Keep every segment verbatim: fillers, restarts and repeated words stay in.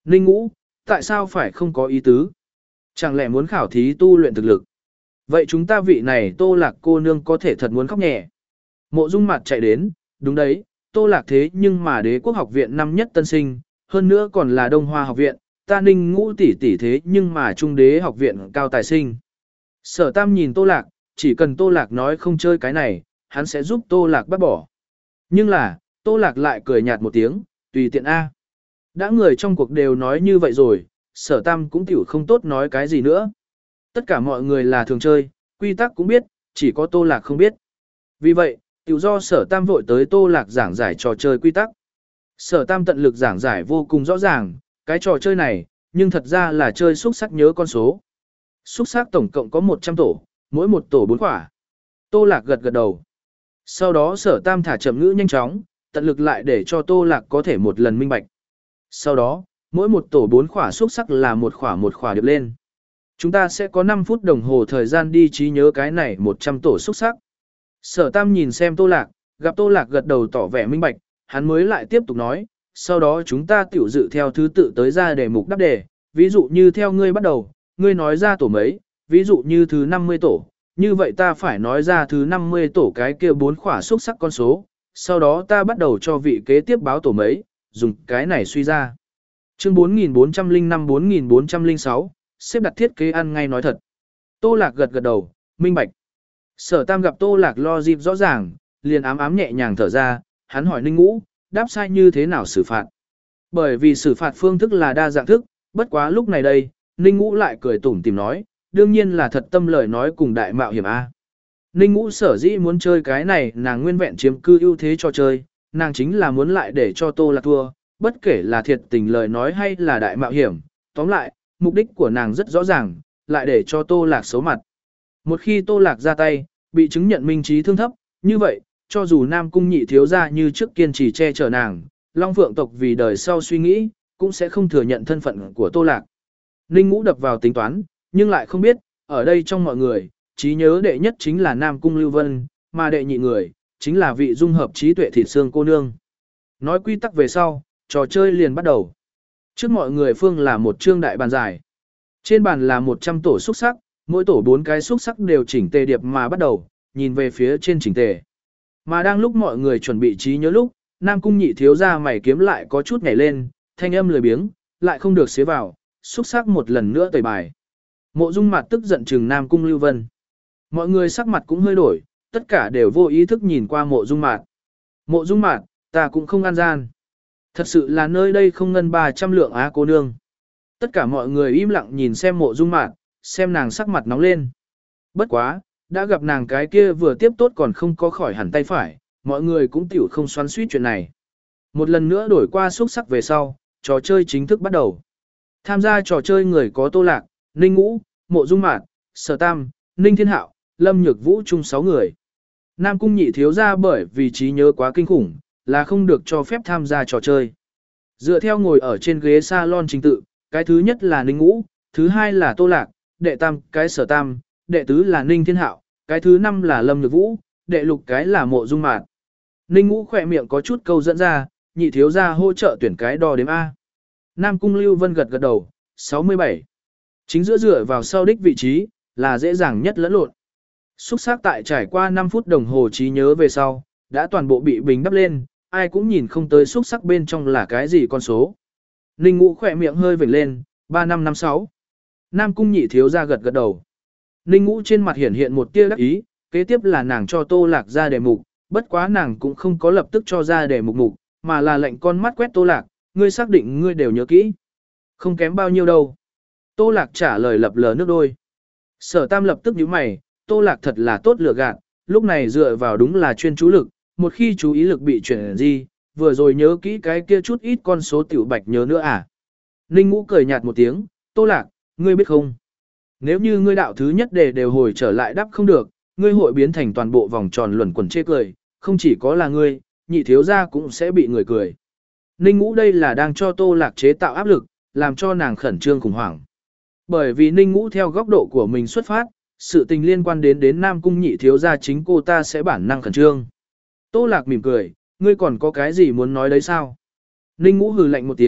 Ninh Ngũ, tại sao phải không có ý tứ? Chẳng lẽ muốn khảo thí tu luyện thực lực? Vậy chúng ta vị này Tô Lạc cô nương có thể thật muốn khóc nhẹ. Mộ Dung Mạt chạy đến, đúng đấy, Tô Lạc thế nhưng mà Đế Quốc học viện năm nhất tân sinh, hơn nữa còn là Đông Hoa học viện, ta Ninh Ngũ tỷ tỷ thế nhưng mà Trung Đế học viện cao tài sinh. Sở Tam nhìn Tô Lạc, chỉ cần Tô Lạc nói không chơi cái này, hắn sẽ giúp Tô Lạc bắt bỏ. Nhưng là, Tô Lạc lại cười nhạt một tiếng, tùy tiện A. Đã người trong cuộc đều nói như vậy rồi, Sở Tam cũng tiểu không tốt nói cái gì nữa. Tất cả mọi người là thường chơi, quy tắc cũng biết, chỉ có Tô Lạc không biết. Vì vậy, tiểu do Sở Tam vội tới Tô Lạc giảng giải trò chơi quy tắc. Sở Tam tận lực giảng giải vô cùng rõ ràng, cái trò chơi này, nhưng thật ra là chơi xúc sắc nhớ con số. Xúc sắc tổng cộng có một trăm tổ, mỗi một tổ bốn quả. Tô Lạc gật gật đầu. Sau đó Sở Tam thả chậm ngữ nhanh chóng, tận lực lại để cho Tô Lạc có thể một lần minh bạch. Sau đó, mỗi một tổ bốn quả xúc sắc là một quả một quả điệp lên. Chúng ta sẽ có năm phút đồng hồ thời gian đi trí nhớ cái này một trăm tổ xúc sắc. Sở Tam nhìn xem Tô Lạc, gặp Tô Lạc gật đầu tỏ vẻ minh bạch, hắn mới lại tiếp tục nói, sau đó chúng ta tiểu dự theo thứ tự tới ra đề mục đáp đề, ví dụ như theo ngươi bắt đầu, ngươi nói ra tổ mấy, ví dụ như thứ năm mươi tổ, như vậy ta phải nói ra thứ năm mươi tổ cái kia bốn khỏa xúc sắc con số, sau đó ta bắt đầu cho vị kế tiếp báo tổ mấy, dùng cái này suy ra. Chương bốn nghìn bốn trăm lẻ năm bốn nghìn bốn trăm lẻ sáu, xếp đặt thiết kế ăn ngay nói thật. Tô Lạc gật gật đầu, minh bạch. Sở Tam gặp Tô Lạc lo dịp rõ ràng, liền ám ám nhẹ nhàng thở ra, hắn hỏi Ninh Ngũ, đáp sai như thế nào xử phạt. Bởi vì xử phạt phương thức là đa dạng thức, bất quá lúc này đây, Ninh Ngũ lại cười tủm tìm nói, đương nhiên là thật tâm lời nói cùng đại mạo hiểm A. Ninh Ngũ sở dĩ muốn chơi cái này nàng nguyên vẹn chiếm cư ưu thế cho chơi, nàng chính là muốn lại để cho Tô Lạc thua, bất kể là thiệt tình lời nói hay là đại mạo hiểm, tóm lại, mục đích của nàng rất rõ ràng, lại để cho Tô Lạc xấu mặt. Một khi Tô Lạc ra tay, bị chứng nhận minh trí thương thấp, như vậy, cho dù Nam Cung nhị thiếu gia như trước kiên trì che chở nàng, Long Phượng tộc vì đời sau suy nghĩ, cũng sẽ không thừa nhận thân phận của Tô Lạc. Ninh Ngũ đập vào tính toán, nhưng lại không biết, ở đây trong mọi người, trí nhớ đệ nhất chính là Nam Cung Lưu Vân, mà đệ nhị người, chính là vị dung hợp trí tuệ thịt xương cô nương. Nói quy tắc về sau, trò chơi liền bắt đầu. Trước mọi người phương là một trương đại bàn dài. Trên bàn là một trăm tổ xúc sắc, mỗi tổ bốn cái xúc sắc đều chỉnh tề điệp mà bắt đầu, nhìn về phía trên chỉnh tề. Mà đang lúc mọi người chuẩn bị trí nhớ lúc, Nam Cung nhị thiếu ra mày kiếm lại có chút nhảy lên, thanh âm lười biếng, lại không được xế vào, xúc sắc một lần nữa tẩy bài. Mộ Dung Mạt tức giận trừng Nam Cung Lưu Vân. Mọi người sắc mặt cũng hơi đổi, tất cả đều vô ý thức nhìn qua Mộ Dung Mạt. Mộ Dung Mạt, ta cũng không ăn gian. Thật sự là nơi đây không ngân ba trăm lượng á cô nương. Tất cả mọi người im lặng nhìn xem Mộ Dung Mạt, xem nàng sắc mặt nóng lên. Bất quá, đã gặp nàng cái kia vừa tiếp tốt còn không có khỏi hẳn tay phải, mọi người cũng tiểu không xoắn suýt chuyện này. Một lần nữa đổi qua xúc sắc về sau, trò chơi chính thức bắt đầu. Tham gia trò chơi người có Tô Lạc, Ninh Ngũ, Mộ Dung Mạt, Sở Tam, Ninh Thiên Hạo, Lâm Nhược Vũ chung sáu người. Nam Cung nhị thiếu ra bởi vì trí nhớ quá kinh khủng, là không được cho phép tham gia trò chơi. Dựa theo ngồi ở trên ghế salon trình tự, cái thứ nhất là Ninh Ngũ, thứ hai là Tô Lạc, đệ tam cái Sở Tam, đệ tứ là Ninh Thiên Hạo, cái thứ năm là Lâm Nhược Vũ, đệ lục cái là Mộ Dung Mạt. Ninh Ngũ khỏe miệng có chút câu dẫn ra, nhị thiếu ra hỗ trợ tuyển cái đo đếm A. Nam Cung Lưu Vân gật gật đầu, sáu mươi bảy. Chính giữa dựa vào sau đích vị trí, là dễ dàng nhất lẫn lộn. Xúc sắc tại trải qua năm phút đồng hồ trí nhớ về sau, đã toàn bộ bị bình đắp lên, ai cũng nhìn không tới xúc sắc bên trong là cái gì con số. Ninh Ngũ khỏe miệng hơi vểnh lên, ba năm năm sáu. Nam Cung nhị thiếu ra gật gật đầu. Ninh Ngũ trên mặt hiển hiện một tia đắc ý, kế tiếp là nàng cho Tô Lạc ra đề mục, bất quá nàng cũng không có lập tức cho ra đề mục mục, mà là lệnh con mắt quét Tô Lạc, ngươi xác định ngươi đều nhớ kỹ. Không kém bao nhiêu đâu. Tô Lạc trả lời lập lờ nước đôi. Sở Tam lập tức nhíu mày, Tô Lạc thật là tốt lừa gạt, lúc này dựa vào đúng là chuyên chú lực, một khi chú ý lực bị chuyển gì, vừa rồi nhớ kỹ cái kia chút ít con số tiểu bạch nhớ nữa à. Ninh Ngũ cười nhạt một tiếng, Tô Lạc, ngươi biết không? Nếu như ngươi đạo thứ nhất đề đều hồi trở lại đáp không được, ngươi hội biến thành toàn bộ vòng tròn luẩn quẩn chê cười, không chỉ có là ngươi, nhị thiếu gia cũng sẽ bị người cười. Ninh Ngũ đây là đang cho Tô Lạc chế tạo áp lực, làm cho nàng khẩn trương khủng hoảng. Bởi vì Ninh Ngũ theo góc độ của mình xuất phát, sự tình liên quan đến đến Nam Cung nhị thiếu gia chính cô ta sẽ bản năng khẩn trương. Tô Lạc mỉm cười, ngươi còn có cái gì muốn nói đấy sao? Ninh Ngũ hừ lạnh một tiếng,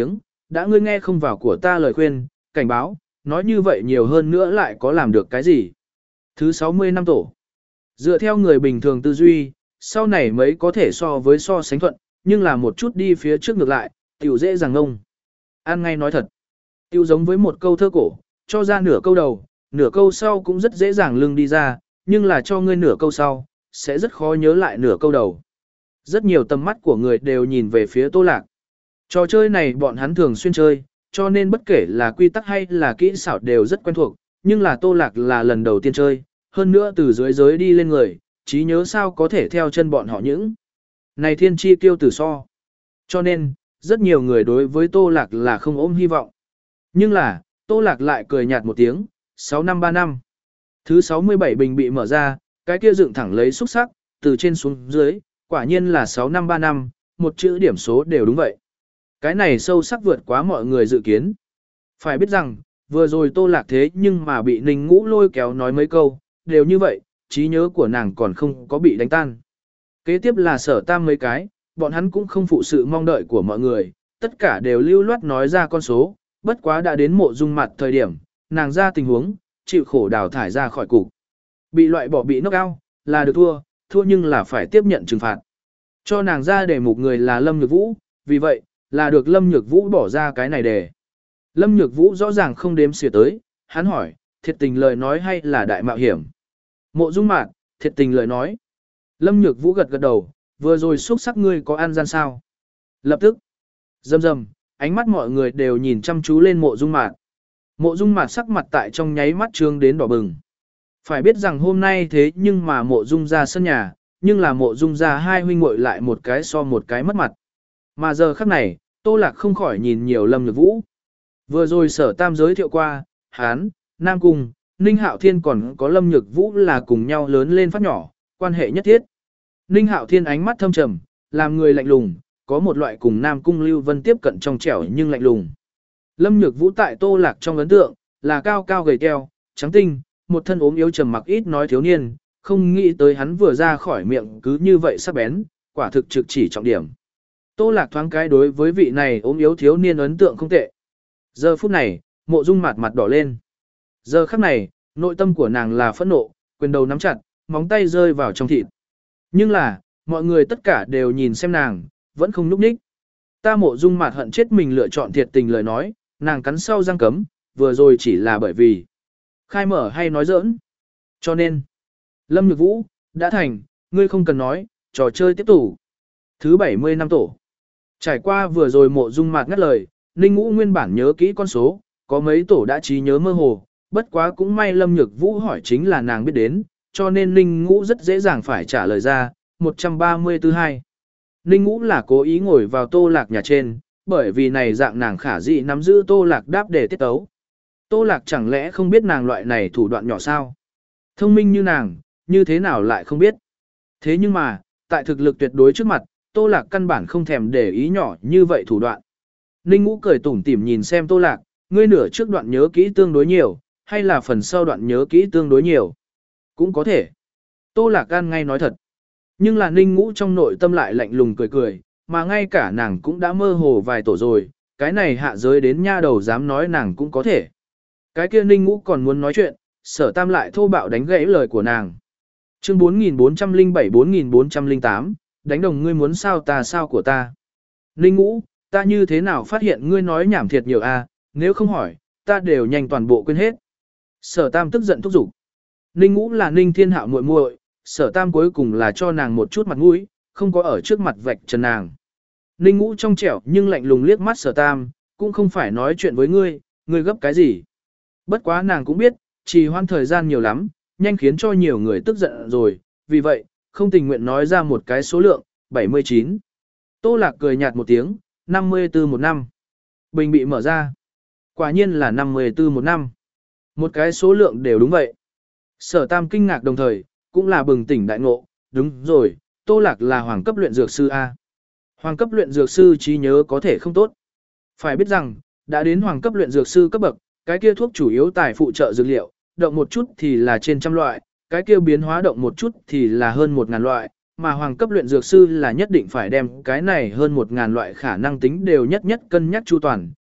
đã ngươi nghe không vào của ta lời khuyên, cảnh báo, nói như vậy nhiều hơn nữa lại có làm được cái gì. Thứ sáu mươi năm tổ. Dựa theo người bình thường tư duy, sau này mấy có thể so với so sánh thuận, nhưng là một chút đi phía trước ngược lại, tiểu dễ dàng ngông. An ngay nói thật. Tiêu giống với một câu thơ cổ, cho ra nửa câu đầu, nửa câu sau cũng rất dễ dàng lưng đi ra, nhưng là cho ngươi nửa câu sau, sẽ rất khó nhớ lại nửa câu đầu. Rất nhiều tầm mắt của người đều nhìn về phía Tô Lạc. Trò chơi này bọn hắn thường xuyên chơi, cho nên bất kể là quy tắc hay là kỹ xảo đều rất quen thuộc, nhưng là Tô Lạc là lần đầu tiên chơi, hơn nữa từ dưới giới đi lên người, trí nhớ sao có thể theo chân bọn họ những. Này thiên chi tiêu tử so. Cho nên, rất nhiều người đối với Tô Lạc là không ôm hy vọng. Nhưng là, Tô Lạc lại cười nhạt một tiếng, sáu năm ba năm. Thứ sáu mươi bảy bình bị mở ra, cái kia dựng thẳng lấy xúc sắc, từ trên xuống dưới, quả nhiên là sáu năm ba năm, một chữ điểm số đều đúng vậy. Cái này sâu sắc vượt quá mọi người dự kiến. Phải biết rằng, vừa rồi Tô Lạc thế nhưng mà bị Ninh Ngũ lôi kéo nói mấy câu, đều như vậy, trí nhớ của nàng còn không có bị đánh tan. Kế tiếp là Sở Tam mấy cái, bọn hắn cũng không phụ sự mong đợi của mọi người, tất cả đều lưu loát nói ra con số, bất quá đã đến Mộ Dung mặt thời điểm, nàng ra tình huống, chịu khổ đào thải ra khỏi cục. Bị loại bỏ bị knock out, là được thua, thua nhưng là phải tiếp nhận trừng phạt. Cho nàng ra để mục người là Lâm Nhược Vũ, vì vậy, là được Lâm Nhược Vũ bỏ ra cái này để. Lâm Nhược Vũ rõ ràng không đếm xỉa tới, hắn hỏi, thiệt tình lời nói hay là đại mạo hiểm. Mộ Dung Mạt, thiệt tình lời nói. Lâm Nhược Vũ gật gật đầu, vừa rồi xúc sắc ngươi có ăn gian sao. Lập tức, rầm rầm, ánh mắt mọi người đều nhìn chăm chú lên Mộ Dung Mạt. Mộ Dung Mạt sắc mặt tại trong nháy mắt trương đến đỏ bừng. Phải biết rằng hôm nay thế nhưng mà Mộ Dung ra sân nhà, nhưng là Mộ Dung ra hai huynh muội lại một cái so một cái mất mặt. Mà giờ khắc này, Tô Lạc không khỏi nhìn nhiều Lâm Nhược Vũ. Vừa rồi Sở Tam giới thiệu qua, Hán, Nam Cung, Ninh Hạo Thiên còn có Lâm Nhược Vũ là cùng nhau lớn lên phát nhỏ, quan hệ nhất thiết. Ninh Hạo Thiên ánh mắt thâm trầm, làm người lạnh lùng, có một loại cùng Nam Cung Lưu Vân tiếp cận trong trẻo nhưng lạnh lùng. Lâm Nhược Vũ tại Tô Lạc trong ấn tượng, là cao cao gầy teo, trắng tinh, một thân ốm yếu trầm mặc ít nói thiếu niên, không nghĩ tới hắn vừa ra khỏi miệng cứ như vậy sắc bén, quả thực trực chỉ trọng điểm. Tô Lạc thoáng cái đối với vị này ốm yếu thiếu niên ấn tượng không tệ. Giờ phút này, Mộ Dung mặt mặt đỏ lên. Giờ khắc này, nội tâm của nàng là phẫn nộ, quyền đầu nắm chặt, móng tay rơi vào trong thịt. Nhưng là, mọi người tất cả đều nhìn xem nàng, vẫn không núp ních. Ta Mộ Dung mặt hận chết mình lựa chọn thiệt tình lời nói, nàng cắn sau răng cấm, vừa rồi chỉ là bởi vì khai mở hay nói giỡn. Cho nên, Lâm Nhược Vũ, đã thành, ngươi không cần nói, trò chơi tiếp tục. Thứ bảy mươi năm tổ. Trải qua vừa rồi Mộ Dung mạt ngắt lời, Ninh Ngũ nguyên bản nhớ kỹ con số, có mấy tổ đã trí nhớ mơ hồ, bất quá cũng may Lâm Nhược Vũ hỏi chính là nàng biết đến, cho nên Ninh Ngũ rất dễ dàng phải trả lời ra, một trăm ba mươi tư hai. Ninh Ngũ là cố ý ngồi vào Tô Lạc nhà trên, bởi vì này dạng nàng khả dị nắm giữ Tô Lạc đáp để tiết tấu. Tô Lạc chẳng lẽ không biết nàng loại này thủ đoạn nhỏ sao? Thông minh như nàng, như thế nào lại không biết? Thế nhưng mà, tại thực lực tuyệt đối trước mặt, Tô Lạc căn bản không thèm để ý nhỏ như vậy thủ đoạn. Ninh Ngũ cười tủm tỉm nhìn xem Tô Lạc, ngươi nửa trước đoạn nhớ kỹ tương đối nhiều, hay là phần sau đoạn nhớ kỹ tương đối nhiều? Cũng có thể. Tô Lạc gan ngay nói thật. Nhưng là Ninh Ngũ trong nội tâm lại lạnh lùng cười cười, mà ngay cả nàng cũng đã mơ hồ vài tổ rồi, cái này hạ giới đến nha đầu dám nói nàng cũng có thể. Cái kia Ninh Ngũ còn muốn nói chuyện, Sở Tam lại thô bạo đánh gãy lời của nàng. Chương bốn nghìn bốn trăm lẻ bảy bốn nghìn bốn trăm lẻ tám, đánh đồng ngươi muốn sao ta sao của ta. Ninh Ngũ, ta như thế nào phát hiện ngươi nói nhảm thiệt nhiều a, nếu không hỏi, ta đều nhanh toàn bộ quên hết. Sở Tam tức giận thúc giục. Ninh Ngũ là Ninh Thiên Hạo muội muội, Sở Tam cuối cùng là cho nàng một chút mặt mũi, không có ở trước mặt vạch trần nàng. Ninh Ngũ trong trẻo nhưng lạnh lùng liếc mắt Sở Tam, cũng không phải nói chuyện với ngươi, ngươi gấp cái gì. Bất quá nàng cũng biết, trì hoãn thời gian nhiều lắm, nhanh khiến cho nhiều người tức giận rồi, vì vậy, không tình nguyện nói ra một cái số lượng, bảy mươi chín. Tô Lạc cười nhạt một tiếng, năm mươi tư một năm. Bình bị mở ra. Quả nhiên là năm mươi tư một năm. Một cái số lượng đều đúng vậy. Sở Tam kinh ngạc đồng thời, cũng là bừng tỉnh đại ngộ, đúng rồi, Tô Lạc là hoàng cấp luyện dược sư A. Hoàng cấp luyện dược sư trí nhớ có thể không tốt. Phải biết rằng, đã đến hoàng cấp luyện dược sư cấp bậc, cái kia thuốc chủ yếu tài phụ trợ dược liệu, động một chút thì là trên trăm loại, cái kia biến hóa động một chút thì là hơn một ngàn loại, mà hoàng cấp luyện dược sư là nhất định phải đem cái này hơn một ngàn loại khả năng tính đều nhất nhất cân nhắc chu toàn,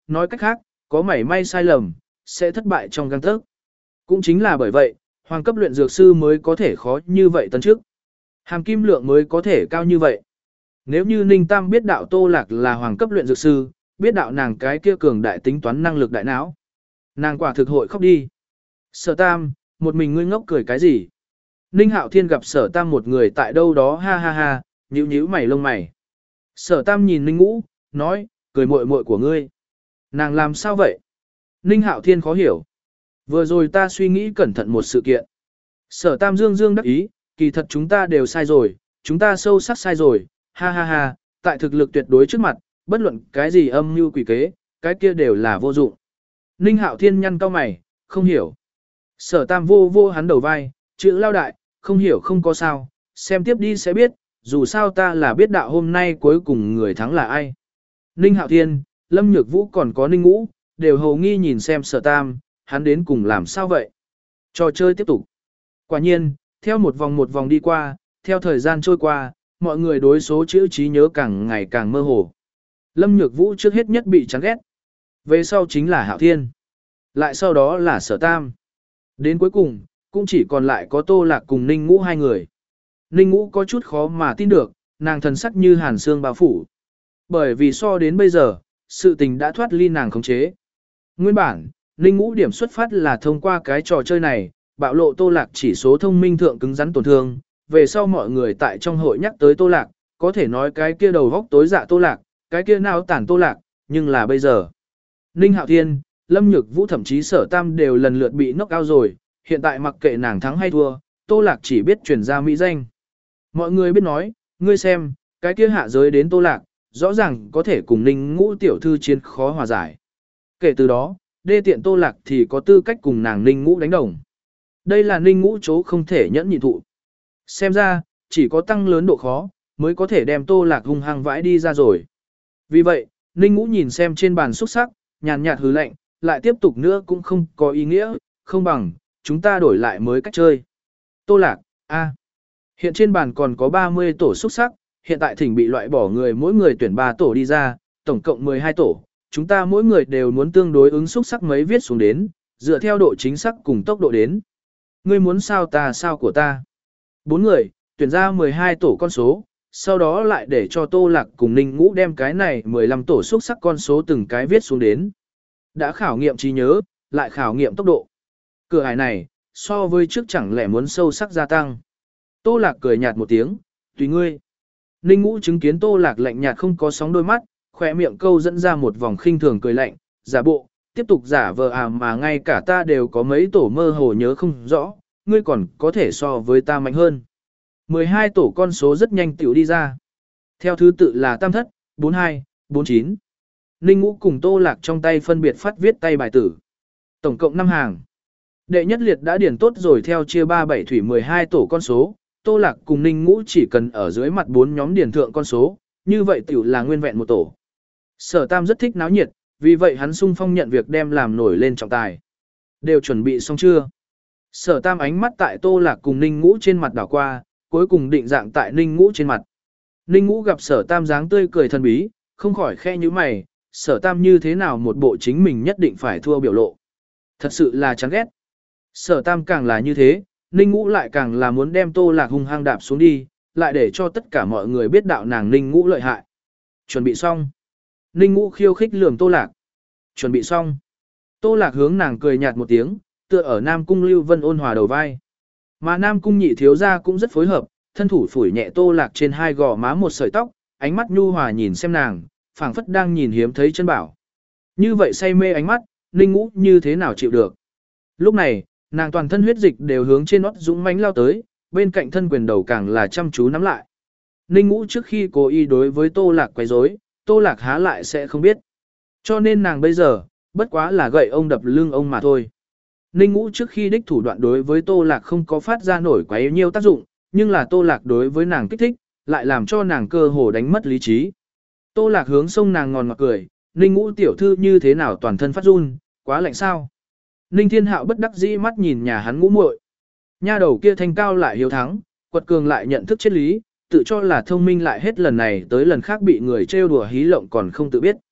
nói cách khác, có mảy may sai lầm, sẽ thất bại trong gang tấc. Cũng chính là bởi vậy, hoàng cấp luyện dược sư mới có thể khó như vậy tấn trước. Hàm kim lượng mới có thể cao như vậy. Nếu như Ninh Tam biết đạo Tô Lạc là hoàng cấp luyện dược sư, biết đạo nàng cái kia cường đại tính toán năng lực đại não, nàng quả thực hội khóc đi. Sở Tam, một mình ngươi ngốc cười cái gì? Ninh Hạo Thiên gặp Sở Tam một người tại đâu đó ha ha ha, nhíu nhíu mày lông mày. Sở Tam nhìn Ninh Ngũ, nói, cười muội muội của ngươi. Nàng làm sao vậy? Ninh Hạo Thiên khó hiểu. Vừa rồi ta suy nghĩ cẩn thận một sự kiện. Sở Tam dương dương đắc ý, kỳ thật chúng ta đều sai rồi, chúng ta sâu sắc sai rồi, ha ha ha, tại thực lực tuyệt đối trước mặt, bất luận cái gì âm mưu quỷ kế, cái kia đều là vô dụng. Ninh Hạo Thiên nhăn cau mày, không hiểu. Sở Tam vô vô hắn đầu vai, chữ lao đại, không hiểu không có sao, xem tiếp đi sẽ biết, dù sao ta là biết đạo hôm nay cuối cùng người thắng là ai. Ninh Hạo Thiên, Lâm Nhược Vũ còn có Ninh Ngũ, đều hầu nghi nhìn xem Sở Tam, hắn đến cùng làm sao vậy. Trò chơi tiếp tục. Quả nhiên, theo một vòng một vòng đi qua, theo thời gian trôi qua, mọi người đối số chữ trí nhớ càng ngày càng mơ hồ. Lâm Nhược Vũ trước hết nhất bị chán ghét. Về sau chính là Hạo Thiên. Lại sau đó là Sở Tam. Đến cuối cùng, cũng chỉ còn lại có Tô Lạc cùng Ninh Ngũ hai người. Ninh Ngũ có chút khó mà tin được, nàng thần sắc như hàn xương bao phủ. Bởi vì so đến bây giờ, sự tình đã thoát ly nàng khống chế. Nguyên bản, Ninh Ngũ điểm xuất phát là thông qua cái trò chơi này, bạo lộ Tô Lạc chỉ số thông minh thượng cứng rắn tổn thương. Về sau mọi người tại trong hội nhắc tới Tô Lạc, có thể nói cái kia đầu góc tối dạ Tô Lạc, cái kia nào tản Tô Lạc, nhưng là bây giờ. Ninh Hạo Thiên, Lâm Nhược Vũ thậm chí Sở Tam đều lần lượt bị knock out rồi, hiện tại mặc kệ nàng thắng hay thua, Tô Lạc chỉ biết truyền ra mỹ danh. Mọi người biết nói, ngươi xem, cái kia hạ giới đến Tô Lạc, rõ ràng có thể cùng Ninh Ngũ tiểu thư chiến khó hòa giải. Kể từ đó, đê tiện Tô Lạc thì có tư cách cùng nàng Ninh Ngũ đánh đồng. Đây là Ninh Ngũ chỗ không thể nhẫn nhịn thụ. Xem ra, chỉ có tăng lớn độ khó, mới có thể đem Tô Lạc hung hăng vãi đi ra rồi. Vì vậy, Ninh Ngũ nhìn xem trên bàn xúc sắc, nhàn nhạt hứ lạnh, lại tiếp tục nữa cũng không có ý nghĩa, không bằng, chúng ta đổi lại mới cách chơi. Tô Lạc, a, hiện trên bàn còn có ba mươi tổ xúc sắc, hiện tại thỉnh bị loại bỏ người mỗi người tuyển ba tổ đi ra, tổng cộng mười hai tổ, chúng ta mỗi người đều muốn tương đối ứng xúc sắc mấy viết xuống đến, dựa theo độ chính xác cùng tốc độ đến. Ngươi muốn sao ta sao của ta. Bốn người, tuyển ra mười hai tổ con số, sau đó lại để cho Tô Lạc cùng Ninh Ngũ đem cái này mười lăm tổ xúc sắc con số từng cái viết xuống đến. Đã khảo nghiệm trí nhớ, lại khảo nghiệm tốc độ. Cửa ải này, so với trước chẳng lẽ muốn sâu sắc gia tăng. Tô Lạc cười nhạt một tiếng, tùy ngươi. Ninh Ngũ chứng kiến Tô Lạc lạnh nhạt không có sóng đôi mắt, khỏe miệng câu dẫn ra một vòng khinh thường cười lạnh, giả bộ, tiếp tục giả vờ à mà ngay cả ta đều có mấy tổ mơ hồ nhớ không rõ, ngươi còn có thể so với ta mạnh hơn. mười hai tổ con số rất nhanh tiểu đi ra. Theo thứ tự là tam thất, bốn hai, bốn chín. Ninh Ngũ cùng Tô Lạc trong tay phân biệt phát viết tay bài tử. Tổng cộng năm hàng. Đệ nhất liệt đã điển tốt rồi theo chia ba bảy thủy mười hai tổ con số, Tô Lạc cùng Ninh Ngũ chỉ cần ở dưới mặt bốn nhóm điển thượng con số, như vậy tiểu là nguyên vẹn một tổ. Sở Tam rất thích náo nhiệt, vì vậy hắn sung phong nhận việc đem làm nổi lên trọng tài. Đều chuẩn bị xong chưa? Sở Tam ánh mắt tại Tô Lạc cùng Ninh Ngũ trên mặt đảo qua, cuối cùng định dạng tại Ninh Ngũ trên mặt. Ninh Ngũ gặp Sở Tam dáng tươi cười thần bí, không khỏi khe như mày, Sở Tam như thế nào một bộ chính mình nhất định phải thua biểu lộ. Thật sự là chán ghét. Sở Tam càng là như thế, Ninh Ngũ lại càng là muốn đem Tô Lạc hung hăng đạp xuống đi, lại để cho tất cả mọi người biết đạo nàng Ninh Ngũ lợi hại. Chuẩn bị xong. Ninh Ngũ khiêu khích lườm Tô Lạc. Chuẩn bị xong. Tô Lạc hướng nàng cười nhạt một tiếng, tựa ở Nam Cung Lưu Vân ôn hòa đầu vai. Mà Nam Cung nhị thiếu gia cũng rất phối hợp, thân thủ phủi nhẹ Tô Lạc trên hai gò má một sợi tóc, ánh mắt nhu hòa nhìn xem nàng, phảng phất đang nhìn hiếm thấy chân bảo. Như vậy say mê ánh mắt, Ninh Ngũ như thế nào chịu được. Lúc này, nàng toàn thân huyết dịch đều hướng trên nót dũng mãnh lao tới, bên cạnh thân quyền đầu càng là chăm chú nắm lại. Ninh Ngũ trước khi cố ý đối với Tô Lạc quấy rối, Tô Lạc há lại sẽ không biết. Cho nên nàng bây giờ, bất quá là gậy ông đập lưng ông mà thôi. Ninh Ngũ trước khi đích thủ đoạn đối với Tô Lạc không có phát ra nổi quá nhiều tác dụng, nhưng là Tô Lạc đối với nàng kích thích, lại làm cho nàng cơ hồ đánh mất lý trí. Tô Lạc hướng sông nàng ngòn ngọt cười, Ninh Ngũ tiểu thư như thế nào toàn thân phát run, quá lạnh sao. Ninh Thiên Hạo bất đắc dĩ mắt nhìn nhà hắn Ngũ muội. Nha đầu kia thanh cao lại hiếu thắng, quật cường lại nhận thức triết lý, tự cho là thông minh lại hết lần này tới lần khác bị người trêu đùa hí lộng còn không tự biết.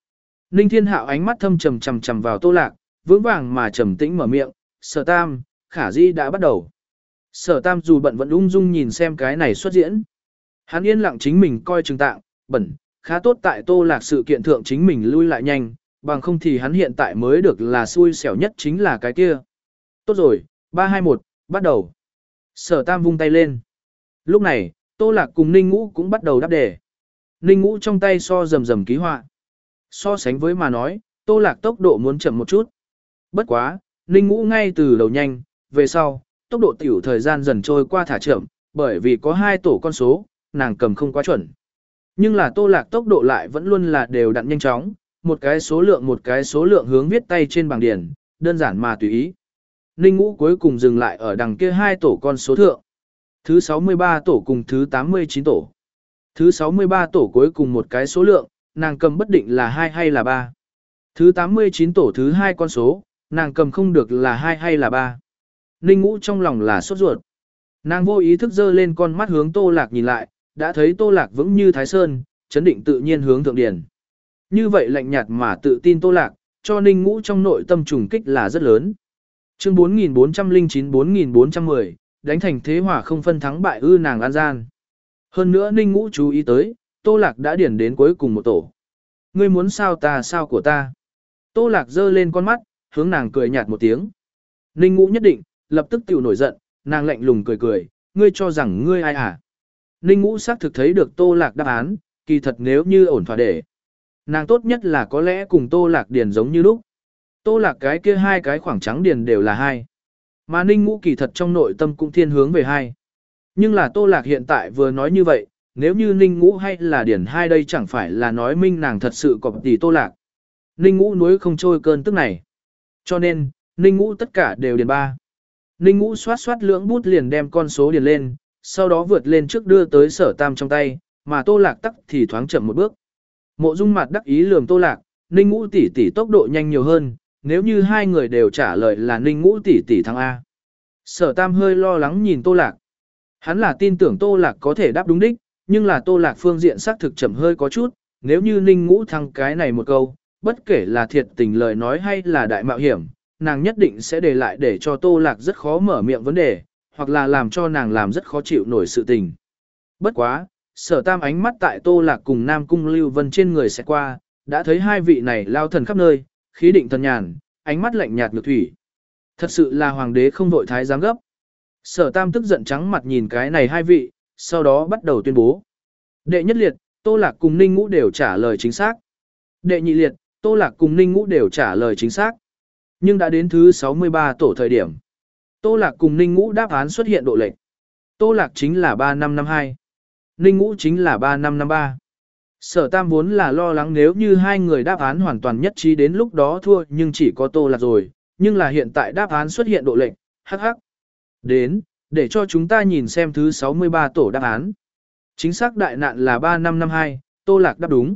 Ninh Thiên Hạo ánh mắt thâm trầm trầm trầm vào Tô Lạc, vững vàng mà trầm tĩnh mở miệng, Sở Tam, khả di đã bắt đầu. Sở Tam dù bận vẫn ung dung nhìn xem cái này xuất diễn. Hắn yên lặng chính mình coi chừng tạng, bẩn, khá tốt tại Tô Lạc sự kiện thượng chính mình lui lại nhanh, bằng không thì hắn hiện tại mới được là xui xẻo nhất chính là cái kia. Tốt rồi, ba hai một, bắt đầu. Sở Tam vung tay lên. Lúc này, Tô Lạc cùng Ninh Ngũ cũng bắt đầu đáp đề. Ninh Ngũ trong tay so rầm rầm ký họa. So sánh với mà nói, Tô Lạc tốc độ muốn chậm một chút. Bất quá, Ninh Ngũ ngay từ đầu nhanh, về sau, tốc độ tiểu thời gian dần trôi qua thả chậm, bởi vì có hai tổ con số, nàng cầm không quá chuẩn. Nhưng là Tô Lạc tốc độ lại vẫn luôn là đều đặn nhanh chóng, một cái số lượng một cái số lượng hướng viết tay trên bảng điển, đơn giản mà tùy ý. Ninh Ngũ cuối cùng dừng lại ở đằng kia hai tổ con số thượng. Thứ sáu mươi ba tổ cùng thứ tám mươi chín tổ. Thứ sáu mươi ba tổ cuối cùng một cái số lượng, nàng cầm bất định là hai hay là ba. Thứ tám mươi chín tổ thứ hai con số, nàng cầm không được là hai hay là ba. Ninh Ngũ trong lòng là sốt ruột. Nàng vô ý thức dơ lên con mắt hướng Tô Lạc nhìn lại, đã thấy Tô Lạc vững như Thái Sơn, chấn định tự nhiên hướng thượng điển. Như vậy lạnh nhạt mà tự tin Tô Lạc, cho Ninh Ngũ trong nội tâm trùng kích là rất lớn. Chương bốn nghìn bốn trăm lẻ chín bốn nghìn bốn trăm mười, đánh thành thế hỏa không phân thắng bại ư nàng an gian. Hơn nữa Ninh Ngũ chú ý tới, Tô Lạc đã điển đến cuối cùng một tổ. Ngươi muốn sao ta sao của ta. Tô Lạc giơ lên con mắt, hướng nàng cười nhạt một tiếng. Ninh Ngũ nhất định, lập tức tiểu nổi giận, nàng lạnh lùng cười cười, ngươi cho rằng ngươi ai à. Ninh Ngũ xác thực thấy được Tô Lạc đáp án, kỳ thật nếu như ổn thỏa để. Nàng tốt nhất là có lẽ cùng Tô Lạc điền giống như lúc. Tô Lạc cái kia hai cái khoảng trắng điền đều là hai. Mà Ninh Ngũ kỳ thật trong nội tâm cũng thiên hướng về hai. Nhưng là Tô Lạc hiện tại vừa nói như vậy, nếu như Ninh Ngũ hay là điển hai đây chẳng phải là nói minh nàng thật sự có tỷ Tô Lạc. Ninh Ngũ nuối không trôi cơn tức này. Cho nên, Ninh Ngũ tất cả đều điền ba. Ninh Ngũ xoát xoát lưỡng bút liền đem con số điền lên, sau đó vượt lên trước đưa tới Sở Tam trong tay, mà Tô Lạc tắc thì thoáng chậm một bước. Mộ Dung Mạt đắc ý lườm Tô Lạc, Ninh Ngũ tỷ tỷ tốc độ nhanh nhiều hơn, nếu như hai người đều trả lời là Ninh Ngũ tỷ tỷ thắng A. Sở Tam hơi lo lắng nhìn Tô Lạc. Hắn là tin tưởng Tô Lạc có thể đáp đúng đích, nhưng là Tô Lạc phương diện xác thực chậm hơi có chút, nếu như Ninh Ngũ thắng cái này một câu, bất kể là thiệt tình lời nói hay là đại mạo hiểm, nàng nhất định sẽ để lại để cho Tô Lạc rất khó mở miệng vấn đề, hoặc là làm cho nàng làm rất khó chịu nổi sự tình. Bất quá, Sở Tam ánh mắt tại Tô Lạc cùng Nam Cung Lưu Vân trên người sẽ qua, đã thấy hai vị này lao thần khắp nơi, khí định thần nhàn, ánh mắt lạnh nhạt ngược thủy. Thật sự là hoàng đế không đội thái giám gấp. Sở Tam tức giận trắng mặt nhìn cái này hai vị, sau đó bắt đầu tuyên bố. Đệ nhất liệt, Tô Lạc cùng Ninh Ngũ đều trả lời chính xác. Đệ nhị liệt, Tô Lạc cùng Ninh Ngũ đều trả lời chính xác. Nhưng đã đến thứ sáu mươi ba tổ thời điểm. Tô Lạc cùng Ninh Ngũ đáp án xuất hiện độ lệch. Tô Lạc chính là ba năm năm hai. Ninh Ngũ chính là ba năm năm ba. Sở Tam vốn là lo lắng nếu như hai người đáp án hoàn toàn nhất trí đến lúc đó thua nhưng chỉ có Tô Lạc rồi. Nhưng là hiện tại đáp án xuất hiện độ lệch, hắc hắc. Đến, để cho chúng ta nhìn xem thứ sáu mươi ba tổ đáp án. Chính xác đại nạn là ba năm năm hai, Tô Lạc đáp đúng.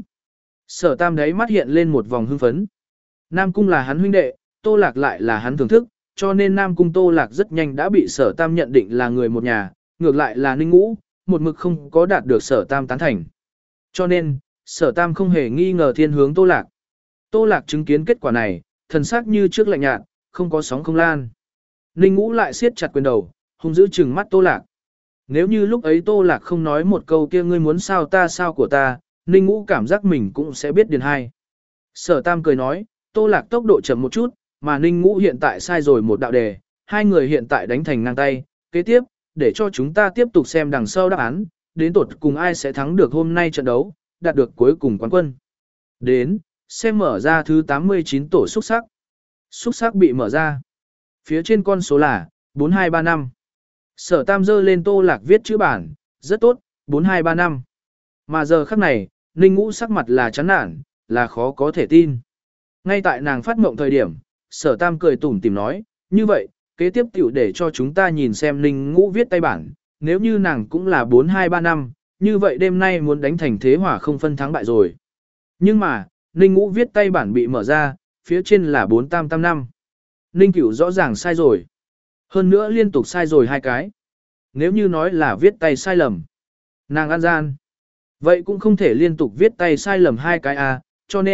Sở Tam đấy mắt hiện lên một vòng hưng phấn. Nam Cung là hắn huynh đệ, Tô Lạc lại là hắn thưởng thức, cho nên Nam Cung Tô Lạc rất nhanh đã bị Sở Tam nhận định là người một nhà, ngược lại là Ninh Ngũ, một mực không có đạt được Sở Tam tán thành. Cho nên, Sở Tam không hề nghi ngờ thiên hướng Tô Lạc. Tô Lạc chứng kiến kết quả này, thần sắc như trước lạnh nhạt, không có sóng không lan. Ninh Ngũ lại siết chặt quyền đầu, hung dữ trừng mắt Tô Lạc. Nếu như lúc ấy Tô Lạc không nói một câu kia ngươi muốn sao ta sao của ta, Ninh Ngũ cảm giác mình cũng sẽ biết điền hai. Sở Tam cười nói, Tô Lạc tốc độ chậm một chút, mà Ninh Ngũ hiện tại sai rồi một đạo đề, hai người hiện tại đánh thành ngang tay, kế tiếp, để cho chúng ta tiếp tục xem đằng sau đáp án, đến tột cùng ai sẽ thắng được hôm nay trận đấu, đạt được cuối cùng quán quân. Đến, xem mở ra thứ tám mươi chín tổ xúc sắc. Xúc sắc bị mở ra. Phía trên con số là bốn hai ba năm. Sở Tam dơ lên Tô Lạc viết chữ bản, rất tốt, bốn hai ba năm. Mà giờ khắc này, Ninh Ngũ sắc mặt là chán nản, là khó có thể tin. Ngay tại nàng phát mộng thời điểm, Sở Tam cười tủm tỉm nói, như vậy, kế tiếp tiểu để cho chúng ta nhìn xem Ninh Ngũ viết tay bản, nếu như nàng cũng là bốn hai ba năm, như vậy đêm nay muốn đánh thành thế hỏa không phân thắng bại rồi. Nhưng mà, Ninh Ngũ viết tay bản bị mở ra, phía trên là bốn tam tam năm. Ninh Cửu rõ ràng sai rồi. Hơn nữa liên tục sai rồi hai cái. Nếu như nói là viết tay sai lầm, nàng ăn gian. Vậy cũng không thể liên tục viết tay sai lầm hai cái à, cho nên,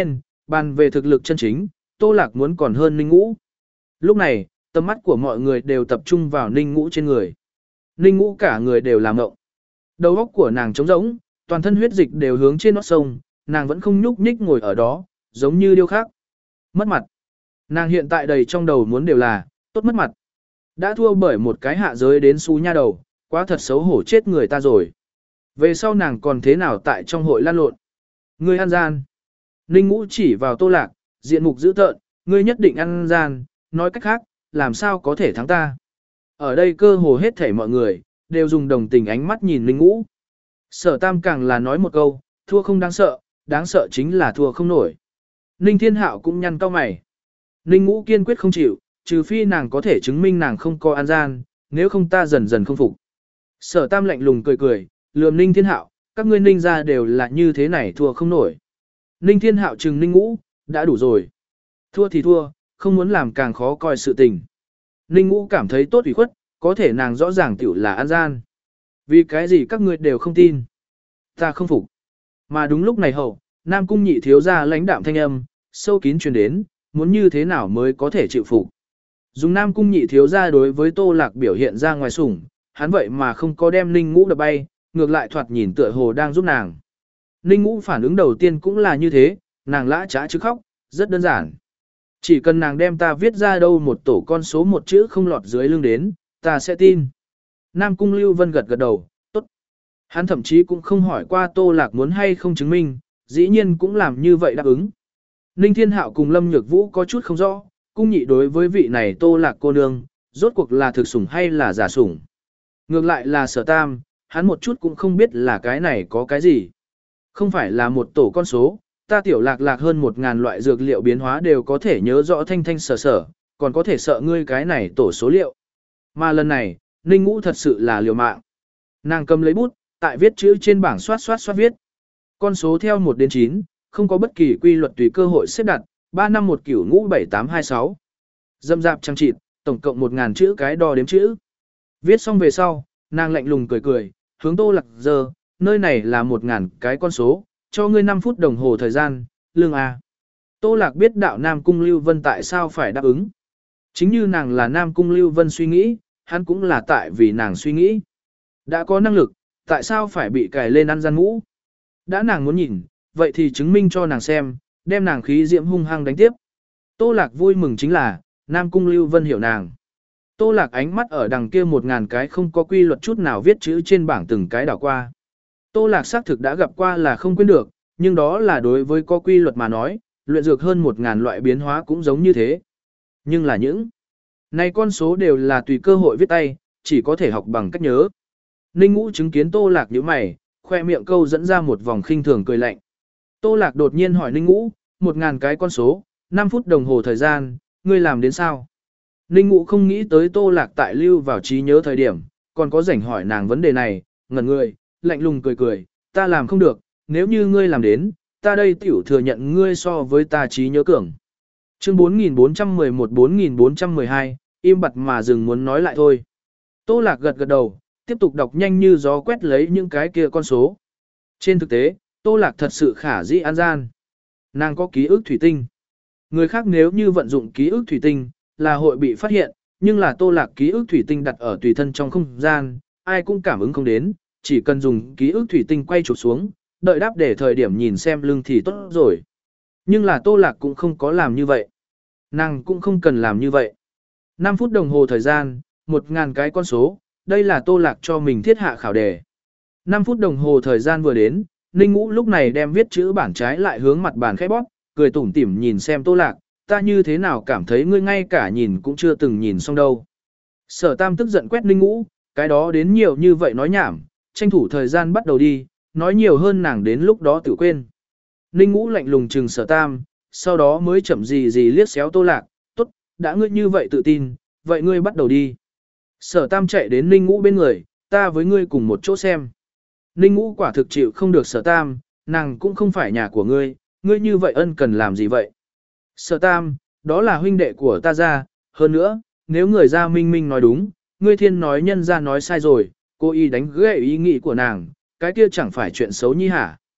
Bàn về thực lực chân chính, Tô Lạc muốn còn hơn Ninh Ngũ. Lúc này, tầm mắt của mọi người đều tập trung vào Ninh Ngũ trên người. Ninh Ngũ cả người đều làm ngộng. Đầu óc của nàng trống rỗng, toàn thân huyết dịch đều hướng trên nót sông, nàng vẫn không nhúc nhích ngồi ở đó, giống như điêu khắc. Mất mặt. Nàng hiện tại đầy trong đầu muốn đều là, tốt mất mặt. Đã thua bởi một cái hạ giới đến xú nha đầu, quá thật xấu hổ chết người ta rồi. Về sau nàng còn thế nào tại trong hội lan lộn. Ngươi ăn gian. Ninh Ngũ chỉ vào Tô Lạc, diện mục dữ tợn, ngươi nhất định ăn gian, nói cách khác, làm sao có thể thắng ta. Ở đây cơ hồ hết thảy mọi người, đều dùng đồng tình ánh mắt nhìn Ninh Ngũ. Sở Tam càng là nói một câu, thua không đáng sợ, đáng sợ chính là thua không nổi. Ninh Thiên Hạo cũng nhăn cau mày. Ninh Ngũ kiên quyết không chịu, trừ phi nàng có thể chứng minh nàng không có ăn gian, nếu không ta dần dần không phục. Sở Tam lạnh lùng cười cười, lườm Ninh Thiên Hạo, các ngươi Ninh gia đều là như thế này thua không nổi. Ninh Thiên Hạo trừng Ninh Ngũ, đã đủ rồi. Thua thì thua, không muốn làm càng khó coi sự tình. Ninh Ngũ cảm thấy tốt ủy khuất, có thể nàng rõ ràng tiểu là ăn gian. Vì cái gì các ngươi đều không tin. Ta không phục. Mà đúng lúc này hậu, Nam Cung nhị thiếu gia lãnh đạm thanh âm, sâu kín truyền đến, muốn như thế nào mới có thể chịu phục. Dùng Nam Cung nhị thiếu gia đối với Tô Lạc biểu hiện ra ngoài sủng, hắn vậy mà không có đem Ninh Ngũ đập bay, ngược lại thoạt nhìn tựa hồ đang giúp nàng. Ninh Ngũ phản ứng đầu tiên cũng là như thế, nàng lã trá chứ khóc, rất đơn giản. Chỉ cần nàng đem ta viết ra đâu một tổ con số một chữ không lọt dưới lưng đến, ta sẽ tin. Nam Cung Lưu Vân gật gật đầu, tốt. Hắn thậm chí cũng không hỏi qua Tô Lạc muốn hay không chứng minh, dĩ nhiên cũng làm như vậy đáp ứng. Ninh Thiên Hạo cùng Lâm Nhược Vũ có chút không rõ, cung nhị đối với vị này Tô Lạc cô nương, rốt cuộc là thực sủng hay là giả sủng. Ngược lại là Sở Tam, hắn một chút cũng không biết là cái này có cái gì. Không phải là một tổ con số, ta tiểu lạc lạc hơn một ngàn loại dược liệu biến hóa đều có thể nhớ rõ thanh thanh sở sở, còn có thể sợ ngươi cái này tổ số liệu. Mà lần này, Ninh Ngũ thật sự là liều mạng. Nàng cầm lấy bút, tại viết chữ trên bảng soát soát soát viết. Con số theo một đến chín, không có bất kỳ quy luật tùy cơ hội xếp đặt, ba năm một cửu ngũ bảy tám hai sáu. Dâm dạp trăng trịt, tổng cộng một ngàn chữ cái đo đếm chữ. Viết xong về sau, nàng lạnh lùng cười cười, hướng Tô Lạc giờ, nơi này là một ngàn cái con số, cho ngươi năm phút đồng hồ thời gian, lương A. Tô Lạc biết đạo Nam Cung Lưu Vân tại sao phải đáp ứng. Chính như nàng là Nam Cung Lưu Vân suy nghĩ, hắn cũng là tại vì nàng suy nghĩ. Đã có năng lực, tại sao phải bị cài lên ăn gian mũ? Đã nàng muốn nhìn, vậy thì chứng minh cho nàng xem, đem nàng khí diễm hung hăng đánh tiếp. Tô Lạc vui mừng chính là, Nam Cung Lưu Vân hiểu nàng. Tô Lạc ánh mắt ở đằng kia một ngàn cái không có quy luật chút nào viết chữ trên bảng từng cái đảo qua. Tô Lạc xác thực đã gặp qua là không quên được, nhưng đó là đối với có quy luật mà nói, luyện dược hơn một ngàn loại biến hóa cũng giống như thế. Nhưng là những này con số đều là tùy cơ hội viết tay, chỉ có thể học bằng cách nhớ. Ninh Ngũ chứng kiến Tô Lạc nhíu mày, khoe miệng câu dẫn ra một vòng khinh thường cười lạnh. Tô Lạc đột nhiên hỏi Ninh Ngũ, một ngàn cái con số, năm phút đồng hồ thời gian, ngươi làm đến sao? Ninh Ngũ không nghĩ tới Tô Lạc tại lưu vào trí nhớ thời điểm, còn có rảnh hỏi nàng vấn đề này, ngẩn người, lạnh lùng cười cười, ta làm không được, nếu như ngươi làm đến, ta đây tiểu thừa nhận ngươi so với ta trí nhớ cường. Chương bốn nghìn bốn trăm mười một bốn nghìn bốn trăm mười hai, im bặt mà dừng muốn nói lại thôi. Tô Lạc gật gật đầu, tiếp tục đọc nhanh như gió quét lấy những cái kia con số. Trên thực tế, Tô Lạc thật sự khả dĩ an gian. Nàng có ký ức thủy tinh. Người khác nếu như vận dụng ký ức thủy tinh, là hội bị phát hiện, nhưng là Tô Lạc ký ức thủy tinh đặt ở tùy thân trong không gian, ai cũng cảm ứng không đến, chỉ cần dùng ký ức thủy tinh quay chụp xuống, đợi đáp để thời điểm nhìn xem lưng thì tốt rồi. Nhưng là Tô Lạc cũng không có làm như vậy. Nàng cũng không cần làm như vậy. năm phút đồng hồ thời gian, một ngàn cái con số, đây là Tô Lạc cho mình thiết hạ khảo đề. năm phút đồng hồ thời gian vừa đến, Ninh Ngũ lúc này đem viết chữ bản trái lại hướng mặt bàn khẽ bóp, cười tủm tỉm nhìn xem Tô Lạc, ta như thế nào cảm thấy ngươi ngay cả nhìn cũng chưa từng nhìn xong đâu. Sở Tam tức giận quét Ninh Ngũ, cái đó đến nhiều như vậy nói nhảm, tranh thủ thời gian bắt đầu đi, nói nhiều hơn nàng đến lúc đó tự quên. Ninh Ngũ lạnh lùng trừng Sở Tam, sau đó mới chậm gì gì liếc xéo Tô Lạc, tốt, đã ngươi như vậy tự tin, vậy ngươi bắt đầu đi. Sở Tam chạy đến Ninh Ngũ bên người, ta với ngươi cùng một chỗ xem. Ninh Ngũ quả thực chịu không được Sở Tam, nàng cũng không phải nhà của ngươi, ngươi như vậy ân cần làm gì vậy? Sở Tam, đó là huynh đệ của ta ra, hơn nữa, nếu người ra minh minh nói đúng, ngươi thiên nói nhân ra nói sai rồi, cô y đánh gãy ý nghĩ của nàng, cái kia chẳng phải chuyện xấu nhi hả?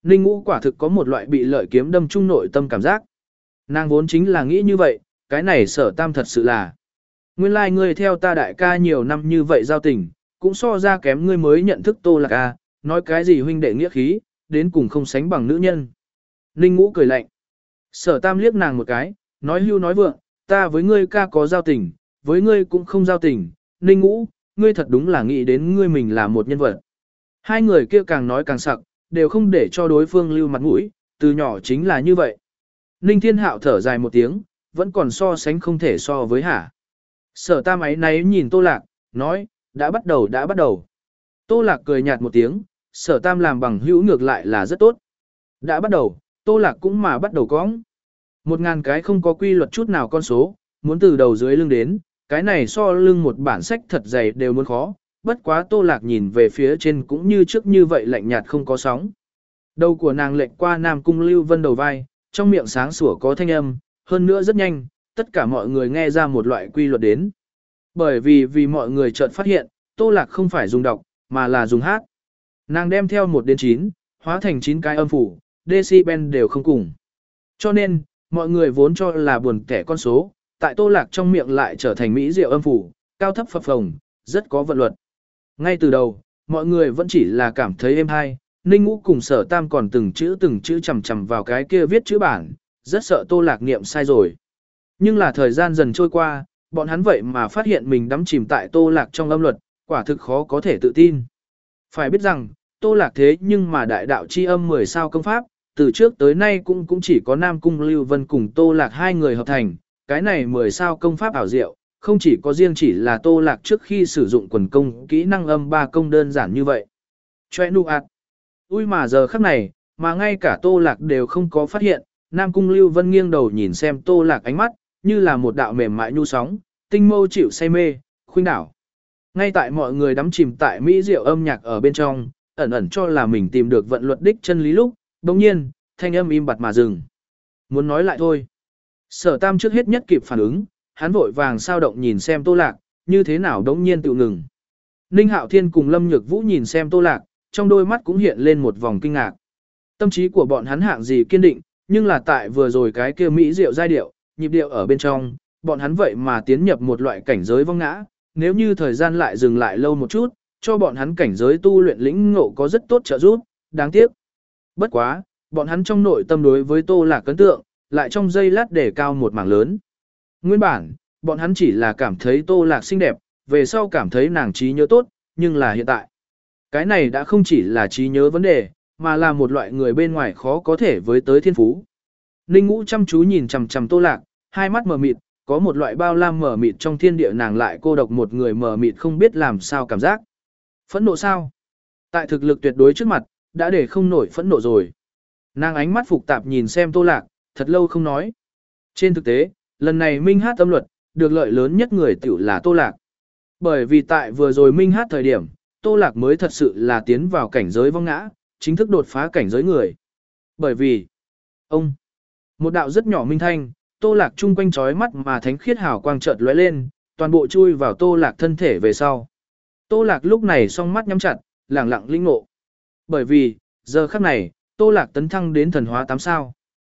Ninh Ngũ quả thực có một loại bị lợi kiếm đâm trung nội tâm cảm giác. Nàng vốn chính là nghĩ như vậy, cái này Sở Tam thật sự là. Nguyên lai like ngươi theo ta đại ca nhiều năm như vậy giao tình, cũng so ra kém ngươi mới nhận thức Tô Lạc a, nói cái gì huynh đệ nghĩa khí, đến cùng không sánh bằng nữ nhân. Ninh Ngũ cười lạnh. Sở Tam liếc nàng một cái, nói hưu nói vượng, ta với ngươi ca có giao tình, với ngươi cũng không giao tình, Ninh Ngũ, ngươi thật đúng là nghĩ đến ngươi mình là một nhân vật. Hai người kia càng nói càng sặc, đều không để cho đối phương lưu mặt mũi, từ nhỏ chính là như vậy. Ninh Thiên Hạo thở dài một tiếng, vẫn còn so sánh không thể so với hả. Sở Tam ấy náy nhìn Tô Lạc, nói, đã bắt đầu đã bắt đầu. Tô Lạc cười nhạt một tiếng, Sở Tam làm bằng hữu ngược lại là rất tốt. Đã bắt đầu, Tô Lạc cũng mà bắt đầu cóng. Một ngàn cái không có quy luật chút nào con số, muốn từ đầu dưới lưng đến, cái này so lưng một bản sách thật dày đều muốn khó, bất quá Tô Lạc nhìn về phía trên cũng như trước như vậy lạnh nhạt không có sóng. Đầu của nàng lệnh qua Nam Cung Lưu Vân đầu vai, trong miệng sáng sủa có thanh âm, hơn nữa rất nhanh, tất cả mọi người nghe ra một loại quy luật đến. Bởi vì vì mọi người chợt phát hiện, Tô Lạc không phải dùng đọc, mà là dùng hát. Nàng đem theo một đến chín, hóa thành chín cái âm phủ, decibel đều không cùng. Cho nên, mọi người vốn cho là buồn kẻ con số, tại Tô Lạc trong miệng lại trở thành mỹ diệu âm phủ, cao thấp phập phồng, rất có vận luật. Ngay từ đầu, mọi người vẫn chỉ là cảm thấy êm hay, Ninh Ngũ cùng Sở Tam còn từng chữ từng chữ chầm chầm vào cái kia viết chữ bản, rất sợ Tô Lạc niệm sai rồi. Nhưng là thời gian dần trôi qua, bọn hắn vậy mà phát hiện mình đắm chìm tại Tô Lạc trong âm luật, quả thực khó có thể tự tin. Phải biết rằng, Tô Lạc thế nhưng mà đại đạo chi âm mười sao công pháp, từ trước tới nay cũng cũng chỉ có Nam Cung Lưu Vân cùng Tô Lạc hai người hợp thành, cái này mười sao công pháp ảo diệu, không chỉ có riêng chỉ là Tô Lạc trước khi sử dụng quần công kỹ năng âm ba công đơn giản như vậy. Choe nu ạt. Ui mà giờ khắc này, mà ngay cả Tô Lạc đều không có phát hiện, Nam Cung Lưu Vân nghiêng đầu nhìn xem Tô Lạc ánh mắt, như là một đạo mềm mại nhu sóng, tinh mâu chịu say mê, khuynh đảo. Ngay tại mọi người đắm chìm tại mỹ diệu âm nhạc ở bên trong, ẩn ẩn cho là mình tìm được vận luật đích chân lý lúc, đồng nhiên, thanh âm im bặt mà dừng. Muốn nói lại thôi. Sở Tam trước hết nhất kịp phản ứng, hắn vội vàng sao động nhìn xem Tô Lạc, như thế nào đống nhiên tự ngừng. Ninh Hạo Thiên cùng Lâm Nhược Vũ nhìn xem Tô Lạc, trong đôi mắt cũng hiện lên một vòng kinh ngạc. Tâm trí của bọn hắn hạng gì kiên định, nhưng là tại vừa rồi cái kia mỹ diệu giai điệu, nhịp điệu ở bên trong, bọn hắn vậy mà tiến nhập một loại cảnh giới vong ngã, nếu như thời gian lại dừng lại lâu một chút, cho bọn hắn cảnh giới tu luyện lĩnh ngộ có rất tốt trợ giúp, đáng tiếc. Bất quá, bọn hắn trong nội tâm đối với Tô Lạc ấn tượng, lại trong giây lát để cao một mảng lớn. Nguyên bản, bọn hắn chỉ là cảm thấy Tô Lạc xinh đẹp, về sau cảm thấy nàng trí nhớ tốt, nhưng là hiện tại. Cái này đã không chỉ là trí nhớ vấn đề, mà là một loại người bên ngoài khó có thể với tới thiên phú. Ninh Ngũ chăm chú nhìn chằm chằm Tô Lạc, hai mắt mờ mịt, có một loại bao lam mờ mịt trong thiên địa nàng lại cô độc một người mờ mịt không biết làm sao cảm giác. Phẫn nộ sao? Tại thực lực tuyệt đối trước mặt, đã để không nổi phẫn nộ rồi. Nàng ánh mắt phục tạp nhìn xem Tô Lạc, thật lâu không nói. Trên thực tế, lần này Minh hát âm luật, được lợi lớn nhất người tiểu là Tô Lạc. Bởi vì tại vừa rồi Minh hát thời điểm, Tô Lạc mới thật sự là tiến vào cảnh giới vong ngã, chính thức đột phá cảnh giới người. Bởi vì, ông, một đạo rất nhỏ minh thanh, Tô Lạc chung quanh trói mắt mà thánh khiết hào quang chợt lóe lên, toàn bộ chui vào Tô Lạc thân thể về sau. Tô Lạc lúc này song mắt nhắm chặt, lẳng lặng linh ngộ. Bởi vì, giờ khắc này, Tô Lạc tấn thăng đến thần hóa tám sao.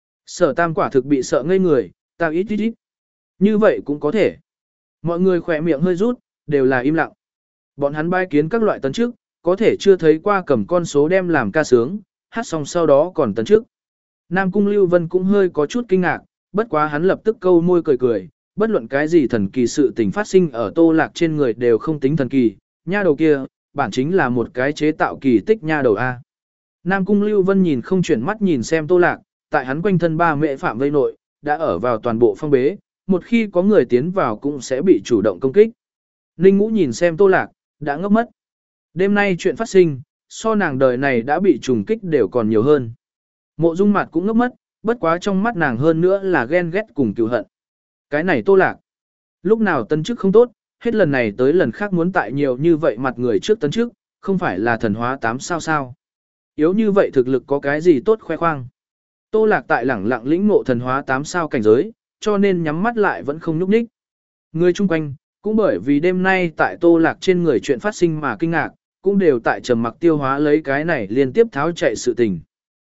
Sở Tam quả thực bị sợ ngây người, tao ít ít ít. Như vậy cũng có thể. Mọi người khỏe miệng hơi rút, đều là im lặng. Bọn hắn bái kiến các loại tấn trước, có thể chưa thấy qua cầm con số đem làm ca sướng, hát xong sau đó còn tấn trước. Nam Cung Lưu Vân cũng hơi có chút kinh ngạc, bất quá hắn lập tức câu môi cười cười, bất luận cái gì thần kỳ sự tình phát sinh ở Tô Lạc trên người đều không tính thần kỳ, nha đầu kia, bản chính là một cái chế tạo kỳ tích nha đầu A. Nam Cung Lưu Vân nhìn không chuyển mắt nhìn xem Tô Lạc, tại hắn quanh thân ba mẹ phạm vây nội, đã ở vào toàn bộ phong bế, một khi có người tiến vào cũng sẽ bị chủ động công kích. Ninh Ngũ nhìn xem Tô Lạc, đã ngốc mất. Đêm nay chuyện phát sinh, so nàng đời này đã bị trùng kích đều còn nhiều hơn. Mộ Dung Mạt cũng ngốc mất, bất quá trong mắt nàng hơn nữa là ghen ghét cùng cừu hận. Cái này Tô Lạc, lúc nào tân chức không tốt, hết lần này tới lần khác muốn tại nhiều như vậy mặt người trước tấn chức, không phải là thần hóa tám sao sao. Yếu như vậy thực lực có cái gì tốt khoe khoang. Tô Lạc tại lẳng lặng lĩnh ngộ thần hóa tám sao cảnh giới, cho nên nhắm mắt lại vẫn không nhúc nhích. Người chung quanh, cũng bởi vì đêm nay tại Tô Lạc trên người chuyện phát sinh mà kinh ngạc, cũng đều tại trầm mặc tiêu hóa lấy cái này liên tiếp tháo chạy sự tình.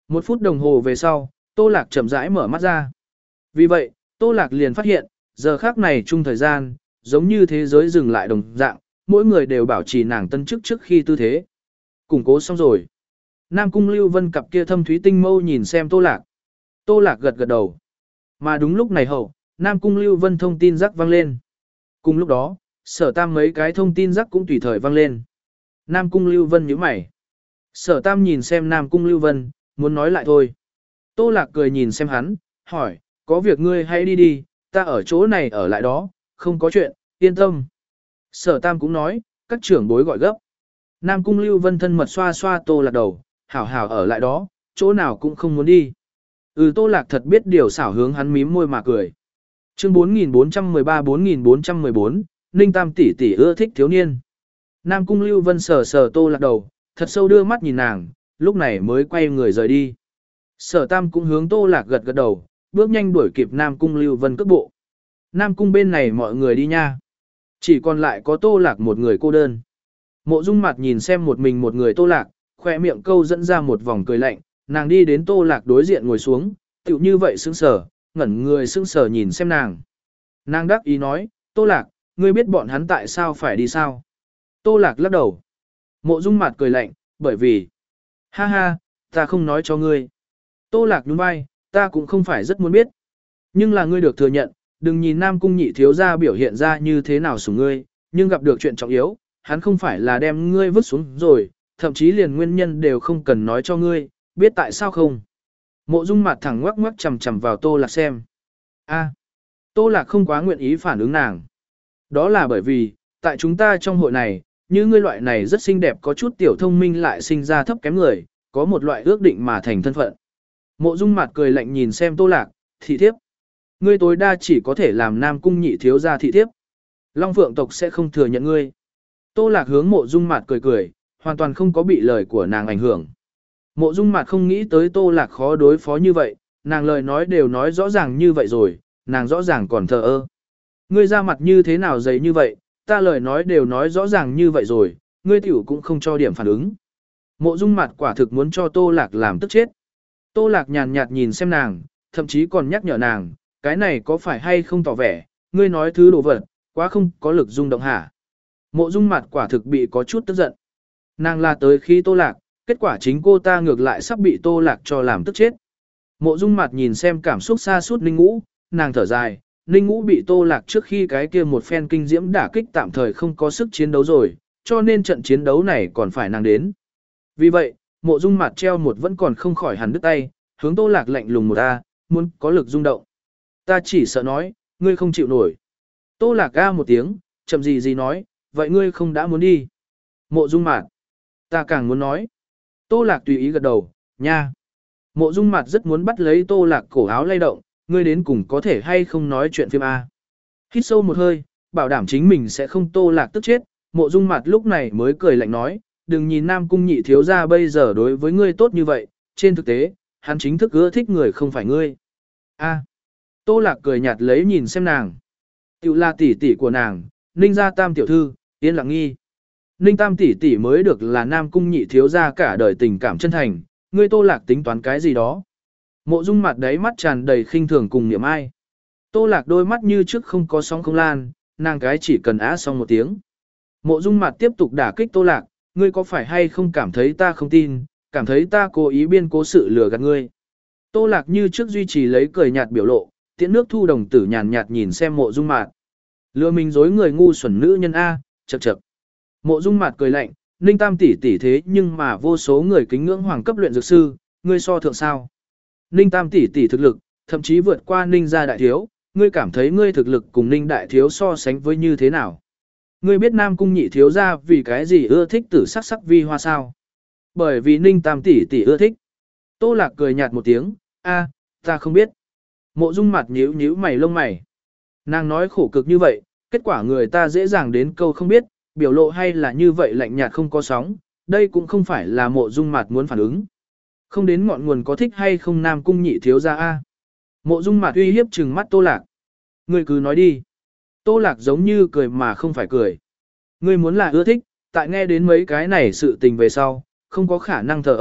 Một phút đồng hồ về sau, Tô Lạc chậm rãi mở mắt ra. Vì vậy, Tô Lạc liền phát hiện, giờ khác này chung thời gian, giống như thế giới dừng lại đồng dạng, mỗi người đều bảo trì nàng tân chức trước khi tư thế. Củng cố xong rồi. Nam Cung Lưu Vân cặp kia thâm thúy tinh mâu nhìn xem Tô Lạc. Tô Lạc gật gật đầu. Mà đúng lúc này hậu, Nam Cung Lưu Vân thông tin rắc vang lên. Cùng lúc đó, Sở Tam mấy cái thông tin rắc cũng tùy thời vang lên. Nam Cung Lưu Vân nhíu mày. Sở Tam nhìn xem Nam Cung Lưu Vân, muốn nói lại thôi. Tô Lạc cười nhìn xem hắn, hỏi, có việc ngươi hãy đi đi, ta ở chỗ này ở lại đó, không có chuyện, yên tâm. Sở Tam cũng nói, các trưởng bối gọi gấp. Nam Cung Lưu Vân thân mật xoa xoa Tô Lạc đầu, hảo hảo ở lại đó, chỗ nào cũng không muốn đi. Ừ, Tô Lạc thật biết điều xảo hướng hắn mím môi mà cười. Chương bốn nghìn bốn trăm mười ba bốn nghìn bốn trăm mười bốn, Ninh Tam tỷ tỷ ưa thích thiếu niên. Nam Cung Lưu Vân sờ sờ Tô Lạc đầu, thật sâu đưa mắt nhìn nàng, lúc này mới quay người rời đi. Sở Tam cũng hướng Tô Lạc gật gật đầu, bước nhanh đuổi kịp Nam Cung Lưu Vân cước bộ. Nam Cung bên này mọi người đi nha. Chỉ còn lại có Tô Lạc một người cô đơn. Mộ Dung Mạt nhìn xem một mình một người Tô Lạc, khoe miệng câu dẫn ra một vòng cười lạnh, nàng đi đến Tô Lạc đối diện ngồi xuống, tựu như vậy sững sờ, ngẩn người sững sờ nhìn xem nàng. Nàng đắc ý nói, Tô Lạc, ngươi biết bọn hắn tại sao phải đi sao? Tô Lạc lắc đầu. Mộ Dung Mạt cười lạnh, bởi vì, ha ha, ta không nói cho ngươi. Tô Lạc nhún vai, ta cũng không phải rất muốn biết. Nhưng là ngươi được thừa nhận, đừng nhìn Nam Cung nhị thiếu gia biểu hiện ra như thế nào sủng ngươi, nhưng gặp được chuyện trọng yếu, hắn không phải là đem ngươi vứt xuống rồi, thậm chí liền nguyên nhân đều không cần nói cho ngươi, biết tại sao không? Mộ Dung Mạt thẳng ngoắc ngoắc chằm chằm vào Tô Lạc xem. A, Tô Lạc không quá nguyện ý phản ứng nàng. Đó là bởi vì, tại chúng ta trong hội này, như ngươi loại này rất xinh đẹp có chút tiểu thông minh lại sinh ra thấp kém người, có một loại ước định mà thành thân phận. Mộ Dung Mạt cười lạnh nhìn xem Tô Lạc, thị thiếp. Ngươi tối đa chỉ có thể làm Nam Cung nhị thiếu gia thị thiếp. Long Phượng tộc sẽ không thừa nhận ngươi. Tô Lạc hướng Mộ Dung Mạt cười cười, hoàn toàn không có bị lời của nàng ảnh hưởng. Mộ Dung Mạt không nghĩ tới Tô Lạc khó đối phó như vậy, nàng lời nói đều nói rõ ràng như vậy rồi, nàng rõ ràng còn thờ ơ. Ngươi ra mặt như thế nào dày như vậy, ta lời nói đều nói rõ ràng như vậy rồi, ngươi tiểu cũng không cho điểm phản ứng. Mộ Dung Mạt quả thực muốn cho Tô Lạc làm tức chết. Tô Lạc nhàn nhạt nhìn xem nàng, thậm chí còn nhắc nhở nàng, cái này có phải hay không tỏ vẻ, ngươi nói thứ đồ vật, quá không có lực rung động hả. Mộ Dung Mạt quả thực bị có chút tức giận. Nàng là tới khi Tô Lạc, kết quả chính cô ta ngược lại sắp bị Tô Lạc cho làm tức chết. Mộ Dung Mạt nhìn xem cảm xúc xa suốt Ninh Ngũ, nàng thở dài, Ninh Ngũ bị Tô Lạc trước khi cái kia một phen kinh diễm đả kích tạm thời không có sức chiến đấu rồi, cho nên trận chiến đấu này còn phải nàng đến. Vì vậy, Mộ Dung Mạt treo một vẫn còn không khỏi hẳn đứt tay, hướng Tô Lạc lạnh lùng một a, muốn có lực rung động. Ta chỉ sợ nói, ngươi không chịu nổi. Tô Lạc a một tiếng, chậm gì gì nói, vậy ngươi không đã muốn đi. Mộ Dung Mạt, ta càng muốn nói. Tô Lạc tùy ý gật đầu, nha. Mộ Dung Mạt rất muốn bắt lấy Tô Lạc cổ áo lay động, ngươi đến cùng có thể hay không nói chuyện phim A. Hít sâu một hơi, bảo đảm chính mình sẽ không Tô Lạc tức chết, Mộ Dung Mạt lúc này mới cười lạnh nói, đừng nhìn Nam Cung nhị thiếu gia bây giờ đối với ngươi tốt như vậy, trên thực tế, hắn chính thức ưa thích người không phải ngươi. A. Tô Lạc cười nhạt lấy nhìn xem nàng. Tiểu là tỷ tỷ của nàng, Ninh gia Tam tiểu thư, yên lặng nghi. Ninh Tam tỷ tỷ mới được là Nam Cung nhị thiếu gia cả đời tình cảm chân thành, ngươi Tô Lạc tính toán cái gì đó. Mộ Dung Mạt đáy mắt tràn đầy khinh thường cùng niệm ai. Tô Lạc đôi mắt như trước không có sóng không lan, nàng cái chỉ cần á xong một tiếng. Mộ Dung Mạt tiếp tục đả kích Tô Lạc, ngươi có phải hay không cảm thấy ta không tin, cảm thấy ta cố ý biên cố sự lừa gạt ngươi. Tô Lạc như trước duy trì lấy cười nhạt biểu lộ, tiễn nước thu đồng tử nhàn nhạt nhìn xem Mộ Dung Mạt. Lừa mình dối người ngu xuẩn nữ nhân A, chậc chậc. Mộ Dung Mạt cười lạnh, Ninh Tam tỷ tỷ thế nhưng mà vô số người kính ngưỡng hoàng cấp luyện dược sư, ngươi so thượng sao? Ninh Tam tỷ tỷ thực lực, thậm chí vượt qua Ninh gia đại thiếu, ngươi cảm thấy ngươi thực lực cùng Ninh đại thiếu so sánh với như thế nào? Ngươi biết Nam Cung nhị thiếu gia vì cái gì ưa thích tử sắc sắc vi hoa sao? Bởi vì Ninh Tam tỷ tỷ ưa thích. Tô Lạc cười nhạt một tiếng, a, ta không biết. Mộ Dung Mạt nhíu nhíu mày lông mày. Nàng nói khổ cực như vậy, kết quả người ta dễ dàng đến câu không biết, biểu lộ hay là như vậy lạnh nhạt không có sóng, đây cũng không phải là Mộ Dung Mạt muốn phản ứng. Không đến ngọn nguồn có thích hay không Nam Cung nhị thiếu gia a. Mộ Dung Mạt uy hiếp trừng mắt Tô Lạc. Ngươi cứ nói đi. Tô Lạc giống như cười mà không phải cười. Ngươi muốn là ưa thích, tại nghe đến mấy cái này sự tình về sau, không có khả năng thờ ơ,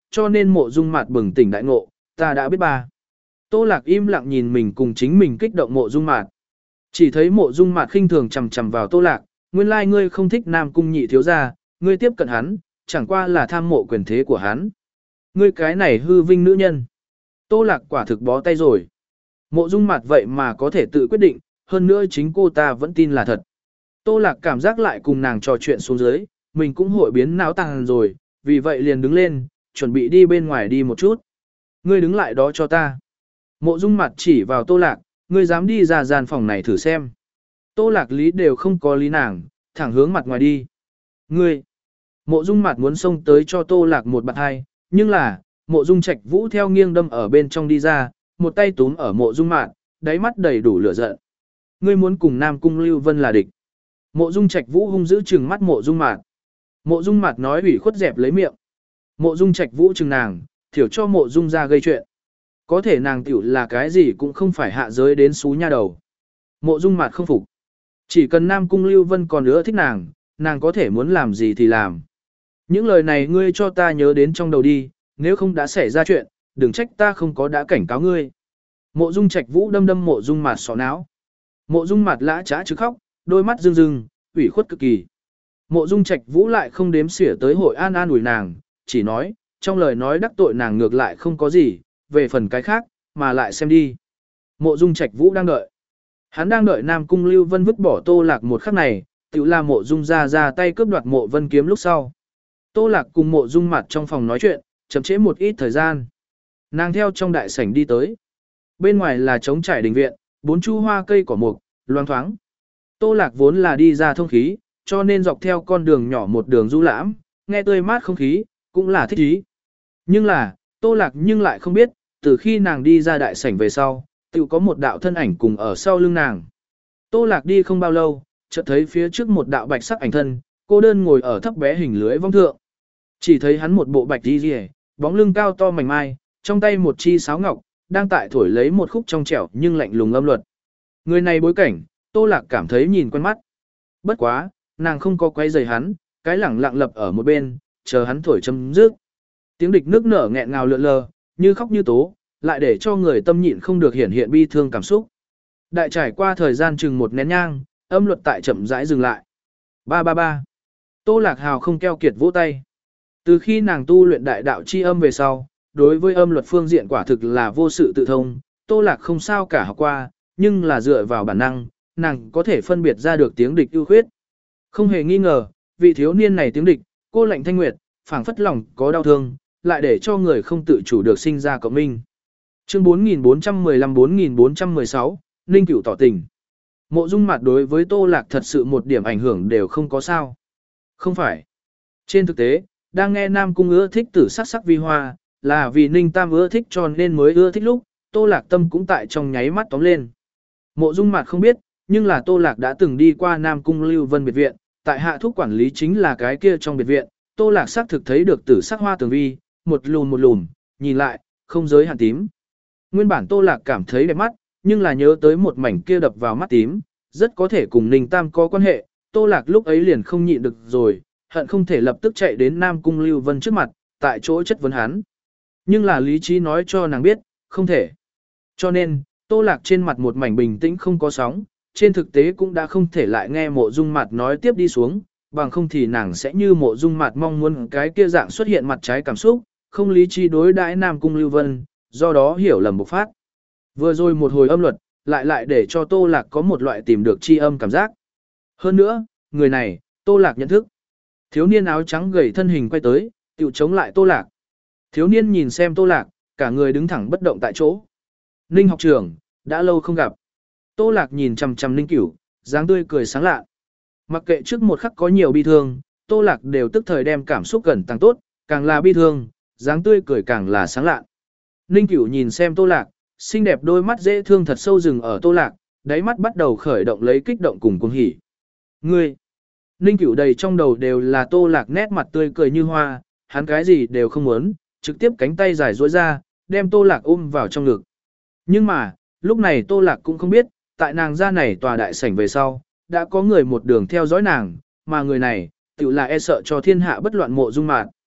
cho nên mộ dung mạt bừng tỉnh đại ngộ, ta đã biết ba. Tô Lạc im lặng nhìn mình cùng chính mình kích động mộ dung mạt. Chỉ thấy mộ dung mạt khinh thường chằm chằm vào Tô Lạc, nguyên lai ngươi không thích Nam Cung nhị thiếu gia, ngươi tiếp cận hắn, chẳng qua là tham mộ quyền thế của hắn. Ngươi cái này hư vinh nữ nhân. Tô Lạc quả thực bó tay rồi. Mộ dung mạt vậy mà có thể tự quyết định, hơn nữa chính cô ta vẫn tin là thật. Tô Lạc cảm giác lại cùng nàng trò chuyện xuống dưới, mình cũng hội biến não tàng rồi, vì vậy liền đứng lên, chuẩn bị đi bên ngoài đi một chút. Ngươi đứng lại đó cho ta. Mộ dung mặt chỉ vào Tô Lạc, ngươi dám đi ra gian phòng này thử xem. Tô Lạc lý đều không có lý nàng, thẳng hướng mặt ngoài đi. Ngươi. Mộ dung mặt muốn xông tới cho Tô Lạc một bạn hai, nhưng là, mộ dung trạch vũ theo nghiêng đâm ở bên trong đi ra, một tay túm ở mộ dung mặt, đáy mắt đầy đủ lửa giận. Ngươi muốn cùng Nam Cung Lưu Vân là địch. Mộ dung trạch vũ hung dữ trừng mắt mộ dung mặt. Mộ dung mặt nói ủy khuất dẹp lấy miệng. Mộ dung trạch vũ trừng nàng, thiểu cho mộ dung ra gây chuyện. Có thể nàng tiểu là cái gì cũng không phải hạ giới đến xú nha đầu. Mộ dung mặt không phục. Chỉ cần Nam Cung Lưu Vân còn nữa thích nàng, nàng có thể muốn làm gì thì làm. Những lời này ngươi cho ta nhớ đến trong đầu đi, nếu không đã xảy ra chuyện, đừng trách ta không có đã cảnh cáo ngươi. Mộ dung trạch vũ đâm đâm mộ dung mặt sọ não. Mộ dung mặt lã trá chứ khóc, đôi mắt rưng rưng, ủy khuất cực kỳ. Mộ dung trạch vũ lại không đếm xỉa tới hội an an ủi nàng, chỉ nói, trong lời nói đắc tội nàng ngược lại không có gì, về phần cái khác, mà lại xem đi. Mộ dung trạch vũ đang đợi. Hắn đang đợi Nam Cung Lưu Vân vứt bỏ Tô Lạc một khắc này, tự là mộ dung ra ra tay cướp đoạt mộ vân kiếm lúc sau. Tô Lạc cùng mộ dung mặt trong phòng nói chuyện, chậm trễ một ít thời gian. Nàng theo trong đại sảnh đi tới. Bên ngoài là trống trải đình viện, bốn chu hoa cây cỏ mục, loang thoáng. Tô Lạc vốn là đi ra thông khí, cho nên dọc theo con đường nhỏ một đường du lãm, nghe tươi mát không khí, cũng là thích ý. Nhưng là, Tô Lạc nhưng lại không biết, từ khi nàng đi ra đại sảnh về sau, tự có một đạo thân ảnh cùng ở sau lưng nàng. Tô Lạc đi không bao lâu, chợt thấy phía trước một đạo bạch sắc ảnh thân, cô đơn ngồi ở thấp bé hình lưới vong thượng. Chỉ thấy hắn một bộ bạch đi rìa, bóng lưng cao to mảnh mai, trong tay một chi sáo ngọc, đang tại thổi lấy một khúc trong trẻo nhưng lạnh lùng âm luật. Người này bối cảnh, Tô Lạc cảm thấy nhìn quen mắt. Bất quá, nàng không có quay rời hắn, cái lẳng lặng lập ở một bên, chờ hắn thổi chấm dứt. Tiếng địch nước nở nghẹn ngào lượn lờ, như khóc như tố, lại để cho người tâm nhịn không được hiển hiện bi thương cảm xúc. Đại trải qua thời gian chừng một nén nhang, âm luật tại chậm rãi dừng lại. Ba ba ba. Tô Lạc Hào không keo kiệt vỗ tay. Từ khi nàng tu luyện đại đạo chi âm về sau, đối với âm luật phương diện quả thực là vô sự tự thông, Tô Lạc không sao cả học qua, nhưng là dựa vào bản năng, nàng có thể phân biệt ra được tiếng địch ưu khuyết. Không hề nghi ngờ, vị thiếu niên này tiếng địch, cô lạnh thanh nguyệt, phảng phất lòng có đau thương, lại để cho người không tự chủ được sinh ra cộng minh. Chương bốn nghìn bốn trăm mười lăm bốn nghìn bốn trăm mười sáu, Ninh Cửu tỏ tình. Mộ dung mặt đối với Tô Lạc thật sự một điểm ảnh hưởng đều không có sao. Không phải. Trên thực tế, đang nghe Nam Cung ưa thích tử sắc sắc vi hoa, là vì Ninh Tam ưa thích cho nên mới ưa thích lúc, Tô Lạc tâm cũng tại trong nháy mắt tóm lên. Mộ dung mặt không biết, nhưng là Tô Lạc đã từng đi qua Nam Cung Lưu Vân biệt viện, tại hạ thuốc quản lý chính là cái kia trong biệt viện, Tô Lạc xác thực thấy được tử sắc hoa tường vi, một lùn một lùn, nhìn lại, không giới hạn tím. Nguyên bản Tô Lạc cảm thấy đẹp mắt, nhưng là nhớ tới một mảnh kia đập vào mắt tím, rất có thể cùng Ninh Tam có quan hệ, Tô Lạc lúc ấy liền không nhịn được rồi, hận không thể lập tức chạy đến Nam Cung Lưu Vân trước mặt, tại chỗ chất vấn hắn. Nhưng là lý trí nói cho nàng biết, không thể. Cho nên, Tô Lạc trên mặt một mảnh bình tĩnh không có sóng, trên thực tế cũng đã không thể lại nghe mộ dung mặt nói tiếp đi xuống, bằng không thì nàng sẽ như mộ dung mặt mong muốn cái kia dạng xuất hiện mặt trái cảm xúc, không lý trí đối đãi Nam Cung Lưu Vân, do đó hiểu lầm bộc phát. Vừa rồi một hồi âm luật, lại lại để cho Tô Lạc có một loại tìm được chi âm cảm giác. Hơn nữa, người này, Tô Lạc nhận thức. Thiếu niên áo trắng gầy thân hình quay tới, tiểu chống lại Tô Lạc. Thiếu niên nhìn xem Tô Lạc, cả người đứng thẳng bất động tại chỗ. Ninh học trưởng, đã lâu không gặp. Tô Lạc nhìn chằm chằm Ninh Cửu, dáng tươi cười sáng lạ. Mặc kệ trước một khắc có nhiều bi thương, Tô Lạc đều tức thời đem cảm xúc gần tăng tốt, càng là bi thương, dáng tươi cười càng là sáng lạ. Ninh Cửu nhìn xem Tô Lạc, xinh đẹp đôi mắt dễ thương thật sâu rừng ở Tô Lạc, đáy mắt bắt đầu khởi động lấy kích động cùng cuồng hỉ. Ngươi! Ninh Cửu đầy trong đầu đều là Tô Lạc nét mặt tươi cười như hoa, hắn cái gì đều không muốn, trực tiếp cánh tay dài duỗi ra, đem Tô Lạc ôm vào trong ngực. Nhưng mà, lúc này Tô Lạc cũng không biết, tại nàng ra này tòa đại sảnh về sau, đã có người một đường theo dõi nàng, mà người này, tự là e sợ cho thiên hạ bất loạn mộ dung mạt.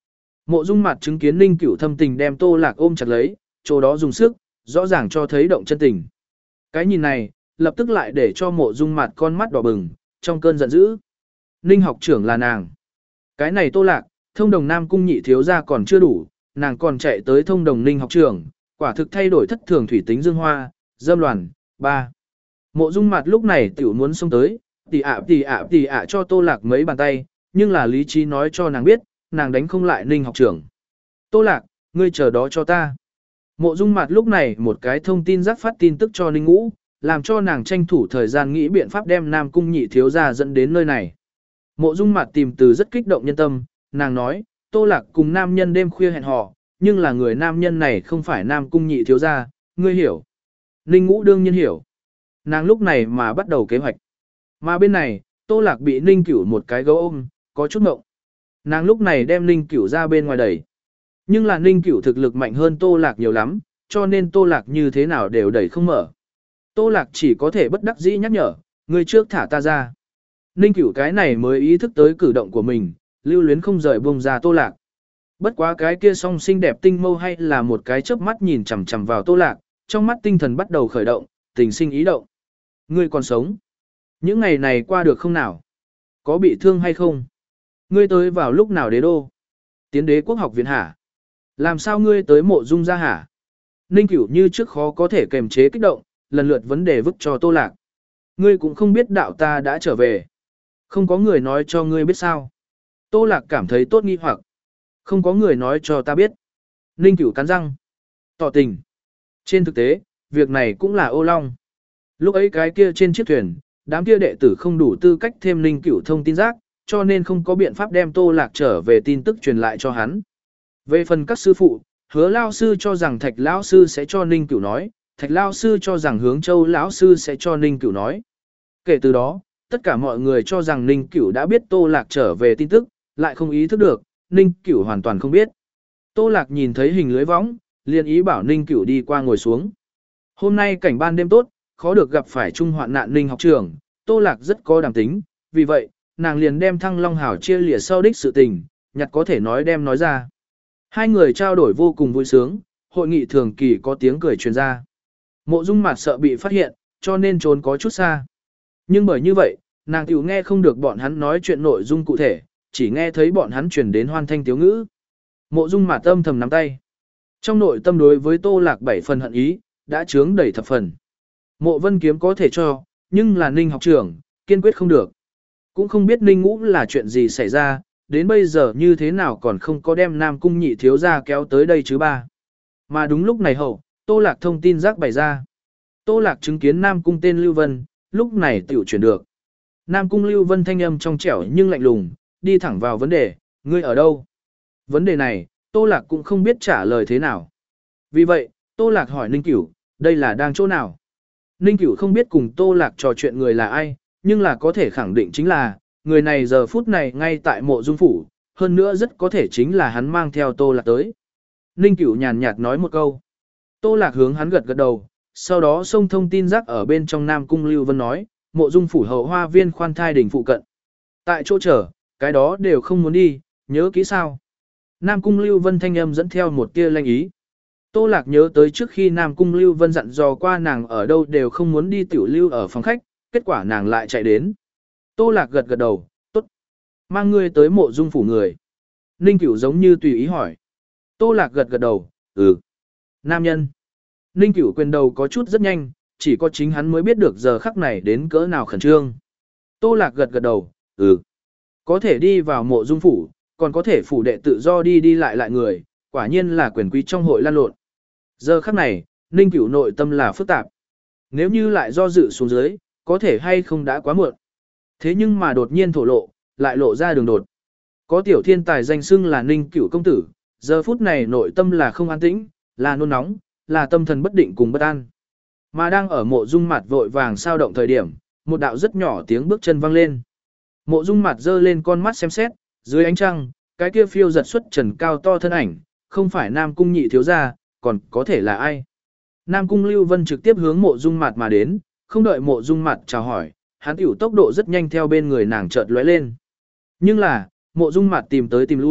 Mộ Dung Mạt chứng kiến Ninh Cửu thâm tình đem Tô Lạc ôm chặt lấy, chỗ đó dùng sức, rõ ràng cho thấy động chân tình. Cái nhìn này, lập tức lại để cho Mộ Dung Mạt con mắt đỏ bừng, trong cơn giận dữ. Ninh học trưởng là nàng. Cái này Tô Lạc, thông đồng Nam cung nhị thiếu gia còn chưa đủ, nàng còn chạy tới thông đồng Ninh học trưởng, quả thực thay đổi thất thường thủy tính dương hoa, dâm loàn, ba. Mộ Dung Mạt lúc này tiểu muốn xông tới, tỉ ạ tỉ ạ tỉ ạ cho Tô Lạc mấy bàn tay, nhưng là lý trí nói cho nàng biết, nàng đánh không lại Ninh học trưởng. Tô Lạc, ngươi chờ đó cho ta. Mộ Dung Mạt lúc này một cái thông tin rắc phát tin tức cho Ninh Ngũ, làm cho nàng tranh thủ thời gian nghĩ biện pháp đem Nam cung nhị thiếu gia dẫn đến nơi này. Mộ Dung Mạt tìm từ rất kích động nhân tâm, nàng nói, Tô Lạc cùng nam nhân đêm khuya hẹn hò, nhưng là người nam nhân này không phải Nam cung nhị thiếu gia, ngươi hiểu. Ninh Ngũ đương nhiên hiểu. Nàng lúc này mà bắt đầu kế hoạch. Mà bên này, Tô Lạc bị Ninh Cửu một cái gấu ôm, có chút ngộng. Nàng lúc này đem Ninh Cửu ra bên ngoài đẩy. Nhưng là Ninh Cửu thực lực mạnh hơn Tô Lạc nhiều lắm, cho nên Tô Lạc như thế nào đều đẩy không mở. Tô Lạc chỉ có thể bất đắc dĩ nhắc nhở, ngươi trước thả ta ra. Ninh Cửu cái này mới ý thức tới cử động của mình, lưu luyến không rời buông ra Tô Lạc. Bất quá cái kia song xinh đẹp tinh mâu hay là một cái chớp mắt nhìn chằm chằm vào Tô Lạc, trong mắt tinh thần bắt đầu khởi động, tình sinh ý động. Ngươi còn sống. Những ngày này qua được không nào? Có bị thương hay không? Ngươi tới vào lúc nào đế đô? Tiến đế quốc học viện hả? Làm sao ngươi tới Mộ Dung gia hả? Ninh Cửu như trước khó có thể kềm chế kích động, lần lượt vấn đề vứt cho Tô Lạc. Ngươi cũng không biết đạo ta đã trở về. Không có người nói cho ngươi biết sao. Tô Lạc cảm thấy tốt nghi hoặc. Không có người nói cho ta biết. Ninh Cửu cắn răng. Tỏ tình. Trên thực tế, việc này cũng là ô long. Lúc ấy cái kia trên chiếc thuyền, đám kia đệ tử không đủ tư cách thêm Ninh Cửu thông tin giác, cho nên không có biện pháp đem Tô Lạc trở về tin tức truyền lại cho hắn. Về phần các sư phụ, Hứa lão sư cho rằng Thạch lão sư sẽ cho Ninh Cửu nói, Thạch lão sư cho rằng Hướng Châu lão sư sẽ cho Ninh Cửu nói. Kể từ đó, tất cả mọi người cho rằng Ninh Cửu đã biết Tô Lạc trở về tin tức, lại không ý thức được, Ninh Cửu hoàn toàn không biết. Tô Lạc nhìn thấy hình lưới võng, liền ý bảo Ninh Cửu đi qua ngồi xuống. Hôm nay cảnh ban đêm tốt, khó được gặp phải trung hoạn nạn Ninh học trưởng, Tô Lạc rất có đảm tính, vì vậy, nàng liền đem Thăng Long Hảo chia lìa sau đích sự tình, nhặt có thể nói đem nói ra. Hai người trao đổi vô cùng vui sướng, hội nghị thường kỳ có tiếng cười truyền ra. Mộ Dung Mạt sợ bị phát hiện, cho nên trốn có chút xa. Nhưng bởi như vậy, nàng tiểu nghe không được bọn hắn nói chuyện nội dung cụ thể, chỉ nghe thấy bọn hắn truyền đến hoan thanh tiếu ngữ. Mộ Dung Mạt âm thầm nắm tay. Trong nội tâm đối với Tô Lạc bảy phần hận ý, đã chướng đầy thập phần. Mộ Vân Kiếm có thể cho, nhưng là Ninh học trưởng, kiên quyết không được. Cũng không biết Ninh Ngũ là chuyện gì xảy ra, đến bây giờ như thế nào còn không có đem Nam cung nhị thiếu gia kéo tới đây chứ ba. Mà đúng lúc này hậu, Tô Lạc thông tin rác bày ra. Tô Lạc chứng kiến Nam cung tên Lưu Vân, lúc này tiểu chuyển được. Nam cung Lưu Vân thanh âm trong trẻo nhưng lạnh lùng, đi thẳng vào vấn đề, ngươi ở đâu? Vấn đề này, Tô Lạc cũng không biết trả lời thế nào. Vì vậy, Tô Lạc hỏi Ninh Cửu, đây là đang chỗ nào? Ninh Cửu không biết cùng Tô Lạc trò chuyện người là ai, nhưng là có thể khẳng định chính là, người này giờ phút này ngay tại Mộ Dung phủ, hơn nữa rất có thể chính là hắn mang theo Tô Lạc tới. Ninh Cửu nhàn nhạt nói một câu. Tô Lạc hướng hắn gật gật đầu, sau đó xông thông tin rắc ở bên trong Nam cung Lưu Vân nói, Mộ Dung phủ hậu hoa viên khoan thai đỉnh phụ cận. Tại chỗ chờ, cái đó đều không muốn đi, nhớ kỹ sao. Nam cung Lưu Vân thanh âm dẫn theo một tia lanh ý. Tô Lạc nhớ tới trước khi Nam cung Lưu Vân dặn dò qua nàng ở đâu đều không muốn đi tiểu lưu ở phòng khách, kết quả nàng lại chạy đến. Tô Lạc gật gật đầu, tốt. Mang ngươi tới Mộ Dung phủ người. Ninh Cửu giống như tùy ý hỏi. Tô Lạc gật gật đầu, ừ. Nam nhân. Ninh Cửu quyền đầu có chút rất nhanh, chỉ có chính hắn mới biết được giờ khắc này đến cỡ nào khẩn trương. Tô Lạc gật gật đầu, ừ. Có thể đi vào Mộ Dung phủ, còn có thể phủ đệ tự do đi đi lại lại người, quả nhiên là quyền quý trong hội lan lộn. Giờ khắc này, Ninh Cửu nội tâm là phức tạp. Nếu như lại do dự xuống dưới, có thể hay không đã quá muộn. Thế nhưng mà đột nhiên thổ lộ, lại lộ ra đường đột. Có tiểu thiên tài danh xưng là Ninh Cửu công tử, giờ phút này nội tâm là không an tĩnh, là nôn nóng, là tâm thần bất định cùng bất an. Mà đang ở Mộ Dung Mạt vội vàng sao động thời điểm, một đạo rất nhỏ tiếng bước chân vang lên. Mộ Dung Mạt giơ lên con mắt xem xét, dưới ánh trăng, cái kia phiêu giật xuất trần cao to thân ảnh, không phải Nam cung nhị thiếu gia, còn có thể là ai? Nam cung Lưu Vân trực tiếp hướng Mộ Dung Mạt mà đến, không đợi Mộ Dung Mạt chào hỏi, hắn tiểu tốc độ rất nhanh theo bên người nàng chợt lóe lên. Nhưng là, Mộ Dung Mạt tìm tới tìm lui,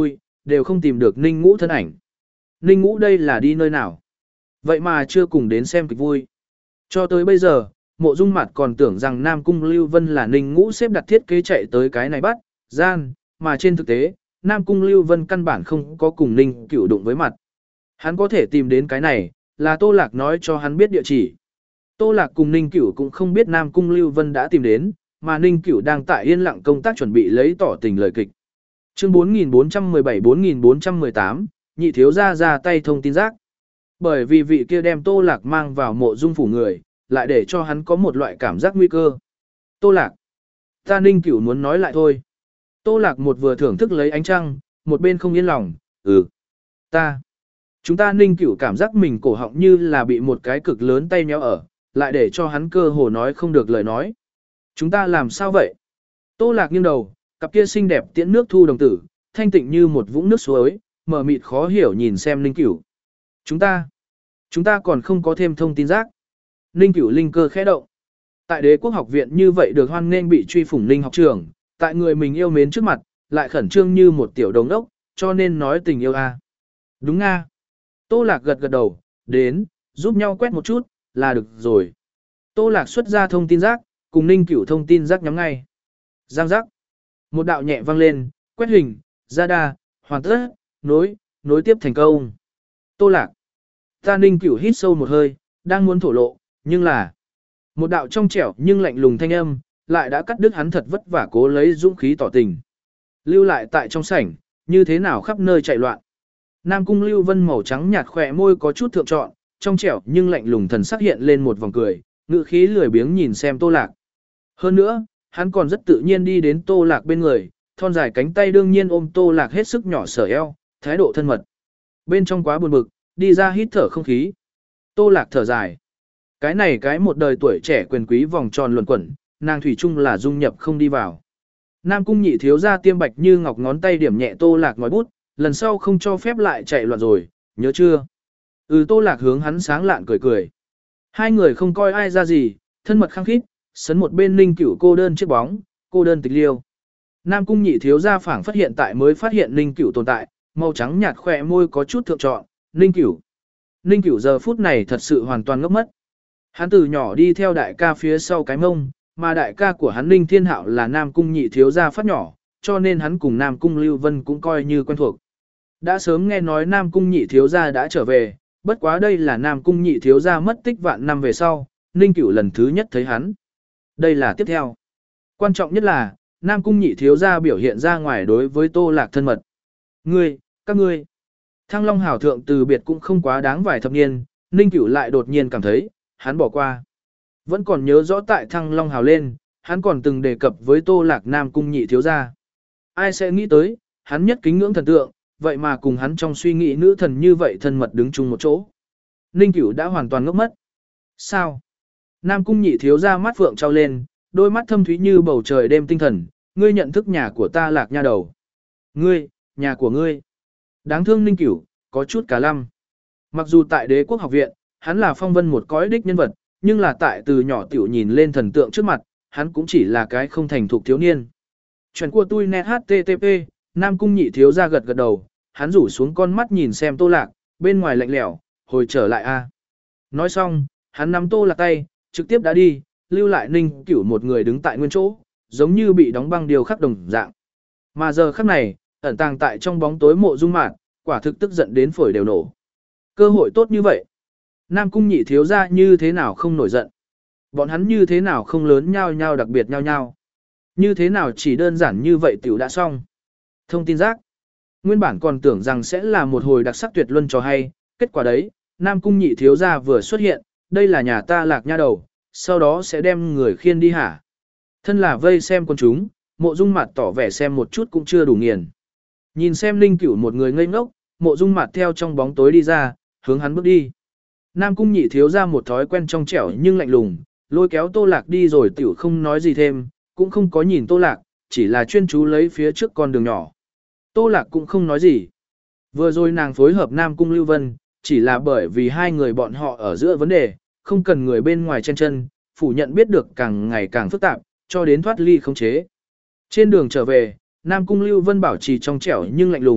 đều không tìm được Ninh Ngũ thân ảnh. Ninh Ngũ đây là đi nơi nào? Vậy mà chưa cùng đến xem kịch vui. Cho tới bây giờ, Mộ Dung Mạt còn tưởng rằng Nam Cung Lưu Vân là Ninh Ngũ xếp đặt thiết kế chạy tới cái này bắt, gian, mà trên thực tế, Nam Cung Lưu Vân căn bản không có cùng Ninh Cửu đụng với mặt. Hắn có thể tìm đến cái này, là Tô Lạc nói cho hắn biết địa chỉ. Tô Lạc cùng Ninh Cửu cũng không biết Nam Cung Lưu Vân đã tìm đến, mà Ninh Cửu đang tại yên lặng công tác chuẩn bị lấy tỏ tình lời kịch. Chương bốn nghìn bốn trăm mười bảy bốn nghìn bốn trăm mười tám, nhị thiếu gia ra tay thông tin giác. Bởi vì vị kia đem Tô Lạc mang vào Mộ Dung phủ người, lại để cho hắn có một loại cảm giác nguy cơ. Tô Lạc. Ta Ninh Cửu muốn nói lại thôi. Tô Lạc một vừa thưởng thức lấy ánh trăng, một bên không yên lòng, ừ. Ta. Chúng ta Ninh Cửu cảm giác mình cổ họng như là bị một cái cực lớn tay nhéo ở, lại để cho hắn cơ hồ nói không được lời nói. Chúng ta làm sao vậy? Tô Lạc nghiêng đầu, cặp kia xinh đẹp tiễn nước thu đồng tử, thanh tịnh như một vũng nước suối, mờ mịt khó hiểu nhìn xem Ninh Cửu. Chúng ta, chúng ta còn không có thêm thông tin giác. Ninh Cửu linh cơ khẽ động. Tại Đế Quốc học viện như vậy được hoan nghênh bị truy phủng Ninh học trưởng, tại người mình yêu mến trước mặt, lại khẩn trương như một tiểu đồng đốc, cho nên nói tình yêu a. Đúng nga. Tô Lạc gật gật đầu, đến, giúp nhau quét một chút, là được rồi. Tô Lạc xuất ra thông tin giác, cùng Ninh Cửu thông tin giác nhắm ngay. Giang giác. Một đạo nhẹ vang lên, quét hình, ra đa, hoàn tất, nối, nối tiếp thành công. Tô Lạc. Ta Ninh Cửu hít sâu một hơi, đang muốn thổ lộ, nhưng là một đạo trong trẻo nhưng lạnh lùng thanh âm, lại đã cắt đứt hắn thật vất vả cố lấy dũng khí tỏ tình. Lưu lại tại trong sảnh, như thế nào khắp nơi chạy loạn. Nam Cung Lưu Vân màu trắng nhạt khỏe môi có chút thượng trọn, trong trẻo nhưng lạnh lùng thần sắc hiện lên một vòng cười, ngữ khí lười biếng nhìn xem Tô Lạc. Hơn nữa, hắn còn rất tự nhiên đi đến Tô Lạc bên người, thon dài cánh tay đương nhiên ôm Tô Lạc hết sức nhỏ sở eo, thái độ thân mật. Bên trong quá buồn bực, đi ra hít thở không khí. Tô Lạc thở dài. Cái này cái một đời tuổi trẻ quyền quý vòng tròn luẩn quẩn, nàng thủy chung là dung nhập không đi vào. Nam Cung nhị thiếu gia tiêm bạch như ngọc ngón tay điểm nhẹ Tô Lạc ngòi bút, lần sau không cho phép lại chạy loạn rồi, nhớ chưa? Ừ. Tô Lạc hướng hắn sáng lạn cười cười. Hai người không coi ai ra gì, thân mật khăng khít, sấn một bên Ninh Cửu cô đơn chiếc bóng, cô đơn tịch liêu. Nam Cung nhị thiếu gia phảng phát hiện tại mới phát hiện Ninh Cửu tồn tại, màu trắng nhạt khỏe môi có chút thượng trọn, Ninh Cửu. Ninh Cửu giờ phút này thật sự hoàn toàn ngốc mất. Hắn từ nhỏ đi theo đại ca phía sau cái mông, mà đại ca của hắn Ninh Thiên Hạo là Nam Cung nhị thiếu gia phát nhỏ, cho nên hắn cùng Nam Cung Lưu Vân cũng coi như quen thuộc. Đã sớm nghe nói Nam Cung nhị thiếu gia đã trở về, bất quá đây là Nam Cung nhị thiếu gia mất tích vạn năm về sau, Ninh Cửu lần thứ nhất thấy hắn. Đây là tiếp theo. Quan trọng nhất là, Nam Cung nhị thiếu gia biểu hiện ra ngoài đối với Tô Lạc thân mật. Ngươi, các ngươi. Thăng Long hảo thượng từ biệt cũng không quá đáng vài thập niên, Ninh Cửu lại đột nhiên cảm thấy, hắn bỏ qua. Vẫn còn nhớ rõ tại Thăng Long hảo lên, hắn còn từng đề cập với Tô Lạc Nam Cung nhị thiếu gia. Ai sẽ nghĩ tới, hắn nhất kính ngưỡng thần tượng, vậy mà cùng hắn trong suy nghĩ nữ thần như vậy thân mật đứng chung một chỗ. Ninh Cửu đã hoàn toàn ngốc mất. Sao? Nam Cung nhị thiếu gia mắt phượng trao lên, đôi mắt thâm thúy như bầu trời đêm tinh thần, ngươi nhận thức nhà của ta Lạc nha đầu. Ngươi, nhà của ngươi. Đáng thương Ninh Cửu, có chút cả lăm. Mặc dù tại Đế Quốc học viện, hắn là phong vân một cõi đích nhân vật, nhưng là tại từ nhỏ tiểu nhìn lên thần tượng trước mặt, hắn cũng chỉ là cái không thành thục thiếu niên. Chuyện của tôi net hát tê tê pê, Nam Cung nhị thiếu gia gật gật đầu, hắn rủ xuống con mắt nhìn xem Tô Lạc, bên ngoài lạnh lẽo, hồi trở lại a. Nói xong, hắn nắm Tô Lạc tay, trực tiếp đã đi, lưu lại Ninh Cửu một người đứng tại nguyên chỗ, giống như bị đóng băng điều khắc đồng dạng. Mà giờ khắc này, ẩn tàng tại trong bóng tối Mộ Dung Mạt, quả thực tức giận đến phổi đều nổ. Cơ hội tốt như vậy, Nam Cung nhị thiếu gia như thế nào không nổi giận? Bọn hắn như thế nào không lớn nhau nhau đặc biệt nhau nhau? Như thế nào chỉ đơn giản như vậy tiểu đã xong? Thông tin giác. Nguyên bản còn tưởng rằng sẽ là một hồi đặc sắc tuyệt luân cho hay, kết quả đấy, Nam Cung nhị thiếu gia vừa xuất hiện, đây là nhà ta Lạc nha đầu, sau đó sẽ đem người khiên đi hả? Thân là vây xem con chúng, Mộ Dung Mạt tỏ vẻ xem một chút cũng chưa đủ nghiền. Nhìn xem Ninh Cửu một người ngây ngốc, Mộ Dung Mạt theo trong bóng tối đi ra, hướng hắn bước đi. Nam Cung nhị thiếu ra một thói quen trong trẻo nhưng lạnh lùng, lôi kéo Tô Lạc đi rồi tiểu không nói gì thêm, cũng không có nhìn Tô Lạc, chỉ là chuyên chú lấy phía trước con đường nhỏ. Tô Lạc cũng không nói gì. Vừa rồi nàng phối hợp Nam Cung Lưu Vân, chỉ là bởi vì hai người bọn họ ở giữa vấn đề, không cần người bên ngoài chen chân, phủ nhận biết được càng ngày càng phức tạp, cho đến thoát ly khống chế. Trên đường trở về, Nam Cung Lưu Vân bảo trì trong trẻo nhưng lạnh lùng,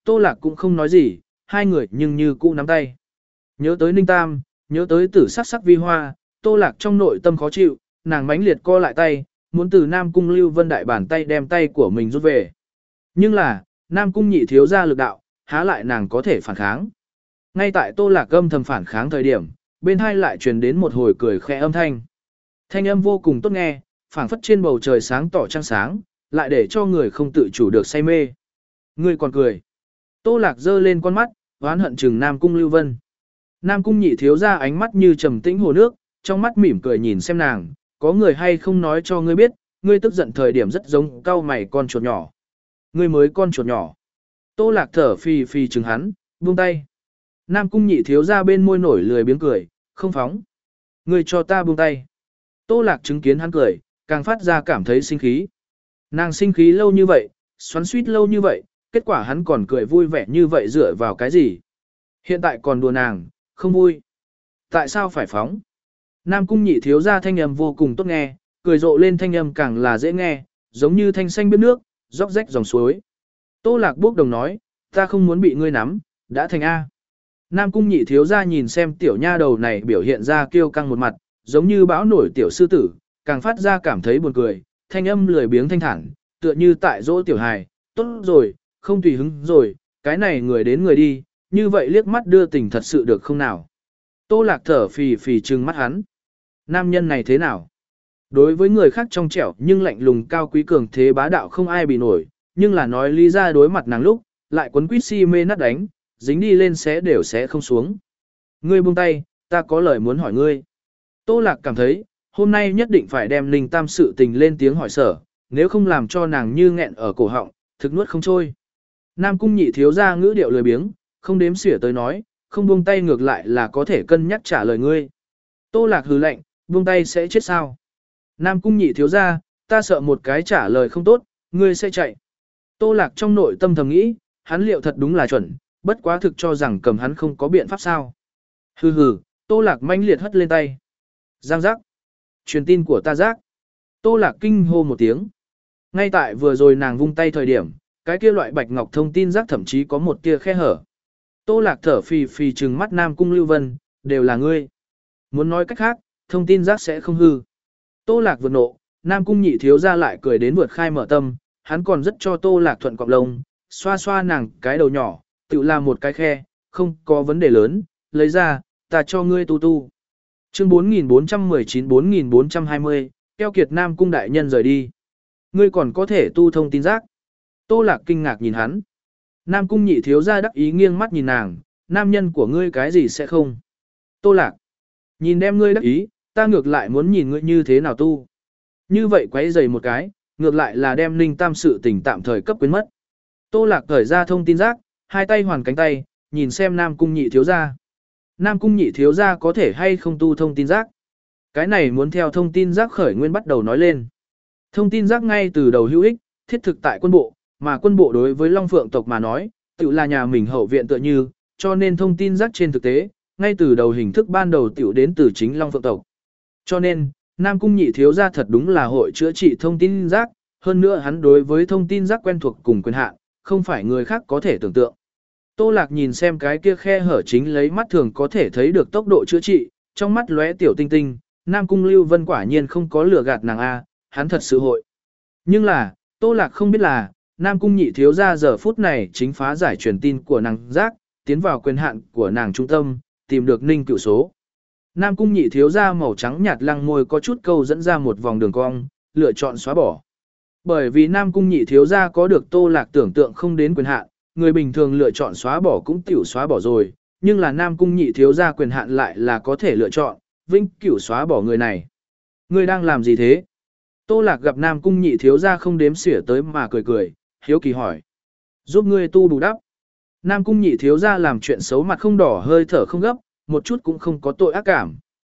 Tô Lạc cũng không nói gì, hai người nhưng như cũ nắm tay. Nhớ tới Ninh Tam, nhớ tới tử sắc sắc vi hoa, Tô Lạc trong nội tâm khó chịu, nàng mãnh liệt co lại tay, muốn từ Nam Cung Lưu Vân đại bàn tay đem tay của mình rút về. Nhưng là, Nam Cung nhị thiếu ra lực đạo, há lại nàng có thể phản kháng. Ngay tại Tô Lạc âm thầm phản kháng thời điểm, bên hai lại truyền đến một hồi cười khẽ âm thanh. Thanh âm vô cùng tốt nghe, phảng phất trên bầu trời sáng tỏ trăng sáng, lại để cho người không tự chủ được say mê. Người còn cười. Tô Lạc giơ lên con mắt, oán hận chừng Nam Cung Lưu Vân. Nam Cung nhị thiếu ra ánh mắt như trầm tĩnh hồ nước, trong mắt mỉm cười nhìn xem nàng, có người hay không nói cho ngươi biết, ngươi tức giận thời điểm rất giống cau mày con chuột nhỏ. Ngươi mới con chuột nhỏ. Tô Lạc thở phì phì chừng hắn, buông tay. Nam Cung nhị thiếu ra bên môi nổi lười biếng cười, không phóng. Ngươi cho ta buông tay. Tô Lạc chứng kiến hắn cười, càng phát ra cảm thấy sinh khí. Nàng sinh khí lâu như vậy, xoắn suýt lâu như vậy, kết quả hắn còn cười vui vẻ như vậy dựa vào cái gì? Hiện tại còn đùa nàng, không vui. Tại sao phải phóng? Nam Cung nhị thiếu ra thanh âm vô cùng tốt nghe, cười rộ lên thanh âm càng là dễ nghe, giống như thanh xanh biết nước, róc rách dòng suối. Tô Lạc bốc đồng nói, ta không muốn bị ngươi nắm, đã thành A. Nam Cung nhị thiếu ra nhìn xem tiểu nha đầu này biểu hiện ra kiêu căng một mặt, giống như bão nổi tiểu sư tử, càng phát ra cảm thấy buồn cười, thanh âm lười biếng thanh thản, tựa như tại dỗ tiểu hài, tốt rồi, không tùy hứng rồi, cái này người đến người đi, như vậy liếc mắt đưa tình thật sự được không nào. Tô Lạc thở phì phì trừng mắt hắn. Nam nhân này thế nào? Đối với người khác trong trẻo nhưng lạnh lùng cao quý cường thế bá đạo không ai bị nổi, nhưng là nói lý ra đối mặt nàng lúc, lại quấn quýt si mê nát đánh, dính đi lên xé đều xé không xuống. Ngươi buông tay, ta có lời muốn hỏi ngươi. Tô Lạc cảm thấy, hôm nay nhất định phải đem Ninh Tam sự tình lên tiếng hỏi sở, nếu không làm cho nàng như nghẹn ở cổ họng, thực nuốt không trôi. Nam Cung nhị thiếu ra ngữ điệu lười biếng, không đếm xỉa tới nói, không buông tay ngược lại là có thể cân nhắc trả lời ngươi. Tô Lạc hừ lạnh, buông tay sẽ chết sao? Nam Cung nhị thiếu ra, ta sợ một cái trả lời không tốt, ngươi sẽ chạy. Tô Lạc trong nội tâm thầm nghĩ, hắn liệu thật đúng là chuẩn, bất quá thực cho rằng cầm hắn không có biện pháp sao. Hừ hừ, Tô Lạc manh liệt hất lên tay. Giang giác. Truyền tin của ta giác. Tô Lạc kinh hô một tiếng. Ngay tại vừa rồi nàng vung tay thời điểm, cái kia loại bạch ngọc thông tin giác thậm chí có một tia khe hở. Tô Lạc thở phì phì trừng mắt Nam Cung Lưu Vân, đều là ngươi. Muốn nói cách khác, thông tin giác sẽ không hư. Tô Lạc vượt nộ, Nam Cung nhị thiếu ra lại cười đến vượt khai mở tâm, hắn còn rất cho Tô Lạc thuận cọng lông, xoa xoa nàng cái đầu nhỏ, tự làm một cái khe, không có vấn đề lớn, lấy ra, ta cho ngươi tu tu. Chương bốn nghìn bốn trăm mười chín bốn nghìn bốn trăm hai mươi, keo kiệt Nam Cung đại nhân rời đi. Ngươi còn có thể tu thông tin giác. Tô Lạc kinh ngạc nhìn hắn. Nam Cung nhị thiếu ra đắc ý nghiêng mắt nhìn nàng, nam nhân của ngươi cái gì sẽ không. Tô Lạc, nhìn đem ngươi đắc ý, ta ngược lại muốn nhìn ngươi như thế nào tu. Như vậy quấy rầy một cái, ngược lại là đem Ninh Tam sự tình tạm thời cấp quyến mất. Tô Lạc cởi ra thông tin giác, hai tay hoàn cánh tay, nhìn xem Nam Cung nhị thiếu ra. Nam Cung nhị thiếu ra có thể hay không tu thông tin giác. Cái này muốn theo thông tin giác khởi nguyên bắt đầu nói lên. Thông tin giác ngay từ đầu hữu ích, thiết thực tại quân bộ, mà quân bộ đối với Long Phượng tộc mà nói, tự là nhà mình hậu viện tựa như, cho nên thông tin giác trên thực tế, ngay từ đầu hình thức ban đầu tiểu đến từ chính Long Phượng tộc. Cho nên, Nam Cung nhị thiếu ra thật đúng là hội chữa trị thông tin giác, hơn nữa hắn đối với thông tin giác quen thuộc cùng quyền hạn, không phải người khác có thể tưởng tượng. Tô Lạc nhìn xem cái kia khe hở chính lấy mắt thường có thể thấy được tốc độ chữa trị, trong mắt lóe tiểu tinh tinh, Nam Cung Lưu Vân quả nhiên không có lừa gạt nàng A, hắn thật sự hội. Nhưng là, Tô Lạc không biết là, Nam Cung nhị thiếu ra giờ phút này chính phá giải truyền tin của nàng giác, tiến vào quyền hạn của nàng trung tâm, tìm được Ninh Cửu số. Nam Cung nhị thiếu ra màu trắng nhạt lăng môi có chút câu dẫn ra một vòng đường cong, lựa chọn xóa bỏ. Bởi vì Nam Cung nhị thiếu ra có được Tô Lạc tưởng tượng không đến quyền hạn, người bình thường lựa chọn xóa bỏ cũng tiểu xóa bỏ rồi, nhưng là Nam Cung nhị thiếu ra quyền hạn lại là có thể lựa chọn, vĩnh cửu xóa bỏ người này. Người đang làm gì thế? Tô Lạc gặp Nam Cung nhị thiếu ra không đếm xỉa tới mà cười cười, hiếu kỳ hỏi. Giúp ngươi tu bù đắp. Nam Cung nhị thiếu ra làm chuyện xấu mặt không đỏ hơi thở không gấp, một chút cũng không có tội ác cảm.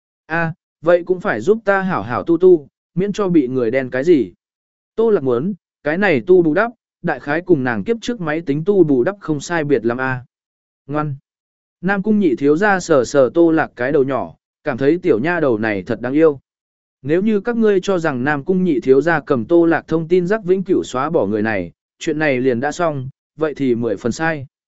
A, vậy cũng phải giúp ta hảo hảo tu tu, miễn cho bị người đen cái gì. Tô Lạc muốn, cái này tu bù đắp, đại khái cùng nàng kiếp trước máy tính tu bù đắp không sai biệt lắm a. Ngoan. Nam Cung nhị thiếu ra sờ sờ Tô Lạc cái đầu nhỏ, cảm thấy tiểu nha đầu này thật đáng yêu. Nếu như các ngươi cho rằng Nam Cung nhị thiếu ra cầm Tô Lạc thông tin giác vĩnh cửu xóa bỏ người này, chuyện này liền đã xong, vậy thì mười phần sai.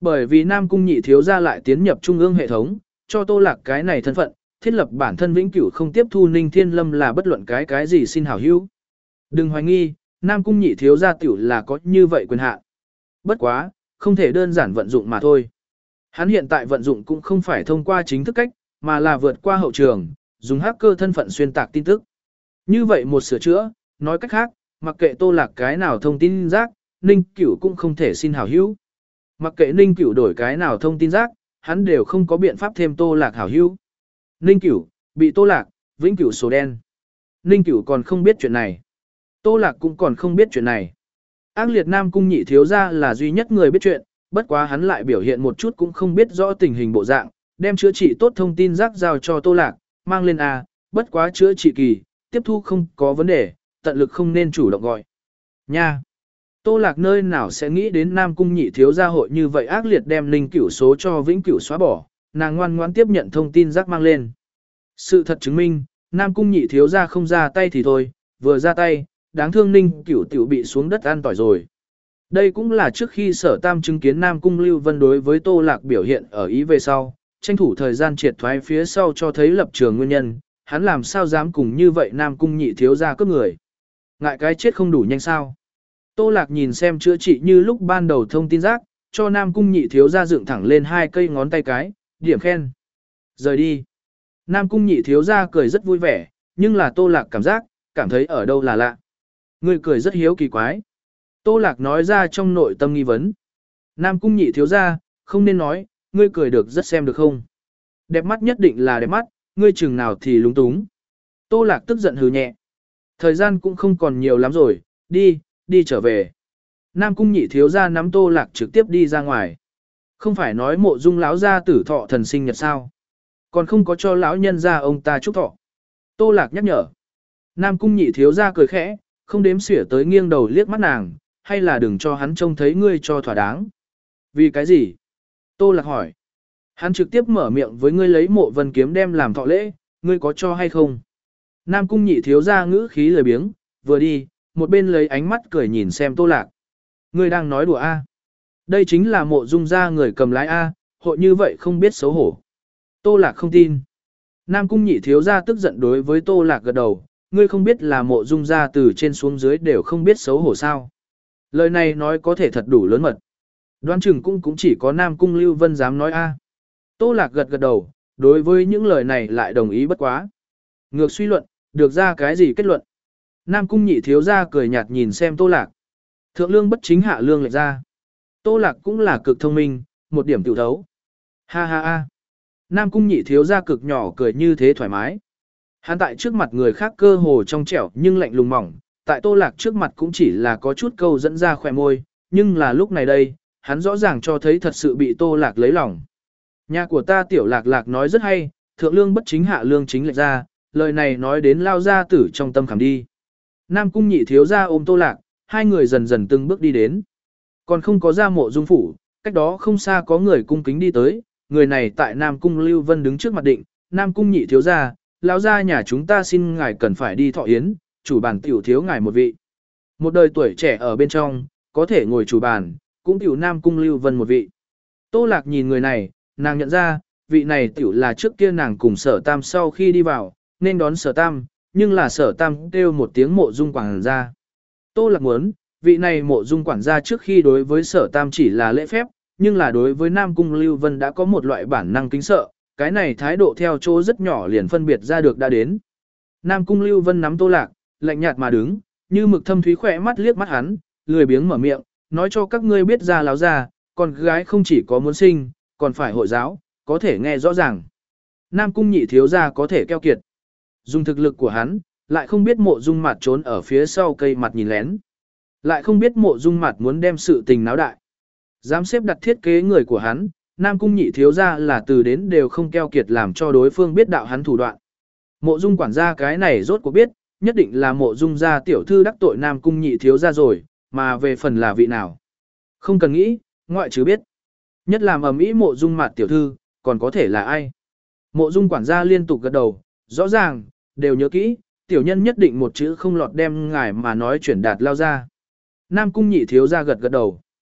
Bởi vì Nam Cung nhị thiếu gia lại tiến nhập trung ương hệ thống, cho Tô Lạc cái này thân phận, thiết lập bản thân vĩnh cửu không tiếp thu Ninh Thiên Lâm là bất luận cái cái gì xin hảo hữu. Đừng hoài nghi, Nam Cung nhị thiếu gia tiểu là có như vậy quyền hạn. Bất quá, không thể đơn giản vận dụng mà thôi. Hắn hiện tại vận dụng cũng không phải thông qua chính thức cách, mà là vượt qua hậu trường, dùng hacker thân phận xuyên tạc tin tức. Như vậy một sửa chữa, nói cách khác, mặc kệ Tô Lạc cái nào thông tin rác, Ninh Cửu cũng không thể xin hảo hữu. Mặc kệ Ninh Cửu đổi cái nào thông tin rác, hắn đều không có biện pháp thêm Tô Lạc hảo hữu. Ninh Cửu, bị Tô Lạc, vĩnh cửu số đen. Ninh Cửu còn không biết chuyện này. Tô Lạc cũng còn không biết chuyện này. Ác liệt Nam Cung nhị thiếu gia là duy nhất người biết chuyện, bất quá hắn lại biểu hiện một chút cũng không biết rõ tình hình bộ dạng, đem chữa trị tốt thông tin rác giao cho Tô Lạc, mang lên A, bất quá chữa trị kỳ, tiếp thu không có vấn đề, tận lực không nên chủ động gọi. Nha! Tô Lạc nơi nào sẽ nghĩ đến Nam Cung nhị thiếu gia hội như vậy ác liệt đem Ninh Cửu số cho vĩnh cửu xóa bỏ, nàng ngoan ngoãn tiếp nhận thông tin rác mang lên. Sự thật chứng minh, Nam Cung nhị thiếu gia không ra tay thì thôi, vừa ra tay, đáng thương Ninh Cửu tiểu bị xuống đất ăn tỏi rồi. Đây cũng là trước khi Sở Tam chứng kiến Nam Cung Lưu Vân đối với Tô Lạc biểu hiện ở ý về sau, tranh thủ thời gian triệt thoái phía sau cho thấy lập trường nguyên nhân, hắn làm sao dám cùng như vậy Nam Cung nhị thiếu gia cướp người. Ngại cái chết không đủ nhanh sao. Tô Lạc nhìn xem chữa trị như lúc ban đầu thông tin rác, cho Nam Cung nhị thiếu gia dựng thẳng lên hai cây ngón tay cái, điểm khen. Rời đi. Nam Cung nhị thiếu gia cười rất vui vẻ, nhưng là Tô Lạc cảm giác, cảm thấy ở đâu là lạ. Người cười rất hiếu kỳ quái. Tô Lạc nói ra trong nội tâm nghi vấn. Nam Cung nhị thiếu gia, không nên nói, ngươi cười được rất xem được không? Đẹp mắt nhất định là đẹp mắt, ngươi chừng nào thì lúng túng. Tô Lạc tức giận hừ nhẹ. Thời gian cũng không còn nhiều lắm rồi, đi, đi trở về. Nam Cung nhị thiếu gia nắm Tô Lạc trực tiếp đi ra ngoài. Không phải nói Mộ Dung lão gia tử thọ thần sinh nhật sao? Còn không có cho lão nhân gia ông ta chúc thọ. Tô Lạc nhắc nhở. Nam Cung nhị thiếu gia cười khẽ, không đếm xỉa tới nghiêng đầu liếc mắt nàng, hay là đừng cho hắn trông thấy ngươi cho thỏa đáng. Vì cái gì? Tô Lạc hỏi. Hắn trực tiếp mở miệng với ngươi lấy Mộ Vân kiếm đem làm thọ lễ, ngươi có cho hay không? Nam Cung nhị thiếu gia ngữ khí lười biếng, vừa đi, một bên lấy ánh mắt cười nhìn xem Tô Lạc. Ngươi đang nói đùa a? Đây chính là Mộ Dung gia người cầm lái a, hội như vậy không biết xấu hổ. Tô Lạc không tin. Nam Cung nhị thiếu gia tức giận đối với Tô Lạc gật đầu, ngươi không biết là Mộ Dung gia từ trên xuống dưới đều không biết xấu hổ sao? Lời này nói có thể thật đủ lớn mật. Đoán chừng cũng cũng chỉ có Nam Cung Lưu Vân dám nói a. Tô Lạc gật gật đầu, đối với những lời này lại đồng ý bất quá. Ngược suy luận, được ra cái gì kết luận? Nam Cung nhị thiếu gia cười nhạt nhìn xem Tô Lạc. Thượng lương bất chính hạ lương lệch ra. Tô Lạc cũng là cực thông minh, một điểm tiểu thấu. Ha ha ha. Nam Cung nhị thiếu gia cực nhỏ cười như thế thoải mái. Hắn tại trước mặt người khác cơ hồ trong trẻo nhưng lạnh lùng mỏng, tại Tô Lạc trước mặt cũng chỉ là có chút câu dẫn ra khỏe môi, nhưng là lúc này đây, hắn rõ ràng cho thấy thật sự bị Tô Lạc lấy lòng. Nhà của ta tiểu Lạc Lạc nói rất hay, thượng lương bất chính hạ lương chính lệch ra, lời này nói đến lao gia tử trong tâm khảm đi. Nam Cung nhị thiếu gia ôm Tô Lạc, hai người dần dần từng bước đi đến. Còn không có ra Mộ Dung phủ, cách đó không xa có người cung kính đi tới, người này tại Nam Cung Lưu Vân đứng trước mặt định, Nam Cung nhị thiếu gia, lão gia nhà chúng ta xin ngài cần phải đi thọ yến, chủ bàn tiểu thiếu ngài một vị. Một đời tuổi trẻ ở bên trong, có thể ngồi chủ bàn, cũng tiểu Nam Cung Lưu Vân một vị. Tô Lạc nhìn người này, nàng nhận ra, vị này tiểu là trước kia nàng cùng Sở Tam sau khi đi vào, nên đón Sở Tam, nhưng là Sở Tam kêu một tiếng Mộ Dung quản gia. Tô Lạc muốn, vị này Mộ Dung quản gia trước khi đối với Sở Tam chỉ là lễ phép, nhưng là đối với Nam Cung Lưu Vân đã có một loại bản năng kính sợ, cái này thái độ theo chỗ rất nhỏ liền phân biệt ra được đã đến. Nam Cung Lưu Vân nắm Tô Lạc, lạnh nhạt mà đứng, như mực thâm thúy khỏe mắt liếc mắt hắn, lười biếng mở miệng, nói cho các ngươi biết ra láo ra, con gái không chỉ có muốn sinh, còn phải hội giáo, có thể nghe rõ ràng. Nam Cung nhị thiếu gia có thể keo kiệt. Dùng thực lực của hắn, lại không biết Mộ Dung Mạt trốn ở phía sau cây mặt nhìn lén. Lại không biết Mộ Dung Mạt muốn đem sự tình náo đại. Dám xếp đặt thiết kế người của hắn, Nam Cung nhị thiếu gia là từ đến đều không keo kiệt làm cho đối phương biết đạo hắn thủ đoạn. Mộ Dung quản gia cái này rốt cuộc biết, nhất định là Mộ Dung gia tiểu thư đắc tội Nam Cung nhị thiếu gia rồi, mà về phần là vị nào. Không cần nghĩ, ngoại trừ biết. Nhất làm ầm ĩ Mộ Dung Mạt tiểu thư, còn có thể là ai. Mộ Dung quản gia liên tục gật đầu, rõ ràng, đều nhớ kỹ, tiểu nhân nhất định một chữ không lọt đem ngài mà nói chuyển đạt lao ra. Nam Cung nhị thiếu gia gật gật đầu.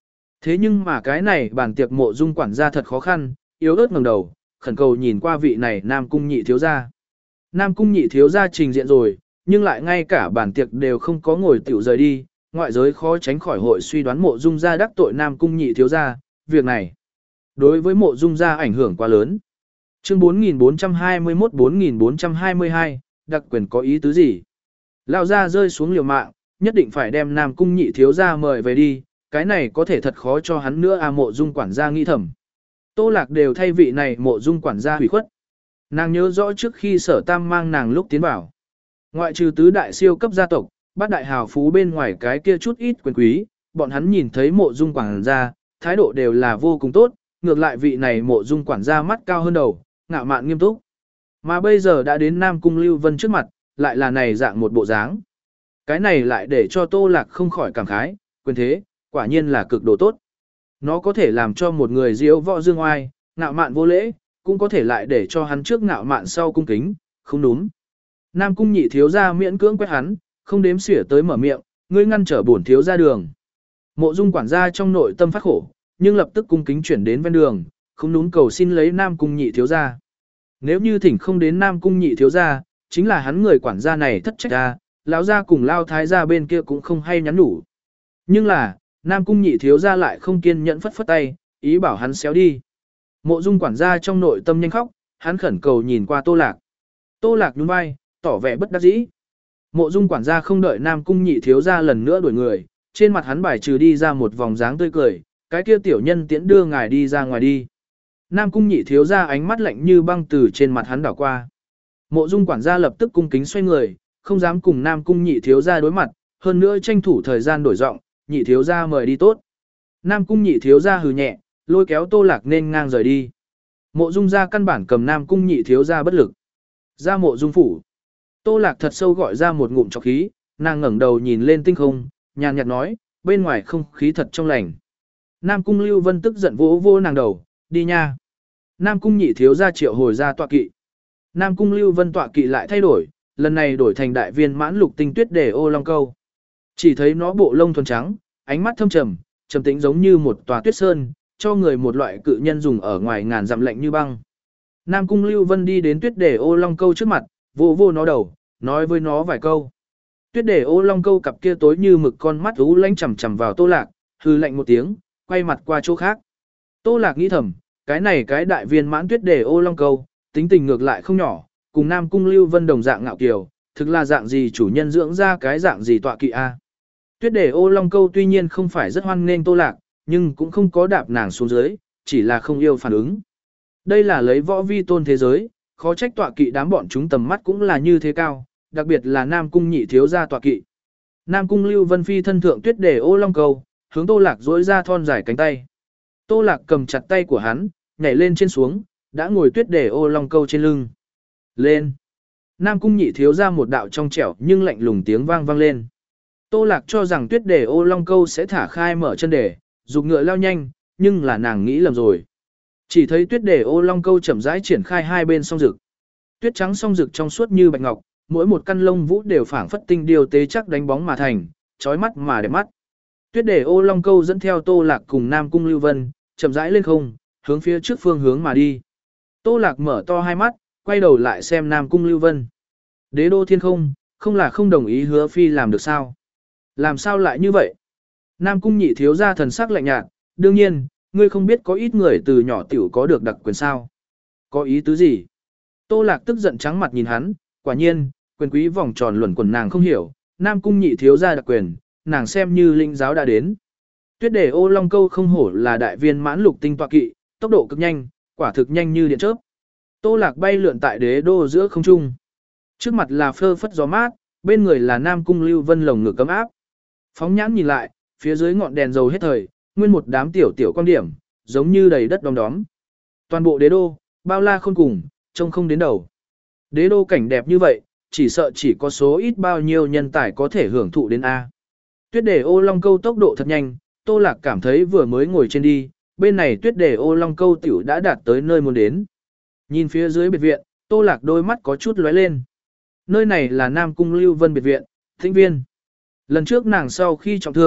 Thế nhưng mà cái này bản tiệc mộ dung quản gia thật khó khăn, yếu ớt ngẩng đầu, khẩn cầu nhìn qua vị này Nam Cung nhị thiếu gia. Nam Cung nhị thiếu gia trình diện rồi, nhưng lại ngay cả bản tiệc đều không có ngồi tiểu rời đi, ngoại giới khó tránh khỏi hội suy đoán mộ dung gia đắc tội Nam Cung nhị thiếu gia, việc này đối với mộ dung gia ảnh hưởng quá lớn. Chương bốn nghìn bốn trăm hai mươi mốt bốn nghìn bốn trăm hai mươi hai, đặc quyền có ý tứ gì? Lão gia rơi xuống liều mạng, nhất định phải đem Nam Cung nhị thiếu gia mời về đi, cái này có thể thật khó cho hắn nữa à, mộ dung quản gia nghĩ thầm. Tô Lạc đều thay vị này mộ dung quản gia hủy khuất. Nàng nhớ rõ trước khi Sở Tam mang nàng lúc tiến vào, ngoại trừ tứ đại siêu cấp gia tộc, bát đại hào phú bên ngoài cái kia chút ít quyền quý, bọn hắn nhìn thấy mộ dung quản gia, thái độ đều là vô cùng tốt, ngược lại vị này mộ dung quản gia mắt cao hơn đầu, ngạo mạn nghiêm túc. Mà bây giờ đã đến Nam Cung Lưu Vân trước mặt, lại là này dạng một bộ dáng. Cái này lại để cho Tô Lạc không khỏi cảm khái, quyền thế, quả nhiên là cực độ tốt. Nó có thể làm cho một người diễu võ dương oai, ngạo mạn vô lễ, cũng có thể lại để cho hắn trước ngạo mạn sau cung kính, không đúng. Nam Cung nhị thiếu gia miễn cưỡng quét hắn, không đếm xỉa tới mở miệng, ngươi ngăn trở bổn thiếu gia đường. Mộ dung quản gia trong nội tâm phát khổ, nhưng lập tức cung kính chuyển đến ven đường, không đúng cầu xin lấy Nam Cung nhị thiếu gia. Nếu như thỉnh không đến Nam Cung nhị thiếu gia, chính là hắn người quản gia này thất trách ra, lão gia cùng lao thái gia bên kia cũng không hay nhắn nhủ. Nhưng là, Nam Cung nhị thiếu gia lại không kiên nhẫn phất phất tay, ý bảo hắn xéo đi. Mộ dung quản gia trong nội tâm nhanh khóc, hắn khẩn cầu nhìn qua Tô Lạc. Tô Lạc nhún vai, tỏ vẻ bất đắc dĩ. Mộ dung quản gia không đợi Nam Cung nhị thiếu gia lần nữa đuổi người, trên mặt hắn bài trừ đi ra một vòng dáng tươi cười, cái kia tiểu nhân tiễn đưa ngài đi ra ngoài đi. Nam Cung nhị thiếu gia ánh mắt lạnh như băng từ trên mặt hắn đảo qua. Mộ dung quản gia lập tức cung kính xoay người, không dám cùng Nam Cung nhị thiếu gia đối mặt, hơn nữa tranh thủ thời gian đổi giọng, nhị thiếu gia mời đi tốt. Nam Cung nhị thiếu gia hừ nhẹ, lôi kéo Tô Lạc nên ngang rời đi. Mộ dung gia căn bản cầm Nam Cung nhị thiếu gia bất lực. Ra mộ dung phủ. Tô Lạc thật sâu gọi ra một ngụm trọc khí, nàng ngẩng đầu nhìn lên tinh không, nhàn nhạt nói, bên ngoài không khí thật trong lành. Nam Cung Lưu Vân tức giận vỗ vỗ nàng đầu, đi nha. Nam Cung nhị thiếu gia triệu hồi ra tọa kỵ. Nam Cung Lưu Vân tọa kỵ lại thay đổi, lần này đổi thành đại viên mãn lục tinh tuyết để ô long câu. Chỉ thấy nó bộ lông thuần trắng, ánh mắt thâm trầm, trầm tĩnh giống như một tòa tuyết sơn, cho người một loại cự nhân dùng ở ngoài ngàn dặm lạnh như băng. Nam Cung Lưu Vân đi đến tuyết để ô long câu trước mặt, vô vô nó đầu, nói với nó vài câu. Tuyết để ô long câu cặp kia tối như mực con mắt ú lánh chằm chằm vào Tô Lạc, hư lạnh một tiếng, quay mặt qua chỗ khác. Tô Lạc nghĩ thầm, cái này cái đại viên mãn tuyết để ô long câu, tính tình ngược lại không nhỏ, cùng Nam Cung Lưu Vân đồng dạng ngạo kiều, thực là dạng gì chủ nhân dưỡng ra cái dạng gì tọa kỵ a. Tuyết để ô long câu tuy nhiên không phải rất hoan nghênh Tô Lạc, nhưng cũng không có đạp nàng xuống dưới, chỉ là không yêu phản ứng. Đây là lấy võ vi tôn thế giới, khó trách tọa kỵ đám bọn chúng tầm mắt cũng là như thế cao, đặc biệt là Nam Cung nhị thiếu gia tọa kỵ. Nam Cung Lưu Vân phi thân thượng tuyết để ô long câu, hướng Tô Lạc duỗi ra thon dài cánh tay. Tô Lạc cầm chặt tay của hắn, nhảy lên trên xuống, đã ngồi tuyết để ô long câu trên lưng. Lên! Nam Cung nhị thiếu ra một đạo trong trẻo nhưng lạnh lùng tiếng vang vang lên. Tô Lạc cho rằng tuyết để ô long câu sẽ thả khai mở chân để, dục ngựa lao nhanh, nhưng là nàng nghĩ lầm rồi. Chỉ thấy tuyết để ô long câu chậm rãi triển khai hai bên song rực. Tuyết trắng song rực trong suốt như bạch ngọc, mỗi một căn lông vũ đều phảng phất tinh điều tế chắc đánh bóng mà thành, chói mắt mà đẹp mắt. Tuyết để ô long câu dẫn theo Tô Lạc cùng Nam Cung Lưu Vân, chậm rãi lên không, hướng phía trước phương hướng mà đi. Tô Lạc mở to hai mắt, quay đầu lại xem Nam Cung Lưu Vân. Đế đô thiên không, không là không đồng ý Hứa Phi làm được sao? Làm sao lại như vậy? Nam Cung nhị thiếu gia thần sắc lạnh nhạt, đương nhiên, ngươi không biết có ít người từ nhỏ tiểu có được đặc quyền sao? Có ý tứ gì? Tô Lạc tức giận trắng mặt nhìn hắn, quả nhiên, quyền quý vòng tròn luẩn quẩn nàng không hiểu, Nam Cung nhị thiếu gia đặc quyền, nàng xem như linh giáo đã đến. Tuyết để ô long câu không hổ là đại viên mãn lục tinh tọa kỵ, tốc độ cực nhanh, quả thực nhanh như điện chớp. Tô Lạc bay lượn tại đế đô giữa không trung. Trước mặt là phơ phất gió mát, bên người là Nam Cung Lưu Vân lồng ngực cấm áp. Phóng nhãn nhìn lại, phía dưới ngọn đèn dầu hết thời, nguyên một đám tiểu tiểu quan điểm, giống như đầy đất đom đóm. Toàn bộ đế đô, bao la khôn cùng, trông không đến đầu. Đế đô cảnh đẹp như vậy, chỉ sợ chỉ có số ít bao nhiêu nhân tài có thể hưởng thụ đến A. Tuyết để ô long câu tốc độ thật nhanh, Tô Lạc cảm thấy vừa mới ngồi trên đi, bên này tuyết để ô long câu tiểu đã đạt tới nơi muốn đến. Nhìn phía dưới biệt viện, Tô Lạc đôi mắt có chút lóe lên. Nơi này là Nam Cung Lưu Vân biệt viện, Thịnh Viên. Lần trước nàng sau khi trọng thương,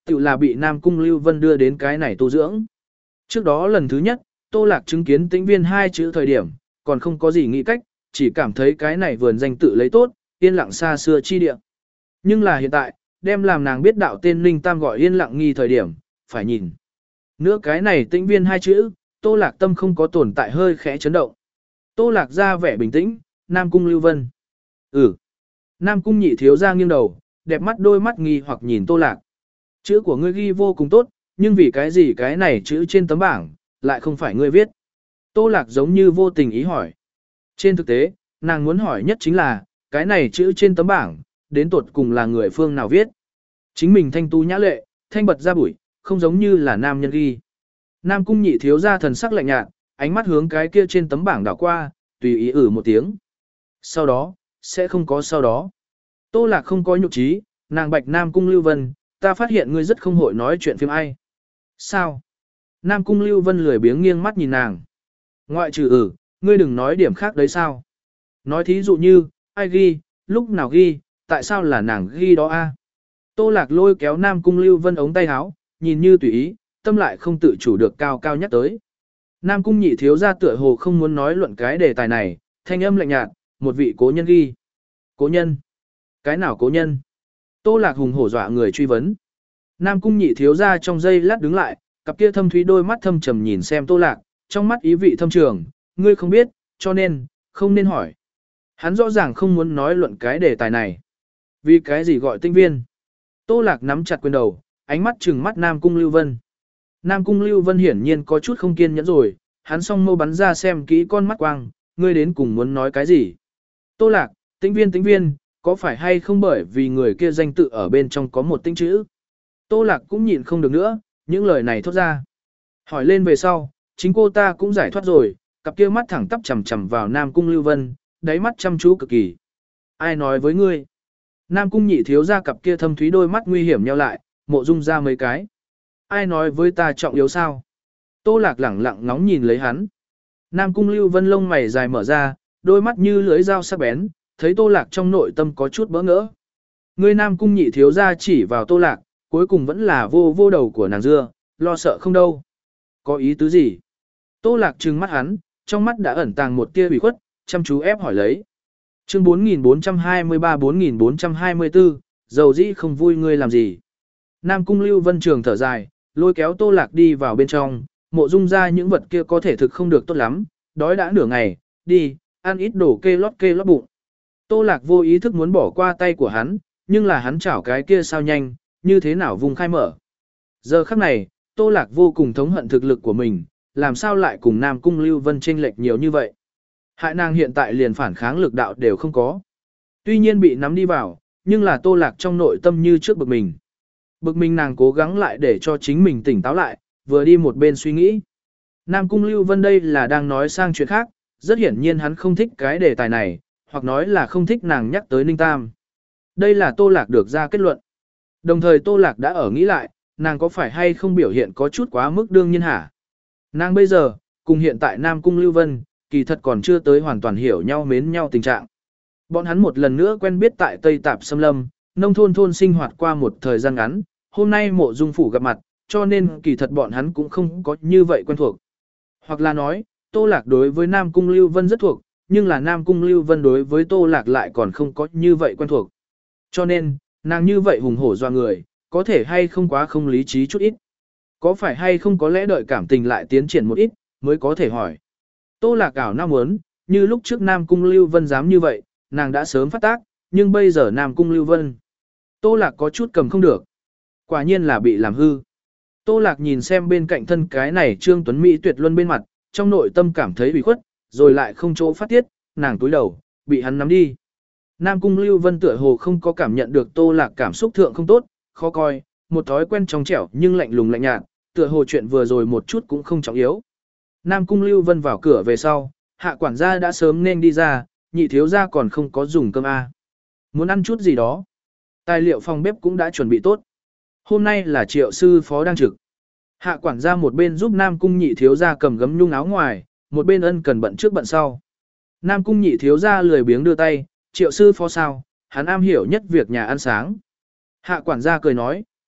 tự là bị Nam Cung Lưu Vân đưa đến cái này tu dưỡng. Trước đó lần thứ nhất, Tô Lạc chứng kiến tĩnh viên hai chữ thời điểm, còn không có gì nghĩ cách, chỉ cảm thấy cái này vườn danh tự lấy tốt, yên lặng xa xưa chi địa. Nhưng là hiện tại, đem làm nàng biết đạo tên Linh Tam gọi yên lặng nghi thời điểm, phải nhìn. Nữa cái này tĩnh viên hai chữ, Tô Lạc tâm không có tồn tại hơi khẽ chấn động. Tô Lạc ra vẻ bình tĩnh, Nam Cung Lưu Vân. Ừ. Nam Cung nhị thiếu ra nghiêng đầu, đẹp mắt đôi mắt nghi hoặc nhìn Tô Lạc. Chữ của ngươi ghi vô cùng tốt, nhưng vì cái gì cái này chữ trên tấm bảng, lại không phải ngươi viết. Tô Lạc giống như vô tình ý hỏi. Trên thực tế, nàng muốn hỏi nhất chính là, cái này chữ trên tấm bảng, đến tột cùng là người phương nào viết. Chính mình thanh tú nhã lệ, thanh bật ra bụi, không giống như là nam nhân ghi. Nam Cung nhị thiếu ra thần sắc lạnh nhạt, ánh mắt hướng cái kia trên tấm bảng đảo qua, tùy ý ử một tiếng. Sau đó, sẽ không có sau đó. Tô Lạc không có nhục trí, nàng bạch Nam Cung Lưu Vân, ta phát hiện ngươi rất không hội nói chuyện phim ai. Sao? Nam Cung Lưu Vân lười biếng nghiêng mắt nhìn nàng. Ngoại trừ ử, ngươi đừng nói điểm khác đấy sao? Nói thí dụ như, ai ghi, lúc nào ghi, tại sao là nàng ghi đó a? Tô Lạc lôi kéo Nam Cung Lưu Vân ống tay áo, nhìn như tùy ý, tâm lại không tự chủ được cao cao nhắc tới. Nam Cung nhị thiếu ra tựa hồ không muốn nói luận cái đề tài này, thanh âm lạnh nhạt, một vị cố nhân ghi. Cố nhân? Cái nào cố nhân? Tô Lạc hùng hổ dọa người truy vấn. Nam Cung nhị thiếu ra trong giây lát đứng lại, cặp kia thâm thúy đôi mắt thâm trầm nhìn xem Tô Lạc, trong mắt ý vị thâm trường, ngươi không biết, cho nên, không nên hỏi. Hắn rõ ràng không muốn nói luận cái đề tài này. Vì cái gì gọi tinh viên? Tô Lạc nắm chặt quyền đầu, ánh mắt trừng mắt Nam Cung Lưu Vân. Nam Cung Lưu Vân hiển nhiên có chút không kiên nhẫn rồi, hắn song mâu bắn ra xem kỹ con mắt quang, ngươi đến cùng muốn nói cái gì? Tô Lạc, tĩnh viên tĩnh viên, có phải hay không bởi vì người kia danh tự ở bên trong có một tinh chữ? Tô Lạc cũng nhịn không được nữa, những lời này thốt ra. Hỏi lên về sau, chính cô ta cũng giải thoát rồi, cặp kia mắt thẳng tắp chằm chằm vào Nam Cung Lưu Vân, đáy mắt chăm chú cực kỳ. Ai nói với ngươi? Nam Cung nhị thiếu ra cặp kia thâm thúy đôi mắt nguy hiểm nheo lại, mộ dung ra mấy cái. Ai nói với ta trọng yếu sao? Tô Lạc lẳng lặng ngóng nhìn lấy hắn. Nam Cung Lưu Vân lông mày dài mở ra, đôi mắt như lưỡi dao sắc bén, thấy Tô Lạc trong nội tâm có chút bỡ ngỡ. Ngươi Nam Cung nhị thiếu ra chỉ vào Tô Lạc, cuối cùng vẫn là vô vô đầu của nàng dưa, lo sợ không đâu. Có ý tứ gì? Tô Lạc trừng mắt hắn, trong mắt đã ẩn tàng một tia ủy khuất, chăm chú ép hỏi lấy. Chương bốn nghìn bốn trăm hai mươi ba bốn nghìn bốn trăm hai mươi tư, dầu dĩ không vui ngươi làm gì? Nam Cung Lưu Vân Trường thở dài, lôi kéo Tô Lạc đi vào bên trong, mộ dung ra những vật kia có thể thực không được tốt lắm, đói đã nửa ngày, đi, ăn ít đổ kê lót kê lót bụng. Tô Lạc vô ý thức muốn bỏ qua tay của hắn, nhưng là hắn chảo cái kia sao nhanh, như thế nào vùng khai mở. Giờ khắc này, Tô Lạc vô cùng thống hận thực lực của mình, làm sao lại cùng Nam Cung Lưu Vân chênh lệch nhiều như vậy. Hại nàng hiện tại liền phản kháng lực đạo đều không có. Tuy nhiên bị nắm đi vào, nhưng là Tô Lạc trong nội tâm như trước bực mình. Bực mình nàng cố gắng lại để cho chính mình tỉnh táo lại, vừa đi một bên suy nghĩ. Nam Cung Lưu Vân đây là đang nói sang chuyện khác, rất hiển nhiên hắn không thích cái đề tài này, hoặc nói là không thích nàng nhắc tới Ninh Tam. Đây là Tô Lạc được ra kết luận. Đồng thời Tô Lạc đã ở nghĩ lại, nàng có phải hay không biểu hiện có chút quá mức đương nhiên hả? Nàng bây giờ, cùng hiện tại Nam Cung Lưu Vân, kỳ thật còn chưa tới hoàn toàn hiểu nhau mến nhau tình trạng. Bọn hắn một lần nữa quen biết tại Tây Tạp Sâm Lâm, nông thôn thôn sinh hoạt qua một thời gian ngắn, hôm nay mộ dung phủ gặp mặt, cho nên kỳ thật bọn hắn cũng không có như vậy quen thuộc. Hoặc là nói, Tô Lạc đối với Nam Cung Lưu Vân rất thuộc, nhưng là Nam Cung Lưu Vân đối với Tô Lạc lại còn không có như vậy quen thuộc. Cho nên, nàng như vậy hùng hổ doa người, có thể hay không quá không lý trí chút ít. Có phải hay không có lẽ đợi cảm tình lại tiến triển một ít, mới có thể hỏi. Tô Lạc ảo nào muốn, như lúc trước Nam Cung Lưu Vân dám như vậy, nàng đã sớm phát tác, nhưng bây giờ Nam Cung Lưu Vân. Tô Lạc có chút cầm không được. Quả nhiên là bị làm hư. Tô Lạc nhìn xem bên cạnh thân cái này Trương Tuấn Mỹ tuyệt luân bên mặt, trong nội tâm cảm thấy bị khuất, rồi lại không chỗ phát tiết, nàng túi đầu, bị hắn nắm đi. Nam Cung Lưu Vân tựa hồ không có cảm nhận được Tô Lạc cảm xúc thượng không tốt, khó coi, một thói quen trong trẻo nhưng lạnh lùng lạnh nhạt, tựa hồ chuyện vừa rồi một chút cũng không trọng yếu. Nam Cung Lưu Vân vào cửa về sau, hạ quản gia đã sớm nên đi ra, nhị thiếu gia còn không có dùng cơm a. Muốn ăn chút gì đó. Tài liệu phòng bếp cũng đã chuẩn bị tốt. Hôm nay là Triệu sư phó đang trực. Hạ quản gia một bên giúp Nam Cung nhị thiếu gia cầm gấm nhung áo ngoài, một bên ân cần bận trước bận sau. Nam Cung nhị thiếu gia lười biếng đưa tay, Triệu sư phó sao, hắn am hiểu nhất việc nhà ăn sáng. Hạ quản gia cười nói,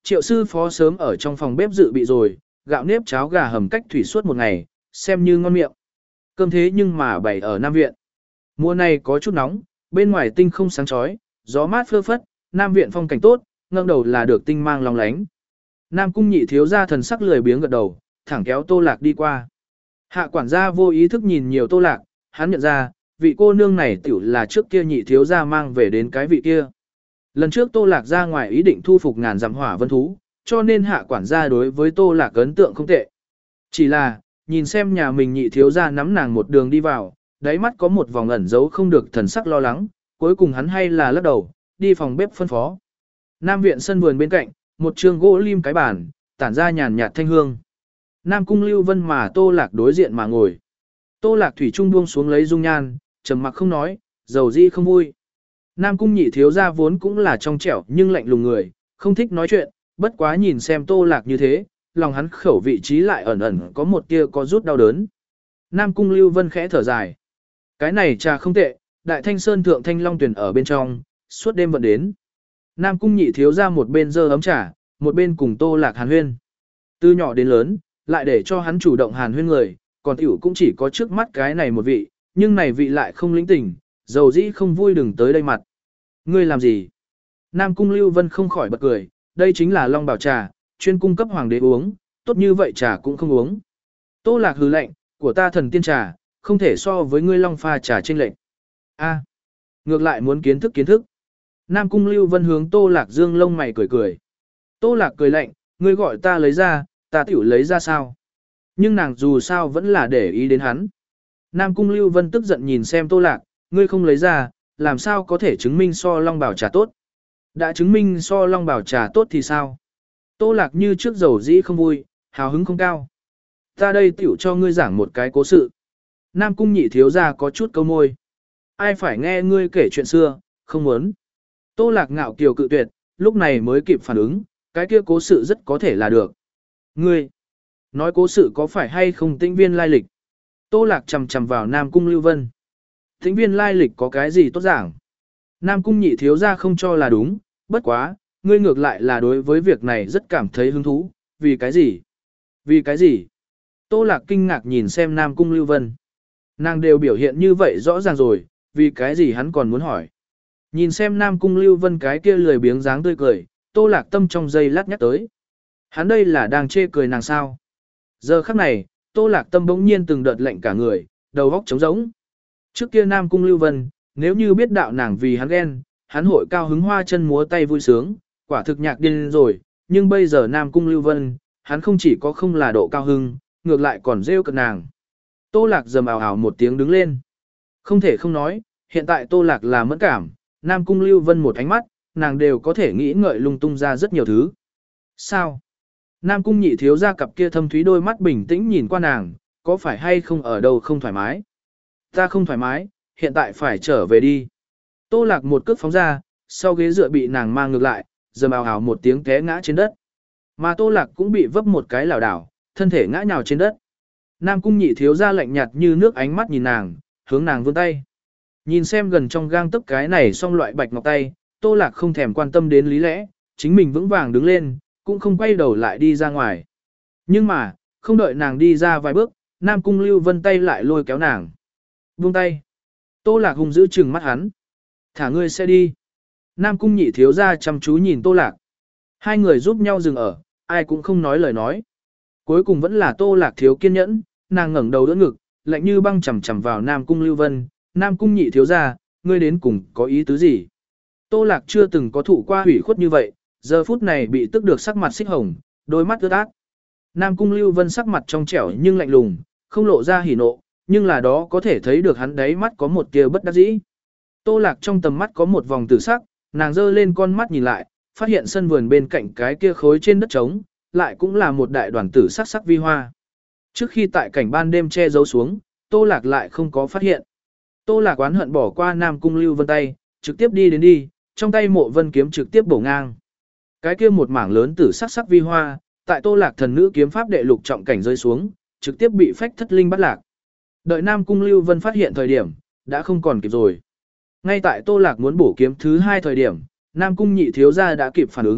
Triệu sư phó sớm ở trong phòng bếp dự bị rồi, gạo nếp cháo gà hầm cách thủy suốt một ngày, xem như ngon miệng. Cơm thế nhưng mà bày ở Nam Viện. Mùa này có chút nóng, bên ngoài tinh không sáng chói, gió mát phơ phất, Nam Viện phong cảnh tốt, ngẩng đầu là được tinh mang long lánh. Nam cung nhị thiếu gia thần sắc lười biếng gật đầu, thẳng kéo Tô Lạc đi qua. Hạ quản gia vô ý thức nhìn nhiều Tô Lạc, hắn nhận ra, vị cô nương này tiểu là trước kia nhị thiếu gia mang về đến cái vị kia. Lần trước Tô Lạc ra ngoài ý định thu phục ngàn dặm hỏa vân thú, cho nên hạ quản gia đối với Tô Lạc ấn tượng không tệ. Chỉ là, nhìn xem nhà mình nhị thiếu gia nắm nàng một đường đi vào, đáy mắt có một vòng ẩn giấu không được thần sắc lo lắng, cuối cùng hắn hay là lắc đầu, đi phòng bếp phân phó. Nam viện sân vườn bên cạnh, một trường gỗ lim cái bàn, tản ra nhàn nhạt thanh hương. Nam cung Lưu Vân mà Tô Lạc đối diện mà ngồi. Tô Lạc thủy trung buông xuống lấy dung nhan, trầm mặc không nói, dầu di không vui. Nam cung nhị thiếu gia vốn cũng là trong trẻo nhưng lạnh lùng người, không thích nói chuyện, bất quá nhìn xem Tô Lạc như thế, lòng hắn khẩu vị trí lại ẩn ẩn có một tia có rút đau đớn. Nam cung Lưu Vân khẽ thở dài. Cái này trà không tệ, đại thanh sơn thượng thanh long tuyển ở bên trong, suốt đêm vận đến. Nam cung nhị thiếu gia một bên dơ ấm trà, một bên cùng Tô Lạc hàn huyên. Từ nhỏ đến lớn, lại để cho hắn chủ động hàn huyên người, còn tiểu cũng chỉ có trước mắt cái này một vị, nhưng này vị lại không lĩnh tình, dầu dĩ không vui đừng tới đây mặt. Ngươi làm gì? Nam cung Lưu Vân không khỏi bật cười, đây chính là long bảo trà, chuyên cung cấp hoàng đế uống, tốt như vậy trà cũng không uống. Tô Lạc hừ lạnh, của ta thần tiên trà, không thể so với ngươi long pha trà trên lệnh. A, ngược lại muốn kiến thức kiến thức. Nam cung Lưu Vân hướng Tô Lạc dương lông mày cười cười. Tô Lạc cười lạnh, ngươi gọi ta lấy ra, ta tiểu lấy ra sao? Nhưng nàng dù sao vẫn là để ý đến hắn. Nam cung Lưu Vân tức giận nhìn xem Tô Lạc, ngươi không lấy ra, làm sao có thể chứng minh so long bảo trà tốt? Đã chứng minh so long bảo trà tốt thì sao? Tô Lạc như trước dầu dĩ không vui, hào hứng không cao. Ta đây tiểu cho ngươi giảng một cái cố sự. Nam cung nhị thiếu gia có chút câu môi. Ai phải nghe ngươi kể chuyện xưa, không muốn. Tô Lạc ngạo kiều cự tuyệt, lúc này mới kịp phản ứng, cái kia cố sự rất có thể là được. Ngươi, nói cố sự có phải hay không tĩnh viên lai lịch? Tô Lạc chầm chầm vào Nam cung Lưu Vân. Tĩnh viên lai lịch có cái gì tốt giảng? Nam cung nhị thiếu gia không cho là đúng, bất quá, ngươi ngược lại là đối với việc này rất cảm thấy hứng thú, vì cái gì? Vì cái gì? Tô Lạc kinh ngạc nhìn xem Nam cung Lưu Vân. Nàng đều biểu hiện như vậy rõ ràng rồi, vì cái gì hắn còn muốn hỏi? Nhìn xem Nam cung Lưu Vân cái kia lười biếng dáng tươi cười, Tô Lạc tâm trong giây lát nhắc tới. Hắn đây là đang chê cười nàng sao? Giờ khắc này, Tô Lạc tâm bỗng nhiên từng đợt lạnh cả người, đầu óc trống rỗng. Trước kia Nam cung Lưu Vân, nếu như biết đạo nàng vì hắn ghen, hắn hội cao hứng hoa chân múa tay vui sướng, quả thực nhạc điên rồi, nhưng bây giờ Nam cung Lưu Vân, hắn không chỉ có không là độ cao hưng, ngược lại còn rêu cợt nàng. Tô Lạc rầm ào ào một tiếng đứng lên. Không thể không nói, hiện tại Tô Lạc là mẫn cảm, Nam cung Lưu Vân một ánh mắt, nàng đều có thể nghĩ ngợi lung tung ra rất nhiều thứ. Sao? Nam cung nhị thiếu ra cặp kia thâm thúy đôi mắt bình tĩnh nhìn qua nàng, có phải hay không ở đâu không thoải mái? Ta không thoải mái, hiện tại phải trở về đi. Tô Lạc một cước phóng ra, sau ghế dựa bị nàng mang ngược lại, rầm ào ào một tiếng té ngã trên đất. Mà Tô Lạc cũng bị vấp một cái lảo đảo, thân thể ngã nhào trên đất. Nam cung nhị thiếu ra lạnh nhạt như nước ánh mắt nhìn nàng, hướng nàng vươn tay. Nhìn xem gần trong gang tấc cái này xong loại bạch ngọc tay, Tô Lạc không thèm quan tâm đến lý lẽ, chính mình vững vàng đứng lên, cũng không quay đầu lại đi ra ngoài. Nhưng mà, không đợi nàng đi ra vài bước, Nam cung Lưu Vân tay lại lôi kéo nàng. Buông tay. Tô Lạc hung dữ trừng mắt hắn. Thả ngươi sẽ đi. Nam cung nhị thiếu ra chăm chú nhìn Tô Lạc. Hai người giúp nhau dừng ở, ai cũng không nói lời nói. Cuối cùng vẫn là Tô Lạc thiếu kiên nhẫn, nàng ngẩng đầu đỡ ngực, lạnh như băng chầm chầm vào Nam cung Lưu Vân. Nam cung nhị thiếu ra, ngươi đến cùng có ý tứ gì? Tô Lạc chưa từng có thụ qua hủy khuất như vậy, giờ phút này bị tức được sắc mặt xích hồng, đôi mắt ướt át. Nam cung Lưu Vân sắc mặt trong trẻo nhưng lạnh lùng, không lộ ra hỉ nộ, nhưng là đó có thể thấy được hắn đáy mắt có một tia bất đắc dĩ. Tô Lạc trong tầm mắt có một vòng tử sắc, nàng giơ lên con mắt nhìn lại, phát hiện sân vườn bên cạnh cái kia khối trên đất trống, lại cũng là một đại đoàn tử sắc sắc vi hoa. Trước khi tại cảnh ban đêm che giấu xuống, Tô Lạc lại không có phát hiện. Tô Lạc oán hận bỏ qua Nam cung Lưu Vân tay, trực tiếp đi đến đi, trong tay Mộ Vân kiếm trực tiếp bổ ngang. Cái kia một mảng lớn tử sắc sắc vi hoa, tại Tô Lạc thần nữ kiếm pháp đệ lục trọng cảnh rơi xuống, trực tiếp bị phách thất linh bắt lạc. Đợi Nam cung Lưu Vân phát hiện thời điểm, đã không còn kịp rồi. Ngay tại Tô Lạc muốn bổ kiếm thứ hai thời điểm, Nam cung nhị thiếu gia đã kịp phản ứng,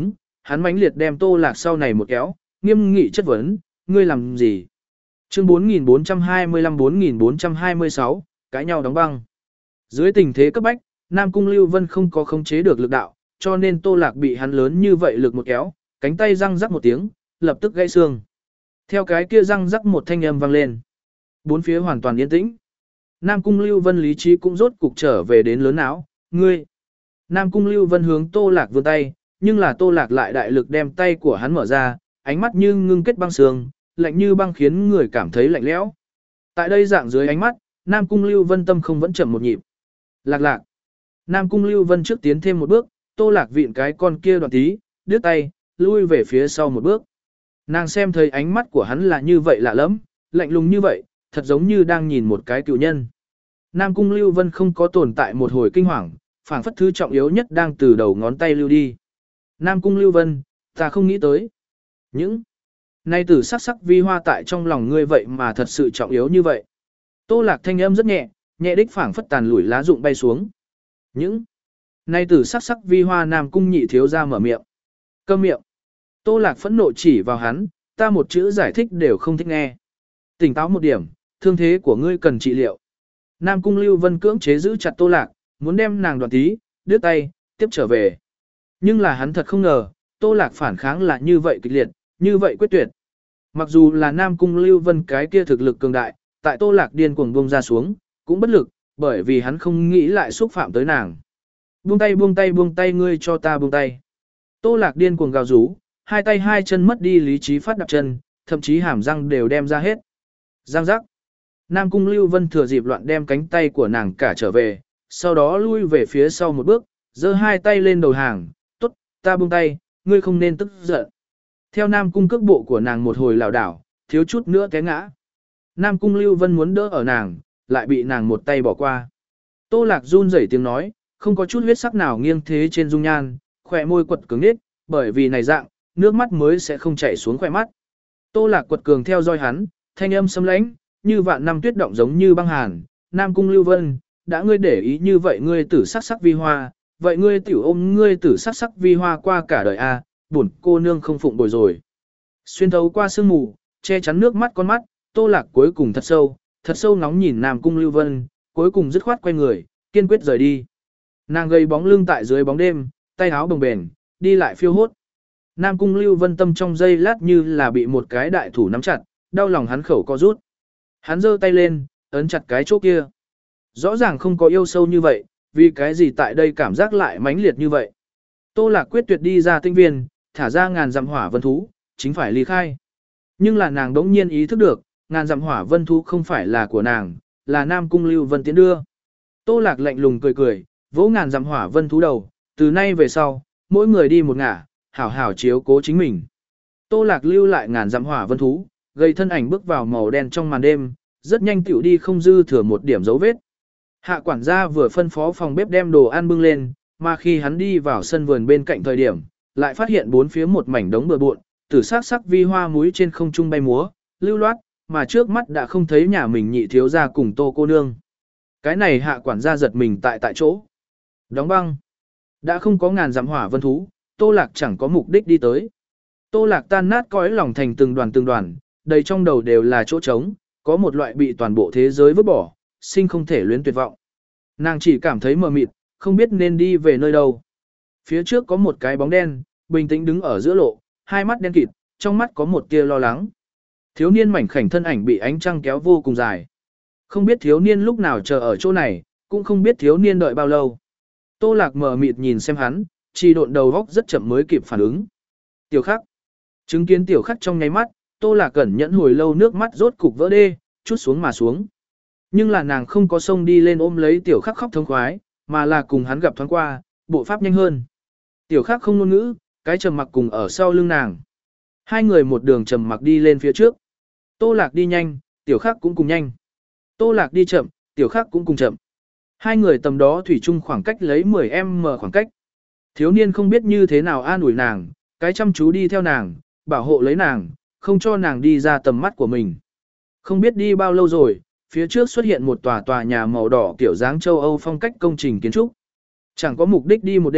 hắn mãnh liệt đem Tô Lạc sau này một kéo, nghiêm nghị chất vấn, ngươi làm gì? Chương bốn nghìn bốn trăm hai mươi lăm bốn nghìn bốn trăm hai mươi sáu, cãi nhau đóng băng. Dưới tình thế cấp bách, Nam Cung Lưu Vân không có khống chế được lực đạo, cho nên Tô Lạc bị hắn lớn như vậy lực một kéo, cánh tay răng rắc một tiếng, lập tức gãy xương. Theo cái kia răng rắc một thanh âm vang lên. Bốn phía hoàn toàn yên tĩnh. Nam Cung Lưu Vân lý trí cũng rốt cục trở về đến lớn não, ngươi. Nam Cung Lưu Vân hướng Tô Lạc vươn tay, nhưng là Tô Lạc lại đại lực đem tay của hắn mở ra, ánh mắt như ngưng kết băng sương, lạnh như băng khiến người cảm thấy lạnh lẽo. Tại đây dạng dưới ánh mắt, Nam Cung Lưu Vân tâm không vẫn chậm một nhịp. Lạc lạc. Nam Cung Lưu Vân trước tiến thêm một bước, Tô Lạc vịn cái con kia đoạn tí, đứt tay, lui về phía sau một bước. Nàng xem thấy ánh mắt của hắn là như vậy lạ lắm, lạnh lùng như vậy, thật giống như đang nhìn một cái cựu nhân. Nam Cung Lưu Vân không có tồn tại một hồi kinh hoàng, phảng phất thứ trọng yếu nhất đang từ đầu ngón tay lưu đi. Nam Cung Lưu Vân, ta không nghĩ tới. Những nay tử sắc sắc vi hoa tại trong lòng ngươi vậy mà thật sự trọng yếu như vậy. Tô Lạc thanh âm rất nhẹ, nhẹ đích phảng phất tàn lủi lá rụng bay xuống. Những nay tử sắc sắc vi hoa Nam Cung nhị thiếu ra mở miệng. Câm miệng. Tô Lạc phẫn nộ chỉ vào hắn, ta một chữ giải thích đều không thích nghe. Tỉnh táo một điểm, thương thế của ngươi cần trị liệu. Nam Cung Lưu Vân cưỡng chế giữ chặt Tô Lạc, muốn đem nàng đoạn tí, đứt tay, tiếp trở về. Nhưng là hắn thật không ngờ, Tô Lạc phản kháng là như vậy kịch liệt, như vậy quyết tuyệt. Mặc dù là Nam Cung Lưu Vân cái kia thực lực cường đại, tại Tô Lạc điên cuồng buông ra xuống, cũng bất lực, bởi vì hắn không nghĩ lại xúc phạm tới nàng. Buông tay buông tay buông tay ngươi cho ta buông tay. Tô Lạc điên cuồng gào rú, hai tay hai chân mất đi lý trí phát đạp chân, thậm chí hàm răng đều đem ra hết. Giang giác. Nam Cung Lưu Vân thừa dịp loạn đem cánh tay của nàng cả trở về, sau đó lui về phía sau một bước, giơ hai tay lên đầu hàng, tốt, ta buông tay, ngươi không nên tức giận. Theo Nam Cung cước bộ của nàng một hồi lảo đảo, thiếu chút nữa té ngã. Nam Cung Lưu Vân muốn đỡ ở nàng, lại bị nàng một tay bỏ qua. Tô Lạc run rẩy tiếng nói, không có chút huyết sắc nào nghiêng thế trên dung nhan, khỏe môi quật cứng nết, bởi vì này dạng, nước mắt mới sẽ không chảy xuống khỏe mắt. Tô Lạc quật cường theo dõi hắn, thanh âm sấm lãnh, như vạn năm tuyết động giống như băng hàn. Nam Cung Lưu Vân, đã ngươi để ý như vậy ngươi tử sắc sắc vi hoa, vậy ngươi tiểu ôm ngươi tử sắc sắc vi hoa qua cả đời a, à, buồn cô nương không phụng bồi rồi. Xuyên thấu qua sương mù, che chắn nước mắt con mắt, Tô Lạc cuối cùng thật sâu, thật sâu ngóng nhìn Nam Cung Lưu Vân, cuối cùng dứt khoát quay người, kiên quyết rời đi. Nàng gầy bóng lưng tại dưới bóng đêm, tay áo bồng bềnh, đi lại phiêu hốt. Nam Cung Lưu Vân tâm trong giây lát như là bị một cái đại thủ nắm chặt, đau lòng hắn khẩu co rút. Hắn giơ tay lên, ấn chặt cái chỗ kia. Rõ ràng không có yêu sâu như vậy, vì cái gì tại đây cảm giác lại mãnh liệt như vậy. Tô Lạc quyết tuyệt đi ra tinh viên, thả ra ngàn dặm hỏa vân thú, chính phải ly khai. Nhưng là nàng đống nhiên ý thức được, ngàn dặm hỏa vân thú không phải là của nàng, là Nam Cung Lưu Vân tiến đưa. Tô Lạc lạnh lùng cười cười, vỗ ngàn dặm hỏa vân thú đầu, từ nay về sau, mỗi người đi một ngả, hảo hảo chiếu cố chính mình. Tô Lạc lưu lại ngàn dặm hỏa vân thú, gây thân ảnh bước vào màu đen trong màn đêm, rất nhanh tiểu đi không dư thừa một điểm dấu vết. Hạ quản gia vừa phân phó phòng bếp đem đồ ăn bưng lên, mà khi hắn đi vào sân vườn bên cạnh thời điểm, lại phát hiện bốn phía một mảnh đống bừa bộn, tử sắc sắc vi hoa muối trên không trung bay múa, lưu loát, mà trước mắt đã không thấy nhà mình nhị thiếu gia cùng Tô cô nương. Cái này hạ quản gia giật mình tại tại chỗ. Đóng băng. Đã không có ngàn dặm hỏa vân thú, Tô Lạc chẳng có mục đích đi tới. Tô Lạc tan nát cõi lòng thành từng đoàn từng đoàn, đầy trong đầu đều là chỗ trống, có một loại bị toàn bộ thế giới vứt bỏ, sinh không thể luyến tuyệt vọng. Nàng chỉ cảm thấy mờ mịt, không biết nên đi về nơi đâu. Phía trước có một cái bóng đen, bình tĩnh đứng ở giữa lộ, hai mắt đen kịt, trong mắt có một tia lo lắng. Thiếu niên mảnh khảnh thân ảnh bị ánh trăng kéo vô cùng dài. Không biết thiếu niên lúc nào chờ ở chỗ này, cũng không biết thiếu niên đợi bao lâu. Tô Lạc mờ mịt nhìn xem hắn, chỉ độn đầu góc rất chậm mới kịp phản ứng. Tiểu Khắc. Chứng kiến Tiểu Khắc trong nháy mắt, Tô Lạc cẩn nhẫn hồi lâu nước mắt rốt cục vỡ đê, chút xuống mà xuống. Nhưng là nàng không có xông đi lên ôm lấy Tiểu Khắc khóc thống khoái, mà là cùng hắn gặp thoáng qua, bộ pháp nhanh hơn. Tiểu Khắc không ngôn ngữ, cái trầm mặc cùng ở sau lưng nàng. Hai người một đường trầm mặc đi lên phía trước. Tô Lạc đi nhanh, Tiểu Khắc cũng cùng nhanh. Tô Lạc đi chậm, Tiểu Khắc cũng cùng chậm. Hai người tầm đó thủy chung khoảng cách lấy mười mét khoảng cách. Thiếu niên không biết như thế nào an ủi nàng, cái chăm chú đi theo nàng, bảo hộ lấy nàng, không cho nàng đi ra tầm mắt của mình. Không biết đi bao lâu rồi, phía trước xuất hiện một tòa tòa nhà màu đỏ kiểu dáng châu Âu phong cách công trình kiến trúc. Chẳng có mục đích đi một đêm,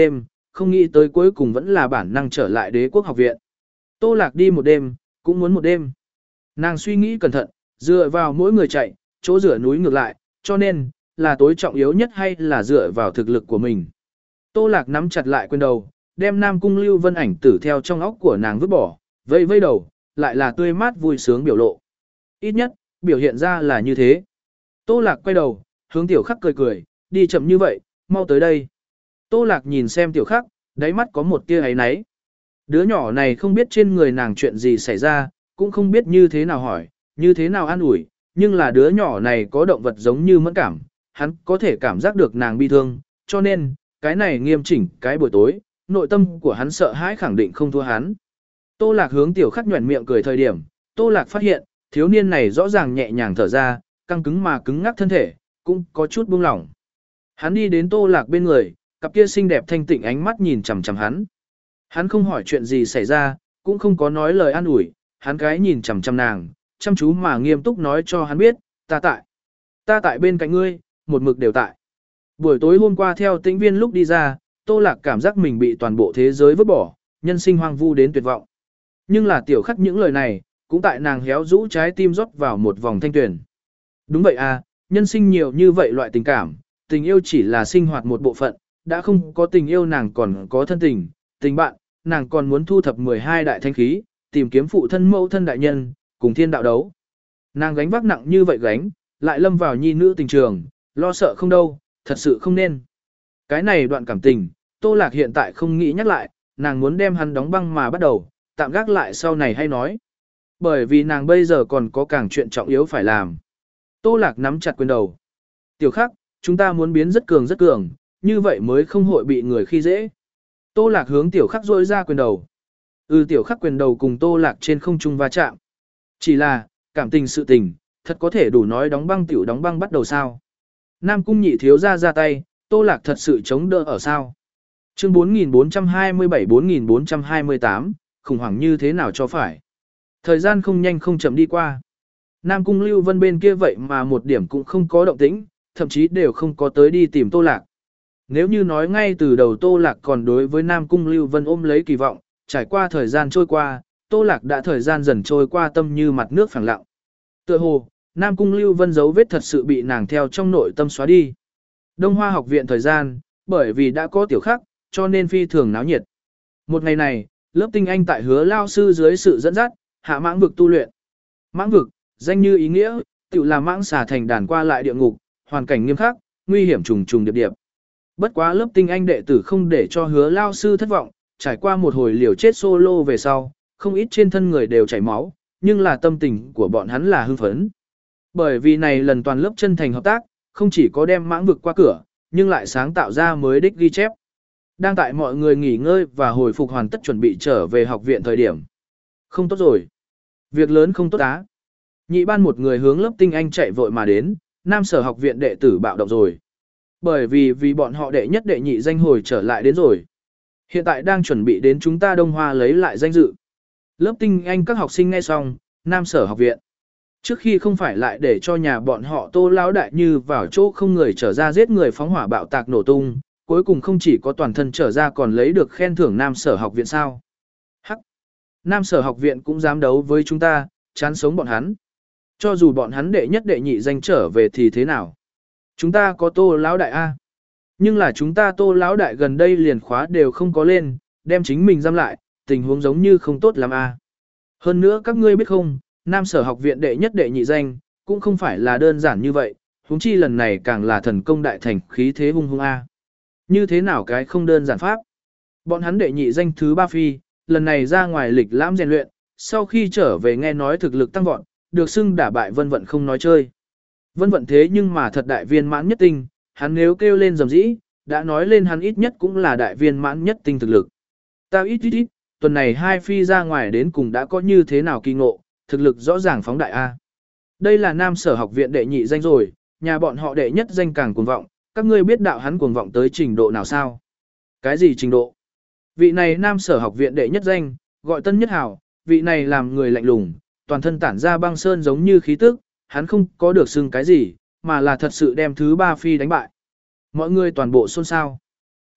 không nghĩ tới cuối cùng vẫn là bản năng trở lại đế quốc học viện. Tô Lạc đi một đêm, cũng muốn một đêm. Nàng suy nghĩ cẩn thận, dựa vào mỗi người chạy, chỗ rửa núi ngược lại, cho nên, là tối trọng yếu nhất hay là dựa vào thực lực của mình. Tô Lạc nắm chặt lại quyền đầu, đem Nam Cung Lưu Vân ảnh tử theo trong óc của nàng vứt bỏ, vây vây đầu, lại là tươi mát vui sướng biểu lộ. Ít nhất, biểu hiện ra là như thế. Tô Lạc quay đầu, hướng Tiểu Khắc cười cười, đi chậm như vậy, mau tới đây. Tô Lạc nhìn xem Tiểu Khắc, đáy mắt có một tia ấy náy. Đứa nhỏ này không biết trên người nàng chuyện gì xảy ra, cũng không biết như thế nào hỏi, như thế nào an ủi, nhưng là đứa nhỏ này có động vật giống như mẫn cảm, hắn có thể cảm giác được nàng bi thương, cho nên, cái này nghiêm chỉnh cái buổi tối, nội tâm của hắn sợ hãi khẳng định không thua hắn. Tô Lạc hướng Tiểu Khắc nhuẩn miệng cười thời điểm, Tô Lạc phát hiện, thiếu niên này rõ ràng nhẹ nhàng thở ra, căng cứng mà cứng ngắc thân thể, cũng có chút buông lỏng. Hắn đi đến Tô Lạc bên người, cặp kia xinh đẹp thanh tịnh ánh mắt nhìn chằm chằm hắn. Hắn không hỏi chuyện gì xảy ra, cũng không có nói lời an ủi, hắn cái nhìn chằm chằm nàng, chăm chú mà nghiêm túc nói cho hắn biết, ta tại. Ta tại bên cạnh ngươi, một mực đều tại. Buổi tối hôm qua theo tĩnh viên lúc đi ra, Tô Lạc cảm giác mình bị toàn bộ thế giới vứt bỏ, nhân sinh hoang vu đến tuyệt vọng. Nhưng là Tiểu Khắc những lời này, cũng tại nàng héo rũ trái tim rót vào một vòng thanh tuyển. Đúng vậy à, nhân sinh nhiều như vậy loại tình cảm, tình yêu chỉ là sinh hoạt một bộ phận, đã không có tình yêu nàng còn có thân tình, tình bạn, nàng còn muốn thu thập mười hai đại thanh khí, tìm kiếm phụ thân mẫu thân đại nhân, cùng thiên đạo đấu. Nàng gánh vác nặng như vậy gánh, lại lâm vào nhi nữ tình trường, lo sợ không đâu, thật sự không nên. Cái này đoạn cảm tình, Tô Lạc hiện tại không nghĩ nhắc lại, nàng muốn đem hắn đóng băng mà bắt đầu, tạm gác lại sau này hay nói. Bởi vì nàng bây giờ còn có càng chuyện trọng yếu phải làm. Tô Lạc nắm chặt quyền đầu. Tiểu Khắc, chúng ta muốn biến rất cường rất cường, như vậy mới không hội bị người khi dễ. Tô Lạc hướng Tiểu Khắc rỗi ra quyền đầu. Ừ, Tiểu Khắc quyền đầu cùng Tô Lạc trên không trung va chạm. Chỉ là, cảm tình sự tình, thật có thể đủ nói đóng băng tiểu đóng băng bắt đầu sao. Nam Cung nhị thiếu ra ra tay, Tô Lạc thật sự chống đỡ ở sao. Chương bốn nghìn bốn trăm hai mươi bảy bốn nghìn bốn trăm hai mươi tám, khủng hoảng như thế nào cho phải. Thời gian không nhanh không chậm đi qua. Nam Cung Lưu Vân bên kia vậy mà một điểm cũng không có động tĩnh, thậm chí đều không có tới đi tìm Tô Lạc. Nếu như nói ngay từ đầu Tô Lạc còn đối với Nam Cung Lưu Vân ôm lấy kỳ vọng, trải qua thời gian trôi qua, Tô Lạc đã thời gian dần trôi qua tâm như mặt nước phẳng lặng. Tựa hồ, Nam Cung Lưu Vân dấu vết thật sự bị nàng theo trong nội tâm xóa đi. Đông Hoa học viện thời gian, bởi vì đã có Tiểu Khắc, cho nên phi thường náo nhiệt. Một ngày này, lớp tinh anh tại Hứa lao sư dưới sự dẫn dắt, hạ mãng vực tu luyện. Mãng vực, danh như ý nghĩa, tự là mãng xà thành đàn qua lại địa ngục, hoàn cảnh nghiêm khắc, nguy hiểm trùng trùng điệp điệp. Bất quá lớp tinh anh đệ tử không để cho Hứa lao sư thất vọng, trải qua một hồi liều chết solo về sau, không ít trên thân người đều chảy máu, nhưng là tâm tình của bọn hắn là hưng phấn. Bởi vì này lần toàn lớp chân thành hợp tác, không chỉ có đem mãng vực qua cửa, nhưng lại sáng tạo ra mới đích ghi chép. Đang tại mọi người nghỉ ngơi và hồi phục hoàn tất chuẩn bị trở về học viện thời điểm. Không tốt rồi. Việc lớn không tốt á. Nhị ban một người hướng lớp tinh anh chạy vội mà đến, nam sở học viện đệ tử bạo động rồi. Bởi vì vì bọn họ đệ nhất đệ nhị danh hồi trở lại đến rồi. Hiện tại đang chuẩn bị đến chúng ta Đông Hoa lấy lại danh dự. Lớp tinh anh các học sinh nghe xong, nam sở học viện. Trước khi không phải lại để cho nhà bọn họ Tô lão đại như vào chỗ không người trở ra giết người phóng hỏa bạo tạc nổ tung, cuối cùng không chỉ có toàn thân trở ra còn lấy được khen thưởng nam sở học viện sao. Hắc! Nam sở học viện cũng dám đấu với chúng ta, chán sống bọn hắn. Cho dù bọn hắn đệ nhất đệ nhị danh trở về thì thế nào? Chúng ta có Tô lão đại A. Nhưng là chúng ta Tô lão đại gần đây liền khóa đều không có lên, đem chính mình giam lại, tình huống giống như không tốt lắm A. Hơn nữa các ngươi biết không, nam sở học viện đệ nhất đệ nhị danh, cũng không phải là đơn giản như vậy, huống chi lần này càng là thần công đại thành khí thế hung hung A. Như thế nào cái không đơn giản pháp? Bọn hắn đệ nhị danh thứ ba phi, lần này ra ngoài lịch lãm rèn luyện, sau khi trở về nghe nói thực lực tăng vọt, được xưng đả bại vân vận không nói chơi. Vân vận thế nhưng mà thật đại viên mãn nhất tinh, hắn nếu kêu lên dầm dĩ, đã nói lên hắn ít nhất cũng là đại viên mãn nhất tinh thực lực. Tao ít ít ít, tuần này hai phi ra ngoài đến cùng đã có như thế nào kỳ ngộ, thực lực rõ ràng phóng đại A. Đây là nam sở học viện đệ nhị danh rồi, nhà bọn họ đệ nhất danh càng cuồng vọng, các ngươi biết đạo hắn cuồng vọng tới trình độ nào sao? Cái gì trình độ? Vị này nam sở học viện đệ nhất danh, gọi Tân Nhất Hảo, vị này làm người lạnh lùng, toàn thân tản ra băng sơn giống như khí tức, hắn không có được xưng cái gì, mà là thật sự đem thứ ba phi đánh bại. Mọi người toàn bộ xôn xao.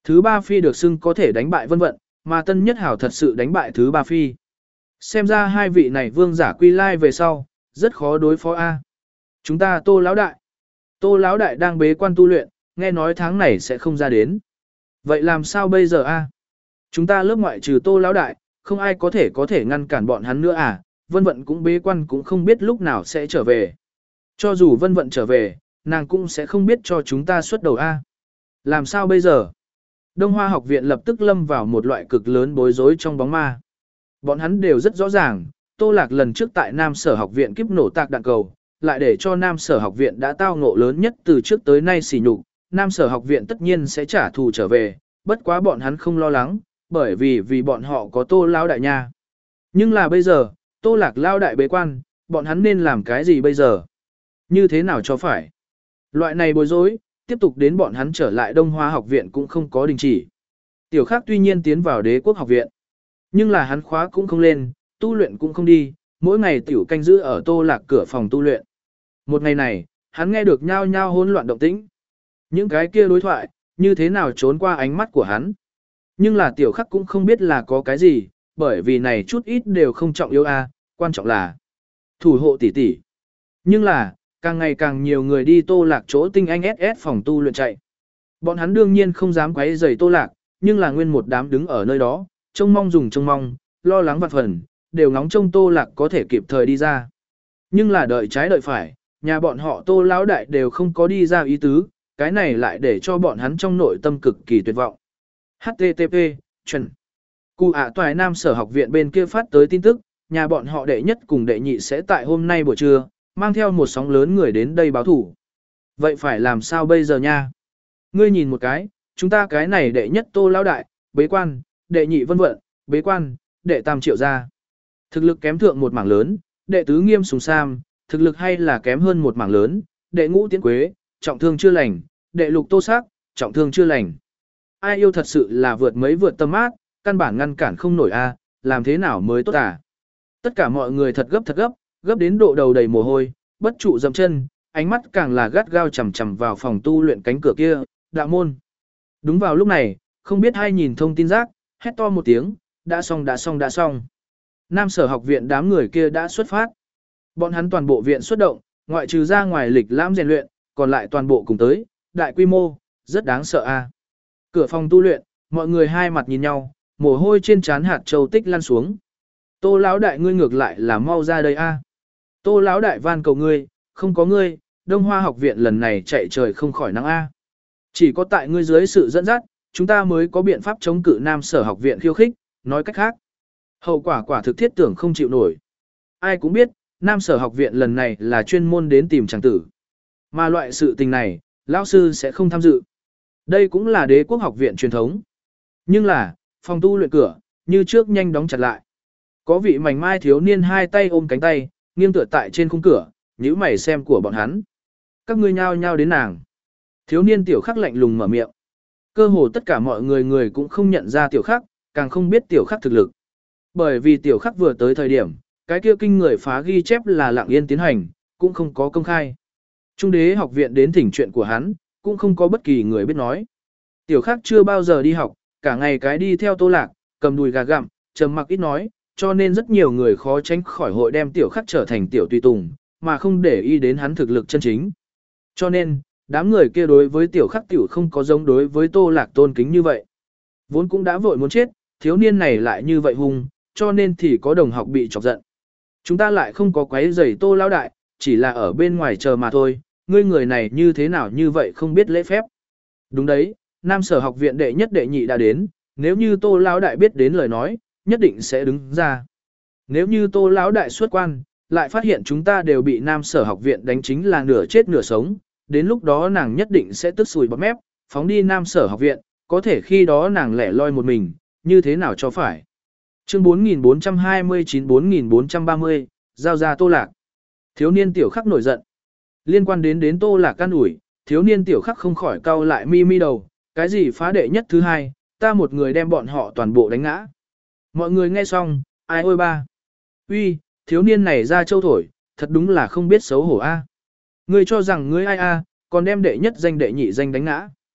Thứ ba phi được xưng có thể đánh bại Vân Vận, mà Tân Nhất Hảo thật sự đánh bại thứ ba phi. Xem ra hai vị này vương giả quy lai về sau, rất khó đối phó a. Chúng ta Tô lão đại. Tô lão đại đang bế quan tu luyện, nghe nói tháng này sẽ không ra đến. Vậy làm sao bây giờ a? Chúng ta lớp ngoại trừ Tô lão đại, không ai có thể có thể ngăn cản bọn hắn nữa à? Vân Vận cũng bế quan cũng không biết lúc nào sẽ trở về. Cho dù Vân Vận trở về, nàng cũng sẽ không biết cho chúng ta xuất đầu a. Làm sao bây giờ? Đông Hoa học viện lập tức lâm vào một loại cực lớn bối rối trong bóng ma. Bọn hắn đều rất rõ ràng, Tô Lạc lần trước tại Nam Sở học viện kiếp nổ tạc đạn cầu, lại để cho Nam Sở học viện đã tao ngộ lớn nhất từ trước tới nay sỉ nhục, Nam Sở học viện tất nhiên sẽ trả thù trở về, bất quá bọn hắn không lo lắng, bởi vì vì bọn họ có Tô lão đại nha. Nhưng là bây giờ, Tô Lạc lao đại bế quan, bọn hắn nên làm cái gì bây giờ? Như thế nào cho phải? Loại này bối rối, tiếp tục đến bọn hắn trở lại Đông Hoa học viện cũng không có đình chỉ. Tiểu Khắc tuy nhiên tiến vào Đế quốc học viện, nhưng là hắn khóa cũng không lên, tu luyện cũng không đi, mỗi ngày tiểu canh giữ ở Tô Lạc cửa phòng tu luyện. Một ngày này, hắn nghe được nhao nhao hỗn loạn động tĩnh. Những cái kia đối thoại, như thế nào trốn qua ánh mắt của hắn. Nhưng là Tiểu Khắc cũng không biết là có cái gì, bởi vì này chút ít đều không trọng yếu a, quan trọng là thủ hộ tỷ tỷ. Nhưng là, càng ngày càng nhiều người đi Tô Lạc chỗ tinh anh ét ét phòng tu luyện chạy. Bọn hắn đương nhiên không dám quấy rầy Tô Lạc, nhưng là nguyên một đám đứng ở nơi đó, trông mong dùng trông mong, lo lắng vạn phần, đều ngóng trông Tô Lạc có thể kịp thời đi ra. Nhưng là đợi trái đợi phải, nhà bọn họ Tô lão đại đều không có đi ra ý tứ, cái này lại để cho bọn hắn trong nội tâm cực kỳ tuyệt vọng. hát tê tê pê, chuẩn. Cụ ạ toài Nam Sở học viện bên kia phát tới tin tức, nhà bọn họ đệ nhất cùng đệ nhị sẽ tại hôm nay buổi trưa, mang theo một sóng lớn người đến đây báo thủ. Vậy phải làm sao bây giờ nha? Ngươi nhìn một cái, chúng ta cái này đệ nhất Tô lão đại, bế quan, đệ nhị Vân Vận, bế quan, đệ tam Triệu gia. Thực lực kém thượng một mảng lớn, đệ tứ Nghiêm Sùng Sam, thực lực hay là kém hơn một mảng lớn, đệ ngũ Tiễn Quế, trọng thương chưa lành, đệ lục Tô Sắc, trọng thương chưa lành. Ai yêu thật sự là vượt mấy vượt tâm át, căn bản ngăn cản không nổi a, làm thế nào mới tốt à? Tất cả mọi người thật gấp thật gấp, gấp đến độ đầu đầy mồ hôi, bất trụ dậm chân, ánh mắt càng là gắt gao chằm chằm vào phòng tu luyện cánh cửa kia, đạo môn. Đúng vào lúc này, không biết ai nhìn thông tin rác, hét to một tiếng, đã xong đã xong đã xong. Nam Sở học viện đám người kia đã xuất phát. Bọn hắn toàn bộ viện xuất động, ngoại trừ ra ngoài lịch lãm rèn luyện, còn lại toàn bộ cùng tới, đại quy mô, rất đáng sợ a. Cửa phòng tu luyện, mọi người hai mặt nhìn nhau, mồ hôi trên trán hạt châu tích lăn xuống. Tô lão đại ngươi ngược lại là mau ra đây a. Tô lão đại van cầu ngươi, không có ngươi, Đông Hoa học viện lần này chạy trời không khỏi nắng a. Chỉ có tại ngươi dưới sự dẫn dắt, chúng ta mới có biện pháp chống cự Nam Sở học viện khiêu khích, nói cách khác. Hậu quả quả thực thiết tưởng không chịu nổi. Ai cũng biết, Nam Sở học viện lần này là chuyên môn đến tìm chàng tử. Mà loại sự tình này, lão sư sẽ không tham dự. Đây cũng là Đế quốc học viện truyền thống. Nhưng là, phòng tu luyện cửa, như trước nhanh đóng chặt lại. Có vị mảnh mai thiếu niên hai tay ôm cánh tay, nghiêng tựa tại trên khung cửa, nhíu mày xem của bọn hắn. Các ngươi nhao nhao đến nàng. Thiếu niên Tiểu Khắc lạnh lùng mở miệng. Cơ hồ tất cả mọi người người cũng không nhận ra Tiểu Khắc, càng không biết Tiểu Khắc thực lực. Bởi vì Tiểu Khắc vừa tới thời điểm, cái kia kinh người phá ghi chép là lặng yên tiến hành, cũng không có công khai. Trung Đế học viện đến thỉnh chuyện của hắn, cũng không có bất kỳ người biết nói. Tiểu Khắc chưa bao giờ đi học, cả ngày cái đi theo Tô Lạc, cầm đùi gà gặm, trầm mặc ít nói, cho nên rất nhiều người khó tránh khỏi hội đem Tiểu Khắc trở thành tiểu tùy tùng, mà không để ý đến hắn thực lực chân chính. Cho nên, đám người kia đối với Tiểu Khắc tiểu không có giống đối với Tô Lạc tôn kính như vậy. Vốn cũng đã vội muốn chết, thiếu niên này lại như vậy hung, cho nên thì có đồng học bị chọc giận. Chúng ta lại không có quấy rầy Tô lão đại, chỉ là ở bên ngoài chờ mà thôi, ngươi người này như thế nào như vậy không biết lễ phép. Đúng đấy, Nam Sở học viện đệ nhất đệ nhị đã đến, nếu như Tô lão đại biết đến lời nói, nhất định sẽ đứng ra. Nếu như Tô lão đại xuất quan, lại phát hiện chúng ta đều bị Nam Sở học viện đánh chính là nửa chết nửa sống, đến lúc đó nàng nhất định sẽ tức sùi bọt mép, phóng đi Nam Sở học viện, có thể khi đó nàng lẻ loi một mình, như thế nào cho phải. Chương bốn nghìn bốn trăm hai mươi chín bốn nghìn bốn trăm ba mươi, giao ra Tô Lạc. Thiếu niên Tiểu Khắc nổi giận. Liên quan đến đến Tô Lạc can ủi, thiếu niên Tiểu Khắc không khỏi cau lại mi mi đầu, cái gì phá đệ nhất thứ hai, ta một người đem bọn họ toàn bộ đánh ngã. Mọi người nghe xong, ai ôi ba. Uy, thiếu niên này ra châu thổi, thật đúng là không biết xấu hổ a. Ngươi cho rằng ngươi ai a, còn đem đệ nhất danh đệ nhị danh đánh ngã.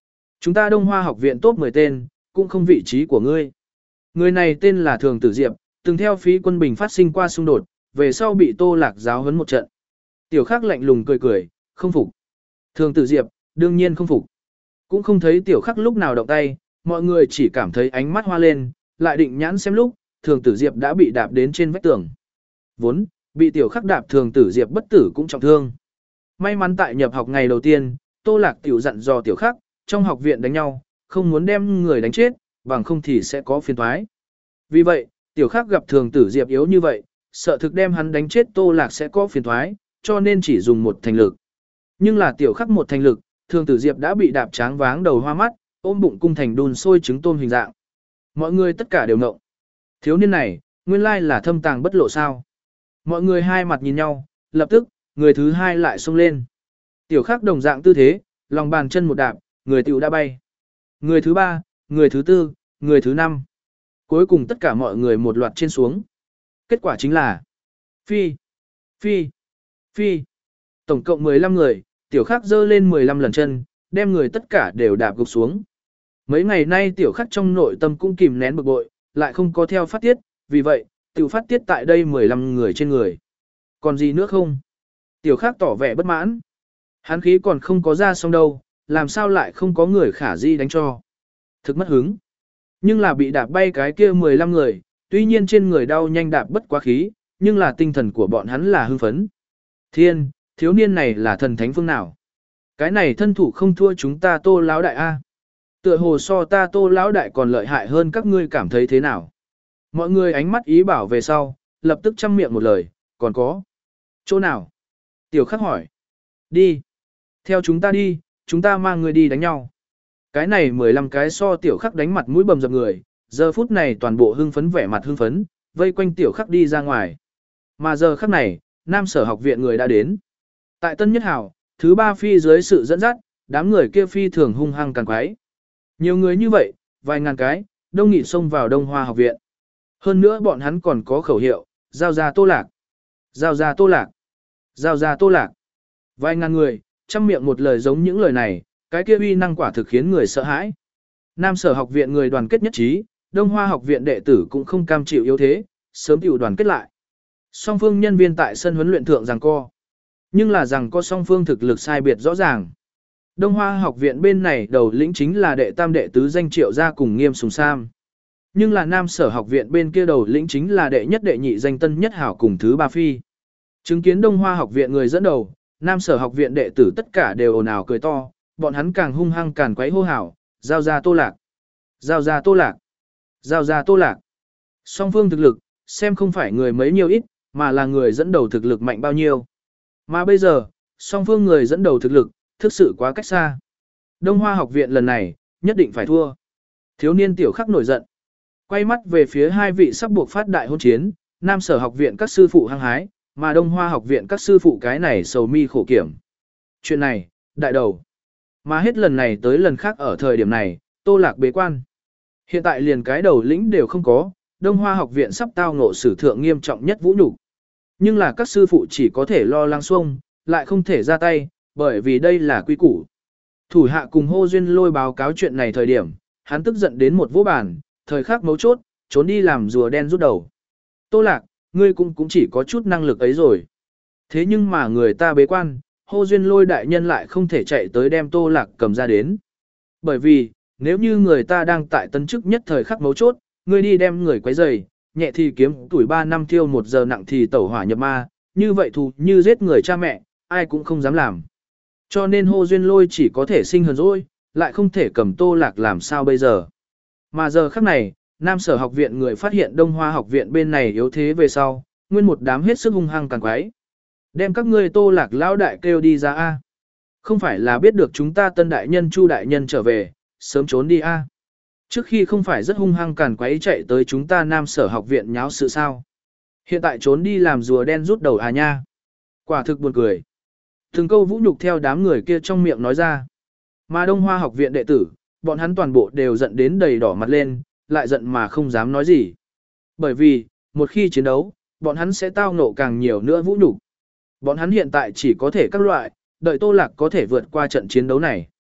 Chúng ta Đông Hoa học viện top mười tên, cũng không vị trí của ngươi. Người này tên là Thường Tử Diệp, từng theo phí quân bình phát sinh qua xung đột, về sau bị Tô Lạc giáo huấn một trận. Tiểu Khắc lạnh lùng cười cười, không phục. Thường Tử Diệp, đương nhiên không phục. Cũng không thấy Tiểu Khắc lúc nào động tay, mọi người chỉ cảm thấy ánh mắt hoa lên, lại định nhãn xem lúc, Thường Tử Diệp đã bị đạp đến trên vách tường. Vốn, bị Tiểu Khắc đạp Thường Tử Diệp bất tử cũng trọng thương. May mắn tại nhập học ngày đầu tiên, Tô Lạc tiểu dặn dò Tiểu Khắc, trong học viện đánh nhau, không muốn đem người đánh chết, bằng không thì sẽ có phiền toái. Vì vậy, Tiểu Khắc gặp Thường Tử Diệp yếu như vậy, sợ thực đem hắn đánh chết Tô Lạc sẽ có phiền toái, cho nên chỉ dùng một thành lực. Nhưng là Tiểu Khắc một thành lực, Thường Tử Diệp đã bị đạp tráng váng đầu hoa mắt, ôm bụng cung thành đun sôi trứng tôm hình dạng. Mọi người tất cả đều ngộng. Thiếu niên này, nguyên lai là thâm tàng bất lộ sao? Mọi người hai mặt nhìn nhau, lập tức, người thứ hai lại xông lên. Tiểu Khắc đồng dạng tư thế, lòng bàn chân một đạp, người tiểu đã bay. Người thứ ba, người thứ tư, người thứ năm. Cuối cùng tất cả mọi người một loạt trên xuống. Kết quả chính là phi, phi, phi. Tổng cộng mười lăm người, Tiểu Khắc giơ lên mười lăm lần chân, đem người tất cả đều đạp gục xuống. Mấy ngày nay Tiểu Khắc trong nội tâm cũng kìm nén bực bội, lại không có theo phát tiết, vì vậy, tiểu phát tiết tại đây mười lăm người trên người. Còn gì nữa không? Tiểu Khắc tỏ vẻ bất mãn. Hắn khí còn không có ra xong đâu, làm sao lại không có người khả di đánh cho. Thực mất hứng. Nhưng là bị đạp bay cái kia mười lăm người, tuy nhiên trên người đau nhanh đạp bất quá khí, nhưng là tinh thần của bọn hắn là hưng phấn. Thiên, thiếu niên này là thần thánh phương nào? Cái này thân thủ không thua chúng ta Tô lão đại a. Tựa hồ so ta Tô lão đại còn lợi hại hơn các ngươi cảm thấy thế nào? Mọi người ánh mắt ý bảo về sau, lập tức chăm miệng một lời, còn có. Chỗ nào? Tiểu Khắc hỏi. Đi. Theo chúng ta đi, chúng ta mang người đi đánh nhau. Cái này mười lăm cái so Tiểu Khắc đánh mặt mũi bầm dập người, giờ phút này toàn bộ hưng phấn vẻ mặt hưng phấn, vây quanh Tiểu Khắc đi ra ngoài. Mà giờ khắc này, Nam Sở học viện người đã đến. Tại Tân Nhất Hảo, thứ ba phi dưới sự dẫn dắt, đám người kia phi thường hung hăng càng quái. Nhiều người như vậy, vài ngàn cái, đông nghị xông vào Đông Hoa học viện. Hơn nữa bọn hắn còn có khẩu hiệu, giao ra Tô Lạc, giao ra Tô Lạc, giao ra Tô Lạc. Vài ngàn người, trăm miệng một lời giống những lời này, cái kia uy năng quả thực khiến người sợ hãi. Nam Sở học viện người đoàn kết nhất trí, Đông Hoa học viện đệ tử cũng không cam chịu yếu thế, sớm chịu đoàn kết lại. Song phương nhân viên tại sân huấn luyện thượng giằng co. Nhưng là rằng có song phương thực lực sai biệt rõ ràng. Đông Hoa học viện bên này đầu lĩnh chính là đệ tam đệ tứ danh Triệu gia cùng Nghiêm Sùng Sam. Nhưng là Nam Sở học viện bên kia đầu lĩnh chính là đệ nhất đệ nhị danh Tân Nhất Hảo cùng thứ ba phi. Chứng kiến Đông Hoa học viện người dẫn đầu, Nam Sở học viện đệ tử tất cả đều ồn ào cười to, bọn hắn càng hung hăng càng quấy hô hào, giao ra Tô Lạc, giao ra Tô Lạc, giao ra Tô Lạc. Song phương thực lực, xem không phải người mấy nhiêu ít, mà là người dẫn đầu thực lực mạnh bao nhiêu. Mà bây giờ, song phương người dẫn đầu thực lực, thực sự quá cách xa. Đông Hoa học viện lần này, nhất định phải thua. Thiếu niên Tiểu Khắc nổi giận. Quay mắt về phía hai vị sắp buộc phát đại hôn chiến, Nam Sở học viện các sư phụ hăng hái, mà Đông Hoa học viện các sư phụ cái này sầu mi khổ kiểm. Chuyện này, đại đầu. Mà hết lần này tới lần khác ở thời điểm này, Tô Lạc bế quan. Hiện tại liền cái đầu lĩnh đều không có, Đông Hoa học viện sắp tao ngộ sử thượng nghiêm trọng nhất vũ nhục. Nhưng là các sư phụ chỉ có thể lo lắng xuông, lại không thể ra tay, bởi vì đây là quy củ. Thủ hạ cùng hô duyên lôi báo cáo chuyện này thời điểm, hắn tức giận đến một vỗ bàn, thời khắc mấu chốt, trốn đi làm rùa đen rút đầu. Tô Lạc, ngươi cũng cũng chỉ có chút năng lực ấy rồi. Thế nhưng mà người ta bế quan, hô duyên lôi đại nhân lại không thể chạy tới đem Tô Lạc cầm ra đến. Bởi vì, nếu như người ta đang tại tân chức nhất thời khắc mấu chốt, ngươi đi đem người quấy rầy, nhẹ thì kiếm tuổi ba năm thiêu một giờ nặng thì tẩu hỏa nhập ma, như vậy thù như giết người cha mẹ, ai cũng không dám làm. Cho nên hô duyên lôi chỉ có thể sinh hờn dỗi, lại không thể cầm Tô Lạc làm sao bây giờ. Mà giờ khắc này, Nam Sở học viện người phát hiện Đông Hoa học viện bên này yếu thế về sau, nguyên một đám hết sức hung hăng càng quái. Đem các ngươi Tô Lạc lão đại kêu đi ra a. Không phải là biết được chúng ta Tân đại nhân Chu đại nhân trở về, sớm trốn đi a. Trước khi không phải rất hung hăng càn quấy chạy tới chúng ta Nam Sở học viện nháo sự sao. Hiện tại trốn đi làm rùa đen rút đầu à nha. Quả thực buồn cười. Từng câu vũ nhục theo đám người kia trong miệng nói ra. Mà Đông Hoa học viện đệ tử, bọn hắn toàn bộ đều giận đến đầy đỏ mặt lên, lại giận mà không dám nói gì. Bởi vì, một khi chiến đấu, bọn hắn sẽ tao ngộ càng nhiều nữa vũ nhục. Bọn hắn hiện tại chỉ có thể các loại, đợi Tô Lạc có thể vượt qua trận chiến đấu này.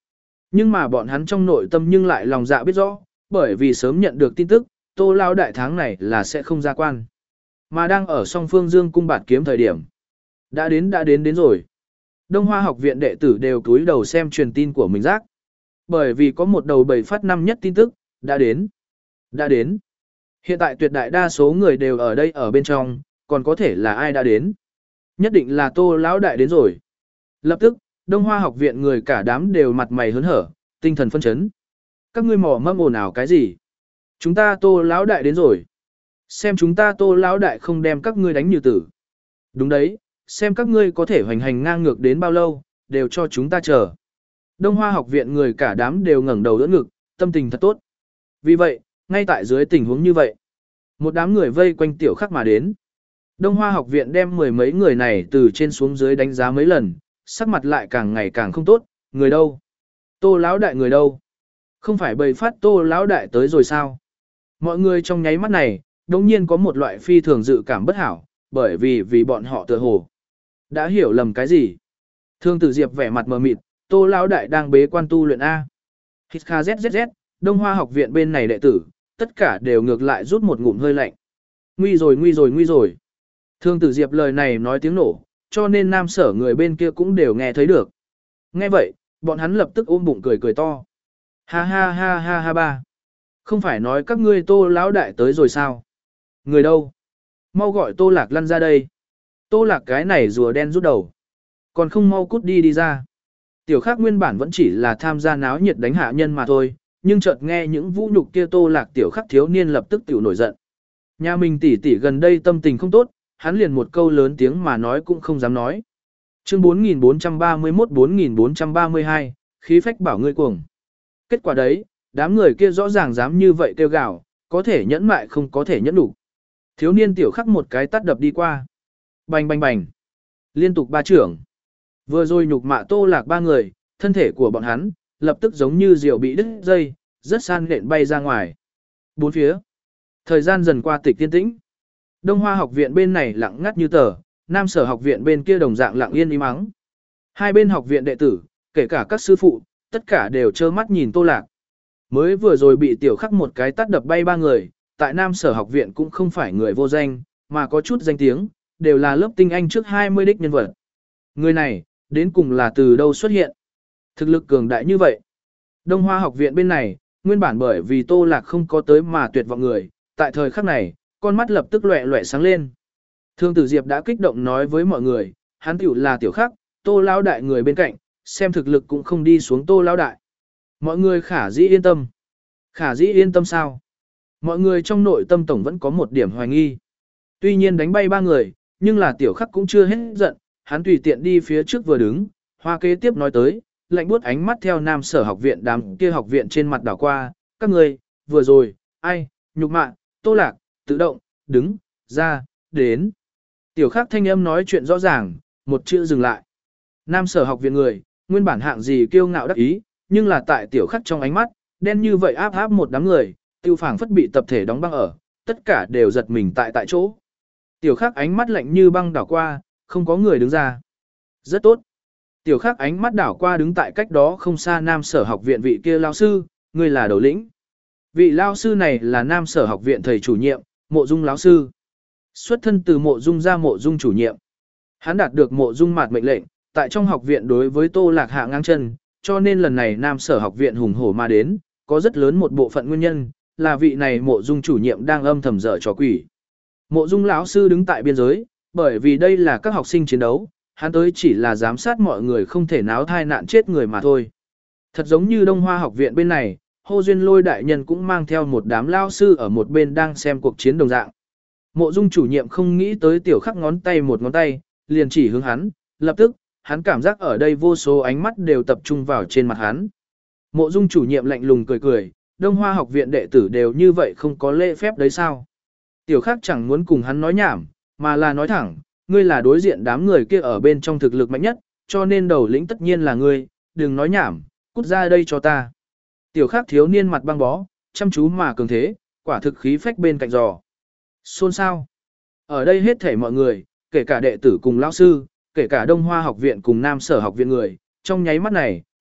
Nhưng mà bọn hắn trong nội tâm nhưng lại lòng dạ biết rõ, bởi vì sớm nhận được tin tức, Tô lão đại tháng này là sẽ không ra quan. Mà đang ở song phương dương cung bạt kiếm thời điểm. Đã đến đã đến đến rồi. Đông Hoa học viện đệ tử đều cúi đầu xem truyền tin của mình rác. Bởi vì có một đầu bầy phát năm nhất tin tức, đã đến. Đã đến. Hiện tại tuyệt đại đa số người đều ở đây ở bên trong, còn có thể là ai đã đến. Nhất định là Tô lão đại đến rồi. Lập tức, Đông Hoa học viện người cả đám đều mặt mày hớn hở, tinh thần phân chấn. Các ngươi mỏ mâm ồn ào cái gì? Chúng ta Tô lão đại đến rồi. Xem chúng ta Tô lão đại không đem các ngươi đánh như tử. Đúng đấy, xem các ngươi có thể hoành hành ngang ngược đến bao lâu, đều cho chúng ta chờ. Đông Hoa học viện người cả đám đều ngẩng đầu đỡ ngực, tâm tình thật tốt. Vì vậy, ngay tại dưới tình huống như vậy, một đám người vây quanh tiểu khắc mà đến. Đông Hoa học viện đem mười mấy người này từ trên xuống dưới đánh giá mấy lần, sắc mặt lại càng ngày càng không tốt, người đâu? Tô lão đại người đâu? Không phải bầy phát Tô lão đại tới rồi sao? Mọi người trong nháy mắt này, đống nhiên có một loại phi thường dự cảm bất hảo, bởi vì vì bọn họ tựa hồ đã hiểu lầm cái gì. Thương Tử Diệp vẻ mặt mờ mịt, Tô lão đại đang bế quan tu luyện A. Hít kha zzz, Đông Hoa học viện bên này đệ tử, tất cả đều ngược lại rút một ngụm hơi lạnh. Nguy rồi nguy rồi nguy rồi. Thương Tử Diệp lời này nói tiếng nổ, cho nên nam sở người bên kia cũng đều nghe thấy được. Nghe vậy, bọn hắn lập tức ôm bụng cười cười to. Ha ha ha ha ha ba. Không phải nói các ngươi Tô lão đại tới rồi sao? Người đâu? Mau gọi Tô Lạc lăn ra đây. Tô Lạc cái này rùa đen rút đầu. Còn không mau cút đi đi ra. Tiểu Khắc nguyên bản vẫn chỉ là tham gia náo nhiệt đánh hạ nhân mà thôi, nhưng chợt nghe những vũ nhục kia Tô Lạc tiểu Khắc thiếu niên lập tức tiểu nổi giận. Nhà mình tỷ tỷ gần đây tâm tình không tốt, hắn liền một câu lớn tiếng mà nói cũng không dám nói. Chương bốn nghìn bốn trăm ba mươi mốt bốn nghìn bốn trăm ba mươi hai, khí phách bảo ngươi cuồng. Kết quả đấy, đám người kia rõ ràng dám như vậy kêu gào, có thể nhẫn mại không có thể nhẫn đủ. Thiếu niên tiểu Khắc một cái tát đập đi qua. Bành bành bành. Liên tục ba trưởng. Vừa rồi nhục mạ Tô Lạc ba người, thân thể của bọn hắn, lập tức giống như diều bị đứt dây, rất san nện bay ra ngoài. Bốn phía. Thời gian dần qua tịch tiên tĩnh. Đông Hoa học viện bên này lặng ngắt như tờ, Nam Sở học viện bên kia đồng dạng lặng yên im ắng. Hai bên học viện đệ tử, kể cả các sư phụ, tất cả đều trơ mắt nhìn Tô Lạc. Mới vừa rồi bị tiểu Khắc một cái tát đập bay ba người, tại Nam Sở học viện cũng không phải người vô danh, mà có chút danh tiếng, đều là lớp tinh anh trước hai mươi đích nhân vật. Người này, đến cùng là từ đâu xuất hiện? Thực lực cường đại như vậy. Đông Hoa học viện bên này, nguyên bản bởi vì Tô Lạc không có tới mà tuyệt vọng người, tại thời khắc này, con mắt lập tức loẹ loẹ sáng lên. Thương Tử Diệp đã kích động nói với mọi người, hắn tiểu là tiểu Khắc, Tô lão đại người bên cạnh, xem thực lực cũng không đi xuống Tô lão đại. Mọi người khả dĩ yên tâm. Khả dĩ yên tâm sao? Mọi người trong nội tâm tổng vẫn có một điểm hoài nghi. Tuy nhiên đánh bay ba người, nhưng là tiểu Khắc cũng chưa hết giận, hắn tùy tiện đi phía trước vừa đứng, hoa kế tiếp nói tới, lạnh buốt ánh mắt theo Nam Sở học viện đám kia học viện trên mặt đảo qua, các người, vừa rồi, ai, nhục mạ, Tô Lạc, tự động, đứng, ra, đến. Tiểu Khắc thanh âm nói chuyện rõ ràng, một chữ dừng lại. Nam Sở học viện người, nguyên bản hạng gì kiêu ngạo đắc ý, nhưng là tại Tiểu Khắc trong ánh mắt, đen như vậy áp áp một đám người, tiêu phảng phất bị tập thể đóng băng ở, tất cả đều giật mình tại tại chỗ. Tiểu Khắc ánh mắt lạnh như băng đảo qua, không có người đứng ra. Rất tốt. Tiểu Khắc ánh mắt đảo qua đứng tại cách đó không xa Nam Sở học viện vị kia lao sư, người là đầu lĩnh. Vị lao sư này là Nam Sở học viện thầy chủ nhiệm, Mộ Dung lão sư. Xuất thân từ Mộ Dung ra Mộ Dung chủ nhiệm. Hắn đạt được Mộ Dung mạt mệnh lệnh, tại trong học viện đối với Tô Lạc hạ ngang chân, cho nên lần này Nam Sở học viện hùng hổ mà đến, có rất lớn một bộ phận nguyên nhân, là vị này Mộ Dung chủ nhiệm đang âm thầm dở trò quỷ. Mộ Dung lão sư đứng tại biên giới, bởi vì đây là các học sinh chiến đấu, hắn tới chỉ là giám sát mọi người không thể náo thai nạn chết người mà thôi. Thật giống như Đông Hoa học viện bên này, Hồ Duyên Lôi đại nhân cũng mang theo một đám lao sư ở một bên đang xem cuộc chiến đồng dạng. Mộ Dung chủ nhiệm không nghĩ tới Tiểu Khắc ngón tay một ngón tay, liền chỉ hướng hắn, lập tức, hắn cảm giác ở đây vô số ánh mắt đều tập trung vào trên mặt hắn. Mộ Dung chủ nhiệm lạnh lùng cười cười, Đông Hoa học viện đệ tử đều như vậy không có lễ phép đấy sao? Tiểu Khắc chẳng muốn cùng hắn nói nhảm, mà là nói thẳng, ngươi là đối diện đám người kia ở bên trong thực lực mạnh nhất, cho nên đầu lĩnh tất nhiên là ngươi, đừng nói nhảm, cút ra đây cho ta. Tiểu Khắc thiếu niên mặt băng bó, chăm chú mà cường thế, quả thực khí phách bên cạnh giò. Xôn xao. Ở đây hết thảy mọi người, kể cả đệ tử cùng lão sư, kể cả Đông Hoa học viện cùng Nam Sở học viện người, trong nháy mắt này,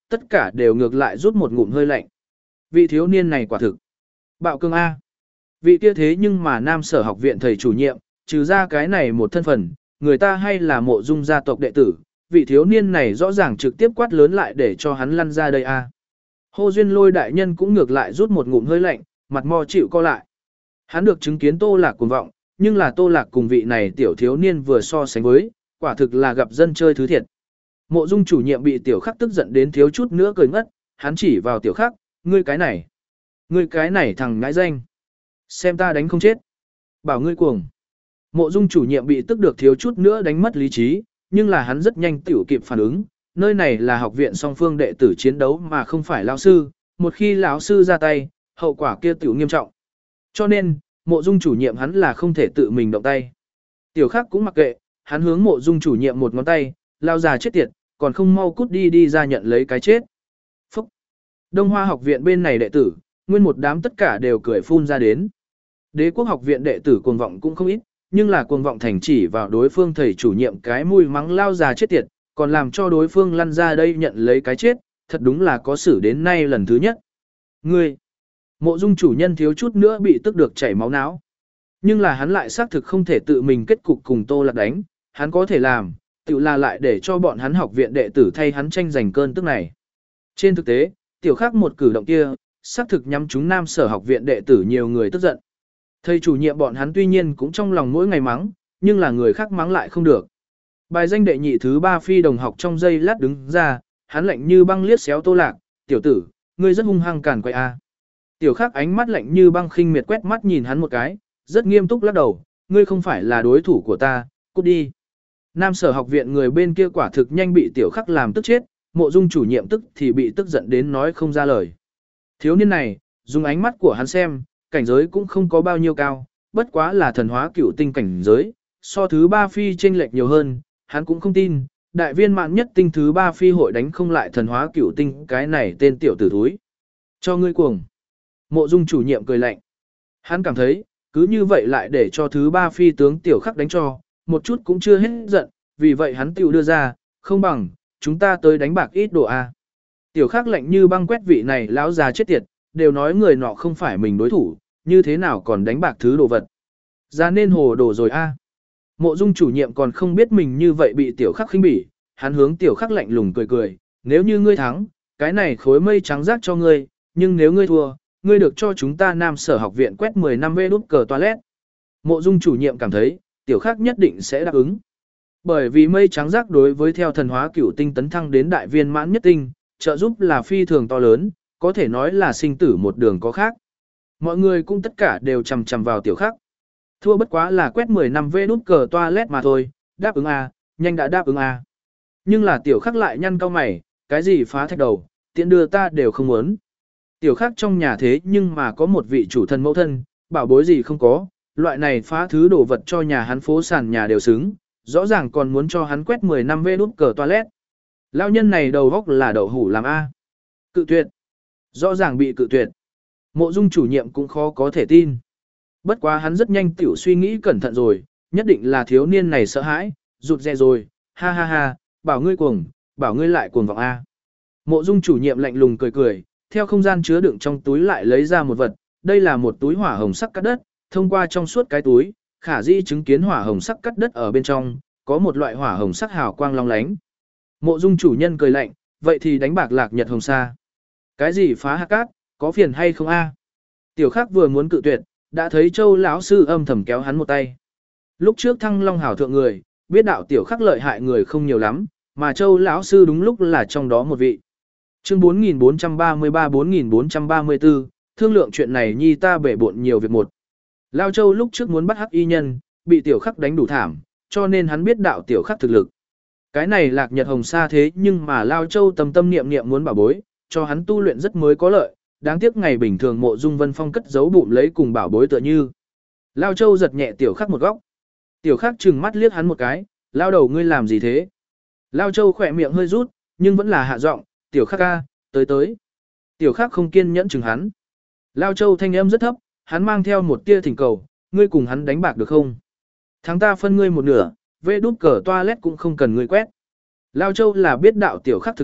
tất cả đều ngược lại rút một ngụm hơi lạnh. Vị thiếu niên này quả thực. Bạo cương A. Vị kia thế nhưng mà nam sở học viện thầy chủ nhiệm, trừ ra cái này một thân phận, người ta hay là mộ dung gia tộc đệ tử, vị thiếu niên này rõ ràng trực tiếp quát lớn lại để cho hắn lăn ra đây A. Hô Duyên Lôi đại nhân cũng ngược lại rút một ngụm hơi lạnh, mặt mo chịu co lại. Hắn được chứng kiến Tô Lạc cuồng vọng, nhưng là Tô Lạc cùng vị này tiểu thiếu niên vừa so sánh với, quả thực là gặp dân chơi thứ thiệt. Mộ dung chủ nhiệm bị tiểu khắc tức giận đến thiếu chút nữa cười ngất, hắn chỉ vào tiểu khắc, ngươi cái này, ngươi cái này thằng ngãi danh. Xem ta đánh không chết. Bảo ngươi cuồng. Mộ dung chủ nhiệm bị tức được thiếu chút nữa đánh mất lý trí, nhưng là hắn rất nhanh tiểu kịp phản ứng, nơi này là học viện song phương đệ tử chiến đấu mà không phải lão sư, một khi lão sư ra tay, hậu quả kia tiểu nghiêm trọng. Cho nên, mộ dung chủ nhiệm hắn là không thể tự mình động tay. Tiểu khắc cũng mặc kệ, hắn hướng mộ dung chủ nhiệm một ngón tay, lao già chết tiệt, còn không mau cút đi đi ra nhận lấy cái chết. Phúc! Đông Hoa học viện bên này đệ tử, nguyên một đám tất cả đều cười phun ra đến. Đế quốc học viện đệ tử cuồng vọng cũng không ít, nhưng là cuồng vọng thành chỉ vào đối phương thầy chủ nhiệm cái mùi mắng lao già chết tiệt, còn làm cho đối phương lăn ra đây nhận lấy cái chết, thật đúng là có xử đến nay lần thứ nhất. Ngươi! Mộ dung chủ nhân thiếu chút nữa bị tức được chảy máu não. Nhưng là hắn lại xác thực không thể tự mình kết cục cùng Tô Lạc đánh, hắn có thể làm, tự là lại để cho bọn hắn học viện đệ tử thay hắn tranh giành cơn tức này. Trên thực tế, tiểu khắc một cử động kia, xác thực nhắm chúng nam sở học viện đệ tử nhiều người tức giận. Thầy chủ nhiệm bọn hắn tuy nhiên cũng trong lòng mỗi ngày mắng, nhưng là người khác mắng lại không được. Bài danh đệ nhị thứ ba phi đồng học trong giây lát đứng ra, hắn lạnh như băng liếc xéo Tô Lạc, tiểu tử, ngươi rất hung hăng càn quay a. Tiểu khắc ánh mắt lạnh như băng khinh miệt quét mắt nhìn hắn một cái, rất nghiêm túc lắc đầu, ngươi không phải là đối thủ của ta, cút đi. Nam sở học viện người bên kia quả thực nhanh bị tiểu khắc làm tức chết, mộ dung chủ nhiệm tức thì bị tức giận đến nói không ra lời. Thiếu niên này, dùng ánh mắt của hắn xem, cảnh giới cũng không có bao nhiêu cao, bất quá là thần hóa cửu tinh cảnh giới, so thứ ba phi chênh lệch nhiều hơn, hắn cũng không tin, đại viên mạn nhất tinh thứ ba phi hội đánh không lại thần hóa cửu tinh cái này tên tiểu tử thúi. Cho ngươi cuồng. Mộ dung chủ nhiệm cười lạnh. Hắn cảm thấy, cứ như vậy lại để cho thứ ba phi tướng tiểu khắc đánh cho, một chút cũng chưa hết giận, vì vậy hắn tiểu đưa ra, không bằng, chúng ta tới đánh bạc ít đồ A. Tiểu khắc lạnh như băng quét vị này lão già chết tiệt, đều nói người nọ không phải mình đối thủ, như thế nào còn đánh bạc thứ đồ vật. Ra nên hồ đồ rồi A. Mộ dung chủ nhiệm còn không biết mình như vậy bị tiểu khắc khinh bỉ, hắn hướng tiểu khắc lạnh lùng cười cười, nếu như ngươi thắng, cái này khối mây trắng rác cho ngươi, nhưng nếu ngươi thua, ngươi được cho chúng ta nam sở học viện quét mười năm vê đút cờ toilet. Mộ dung chủ nhiệm cảm thấy, tiểu khắc nhất định sẽ đáp ứng. Bởi vì mây trắng rác đối với theo thần hóa cửu tinh tấn thăng đến đại viên mãn nhất tinh, trợ giúp là phi thường to lớn, có thể nói là sinh tử một đường có khác. Mọi người cũng tất cả đều chầm chầm vào tiểu khắc. Thua bất quá là quét mười năm vê đút cờ toilet mà thôi, đáp ứng à, nhanh đã đáp ứng à. Nhưng là tiểu khắc lại nhăn cau mày, cái gì phá thạch đầu, tiện đưa ta đều không muốn. Tiểu khắc trong nhà thế nhưng mà có một vị chủ thần mẫu thân, bảo bối gì không có, loại này phá thứ đồ vật cho nhà hắn phố sàn nhà đều xứng, rõ ràng còn muốn cho hắn quét mười năm vê đút cờ toilet. Lão nhân này đầu góc là đậu hủ làm A. Cự tuyệt. Rõ ràng bị cự tuyệt. Mộ dung chủ nhiệm cũng khó có thể tin. Bất quá hắn rất nhanh tiểu suy nghĩ cẩn thận rồi, nhất định là thiếu niên này sợ hãi, rụt rè rồi, ha ha ha, bảo ngươi cuồng, bảo ngươi lại cuồng vọng A. Mộ dung chủ nhiệm lạnh lùng cười cười, theo không gian chứa đựng trong túi lại lấy ra một vật, đây là một túi hỏa hồng sắc cắt đất, thông qua trong suốt cái túi, khả dĩ chứng kiến hỏa hồng sắc cắt đất ở bên trong, có một loại hỏa hồng sắc hào quang long lánh. Mộ dung chủ nhân cười lạnh, vậy thì đánh bạc lạc nhật hồng sa. Cái gì phá hạt cát, có phiền hay không a? Tiểu khắc vừa muốn cự tuyệt, đã thấy châu lão sư âm thầm kéo hắn một tay. Lúc trước thăng long hảo thượng người, biết đạo tiểu khắc lợi hại người không nhiều lắm, mà châu lão sư đúng lúc là trong đó một vị. Chương bốn nghìn bốn trăm ba mươi ba bốn nghìn bốn trăm ba mươi tư, thương lượng chuyện này nhi ta bể bộn nhiều việc một. Lao Châu lúc trước muốn bắt hắc y nhân, bị tiểu khắc đánh đủ thảm, cho nên hắn biết đạo tiểu khắc thực lực. Cái này lạc nhật hồng sa thế nhưng mà Lao Châu tâm tâm niệm niệm muốn bảo bối, cho hắn tu luyện rất mới có lợi, đáng tiếc ngày bình thường mộ dung vân phong cất giấu bụng lấy cùng bảo bối tựa như. Lao Châu giật nhẹ tiểu khắc một góc. Tiểu khắc trừng mắt liếc hắn một cái, lao đầu ngươi làm gì thế? Lao Châu khỏe miệng hơi rút, nhưng vẫn là hạ giọng, tiểu khắc ca, tới tới. Tiểu khắc không kiên nhẫn chừng hắn. Lao Châu thanh âm rất thấp, hắn mang theo một tia thỉnh cầu, ngươi cùng hắn đánh bạc được không? Thắng ta phân ngươi một nửa, vê đút cờ toilet cũng không cần ngươi quét. Lao Châu là biết đạo tiểu khắc thực lực,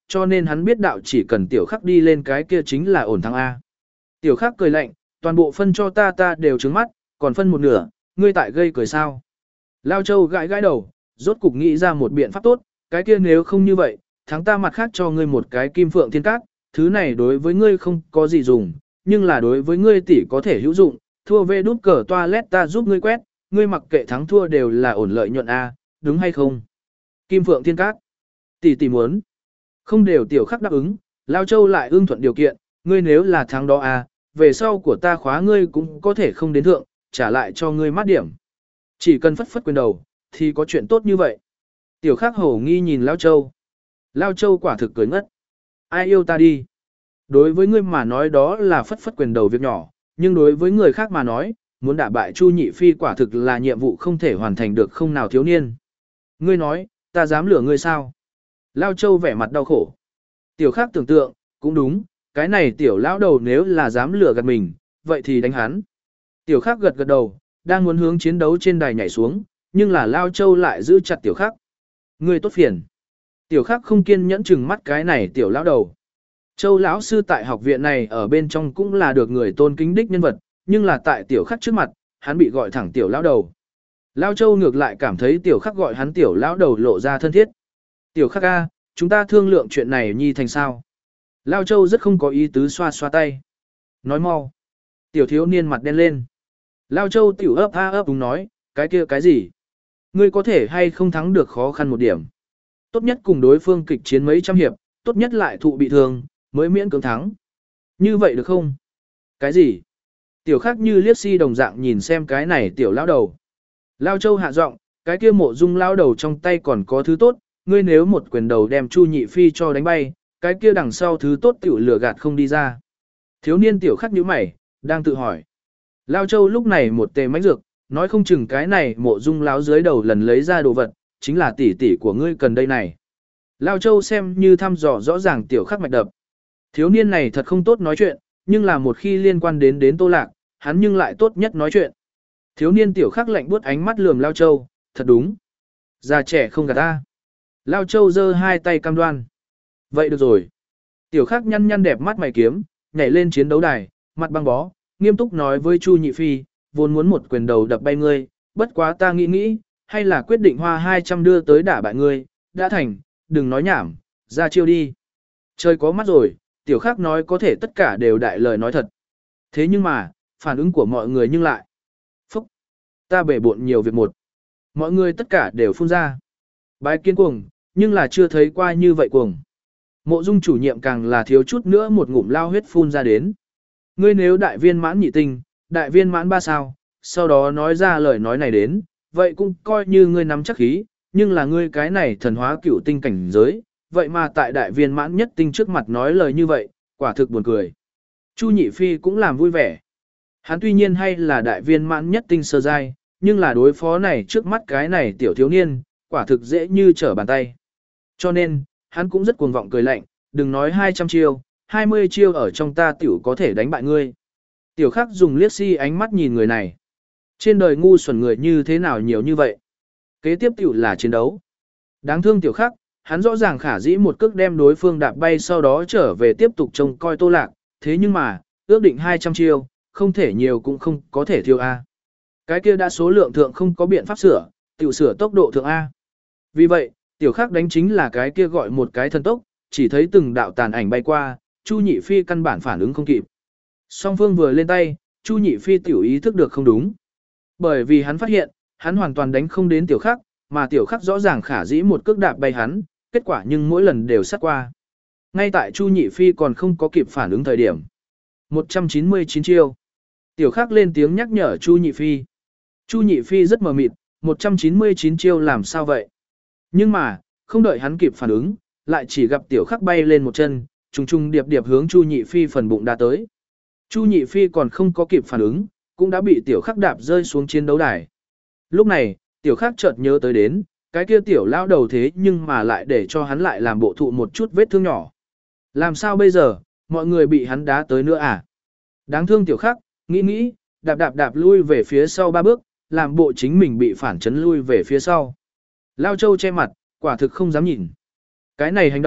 cho nên hắn biết đạo chỉ cần tiểu khắc đi lên cái kia chính là ổn thắng A. Tiểu khắc cười lạnh, toàn bộ phân cho ta ta đều trứng mắt, còn phân một nửa, ngươi tại gây cười sao. Lao Châu gãi gãi đầu, rốt cục nghĩ ra một biện pháp tốt, cái kia nếu không như vậy, thắng ta mặt khác cho ngươi một cái kim phượng thiên cát, thứ này đối với ngươi không có gì dùng, nhưng là đối với ngươi tỷ có thể hữu dụng, thua về đút cờ toilet ta giúp ngươi quét, ngươi mặc kệ thắng thua đều là ổn lợi nhuận A, đúng hay không? Kim phượng thiên cát. Tỷ tỷ muốn. Không đều tiểu khắc đáp ứng, Lao Châu lại ưng thuận điều kiện, ngươi nếu là thắng đó A, về sau của ta khóa ngươi cũng có thể không đến thượng, trả lại cho ngươi mát điểm. Chỉ cần phất phất quyền đầu, thì có chuyện tốt như vậy. Tiểu khắc hổ nghi nhìn Lao Châu. Lao Châu quả thực cười ngất. Ai yêu ta đi. Đối với ngươi mà nói đó là phất phất quyền đầu việc nhỏ, nhưng đối với người khác mà nói, muốn đả bại Chu Nhị Phi quả thực là nhiệm vụ không thể hoàn thành được không nào thiếu niên. Ngươi nói, ta dám lừa ngươi sao? Lao Châu vẻ mặt đau khổ. Tiểu khắc tưởng tượng, cũng đúng, cái này tiểu lão đầu nếu là dám lừa gạt mình, vậy thì đánh hắn. Tiểu khắc gật gật đầu, đang muốn hướng chiến đấu trên đài nhảy xuống, nhưng là Lao Châu lại giữ chặt tiểu khắc. Ngươi tốt phiền. Tiểu khắc không kiên nhẫn chừng mắt cái này tiểu lão đầu. Châu lão sư tại học viện này ở bên trong cũng là được người tôn kính đích nhân vật, nhưng là tại tiểu khắc trước mặt, hắn bị gọi thẳng tiểu lão đầu. Lao Châu ngược lại cảm thấy tiểu khắc gọi hắn tiểu lão đầu lộ ra thân thiết. Tiểu khắc a, chúng ta thương lượng chuyện này nhi thành sao? Lao Châu rất không có ý tứ xoa xoa tay. Nói mau. Tiểu thiếu niên mặt đen lên. Lao Châu tiểu ấp a ấp đúng nói, cái kia cái gì? Ngươi có thể hay không thắng được khó khăn một điểm. Tốt nhất cùng đối phương kịch chiến mấy trăm hiệp, tốt nhất lại thụ bị thương, mới miễn cưỡng thắng. Như vậy được không? Cái gì? Tiểu khắc như liếc si đồng dạng nhìn xem cái này tiểu lão đầu. Lao Châu hạ giọng, cái kia mộ dung lão đầu trong tay còn có thứ tốt, ngươi nếu một quyền đầu đem Chu Nhị Phi cho đánh bay, cái kia đằng sau thứ tốt tiểu lừa gạt không đi ra. Thiếu niên tiểu khắc nhíu mày, đang tự hỏi. Lao Châu lúc này một tề mãnh dược, nói không chừng cái này mộ dung lão dưới đầu lần lấy ra đồ vật, chính là tỷ tỷ của ngươi cần đây này. Lao Châu xem như thăm dò rõ ràng tiểu khắc mạch đập. Thiếu niên này thật không tốt nói chuyện, nhưng là một khi liên quan đến đến Tô Lạc, hắn nhưng lại tốt nhất nói chuyện. Thiếu niên tiểu khắc lạnh buốt ánh mắt lườm Lao Châu, thật đúng. Già trẻ không gạt ta. Lao Châu giơ hai tay cam đoan. Vậy được rồi. Tiểu khắc nhăn nhăn đẹp mắt mày kiếm, nhảy lên chiến đấu đài, mặt băng bó, nghiêm túc nói với Chu Nhị Phi, vốn muốn một quyền đầu đập bay ngươi, bất quá ta nghĩ nghĩ, hay là quyết định hoa hai trăm đưa tới đả bại ngươi, đã thành, đừng nói nhảm, ra chiêu đi. Trời có mắt rồi, tiểu khắc nói có thể tất cả đều đại lời nói thật. Thế nhưng mà, phản ứng của mọi người nhưng lại. Phúc, ta bể bộn nhiều việc một. Mọi người tất cả đều phun ra. Bái kiến cuồng, nhưng là chưa thấy qua như vậy cuồng. Mộ dung chủ nhiệm càng là thiếu chút nữa một ngụm lao huyết phun ra đến. Ngươi nếu đại viên mãn nhị tinh, đại viên mãn ba sao, sau đó nói ra lời nói này đến, vậy cũng coi như ngươi nắm chắc khí, nhưng là ngươi cái này thần hóa cửu tinh cảnh giới, vậy mà tại đại viên mãn nhất tinh trước mặt nói lời như vậy, quả thực buồn cười. Chu Nhị Phi cũng làm vui vẻ. Hắn tuy nhiên hay là đại viên mãn nhất tinh sơ giai, nhưng là đối phó này trước mắt cái này tiểu thiếu niên, quả thực dễ như trở bàn tay. Cho nên, hắn cũng rất cuồng vọng cười lạnh, đừng nói hai trăm chiêu, hai mươi chiêu ở trong ta tiểu có thể đánh bại ngươi. Tiểu khắc dùng liếc si ánh mắt nhìn người này. Trên đời ngu xuẩn người như thế nào nhiều như vậy. Kế tiếp tiểu là chiến đấu. Đáng thương tiểu khắc, hắn rõ ràng khả dĩ một cước đem đối phương đạp bay sau đó trở về tiếp tục trông coi Tô Lạc, thế nhưng mà, ước định hai trăm chiêu, không thể nhiều cũng không có thể thiêu A. Cái kia đã số lượng thượng không có biện pháp sửa, tiểu sửa tốc độ thượng A. Vì vậy, tiểu khắc đánh chính là cái kia gọi một cái thần tốc, chỉ thấy từng đạo tàn ảnh bay qua, Chu Nhị Phi căn bản phản ứng không kịp. Song phương vừa lên tay, Chu Nhị Phi tiểu ý thức được không đúng. Bởi vì hắn phát hiện, hắn hoàn toàn đánh không đến tiểu khắc, mà tiểu khắc rõ ràng khả dĩ một cước đạp bay hắn, kết quả nhưng mỗi lần đều sát qua. Ngay tại Chu Nhị Phi còn không có kịp phản ứng thời điểm. một trăm chín mươi chín chiêu. Tiểu khắc lên tiếng nhắc nhở Chu Nhị Phi. Chu Nhị Phi rất mờ mịt, một trăm chín mươi chín chiêu làm sao vậy? Nhưng mà, không đợi hắn kịp phản ứng, lại chỉ gặp tiểu khắc bay lên một chân, trùng trùng điệp điệp hướng Chu Nhị Phi phần bụng đá tới. Chu Nhị Phi còn không có kịp phản ứng, cũng đã bị tiểu khắc đạp rơi xuống chiến đấu đài. Lúc này, tiểu khắc chợt nhớ tới đến, cái kia tiểu lao đầu thế nhưng mà lại để cho hắn lại làm bộ thụ một chút vết thương nhỏ. Làm sao bây giờ, mọi người bị hắn đá tới nữa à? Đáng thương tiểu khắc, nghĩ nghĩ, đạp đạp đạp lui về phía sau ba bước, làm bộ chính mình bị phản chấn lui về phía sau. Lao Châu che mặt, quả thực không dám nhìn. Cái này hành động,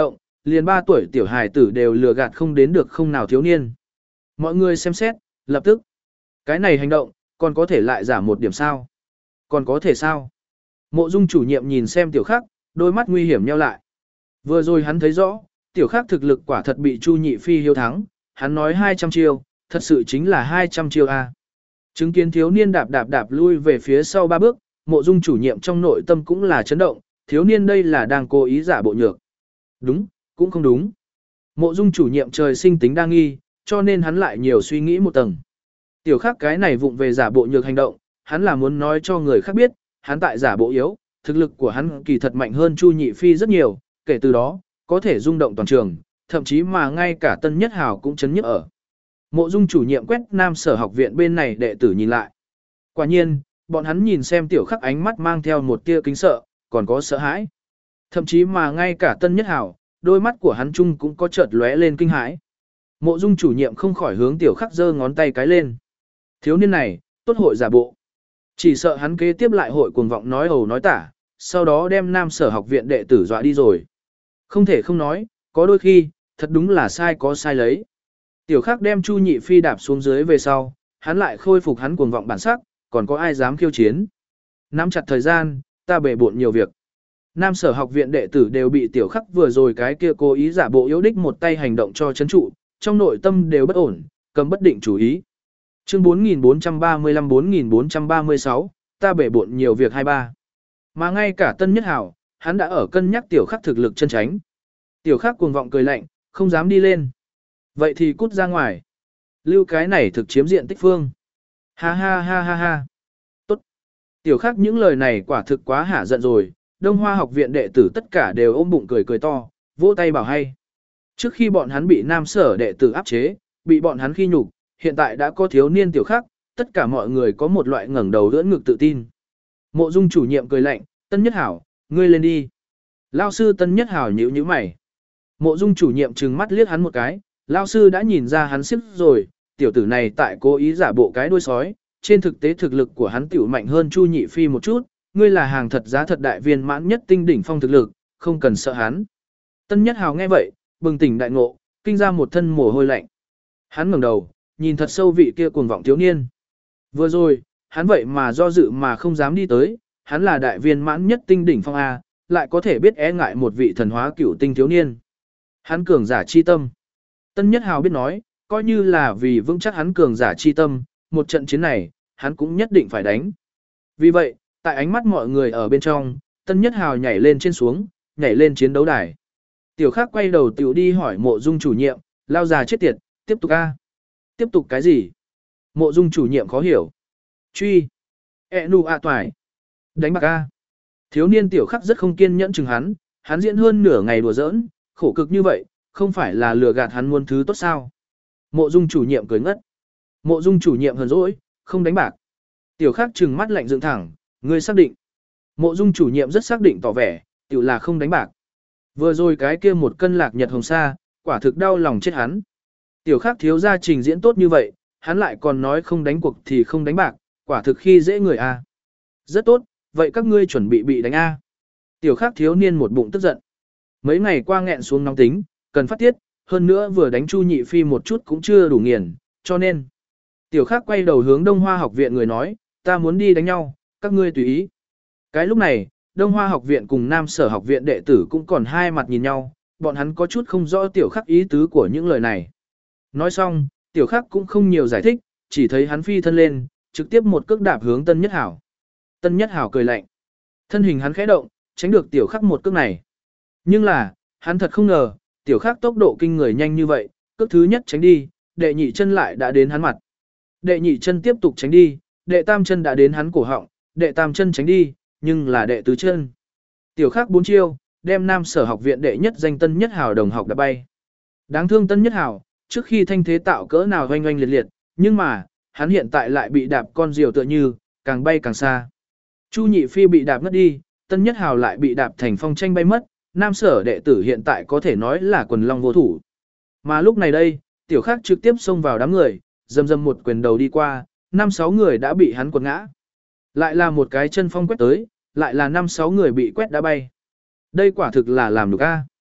liền ba tuổi tiểu hài tử đều lừa gạt không đến được không nào thiếu niên. Mọi người xem xét, lập tức. Cái này hành động, còn có thể lại giả một điểm sao? Còn có thể sao? Mộ Dung chủ nhiệm nhìn xem tiểu khắc, đôi mắt nguy hiểm nheo lại. Vừa rồi hắn thấy rõ, tiểu khắc thực lực quả thật bị Chu Nhị Phi hiếu thắng, hắn nói hai trăm chiêu, thật sự chính là hai trăm chiêu a. Chứng kiến thiếu niên đạp đạp đạp lui về phía sau ba bước, Mộ Dung chủ nhiệm trong nội tâm cũng là chấn động, thiếu niên đây là đang cố ý giả bộ nhược. Đúng, cũng không đúng. Mộ Dung chủ nhiệm trời sinh tính đa nghi, cho nên hắn lại nhiều suy nghĩ một tầng. Tiểu khắc cái này vụng về giả bộ nhược hành động, hắn là muốn nói cho người khác biết, hắn tại giả bộ yếu, thực lực của hắn kỳ thật mạnh hơn Chu Nhị Phi rất nhiều, kể từ đó, có thể rung động toàn trường, thậm chí mà ngay cả Tân Nhất Hào cũng chấn nhức ở. Mộ Dung chủ nhiệm quét Nam Sở học viện bên này đệ tử nhìn lại. Quả nhiên, bọn hắn nhìn xem tiểu khắc ánh mắt mang theo một tia kính sợ, còn có sợ hãi. Thậm chí mà ngay cả Tân Nhất Hào, đôi mắt của hắn chung cũng có chợt lóe lên kinh hãi. Mộ Dung chủ nhiệm không khỏi hướng tiểu khắc giơ ngón tay cái lên. Thiếu niên này, tốt hội giả bộ. Chỉ sợ hắn kế tiếp lại hội cuồng vọng nói ẩu nói tả, sau đó đem Nam Sở học viện đệ tử dọa đi rồi. Không thể không nói, có đôi khi, thật đúng là sai có sai lấy. Tiểu khắc đem Chu Nhị Phi đạp xuống dưới về sau, hắn lại khôi phục hắn cuồng vọng bản sắc, còn có ai dám khiêu chiến. Nắm chặt thời gian, ta bể bộn nhiều việc. Nam Sở học viện đệ tử đều bị tiểu khắc vừa rồi cái kia cố ý giả bộ yếu đích một tay hành động cho chấn trụ, trong nội tâm đều bất ổn, cầm bất định chủ ý. Chương bốn nghìn bốn trăm ba mươi lăm bốn nghìn bốn trăm ba mươi sáu, ta bể bộn nhiều việc hai ba. Mà ngay cả Tân Nhất Hảo, hắn đã ở cân nhắc tiểu khắc thực lực chân tránh. Tiểu khắc cuồng vọng cười lạnh, không dám đi lên. Vậy thì cút ra ngoài. Lưu cái này thực chiếm diện tích phương. Ha ha ha ha ha. Tốt. Tiểu khắc những lời này quả thực quá hả giận rồi. Đông Hoa học viện đệ tử tất cả đều ôm bụng cười cười to, vỗ tay bảo hay. Trước khi bọn hắn bị Nam Sở đệ tử áp chế, bị bọn hắn khi nhục, hiện tại đã có thiếu niên tiểu khắc, tất cả mọi người có một loại ngẩng đầu đỡ ngực tự tin. Mộ Dung chủ nhiệm cười lạnh, Tân Nhất Hảo, ngươi lên đi. Lao sư Tân Nhất Hảo nhíu nhíu mày. Mộ Dung chủ nhiệm trừng mắt liếc hắn một cái, Lao sư đã nhìn ra hắn xếp rồi, tiểu tử này tại cố ý giả bộ cái đuôi sói, trên thực tế thực lực của hắn tiểu mạnh hơn Chu Nhị Phi một chút, ngươi là hàng thật giá thật đại viên mãn nhất tinh đỉnh phong thực lực, không cần sợ hắn. Tân Nhất Hào nghe vậy, bừng tỉnh đại ngộ, kinh ra một thân mồ hôi lạnh. Hắn ngẩng đầu, nhìn thật sâu vị kia cuồng vọng thiếu niên. Vừa rồi, hắn vậy mà do dự mà không dám đi tới, hắn là đại viên mãn nhất tinh đỉnh phong A, lại có thể biết e ngại một vị thần hóa cửu tinh thiếu niên. Hắn cường giả chi tâm. Tân Nhất Hào biết nói, coi như là vì vững chắc hắn cường giả chi tâm, một trận chiến này, hắn cũng nhất định phải đánh. Vì vậy, tại ánh mắt mọi người ở bên trong, Tân Nhất Hào nhảy lên trên xuống, nhảy lên chiến đấu đài. Tiểu Khắc quay đầu tiểu đi hỏi Mộ Dung chủ nhiệm, lao già chết tiệt, tiếp tục a. Tiếp tục cái gì? Mộ Dung chủ nhiệm khó hiểu. Truy. E nu a toài. Đánh bạc a. Thiếu niên Tiểu Khắc rất không kiên nhẫn chừng hắn, hắn diễn hơn nửa ngày đùa giỡn, khổ cực như vậy, không phải là lừa gạt hắn muốn thứ tốt sao? Mộ Dung chủ nhiệm cười ngất. Mộ Dung chủ nhiệm hờn dỗi, không đánh bạc. Tiểu Khắc trừng mắt lạnh dựng thẳng, ngươi xác định. Mộ Dung chủ nhiệm rất xác định tỏ vẻ, tiểu là không đánh bạc. Vừa rồi cái kia một cân lạc nhật hồng sa, quả thực đau lòng chết hắn. Tiểu Khắc thiếu gia trình diễn tốt như vậy, hắn lại còn nói không đánh cuộc thì không đánh bạc, quả thực khi dễ người a. Rất tốt, vậy các ngươi chuẩn bị bị đánh a. Tiểu Khắc thiếu niên một bụng tức giận. Mấy ngày qua nghẹn xuống nóng tính, cần phát tiết, hơn nữa vừa đánh Chu Nhị Phi một chút cũng chưa đủ nghiền, cho nên. Tiểu Khắc quay đầu hướng Đông Hoa học viện người nói, ta muốn đi đánh nhau, các ngươi tùy ý. Cái lúc này, Đông Hoa học viện cùng Nam Sở học viện đệ tử cũng còn hai mặt nhìn nhau, bọn hắn có chút không rõ Tiểu Khắc ý tứ của những lời này. Nói xong, Tiểu Khắc cũng không nhiều giải thích, chỉ thấy hắn phi thân lên, trực tiếp một cước đạp hướng Tân Nhất Hảo. Tân Nhất Hảo cười lạnh. Thân hình hắn khẽ động, tránh được Tiểu Khắc một cước này. Nhưng là, hắn thật không ngờ, Tiểu Khắc tốc độ kinh người nhanh như vậy, cước thứ nhất tránh đi, đệ nhị chân lại đã đến hắn mặt. Đệ nhị chân tiếp tục tránh đi, đệ tam chân đã đến hắn cổ họng, đệ tam chân tránh đi, nhưng là đệ tứ chân. Tiểu Khắc bốn chiêu, đem Nam Sở học viện đệ nhất danh Tân Nhất Hảo đồng học đã bay. Đáng thương Tân Nhất Hảo, trước khi thanh thế tạo cỡ nào oanh oanh liệt liệt, nhưng mà, hắn hiện tại lại bị đạp con diều tựa như, càng bay càng xa. Chu Nhị Phi bị đạp ngất đi, Tân Nhất Hảo lại bị đạp thành phong tranh bay mất, Nam Sở đệ tử hiện tại có thể nói là quần long vô thủ. Mà lúc này đây, Tiểu Khắc trực tiếp xông vào đám người, dầm dầm một quyền đầu đi qua, năm sáu người đã bị hắn quật ngã. Lại là một cái chân phong quét tới, lại là năm sáu người bị quét đã bay. Đây quả thực là làm được a.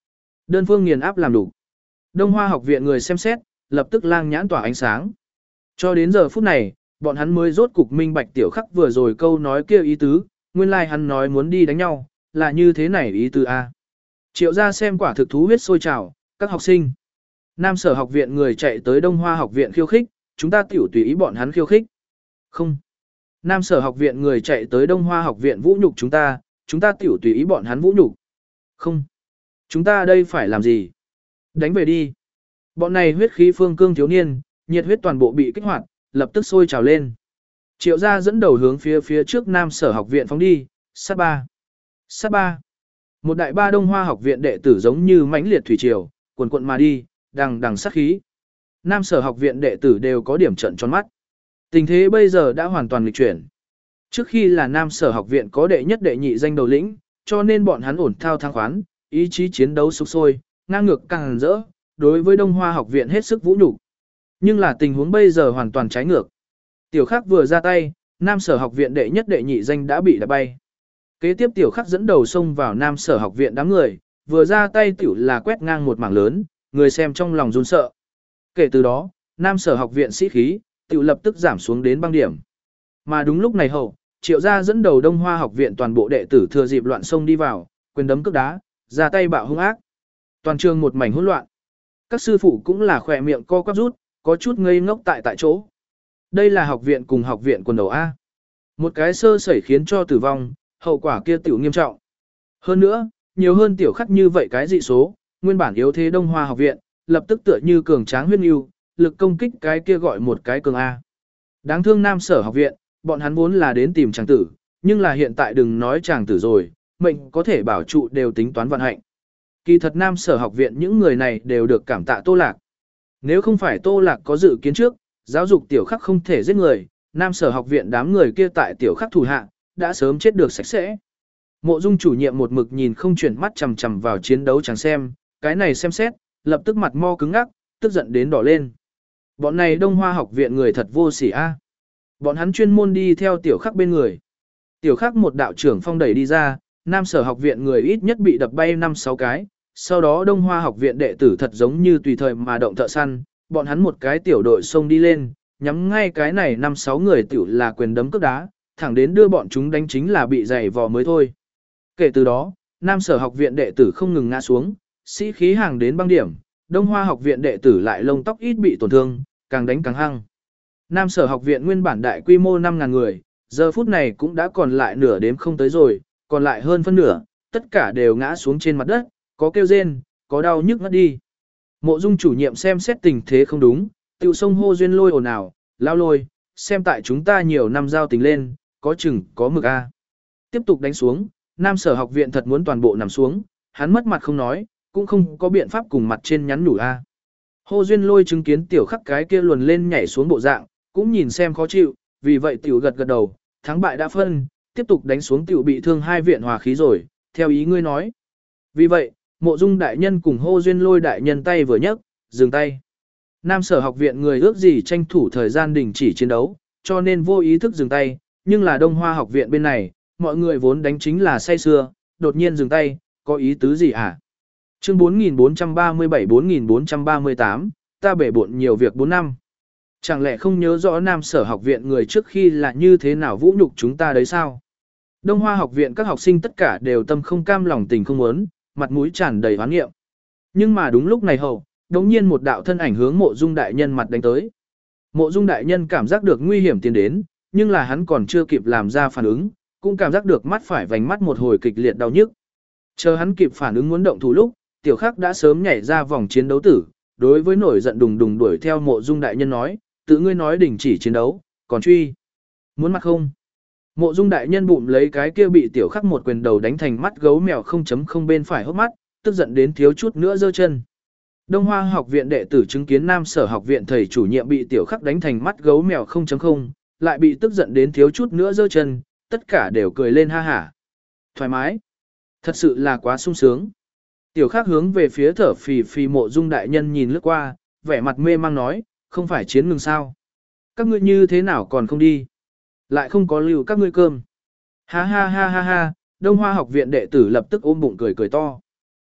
Đơn phương nghiền áp làm đủ. Đông Hoa học viện người xem xét, lập tức lang nhãn tỏa ánh sáng. Cho đến giờ phút này, bọn hắn mới rốt cục minh bạch tiểu khắc vừa rồi câu nói kia ý tứ, nguyên lai like hắn nói muốn đi đánh nhau, là như thế này ý tứ A. Triệu gia xem quả thực thú huyết sôi trào, các học sinh. Nam sở học viện người chạy tới Đông Hoa học viện khiêu khích, chúng ta tiểu tùy ý bọn hắn khiêu khích. Không. Nam sở học viện người chạy tới Đông Hoa học viện vũ nhục chúng ta, chúng ta tiểu tùy ý bọn hắn vũ nhục. Không. Chúng ta đây phải làm gì? Đánh về đi. Bọn này huyết khí phương cương thiếu niên, nhiệt huyết toàn bộ bị kích hoạt, lập tức sôi trào lên. Triệu gia dẫn đầu hướng phía phía trước Nam sở học viện phóng đi, sát ba. Sát ba. Một đại ba Đông Hoa học viện đệ tử giống như mãnh liệt thủy triều, cuồn cuộn mà đi, đằng đằng sát khí. Nam sở học viện đệ tử đều có điểm trận tròn mắt. Tình thế bây giờ đã hoàn toàn nghịch chuyển. Trước khi là Nam sở học viện có đệ nhất đệ nhị danh đầu lĩnh, cho nên bọn hắn ổn thao thang khoán, ý chí chiến đấu sục sôi, ngang ngược càng rỡ, đối với Đông Hoa học viện hết sức vũ nhục. Nhưng là tình huống bây giờ hoàn toàn trái ngược. Tiểu Khắc vừa ra tay, Nam sở học viện đệ nhất đệ nhị danh đã bị đá bay. Kế tiếp Tiểu Khắc dẫn đầu xông vào Nam sở học viện đám người, vừa ra tay tiểu là quét ngang một mảng lớn, người xem trong lòng run sợ. Kể từ đó, Nam sở học viện sĩ khí, tiểu lập tức giảm xuống đến băng điểm. Mà đúng lúc này hậu, Triệu gia dẫn đầu Đông Hoa học viện toàn bộ đệ tử thừa dịp loạn xông đi vào, quyền đấm cước đá, ra tay bạo hung ác. Toàn trường một mảnh hỗn loạn. Các sư phụ cũng là khỏe miệng co quắp rút, có chút ngây ngốc tại tại chỗ. Đây là học viện cùng học viện quần đầu A. Một cái sơ sẩy khiến cho tử vong, hậu quả kia tiểu nghiêm trọng. Hơn nữa, nhiều hơn Tiểu Khắc như vậy cái dị số, nguyên bản yếu thế Đông Hoa học viện, lập tức tựa như cường tráng huyết nhu, lực công kích cái kia gọi một cái cường A. Đáng thương Nam sở học viện, bọn hắn vốn là đến tìm chàng tử, nhưng là hiện tại đừng nói chàng tử rồi, mệnh có thể bảo trụ đều tính toán vận hạnh. Kỳ thật Nam sở học viện những người này đều được cảm tạ Tô Lạc. Nếu không phải Tô Lạc có dự kiến trước, giáo dục Tiểu Khắc không thể giết người, Nam sở học viện đám người kia tại Tiểu Khắc thủ hạ, đã sớm chết được sạch sẽ. Mộ Dung chủ nhiệm một mực nhìn không chuyển mắt chằm chằm vào chiến đấu chẳng xem, cái này xem xét, lập tức mặt mo cứng ngắc, tức giận đến đỏ lên. Bọn này Đông Hoa học viện người thật vô sỉ a. Bọn hắn chuyên môn đi theo Tiểu Khắc bên người. Tiểu Khắc một đạo trưởng phong đẩy đi ra, Nam sở học viện người ít nhất bị đập bay năm sáu cái, sau đó Đông Hoa học viện đệ tử thật giống như tùy thời mà động thợ săn, bọn hắn một cái tiểu đội xông đi lên, nhắm ngay cái này năm sáu người tiểu là quyền đấm cước đá, thẳng đến đưa bọn chúng đánh chính là bị giày vò mới thôi. Kể từ đó, Nam sở học viện đệ tử không ngừng ngã xuống, sĩ khí hàng đến băng điểm, Đông Hoa học viện đệ tử lại lông tóc ít bị tổn thương, càng đánh càng hăng. Nam sở học viện nguyên bản đại quy mô năm ngàn người, giờ phút này cũng đã còn lại nửa đếm không tới rồi, còn lại hơn phân nửa, tất cả đều ngã xuống trên mặt đất, có kêu rên, có đau nhức ngất đi. Mộ Dung chủ nhiệm xem xét tình thế không đúng, tiểu sông hô duyên lôi ồn ào, lao lôi, xem tại chúng ta nhiều năm giao tình lên, có chừng có mực a. Tiếp tục đánh xuống, Nam sở học viện thật muốn toàn bộ nằm xuống, hắn mất mặt không nói, cũng không có biện pháp cùng mặt trên nhắn nhủ a. Hô duyên lôi chứng kiến Tiểu Khắc cái kia luồn lên nhảy xuống bộ dạng, cũng nhìn xem khó chịu, vì vậy tiểu gật gật đầu, thắng bại đã phân, tiếp tục đánh xuống tiểu bị thương hai viện hòa khí rồi, theo ý ngươi nói. Vì vậy, Mộ Dung đại nhân cùng Hô duyên lôi đại nhân tay vừa nhấc, dừng tay. Nam sở học viện người ước gì tranh thủ thời gian đình chỉ chiến đấu, cho nên vô ý thức dừng tay, nhưng là Đông Hoa học viện bên này, mọi người vốn đánh chính là say sưa, đột nhiên dừng tay, có ý tứ gì hả? Chương bốn nghìn bốn trăm ba mươi bảy bốn nghìn bốn trăm ba mươi tám, ta bể bộn nhiều việc bốn năm. Chẳng lẽ không nhớ rõ Nam sở học viện người trước khi là như thế nào vũ nhục chúng ta đấy sao? Đông Hoa học viện các học sinh tất cả đều tâm không cam lòng tình không muốn, mặt mũi tràn đầy hoán nghiệm. Nhưng mà đúng lúc này hậu, đống nhiên một đạo thân ảnh hướng Mộ Dung đại nhân mặt đánh tới. Mộ Dung đại nhân cảm giác được nguy hiểm tiến đến, nhưng là hắn còn chưa kịp làm ra phản ứng, cũng cảm giác được mắt phải vành mắt một hồi kịch liệt đau nhức. Chờ hắn kịp phản ứng muốn động thủ lúc, Tiểu Khắc đã sớm nhảy ra vòng chiến đấu tử, đối với nổi giận đùng đùng đuổi theo Mộ Dung đại nhân nói, tự ngươi nói đình chỉ chiến đấu, còn truy. Muốn mặt không? Mộ Dung đại nhân bụng lấy cái kia bị Tiểu Khắc một quyền đầu đánh thành mắt gấu mèo không chấm không bên phải hốc mắt, tức giận đến thiếu chút nữa giơ chân. Đông Hoa học viện đệ tử chứng kiến Nam sở học viện thầy chủ nhiệm bị Tiểu Khắc đánh thành mắt gấu mèo không chấm không, lại bị tức giận đến thiếu chút nữa giơ chân, tất cả đều cười lên ha hả. Thoải mái. Thật sự là quá sung sướng. Tiểu Khắc hướng về phía thở phì phì Mộ Dung đại nhân nhìn lướt qua, vẻ mặt mê mang nói, không phải chiến ngừng sao? Các ngươi như thế nào còn không đi? Lại không có lưu các ngươi cơm. Ha ha ha ha ha, Đông Hoa học viện đệ tử lập tức ôm bụng cười cười to.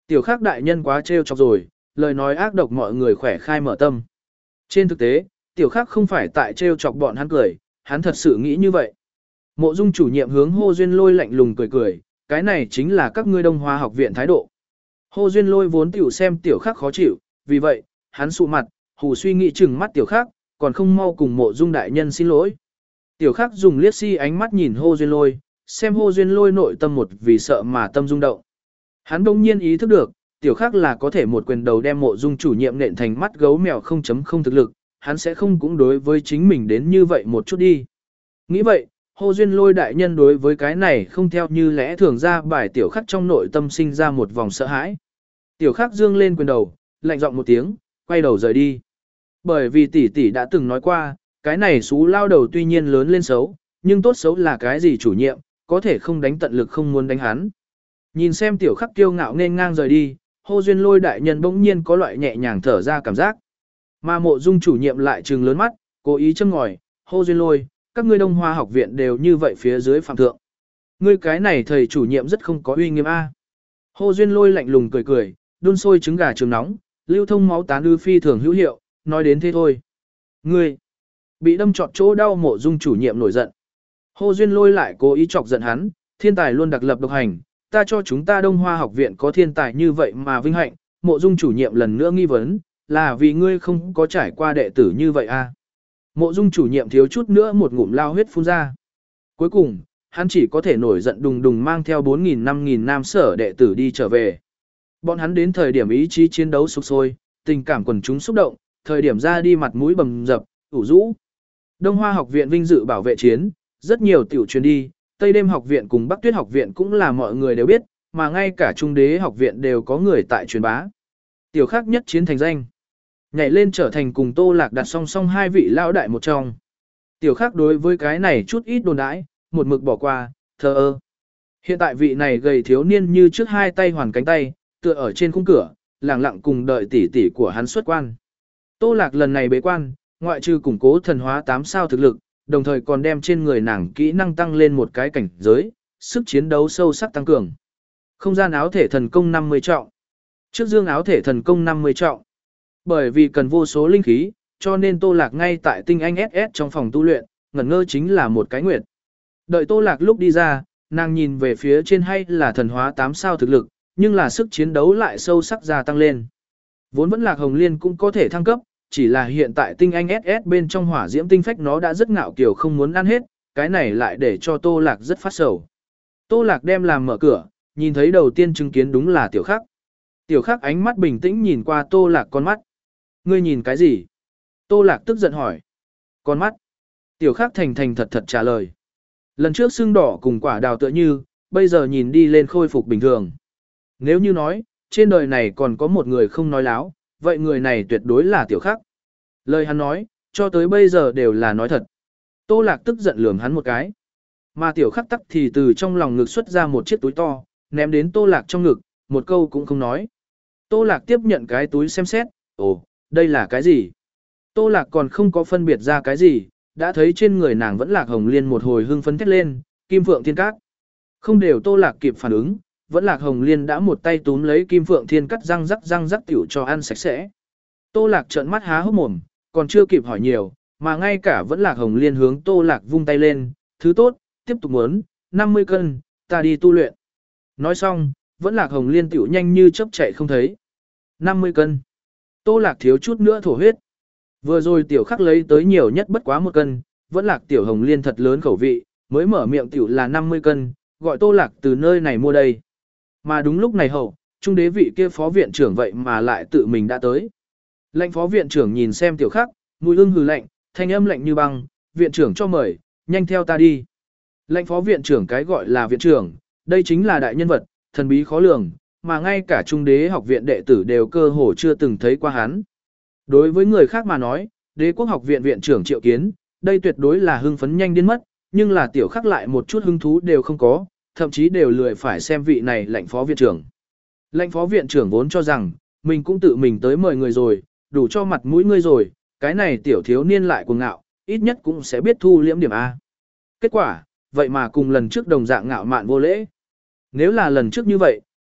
Tiểu Khắc đại nhân quá trêu chọc rồi, lời nói ác độc mọi người khỏe khai mở tâm. Trên thực tế, Tiểu Khắc không phải tại trêu chọc bọn hắn cười, hắn thật sự nghĩ như vậy. Mộ Dung chủ nhiệm hướng Hồ Duyên Lôi lạnh lùng cười cười, cái này chính là các ngươi Đông Hoa học viện thái độ. Hồ Duyên Lôi vốn tiểu xem Tiểu Khắc khó chịu, vì vậy, hắn sụ mặt, hù suy nghĩ chừng mắt Tiểu Khắc, còn không mau cùng Mộ Dung đại nhân xin lỗi. Tiểu Khắc dùng liếc si ánh mắt nhìn Hồ Duyên Lôi, xem Hồ Duyên Lôi nội tâm một vì sợ mà tâm rung động. Hắn đông nhiên ý thức được, Tiểu Khắc là có thể một quyền đầu đem Mộ Dung chủ nhiệm nện thành mắt gấu mèo không chấm không thực lực, hắn sẽ không cũng đối với chính mình đến như vậy một chút đi. Nghĩ vậy, Hồ Duyên Lôi đại nhân đối với cái này không theo như lẽ thường ra bài Tiểu Khắc trong nội tâm sinh ra một vòng sợ hãi. Tiểu Khắc dương lên quyền đầu, lạnh giọng một tiếng, quay đầu rời đi. Bởi vì tỷ tỷ đã từng nói qua, cái này xú lao đầu tuy nhiên lớn lên xấu, nhưng tốt xấu là cái gì chủ nhiệm, có thể không đánh tận lực không muốn đánh hắn. Nhìn xem Tiểu Khắc kiêu ngạo nên ngang rời đi, Hồ Duyên Lôi đại nhân bỗng nhiên có loại nhẹ nhàng thở ra cảm giác. Mà Mộ Dung chủ nhiệm lại trừng lớn mắt, cố ý châm ngòi, Hồ Duyên Lôi, các ngươi Đông Hoa học viện đều như vậy phía dưới phạm thượng. Ngươi cái này thầy chủ nhiệm rất không có uy nghiêm a. Hồ Duyên Lôi lạnh lùng cười cười, đun sôi trứng gà trường nóng, lưu thông máu tán ư phi thường hữu hiệu, nói đến thế thôi. Ngươi, bị đâm trọt chỗ đau Mộ Dung chủ nhiệm nổi giận. Hồ Duyên Lôi lại cố ý chọc giận hắn, thiên tài luôn đặc lập độc hành, ta cho chúng ta Đông Hoa học viện có thiên tài như vậy mà vinh hạnh, Mộ Dung chủ nhiệm lần nữa nghi vấn, là vì ngươi không có trải qua đệ tử như vậy a. Mộ Dung chủ nhiệm thiếu chút nữa một ngụm lao huyết phun ra. Cuối cùng, hắn chỉ có thể nổi giận đùng đùng mang theo bốn nghìn năm nghìn nam sở đệ tử đi trở về. Bọn hắn đến thời điểm ý chí chiến đấu sục sôi, tình cảm quần chúng xúc động, thời điểm ra đi mặt mũi bầm dập, ủ rũ. Đông Hoa học viện vinh dự bảo vệ chiến, rất nhiều tiểu truyền đi, Tây Đêm học viện cùng Bắc Tuyết học viện cũng là mọi người đều biết, mà ngay cả Trung Đế học viện đều có người tại truyền bá. Tiểu Khắc nhất chiến thành danh, nhảy lên trở thành cùng Tô Lạc đặt song song hai vị lão đại một trong. Tiểu Khắc đối với cái này chút ít đồn đãi, một mực bỏ qua, thờ ơ. Hiện tại vị này gầy thiếu niên như trước hai tay hoàn cánh tay, tựa ở trên khung cửa, lặng lặng cùng đợi tỷ tỷ của hắn xuất quan. Tô Lạc lần này bế quan, ngoại trừ củng cố thần hóa tám sao thực lực, đồng thời còn đem trên người nàng kỹ năng tăng lên một cái cảnh giới, sức chiến đấu sâu sắc tăng cường. Không gian áo thể thần công năm mươi trọng. Trước dương áo thể thần công năm mươi trọng. Bởi vì cần vô số linh khí, cho nên Tô Lạc ngay tại tinh anh ét ét trong phòng tu luyện, ngẩn ngơ chính là một cái nguyệt. Đợi Tô Lạc lúc đi ra, nàng nhìn về phía trên hay là thần hóa tám sao thực lực, nhưng là sức chiến đấu lại sâu sắc gia tăng lên. Vốn vẫn Lạc Hồng Liên cũng có thể thăng cấp, chỉ là hiện tại tinh anh ét ét bên trong hỏa diễm tinh phách nó đã rất ngạo kiều không muốn ăn hết, cái này lại để cho Tô Lạc rất phát sầu. Tô Lạc đem làm mở cửa, nhìn thấy đầu tiên chứng kiến đúng là Tiểu Khắc. Tiểu Khắc ánh mắt bình tĩnh nhìn qua Tô Lạc con mắt. Ngươi nhìn cái gì? Tô Lạc tức giận hỏi. Con mắt. Tiểu Khắc thành thành thật thật trả lời. Lần trước xương đỏ cùng quả đào tựa như, bây giờ nhìn đi lên khôi phục bình thường. Nếu như nói, trên đời này còn có một người không nói láo, vậy người này tuyệt đối là Tiểu Khắc. Lời hắn nói, cho tới bây giờ đều là nói thật. Tô Lạc tức giận lườm hắn một cái. Mà Tiểu Khắc tắc thì từ trong lòng ngực xuất ra một chiếc túi to, ném đến Tô Lạc trong ngực, một câu cũng không nói. Tô Lạc tiếp nhận cái túi xem xét, ồ, đây là cái gì? Tô Lạc còn không có phân biệt ra cái gì, đã thấy trên người nàng vẫn Lạc Hồng Liên một hồi hưng phấn thét lên, Kim Phượng Thiên Cát. Không đều Tô Lạc kịp phản ứng, vẫn Lạc Hồng Liên đã một tay túm lấy Kim Phượng Thiên Cát răng rắc răng rắc tiểu cho ăn sạch sẽ. Tô Lạc trợn mắt há hốc mồm, còn chưa kịp hỏi nhiều, mà ngay cả vẫn Lạc Hồng Liên hướng Tô Lạc vung tay lên, thứ tốt, tiếp tục muốn, năm mươi cân, ta đi tu luyện. Nói xong, vẫn Lạc Hồng Liên tiểu nhanh như chớp chạy không thấy. năm mươi cân. Tô Lạc thiếu chút nữa thổ huyết. Vừa rồi Tiểu Khắc lấy tới nhiều nhất bất quá một cân, vẫn Lạc Tiểu Hồng Liên thật lớn khẩu vị, mới mở miệng tiểu là năm mươi cân, gọi Tô Lạc từ nơi này mua đây. Mà đúng lúc này hậu, trung đế vị kia phó viện trưởng vậy mà lại tự mình đã tới. Lệnh phó viện trưởng nhìn xem Tiểu Khắc, mùi ưng hừ lạnh, thanh âm lạnh như băng, viện trưởng cho mời, nhanh theo ta đi. Lệnh phó viện trưởng cái gọi là viện trưởng, đây chính là đại nhân vật, thần bí khó lường, mà ngay cả trung đế học viện đệ tử đều cơ hồ chưa từng thấy qua hắn. Đối với người khác mà nói, đế quốc học viện viện trưởng Triệu Kiến, đây tuyệt đối là hưng phấn nhanh đến mất, nhưng là Tiểu Khắc lại một chút hứng thú đều không có, thậm chí đều lười phải xem vị này lệnh phó viện trưởng. Lệnh phó viện trưởng vốn cho rằng, mình cũng tự mình tới mời người rồi, đủ cho mặt mũi ngươi rồi, cái này tiểu thiếu niên lại cuồng ngạo, ít nhất cũng sẽ biết thu liễm điểm A. Kết quả, vậy mà cùng lần trước đồng dạng ngạo mạn vô lễ. Nếu là lần trước như vậy,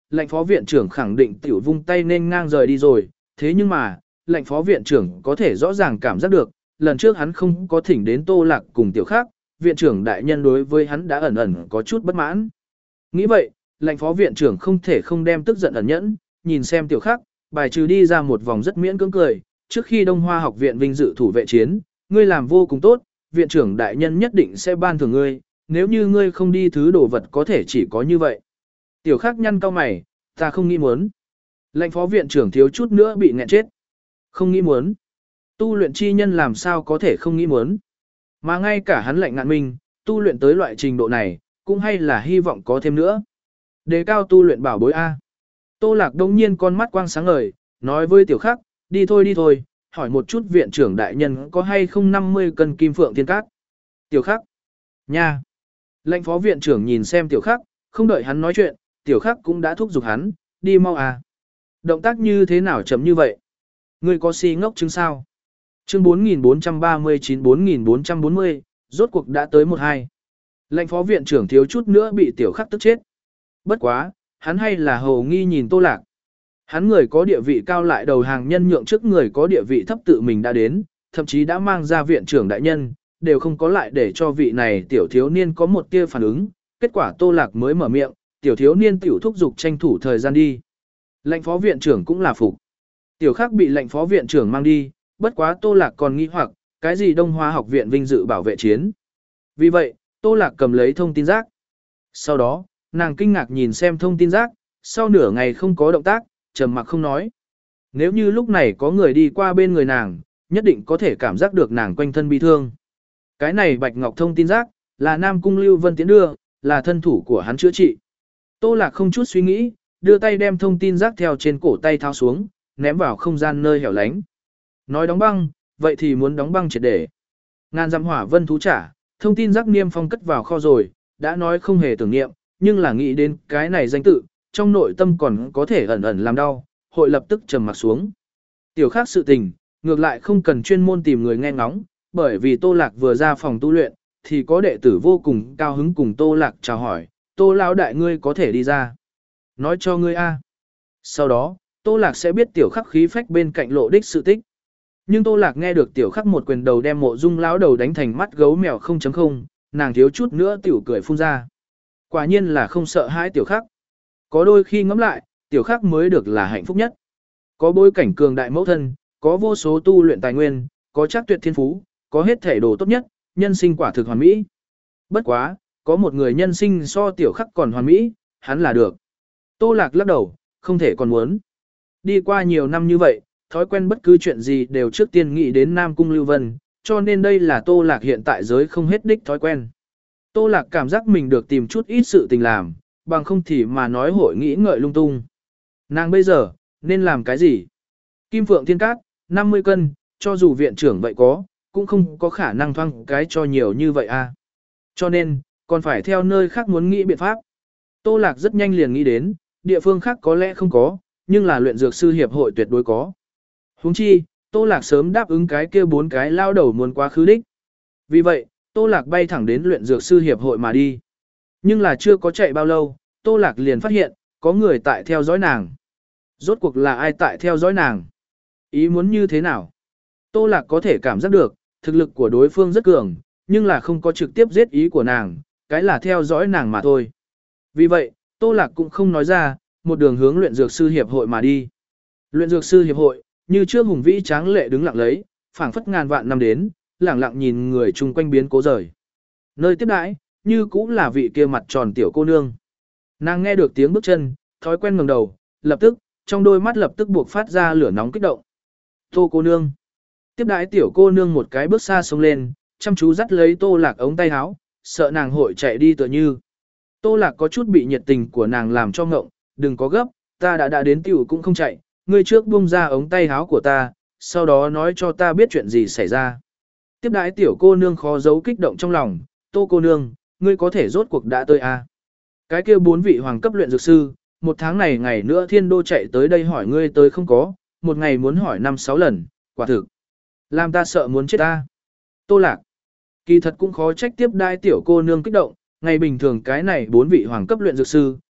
lệnh phó viện trưởng khẳng định tiểu vung tay nên ngang rời đi rồi, thế nhưng mà, lệnh phó viện trưởng có thể rõ ràng cảm giác được, lần trước hắn không có thỉnh đến Tô Lạc cùng tiểu khác, viện trưởng đại nhân đối với hắn đã ẩn ẩn có chút bất mãn. Nghĩ vậy, lệnh phó viện trưởng không thể không đem tức giận ẩn nhẫn, nhìn xem tiểu khác, bài trừ đi ra một vòng rất miễn cưỡng cười, trước khi Đông Hoa học viện vinh dự thủ vệ chiến, ngươi làm vô cùng tốt, viện trưởng đại nhân nhất định sẽ ban thưởng ngươi, nếu như ngươi không đi thứ đồ vật có thể chỉ có như vậy. Tiểu khác nhăn cau mày, ta không nghĩ muốn. Lệnh phó viện trưởng thiếu chút nữa bị nghẹn chết. Không nghĩ muốn. Tu luyện chi nhân làm sao có thể không nghĩ muốn. Mà ngay cả hắn lệnh ngạn minh, tu luyện tới loại trình độ này, cũng hay là hy vọng có thêm nữa. Đề cao tu luyện bảo bối A. Tô Lạc đông nhiên con mắt quang sáng ngời, nói với tiểu khắc, đi thôi đi thôi, hỏi một chút viện trưởng đại nhân có hay không năm mươi cân kim phượng thiên cát. Tiểu khắc. Nha. Lệnh phó viện trưởng nhìn xem tiểu khắc, không đợi hắn nói chuyện, tiểu khắc cũng đã thúc giục hắn, đi mau à. Động tác như thế nào chậm như vậy? Ngươi có si ngốc chứng sao? Chương bốn nghìn bốn trăm ba mươi chín bốn nghìn bốn trăm bốn mươi, rốt cuộc đã tới một hai. Lệnh phó viện trưởng thiếu chút nữa bị tiểu khắc tức chết. Bất quá, hắn hay là hầu nghi nhìn Tô Lạc. Hắn người có địa vị cao lại đầu hàng nhân nhượng trước người có địa vị thấp tự mình đã đến, thậm chí đã mang ra viện trưởng đại nhân, đều không có lại để cho vị này tiểu thiếu niên có một tia phản ứng. Kết quả Tô Lạc mới mở miệng, tiểu thiếu niên tiểu thúc giục tranh thủ thời gian đi. Lệnh phó viện trưởng cũng là phục. Tiểu khắc bị lệnh phó viện trưởng mang đi, bất quá Tô Lạc còn nghi hoặc, cái gì Đông Hoa học viện vinh dự bảo vệ chiến. Vì vậy, Tô Lạc cầm lấy thông tin rác. Sau đó, nàng kinh ngạc nhìn xem thông tin rác, sau nửa ngày không có động tác, trầm mặc không nói. Nếu như lúc này có người đi qua bên người nàng, nhất định có thể cảm giác được nàng quanh thân bi thương. Cái này Bạch Ngọc thông tin rác, là Nam Cung Lưu Vân tiến đưa, là thân thủ của hắn chữa trị. Tô Lạc không chút suy nghĩ, đưa tay đem thông tin rác theo trên cổ tay tháo xuống, ném vào không gian nơi hẻo lánh. Nói đóng băng, vậy thì muốn đóng băng triệt để. Ngàn dặm hỏa vân thú trả, thông tin rác niêm phong cất vào kho rồi, đã nói không hề tưởng niệm, nhưng là nghĩ đến cái này danh tự, trong nội tâm còn có thể ẩn ẩn làm đau, hội lập tức trầm mặc xuống. Tiểu khác sự tình, ngược lại không cần chuyên môn tìm người nghe ngóng, bởi vì Tô Lạc vừa ra phòng tu luyện, thì có đệ tử vô cùng cao hứng cùng Tô Lạc chào hỏi, Tô lão đại ngươi có thể đi ra. Nói cho ngươi a. Sau đó, Tô Lạc sẽ biết tiểu khắc khí phách bên cạnh lộ đích sự tích. Nhưng Tô Lạc nghe được tiểu khắc một quyền đầu đem mộ dung lão đầu đánh thành mắt gấu mèo không chấm không, nàng thiếu chút nữa tiểu cười phun ra. Quả nhiên là không sợ hãi tiểu khắc. Có đôi khi ngẫm lại, tiểu khắc mới được là hạnh phúc nhất. Có bối cảnh cường đại mẫu thân, có vô số tu luyện tài nguyên, có chắc tuyệt thiên phú, có hết thể đồ tốt nhất, nhân sinh quả thực hoàn mỹ. Bất quá, có một người nhân sinh so tiểu khắc còn hoàn mỹ, hắn là được. Tô Lạc lắc đầu, không thể còn muốn. Đi qua nhiều năm như vậy, thói quen bất cứ chuyện gì đều trước tiên nghĩ đến Nam Cung Lưu Vân, cho nên đây là Tô Lạc hiện tại giới không hết đích thói quen. Tô Lạc cảm giác mình được tìm chút ít sự tình làm, bằng không thì mà nói hội nghĩ ngợi lung tung. Nàng bây giờ, nên làm cái gì? Kim Phượng Thiên Cát, năm mươi cân, cho dù viện trưởng vậy có, cũng không có khả năng thoang cái cho nhiều như vậy à. Cho nên, còn phải theo nơi khác muốn nghĩ biện pháp. Tô Lạc rất nhanh liền nghĩ đến, địa phương khác có lẽ không có, nhưng là luyện dược sư hiệp hội tuyệt đối có. Huống chi, Tô Lạc sớm đáp ứng cái kia bốn cái lao đầu muốn quá khứ đích. Vì vậy, Tô Lạc bay thẳng đến luyện dược sư hiệp hội mà đi. Nhưng là chưa có chạy bao lâu, Tô Lạc liền phát hiện, có người tại theo dõi nàng. Rốt cuộc là ai tại theo dõi nàng? Ý muốn như thế nào? Tô Lạc có thể cảm giác được, thực lực của đối phương rất cường, nhưng là không có trực tiếp giết ý của nàng, cái là theo dõi nàng mà thôi. Vì vậy, Tô Lạc cũng không nói ra, một đường hướng luyện dược sư hiệp hội mà đi. Luyện dược sư hiệp hội, như trước hùng vĩ tráng lệ đứng lặng lấy, phảng phất ngàn vạn năm đến, lẳng lặng nhìn người chung quanh biến cố rời. Nơi tiếp đãi, như cũng là vị kia mặt tròn tiểu cô nương. Nàng nghe được tiếng bước chân, thói quen ngẩng đầu, lập tức, trong đôi mắt lập tức buộc phát ra lửa nóng kích động. Tô cô nương. Tiếp đãi tiểu cô nương một cái bước xa xông lên, chăm chú dắt lấy Tô Lạc ống tay áo, sợ nàng hội chạy đi tựa như. Tô Lạc có chút bị nhiệt tình của nàng làm cho ngộng, đừng có gấp, ta đã đã đến tiểu cũng không chạy, ngươi trước buông ra ống tay áo của ta, sau đó nói cho ta biết chuyện gì xảy ra. Tiếp đãi tiểu cô nương khó giấu kích động trong lòng, Tô cô nương, ngươi có thể rốt cuộc đã tới à. Cái kia bốn vị hoàng cấp luyện dược sư, một tháng này ngày nữa thiên đô chạy tới đây hỏi ngươi tới không có, một ngày muốn hỏi năm sáu lần, quả thực. Làm ta sợ muốn chết ta. Tô Lạc. Kỳ thật cũng khó trách tiếp đai tiểu cô nương kích động, ngày bình thường cái này bốn vị hoàng cấp luyện dược sư,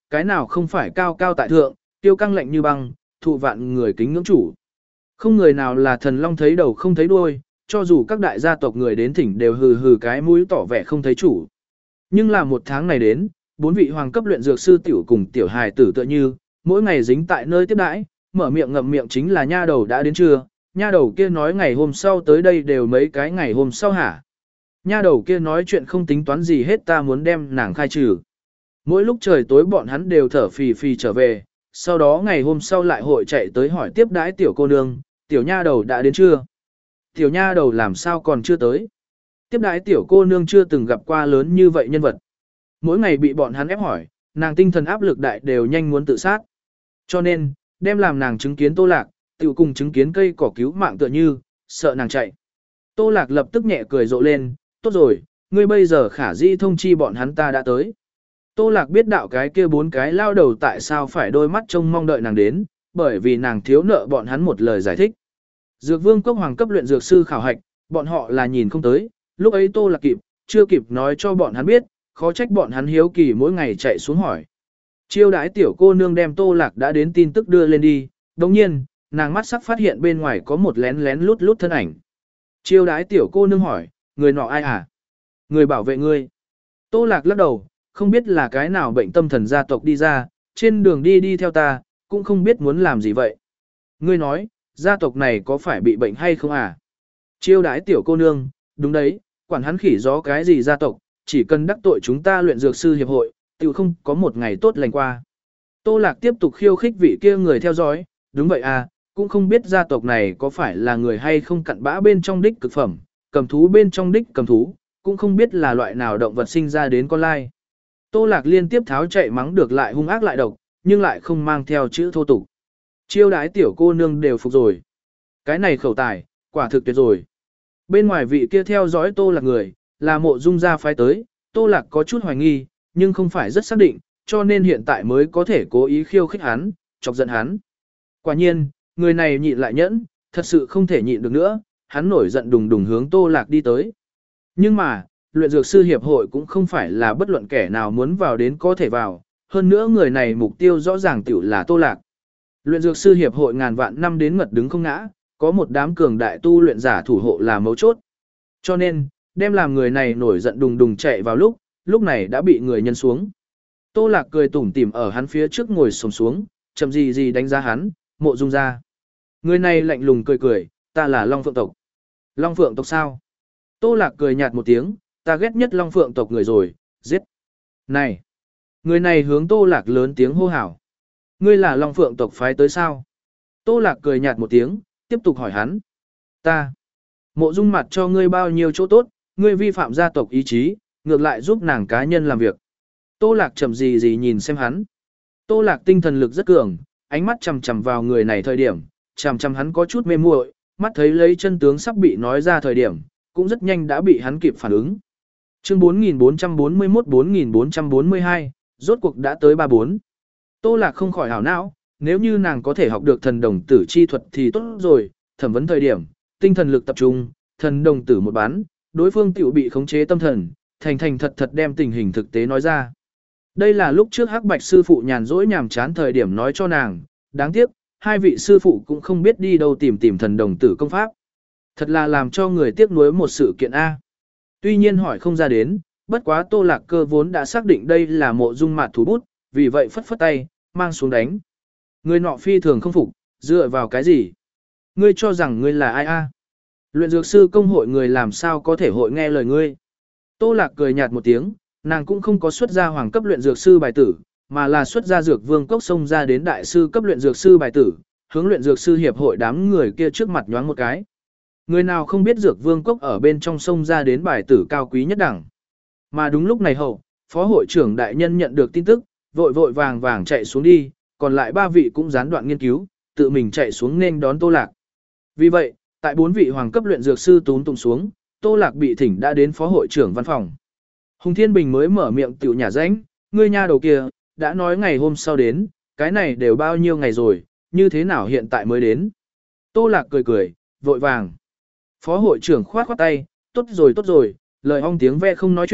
cái nào không phải cao cao tại thượng, tiêu căng lạnh như băng, thụ vạn người kính ngưỡng chủ. Không người nào là thần long thấy đầu không thấy đuôi, cho dù các đại gia tộc người đến thỉnh đều hừ hừ cái mũi tỏ vẻ không thấy chủ. Nhưng là một tháng này đến, bốn vị hoàng cấp luyện dược sư tiểu cùng tiểu hài tử tựa như, mỗi ngày dính tại nơi tiếp đãi, mở miệng ngậm miệng chính là nha đầu đã đến chưa, nha đầu kia nói ngày hôm sau tới đây đều mấy cái ngày hôm sau hả. Nha đầu kia nói chuyện không tính toán gì hết, ta muốn đem nàng khai trừ. Mỗi lúc trời tối bọn hắn đều thở phì phì trở về, sau đó ngày hôm sau lại hội chạy tới hỏi tiếp đãi tiểu cô nương, tiểu nha đầu đã đến chưa? Tiểu nha đầu làm sao còn chưa tới? Tiếp đãi tiểu cô nương chưa từng gặp qua lớn như vậy nhân vật. Mỗi ngày bị bọn hắn ép hỏi, nàng tinh thần áp lực đại đều nhanh muốn tự sát. Cho nên, đem làm nàng chứng kiến Tô Lạc, tiểu cùng chứng kiến cây cỏ cứu mạng tựa như, sợ nàng chạy. Tô Lạc lập tức nhẹ cười rộ lên, tốt rồi, ngươi bây giờ khả dĩ thông chi bọn hắn ta đã tới. Tô Lạc biết đạo cái kia bốn cái lao đầu tại sao phải đôi mắt trông mong đợi nàng đến, bởi vì nàng thiếu nợ bọn hắn một lời giải thích. Dược vương cốc hoàng cấp luyện dược sư khảo hạch, bọn họ là nhìn không tới, lúc ấy Tô Lạc kịp, chưa kịp nói cho bọn hắn biết, khó trách bọn hắn hiếu kỳ mỗi ngày chạy xuống hỏi. Chiêu đãi tiểu cô nương đem Tô Lạc đã đến tin tức đưa lên đi, đồng nhiên, nàng mắt sắc phát hiện bên ngoài có một lén lén lút lút thân ảnh. Chiêu đãi tiểu cô nương hỏi, người nọ ai à? Người bảo vệ ngươi. Tô Lạc lắc đầu, không biết là cái nào bệnh tâm thần gia tộc đi ra, trên đường đi đi theo ta, cũng không biết muốn làm gì vậy. Ngươi nói, gia tộc này có phải bị bệnh hay không à? Chiêu đãi tiểu cô nương, đúng đấy, quản hắn khỉ gió cái gì gia tộc, chỉ cần đắc tội chúng ta luyện dược sư hiệp hội, tự không có một ngày tốt lành qua. Tô Lạc tiếp tục khiêu khích vị kia người theo dõi, đúng vậy à, cũng không biết gia tộc này có phải là người hay không cặn bã bên trong đích cực phẩm, cầm thú bên trong đích cầm thú, cũng không biết là loại nào động vật sinh ra đến con lai. Tô Lạc liên tiếp tháo chạy mắng được lại hung ác lại độc, nhưng lại không mang theo chữ thô tục. Chiêu đái tiểu cô nương đều phục rồi. Cái này khẩu tài, quả thực tuyệt rồi. Bên ngoài vị kia theo dõi Tô Lạc người, là Mộ Dung gia phái tới, Tô Lạc có chút hoài nghi, nhưng không phải rất xác định, cho nên hiện tại mới có thể cố ý khiêu khích hắn, chọc giận hắn. Quả nhiên, người này nhịn lại nhẫn, thật sự không thể nhịn được nữa, hắn nổi giận đùng đùng hướng Tô Lạc đi tới. Nhưng mà, luyện dược sư hiệp hội cũng không phải là bất luận kẻ nào muốn vào đến có thể vào, hơn nữa người này mục tiêu rõ ràng tiểu là Tô Lạc. Luyện dược sư hiệp hội ngàn vạn năm đến ngật đứng không ngã, có một đám cường đại tu luyện giả thủ hộ là mấu chốt. Cho nên, đem làm người này nổi giận đùng đùng chạy vào lúc, lúc này đã bị người nhân xuống. Tô Lạc cười tủm tỉm ở hắn phía trước ngồi xổm xuống, chậm gì gì đánh giá hắn, Mộ Dung ra. Người này lạnh lùng cười cười, ta là Long Phượng tộc. Long Phượng tộc sao? Tô Lạc cười nhạt một tiếng, ta ghét nhất Long Phượng tộc người rồi, giết. Này! Người này hướng Tô Lạc lớn tiếng hô hào. Ngươi là Long Phượng tộc phái tới sao? Tô Lạc cười nhạt một tiếng, tiếp tục hỏi hắn. Ta! Mộ Dung mặt cho ngươi bao nhiêu chỗ tốt, ngươi vi phạm gia tộc ý chí, ngược lại giúp nàng cá nhân làm việc. Tô Lạc chậm gì gì nhìn xem hắn. Tô Lạc tinh thần lực rất cường, ánh mắt chằm chằm vào người này thời điểm, chằm chằm hắn có chút mê muội, mắt thấy lấy chân tướng sắp bị nói ra thời điểm, cũng rất nhanh đã bị hắn kịp phản ứng. Chương bốn nghìn bốn trăm bốn mươi mốt bốn nghìn bốn trăm bốn mươi hai, rốt cuộc đã tới ba bốn. Tô Lạc không khỏi hảo não, nếu như nàng có thể học được thần đồng tử chi thuật thì tốt rồi, thẩm vấn thời điểm, tinh thần lực tập trung, thần đồng tử một bán, đối phương tiểu bị khống chế tâm thần, thành thành thật thật đem tình hình thực tế nói ra. Đây là lúc trước Hắc Bạch sư phụ nhàn rỗi nhàm chán thời điểm nói cho nàng, đáng tiếc, hai vị sư phụ cũng không biết đi đâu tìm tìm thần đồng tử công pháp. Thật là làm cho người tiếc nuối một sự kiện A. Tuy nhiên hỏi không ra đến, bất quá Tô Lạc Cơ vốn đã xác định đây là Mộ Dung Mạt thủ bút, vì vậy phất phất tay, mang xuống đánh. Người nọ phi thường không phục, dựa vào cái gì? Ngươi cho rằng ngươi là ai A? Luyện dược sư công hội người làm sao có thể hội nghe lời ngươi? Tô Lạc cười nhạt một tiếng, nàng cũng không có xuất ra hoàng cấp luyện dược sư bài tử, mà là xuất ra dược vương cốc xông ra đến đại sư cấp luyện dược sư bài tử, hướng luyện dược sư hiệp hội đám người kia trước mặt nhoáng một cái. Người nào không biết dược vương cốc ở bên trong sông ra đến bài tử cao quý nhất đẳng. Mà đúng lúc này hậu, phó hội trưởng đại nhân nhận được tin tức, vội vội vàng vàng chạy xuống đi, còn lại ba vị cũng gián đoạn nghiên cứu, tự mình chạy xuống nên đón Tô Lạc. Vì vậy, tại bốn vị hoàng cấp luyện dược sư tún tụng xuống, Tô Lạc bị thỉnh đã đến phó hội trưởng văn phòng. Hùng Thiên Bình mới mở miệng tiểu nhà ránh, ngươi nha đầu kia, đã nói ngày hôm sau đến, cái này đều bao nhiêu ngày rồi, như thế nào hiện tại mới đến. Tô Lạc cười cười, vội vàng. Phó hội trưởng khoát khoát tay, tốt rồi tốt rồi, lời ong tiếng ve không nói chuyện,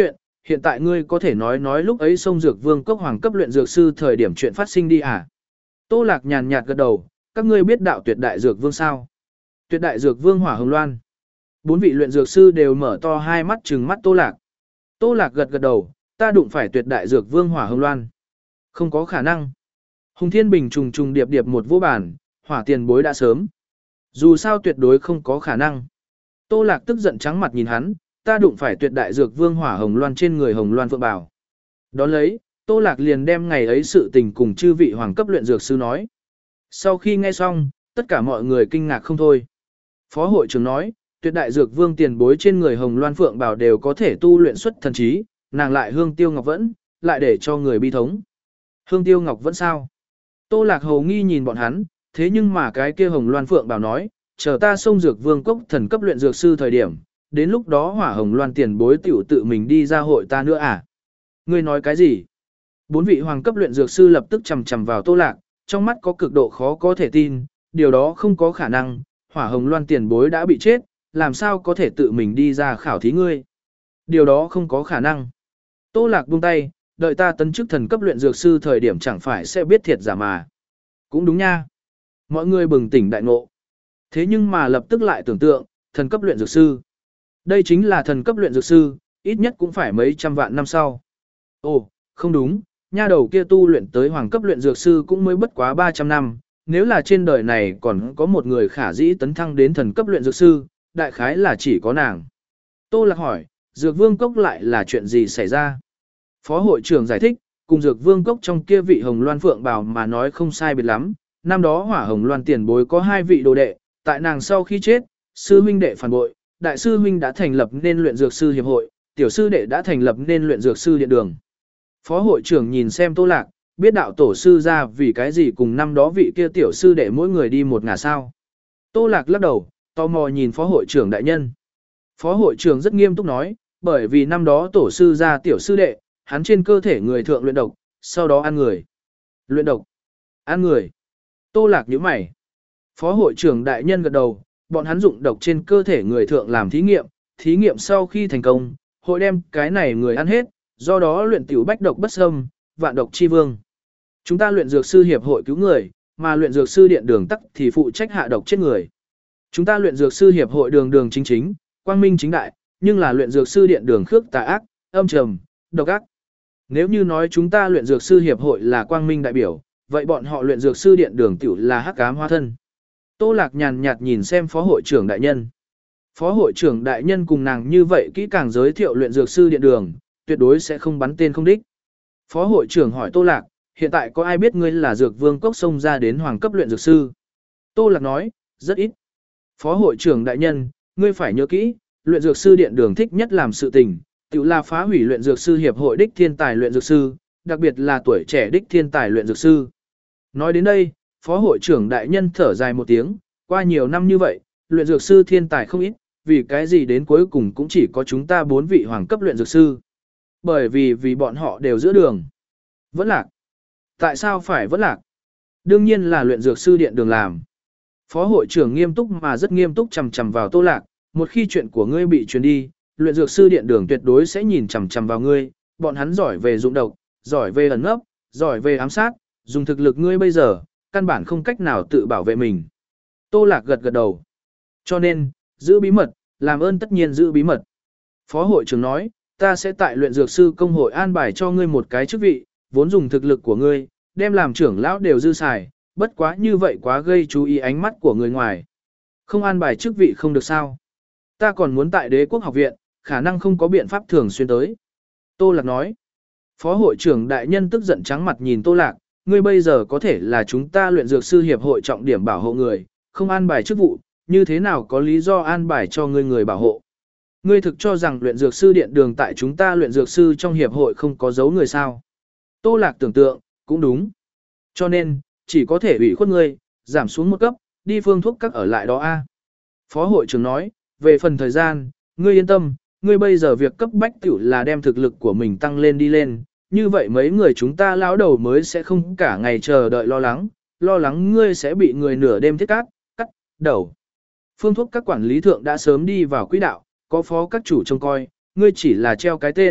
hiện tại ngươi có thể nói nói lúc ấy sông Dược Vương cốc hoàng cấp luyện dược sư thời điểm chuyện phát sinh đi à? Tô Lạc nhàn nhạt gật đầu, các ngươi biết đạo tuyệt đại dược vương sao? Tuyệt đại dược vương Hỏa Hồng Loan. Bốn vị luyện dược sư đều mở to hai mắt trừng mắt Tô Lạc. Tô Lạc gật gật đầu, ta đụng phải tuyệt đại dược vương Hỏa Hồng Loan. Không có khả năng. Hùng Thiên Bình trùng trùng điệp điệp một vô bản, hỏa tiền bối đã sớm. Dù sao tuyệt đối không có khả năng. Tô Lạc tức giận trắng mặt nhìn hắn, ta đụng phải tuyệt đại dược vương Hỏa Hồng Loan trên người Hồng Loan Phượng Bảo. Đón lấy, Tô Lạc liền đem ngày ấy sự tình cùng chư vị hoàng cấp luyện dược sư nói. Sau khi nghe xong, tất cả mọi người kinh ngạc không thôi. Phó hội trưởng nói, tuyệt đại dược vương tiền bối trên người Hồng Loan Phượng Bảo đều có thể tu luyện xuất thần trí, nàng lại hương tiêu ngọc vẫn, lại để cho người bi thống. Hương tiêu ngọc vẫn sao? Tô Lạc hầu nghi nhìn bọn hắn, thế nhưng mà cái kia Hồng Loan Phượng Bảo nói, chờ ta xông dược vương cốc thần cấp luyện dược sư thời điểm, đến lúc đó Hỏa Hồng Loan tiền bối tiểu tự mình đi ra hội ta nữa à? Ngươi nói cái gì? Bốn vị hoàng cấp luyện dược sư lập tức chầm chầm vào Tô Lạc, trong mắt có cực độ khó có thể tin, điều đó không có khả năng, Hỏa Hồng Loan tiền bối đã bị chết, làm sao có thể tự mình đi ra khảo thí ngươi? Điều đó không có khả năng. Tô Lạc buông tay, đợi ta tấn chức thần cấp luyện dược sư thời điểm chẳng phải sẽ biết thiệt giả mà. Cũng đúng nha. Mọi người bừng tỉnh đại ngộ. Thế nhưng mà lập tức lại tưởng tượng, thần cấp luyện dược sư. Đây chính là thần cấp luyện dược sư, ít nhất cũng phải mấy trăm vạn năm sau. Ồ, không đúng, nha đầu kia tu luyện tới hoàng cấp luyện dược sư cũng mới bất quá ba trăm năm. Nếu là trên đời này còn có một người khả dĩ tấn thăng đến thần cấp luyện dược sư, đại khái là chỉ có nàng. Tô Lạc hỏi, Dược Vương Cốc lại là chuyện gì xảy ra? Phó hội trưởng giải thích, cùng Dược Vương Cốc trong kia vị Hồng Loan Phượng Bảo mà nói không sai biệt lắm. Năm đó Hỏa Hồng Loan tiền bối có hai vị đồ đệ, tại nàng sau khi chết, sư huynh đệ phản bội, đại sư huynh đã thành lập nên luyện dược sư hiệp hội, tiểu sư đệ đã thành lập nên luyện dược sư điện đường. Phó hội trưởng nhìn xem Tô Lạc, biết đạo tổ sư ra vì cái gì cùng năm đó vị kia tiểu sư đệ mỗi người đi một ngả sao. Tô Lạc lắc đầu, tò mò nhìn phó hội trưởng đại nhân. Phó hội trưởng rất nghiêm túc nói, bởi vì năm đó tổ sư ra tiểu sư đệ, hắn trên cơ thể người thượng luyện độc, sau đó ăn người. Luyện độc? Ăn người? Tô Lạc nhíu mày. Phó hội trưởng đại nhân gật đầu, bọn hắn dụng độc trên cơ thể người thượng làm thí nghiệm, thí nghiệm sau khi thành công, hội đem cái này người ăn hết, do đó luyện tiểu bách độc bất xâm, vạn độc chi vương. Chúng ta luyện dược sư hiệp hội cứu người, mà luyện dược sư điện đường tắc thì phụ trách hạ độc chết người. Chúng ta luyện dược sư hiệp hội đường đường chính chính, quang minh chính đại, nhưng là luyện dược sư điện đường khước tà ác, âm trầm, độc ác. Nếu như nói chúng ta luyện dược sư hiệp hội là quang minh đại biểu, vậy bọn họ luyện dược sư điện đường tiểu là hắc ám hóa thân. Tô Lạc nhàn nhạt nhìn xem phó hội trưởng đại nhân. Phó hội trưởng đại nhân cùng nàng như vậy kỹ càng giới thiệu luyện dược sư điện đường, tuyệt đối sẽ không bắn tên không đích. Phó hội trưởng hỏi Tô Lạc, hiện tại có ai biết ngươi là dược vương cốc xông ra đến hoàng cấp luyện dược sư? Tô Lạc nói, rất ít. Phó hội trưởng đại nhân, ngươi phải nhớ kỹ, luyện dược sư điện đường thích nhất làm sự tình, tự là phá hủy luyện dược sư hiệp hội đích thiên tài luyện dược sư, đặc biệt là tuổi trẻ đích thiên tài luyện dược sư. Nói đến đây, phó hội trưởng đại nhân thở dài một tiếng, qua nhiều năm như vậy, luyện dược sư thiên tài không ít, vì cái gì đến cuối cùng cũng chỉ có chúng ta bốn vị hoàng cấp luyện dược sư. Bởi vì vì bọn họ đều giữa đường. Vẫn lạc. Tại sao phải vẫn lạc? Đương nhiên là luyện dược sư điện đường làm. Phó hội trưởng nghiêm túc mà rất nghiêm túc chằm chằm vào Tô Lạc, một khi chuyện của ngươi bị truyền đi, luyện dược sư điện đường tuyệt đối sẽ nhìn chằm chằm vào ngươi, bọn hắn giỏi về dụng độc, giỏi về ẩn nấp, giỏi về ám sát, dùng thực lực ngươi bây giờ, căn bản không cách nào tự bảo vệ mình. Tô Lạc gật gật đầu. Cho nên, giữ bí mật, làm ơn tất nhiên giữ bí mật. Phó hội trưởng nói, ta sẽ tại luyện dược sư công hội an bài cho ngươi một cái chức vị, vốn dùng thực lực của ngươi, đem làm trưởng lão đều dư xài, bất quá như vậy quá gây chú ý ánh mắt của người ngoài. Không an bài chức vị không được sao. Ta còn muốn tại đế quốc học viện, khả năng không có biện pháp thường xuyên tới. Tô Lạc nói. Phó hội trưởng đại nhân tức giận trắng mặt nhìn Tô Lạc, ngươi bây giờ có thể là chúng ta luyện dược sư hiệp hội trọng điểm bảo hộ người, không an bài chức vụ, như thế nào có lý do an bài cho ngươi người bảo hộ. Ngươi thực cho rằng luyện dược sư điện đường tại chúng ta luyện dược sư trong hiệp hội không có dấu người sao. Tô Lạc tưởng tượng, cũng đúng. Cho nên, chỉ có thể ủy khuất ngươi, giảm xuống một cấp, đi phương thuốc các ở lại đó a. Phó hội trưởng nói, về phần thời gian, ngươi yên tâm, ngươi bây giờ việc cấp bách tiểu là đem thực lực của mình tăng lên đi lên, như vậy mấy người chúng ta lão đầu mới sẽ không cả ngày chờ đợi lo lắng, lo lắng ngươi sẽ bị người nửa đêm thiết cát, cắt, đầu. Phương thuốc các quản lý thượng đã sớm đi vào quỹ đạo, có phó các chủ trông coi, ngươi chỉ là treo cái tên,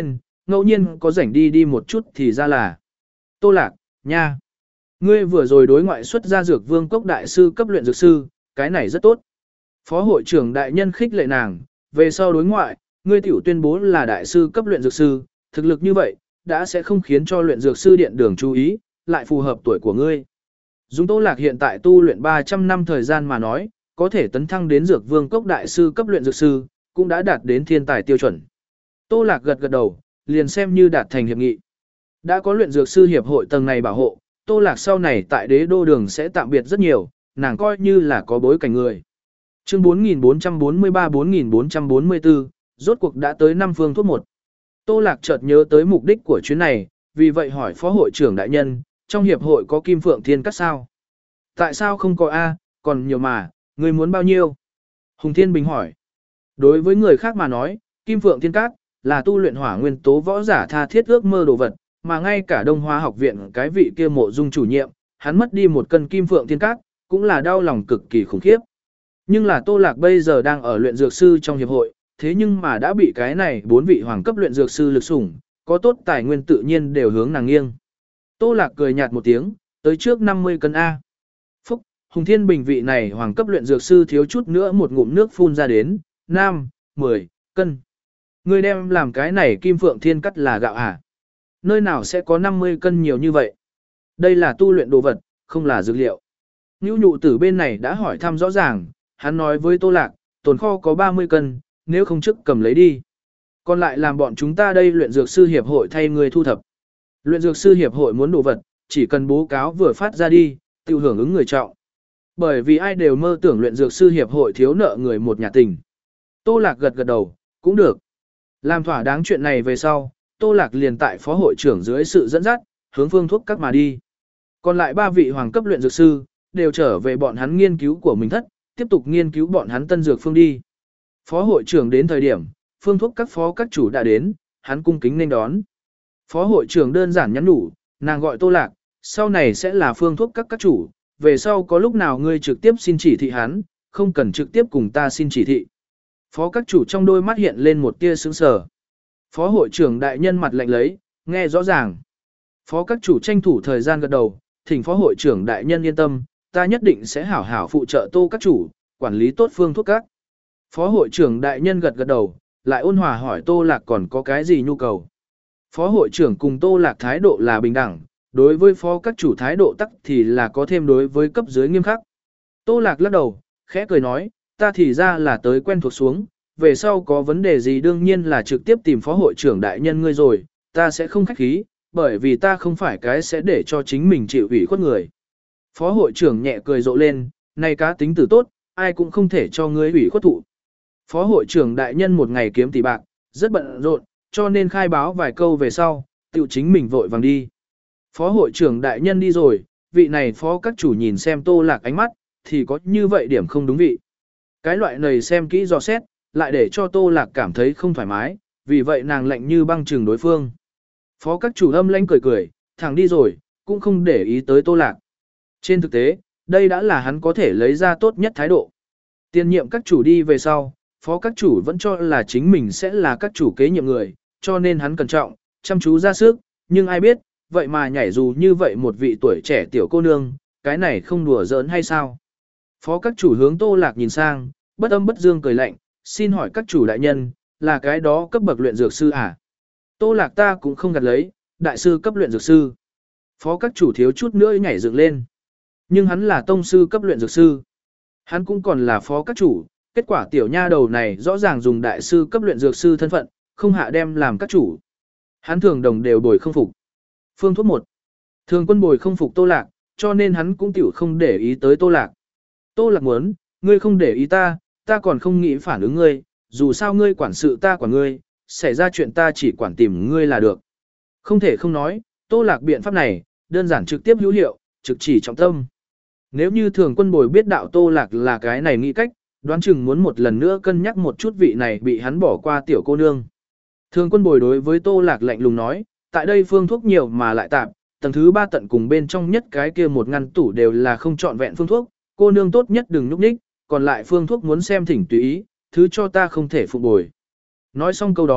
ngẫu nhiên có rảnh đi đi một chút thì ra là. Tô Lạc, nha. Ngươi vừa rồi đối ngoại xuất ra dược vương cốc đại sư cấp luyện dược sư, cái này rất tốt. Phó hội trưởng đại nhân khích lệ nàng, về sau đối ngoại, ngươi tiểu tuyên bố là đại sư cấp luyện dược sư, thực lực như vậy, đã sẽ không khiến cho luyện dược sư điện đường chú ý, lại phù hợp tuổi của ngươi. Dùng Tô Lạc hiện tại tu luyện ba trăm năm thời gian mà nói, có thể tấn thăng đến dược vương cốc đại sư cấp luyện dược sư, cũng đã đạt đến thiên tài tiêu chuẩn. Tô Lạc gật gật đầu, liền xem như đạt thành hiệp nghị. Đã có luyện dược sư hiệp hội tầng này bảo hộ, Tô Lạc sau này tại đế đô đường sẽ tạm biệt rất nhiều, nàng coi như là có bối cảnh người. Chương bốn nghìn bốn trăm bốn mươi ba bốn nghìn bốn trăm bốn mươi tư, rốt cuộc đã tới năm phương thuốc một. Tô Lạc chợt nhớ tới mục đích của chuyến này, vì vậy hỏi phó hội trưởng đại nhân, trong hiệp hội có kim phượng thiên cắt sao? Tại sao không có A, còn nhiều mà, người muốn bao nhiêu? Hùng Thiên Bình hỏi. Đối với người khác mà nói, kim phượng thiên cắt là tu luyện hỏa nguyên tố võ giả tha thiết ước mơ đồ vật, mà ngay cả Đông Hoa học viện cái vị kia Mộ Dung chủ nhiệm, hắn mất đi một cân kim phượng thiên cắt, cũng là đau lòng cực kỳ khủng khiếp. Nhưng là Tô Lạc bây giờ đang ở luyện dược sư trong hiệp hội, thế nhưng mà đã bị cái này bốn vị hoàng cấp luyện dược sư lực sủng, có tốt tài nguyên tự nhiên đều hướng nàng nghiêng. Tô Lạc cười nhạt một tiếng, tới trước năm mươi cân A. Phúc, Hùng Thiên Bình vị này hoàng cấp luyện dược sư thiếu chút nữa một ngụm nước phun ra đến, năm, mười cân. Người đem làm cái này kim phượng thiên cắt là gạo à? Nơi nào sẽ có năm mươi cân nhiều như vậy? Đây là tu luyện đồ vật, không là dược liệu. Nữu nhụ tử bên này đã hỏi thăm rõ ràng, hắn nói với Tô Lạc, tồn kho có ba mươi cân, nếu không trước cầm lấy đi. Còn lại làm bọn chúng ta đây luyện dược sư hiệp hội thay người thu thập. Luyện dược sư hiệp hội muốn đồ vật, chỉ cần bố cáo vừa phát ra đi, tiêu hưởng ứng người trọng. Bởi vì ai đều mơ tưởng luyện dược sư hiệp hội thiếu nợ người một nhà tình. Tô Lạc gật gật đầu, cũng được. Làm thỏa đáng chuyện này về sau, Tô Lạc liền tại phó hội trưởng dưới sự dẫn dắt, hướng phương thuốc các mà đi. Còn lại ba vị hoàng cấp luyện dược sư, đều trở về bọn hắn nghiên cứu của mình thất, tiếp tục nghiên cứu bọn hắn tân dược phương đi. Phó hội trưởng đến thời điểm, phương thuốc các phó các chủ đã đến, hắn cung kính nên đón. Phó hội trưởng đơn giản nhắn nhủ, nàng gọi Tô Lạc, sau này sẽ là phương thuốc các các chủ, về sau có lúc nào ngươi trực tiếp xin chỉ thị hắn, không cần trực tiếp cùng ta xin chỉ thị. Phó các chủ trong đôi mắt hiện lên một tia sững sờ. Phó hội trưởng đại nhân mặt lạnh lấy, nghe rõ ràng. Phó các chủ tranh thủ thời gian gật đầu, thỉnh phó hội trưởng đại nhân yên tâm, ta nhất định sẽ hảo hảo phụ trợ Tô các chủ, quản lý tốt phương thuốc các. Phó hội trưởng đại nhân gật gật đầu, lại ôn hòa hỏi Tô Lạc còn có cái gì nhu cầu. Phó hội trưởng cùng Tô Lạc thái độ là bình đẳng, đối với phó các chủ thái độ tắc thì là có thêm đối với cấp dưới nghiêm khắc. Tô Lạc lắc đầu, khẽ cười nói, ta thì ra là tới quen thuộc xuống, về sau có vấn đề gì đương nhiên là trực tiếp tìm phó hội trưởng đại nhân ngươi rồi, ta sẽ không khách khí, bởi vì ta không phải cái sẽ để cho chính mình chịu ủy khuất người. Phó hội trưởng nhẹ cười rộ lên, này cá tính tử tốt, ai cũng không thể cho ngươi ủy khuất thụ. Phó hội trưởng đại nhân một ngày kiếm tỷ bạc, rất bận rộn, cho nên khai báo vài câu về sau, tự chính mình vội vàng đi. Phó hội trưởng đại nhân đi rồi, vị này phó các chủ nhìn xem Tô Lạc ánh mắt, thì có như vậy điểm không đúng vị. Cái loại này xem kỹ dò xét, lại để cho Tô Lạc cảm thấy không thoải mái, vì vậy nàng lạnh như băng trừng đối phương. Phó các chủ âm lãnh cười cười, thẳng đi rồi, cũng không để ý tới Tô Lạc. Trên thực tế, đây đã là hắn có thể lấy ra tốt nhất thái độ. Tiền nhiệm các chủ đi về sau, phó các chủ vẫn cho là chính mình sẽ là các chủ kế nhiệm người, cho nên hắn cẩn trọng, chăm chú ra sức, nhưng ai biết, vậy mà nhảy dù như vậy một vị tuổi trẻ tiểu cô nương, cái này không đùa giỡn hay sao? Phó các chủ hướng Tô Lạc nhìn sang, bất âm bất dương cười lạnh, xin hỏi các chủ đại nhân, là cái đó cấp bậc luyện dược sư à? Tô Lạc ta cũng không gạt lấy, đại sư cấp luyện dược sư. Phó các chủ thiếu chút nữa nhảy dựng lên. Nhưng hắn là tông sư cấp luyện dược sư. Hắn cũng còn là phó các chủ, kết quả tiểu nha đầu này rõ ràng dùng đại sư cấp luyện dược sư thân phận, không hạ đem làm các chủ. Hắn thường đồng đều bồi không phục. Phương thuốc một. Thường quân bồi không phục Tô Lạc, cho nên hắn cũng tiểu không để ý tới Tô Lạc. Tô Lạc muốn, ngươi không để ý ta, ta còn không nghĩ phản ứng ngươi, dù sao ngươi quản sự ta quản ngươi, xảy ra chuyện ta chỉ quản tìm ngươi là được. Không thể không nói, Tô Lạc biện pháp này, đơn giản trực tiếp hữu hiệu, trực chỉ trọng tâm. Nếu như thường quân bồi biết đạo Tô Lạc là cái này nghĩ cách, đoán chừng muốn một lần nữa cân nhắc một chút vị này bị hắn bỏ qua tiểu cô nương. Thường quân bồi đối với Tô Lạc lạnh lùng nói, tại đây phương thuốc nhiều mà lại tạp, tầng thứ ba tận cùng bên trong nhất cái kia một ngăn tủ đều là không trọn vẹn phương thuốc, cô nương tốt nhất đừng nhúc nhích, còn lại phương thuốc muốn xem thỉnh tùy ý, thứ cho ta không thể phục bồi. Nói xong câu đó,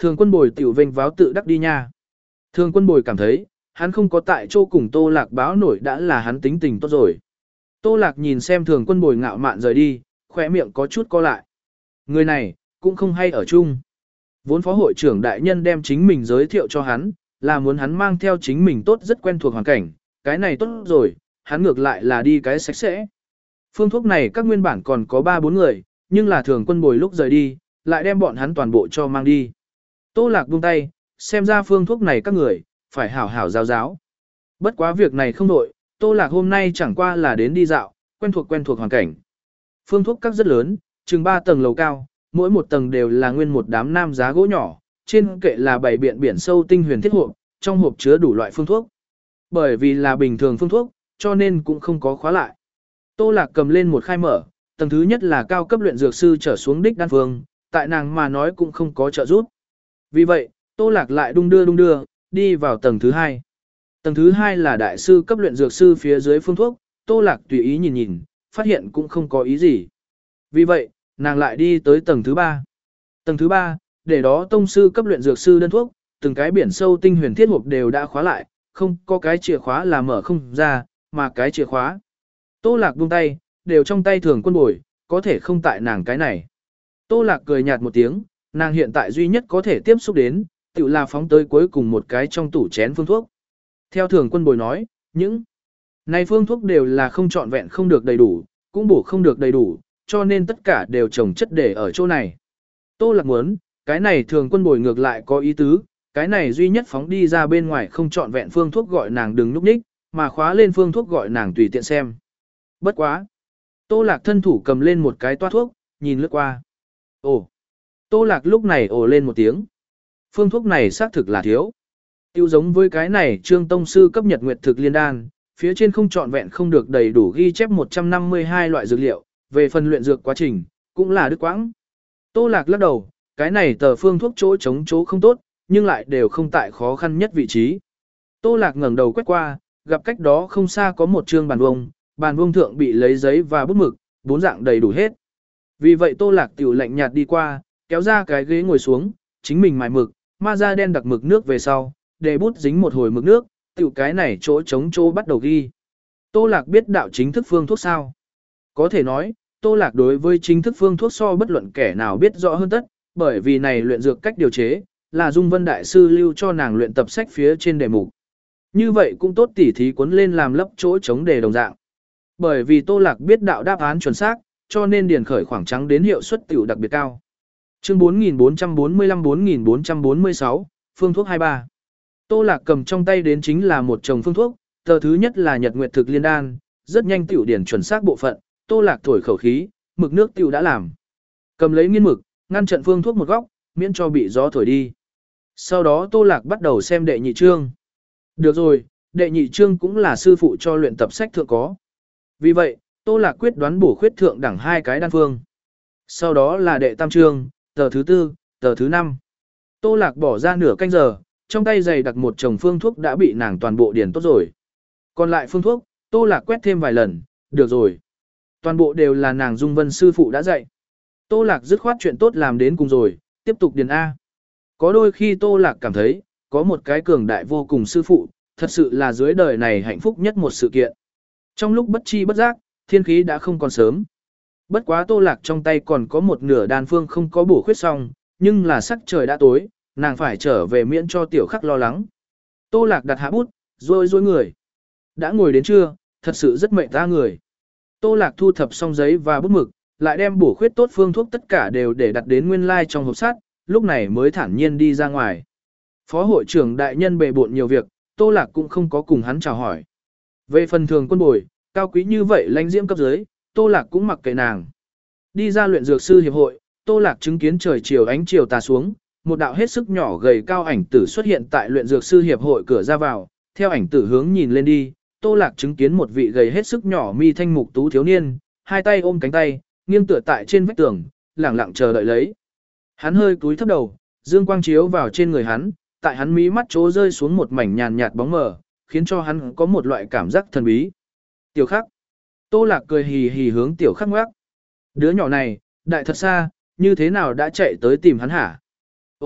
Thường quân bồi tiểu vênh váo tự đắc đi nha. Thường quân bồi cảm thấy, hắn không có tại chỗ cùng Tô Lạc báo nổi đã là hắn tính tình tốt rồi. Tô Lạc nhìn xem thường quân bồi ngạo mạn rời đi, khỏe miệng có chút co lại. Người này, cũng không hay ở chung. Vốn phó hội trưởng đại nhân đem chính mình giới thiệu cho hắn, là muốn hắn mang theo chính mình tốt rất quen thuộc hoàn cảnh, cái này tốt rồi, hắn ngược lại là đi cái sạch sẽ. Phương thuốc này các nguyên bản còn có ba bốn người, nhưng là thường quân bồi lúc rời đi, lại đem bọn hắn toàn bộ cho mang đi. Tô Lạc buông tay, xem ra phương thuốc này các người, phải hảo hảo giáo giáo. Bất quá việc này không đổi, Tô Lạc hôm nay chẳng qua là đến đi dạo, quen thuộc quen thuộc hoàn cảnh. Phương thuốc các rất lớn, chừng ba tầng lầu cao, mỗi một tầng đều là nguyên một đám nam giá gỗ nhỏ, trên kệ là bảy biện biển sâu tinh huyền thiết hộp, trong hộp chứa đủ loại phương thuốc. Bởi vì là bình thường phương thuốc, cho nên cũng không có khóa lại. Tô Lạc cầm lên một khai mở, tầng thứ nhất là cao cấp luyện dược sư trở xuống đích đan phương, tại nàng mà nói cũng không có trợ giúp. Vì vậy, Tô Lạc lại đung đưa đung đưa, đi vào tầng thứ hai. Tầng thứ hai là đại sư cấp luyện dược sư phía dưới phương thuốc, Tô Lạc tùy ý nhìn nhìn, phát hiện cũng không có ý gì. Vì vậy, nàng lại đi tới tầng thứ ba. Tầng thứ ba, để đó tông sư cấp luyện dược sư đơn thuốc, từng cái biển sâu tinh huyền thiết hộp đều đã khóa lại, không có cái chìa khóa là mở không ra, mà cái chìa khóa. Tô Lạc buông tay, đều trong tay thường quân bồi, có thể không tại nàng cái này. Tô Lạc cười nhạt một tiếng, nàng hiện tại duy nhất có thể tiếp xúc đến, tự là phóng tới cuối cùng một cái trong tủ chén phương thuốc. Theo thường quân bồi nói, những này phương thuốc đều là không trọn vẹn không được đầy đủ, cũng bổ không được đầy đủ, cho nên tất cả đều trồng chất để ở chỗ này. Tô Lạc muốn, cái này thường quân bồi ngược lại có ý tứ, cái này duy nhất phóng đi ra bên ngoài không trọn vẹn phương thuốc gọi nàng đừng núp ních, mà khóa lên phương thuốc gọi nàng tùy tiện xem. Bất quá. Tô Lạc thân thủ cầm lên một cái toa thuốc, nhìn lướt qua. Ồ. Tô Lạc lúc này ồ lên một tiếng. Phương thuốc này xác thực là thiếu. Tiêu giống với cái này Trương Tông Sư cấp nhật nguyệt thực liên đan, phía trên không trọn vẹn không được đầy đủ ghi chép một trăm năm mươi hai loại dược liệu, về phần luyện dược quá trình, cũng là đứt quãng. Tô Lạc lắc đầu, cái này tờ phương thuốc chỗ chống chỗ không tốt, nhưng lại đều không tại khó khăn nhất vị trí. Tô Lạc ngẩng đầu quét qua, gặp cách đó không xa có một trương bàn vuông, bàn vuông thượng bị lấy giấy và bút mực, bốn dạng đầy đủ hết. Vì vậy Tô Lạc tiểu lạnh nhạt đi qua, kéo ra cái ghế ngồi xuống, chính mình mài mực, ma ra đen đặc mực nước về sau, để bút dính một hồi mực nước, tiểu cái này chỗ chống chỗ bắt đầu ghi. Tô Lạc biết đạo chính thức phương thuốc sao? Có thể nói, Tô Lạc đối với chính thức phương thuốc so bất luận kẻ nào biết rõ hơn tất, bởi vì này luyện dược cách điều chế, là Dung Vân Đại Sư lưu cho nàng luyện tập sách phía trên đề mục. Như vậy cũng tốt tỉ thí cuốn lên làm lấp chỗ chống đề đồng dạng. Bởi vì Tô Lạc biết đạo đáp án chuẩn xác, cho nên điền khởi khoảng trắng đến hiệu suất tiểu đặc biệt cao. Chương bốn nghìn bốn trăm bốn mươi lăm bốn nghìn bốn trăm bốn mươi sáu, phương thuốc hai mươi ba. Tô Lạc cầm trong tay đến chính là một chồng phương thuốc, tờ thứ nhất là Nhật Nguyệt thực liên đan, rất nhanh tiểu điển chuẩn xác bộ phận, Tô Lạc thổi khẩu khí, mực nước tiểu đã làm. Cầm lấy nghiên mực, ngăn trận phương thuốc một góc, miễn cho bị gió thổi đi. Sau đó Tô Lạc bắt đầu xem đệ nhị chương. Được rồi, đệ nhị chương cũng là sư phụ cho luyện tập sách thượng có. Vì vậy, Tô Lạc quyết đoán bổ khuyết thượng đẳng hai cái đan phương. Sau đó là đệ tam chương, tờ thứ tư, tờ thứ năm. Tô Lạc bỏ ra nửa canh giờ, trong tay dày đặt một chồng phương thuốc đã bị nàng toàn bộ điền tốt rồi. Còn lại phương thuốc, Tô Lạc quét thêm vài lần, được rồi. Toàn bộ đều là nàng Dung Vân sư phụ đã dạy. Tô Lạc dứt khoát chuyện tốt làm đến cùng rồi, tiếp tục điền A. Có đôi khi Tô Lạc cảm thấy, có một cái cường đại vô cùng sư phụ, thật sự là dưới đời này hạnh phúc nhất một sự kiện. Trong lúc bất chi bất giác, thiên khí đã không còn sớm. Bất quá Tô Lạc trong tay còn có một nửa đan phương không có bổ khuyết xong, nhưng là sắc trời đã tối, nàng phải trở về miễn cho tiểu khắc lo lắng. Tô Lạc đặt hạ bút, rôi rôi người. Đã ngồi đến trưa, thật sự rất mệt ra người. Tô Lạc thu thập xong giấy và bút mực, lại đem bổ khuyết tốt phương thuốc tất cả đều để đặt đến nguyên lai trong hộp sắt, lúc này mới thản nhiên đi ra ngoài. Phó hội trưởng đại nhân bề bộn nhiều việc, Tô Lạc cũng không có cùng hắn chào hỏi. Về phần thường quân bồi, cao quý như vậy lãnh diễm cấp dưới, Tô Lạc cũng mặc kệ nàng. Đi ra luyện dược sư hiệp hội, Tô Lạc chứng kiến trời chiều ánh chiều tà xuống, một đạo hết sức nhỏ gầy cao ảnh tử xuất hiện tại luyện dược sư hiệp hội cửa ra vào, theo ảnh tử hướng nhìn lên đi, Tô Lạc chứng kiến một vị gầy hết sức nhỏ mi thanh mục tú thiếu niên, hai tay ôm cánh tay, nghiêng tựa tại trên vách tường, lẳng lặng chờ đợi lấy. Hắn hơi cúi thấp đầu, dương quang chiếu vào trên người hắn, tại hắn mí mắt chỗ rơi xuống một mảnh nhàn nhạt bóng mờ, khiến cho hắn có một loại cảm giác thần bí. Tiểu Khắc. Tô Lạc cười hì hì hướng Tiểu Khắc ngoắc. Đứa nhỏ này, đại thật xa, như thế nào đã chạy tới tìm hắn hả? Ồ,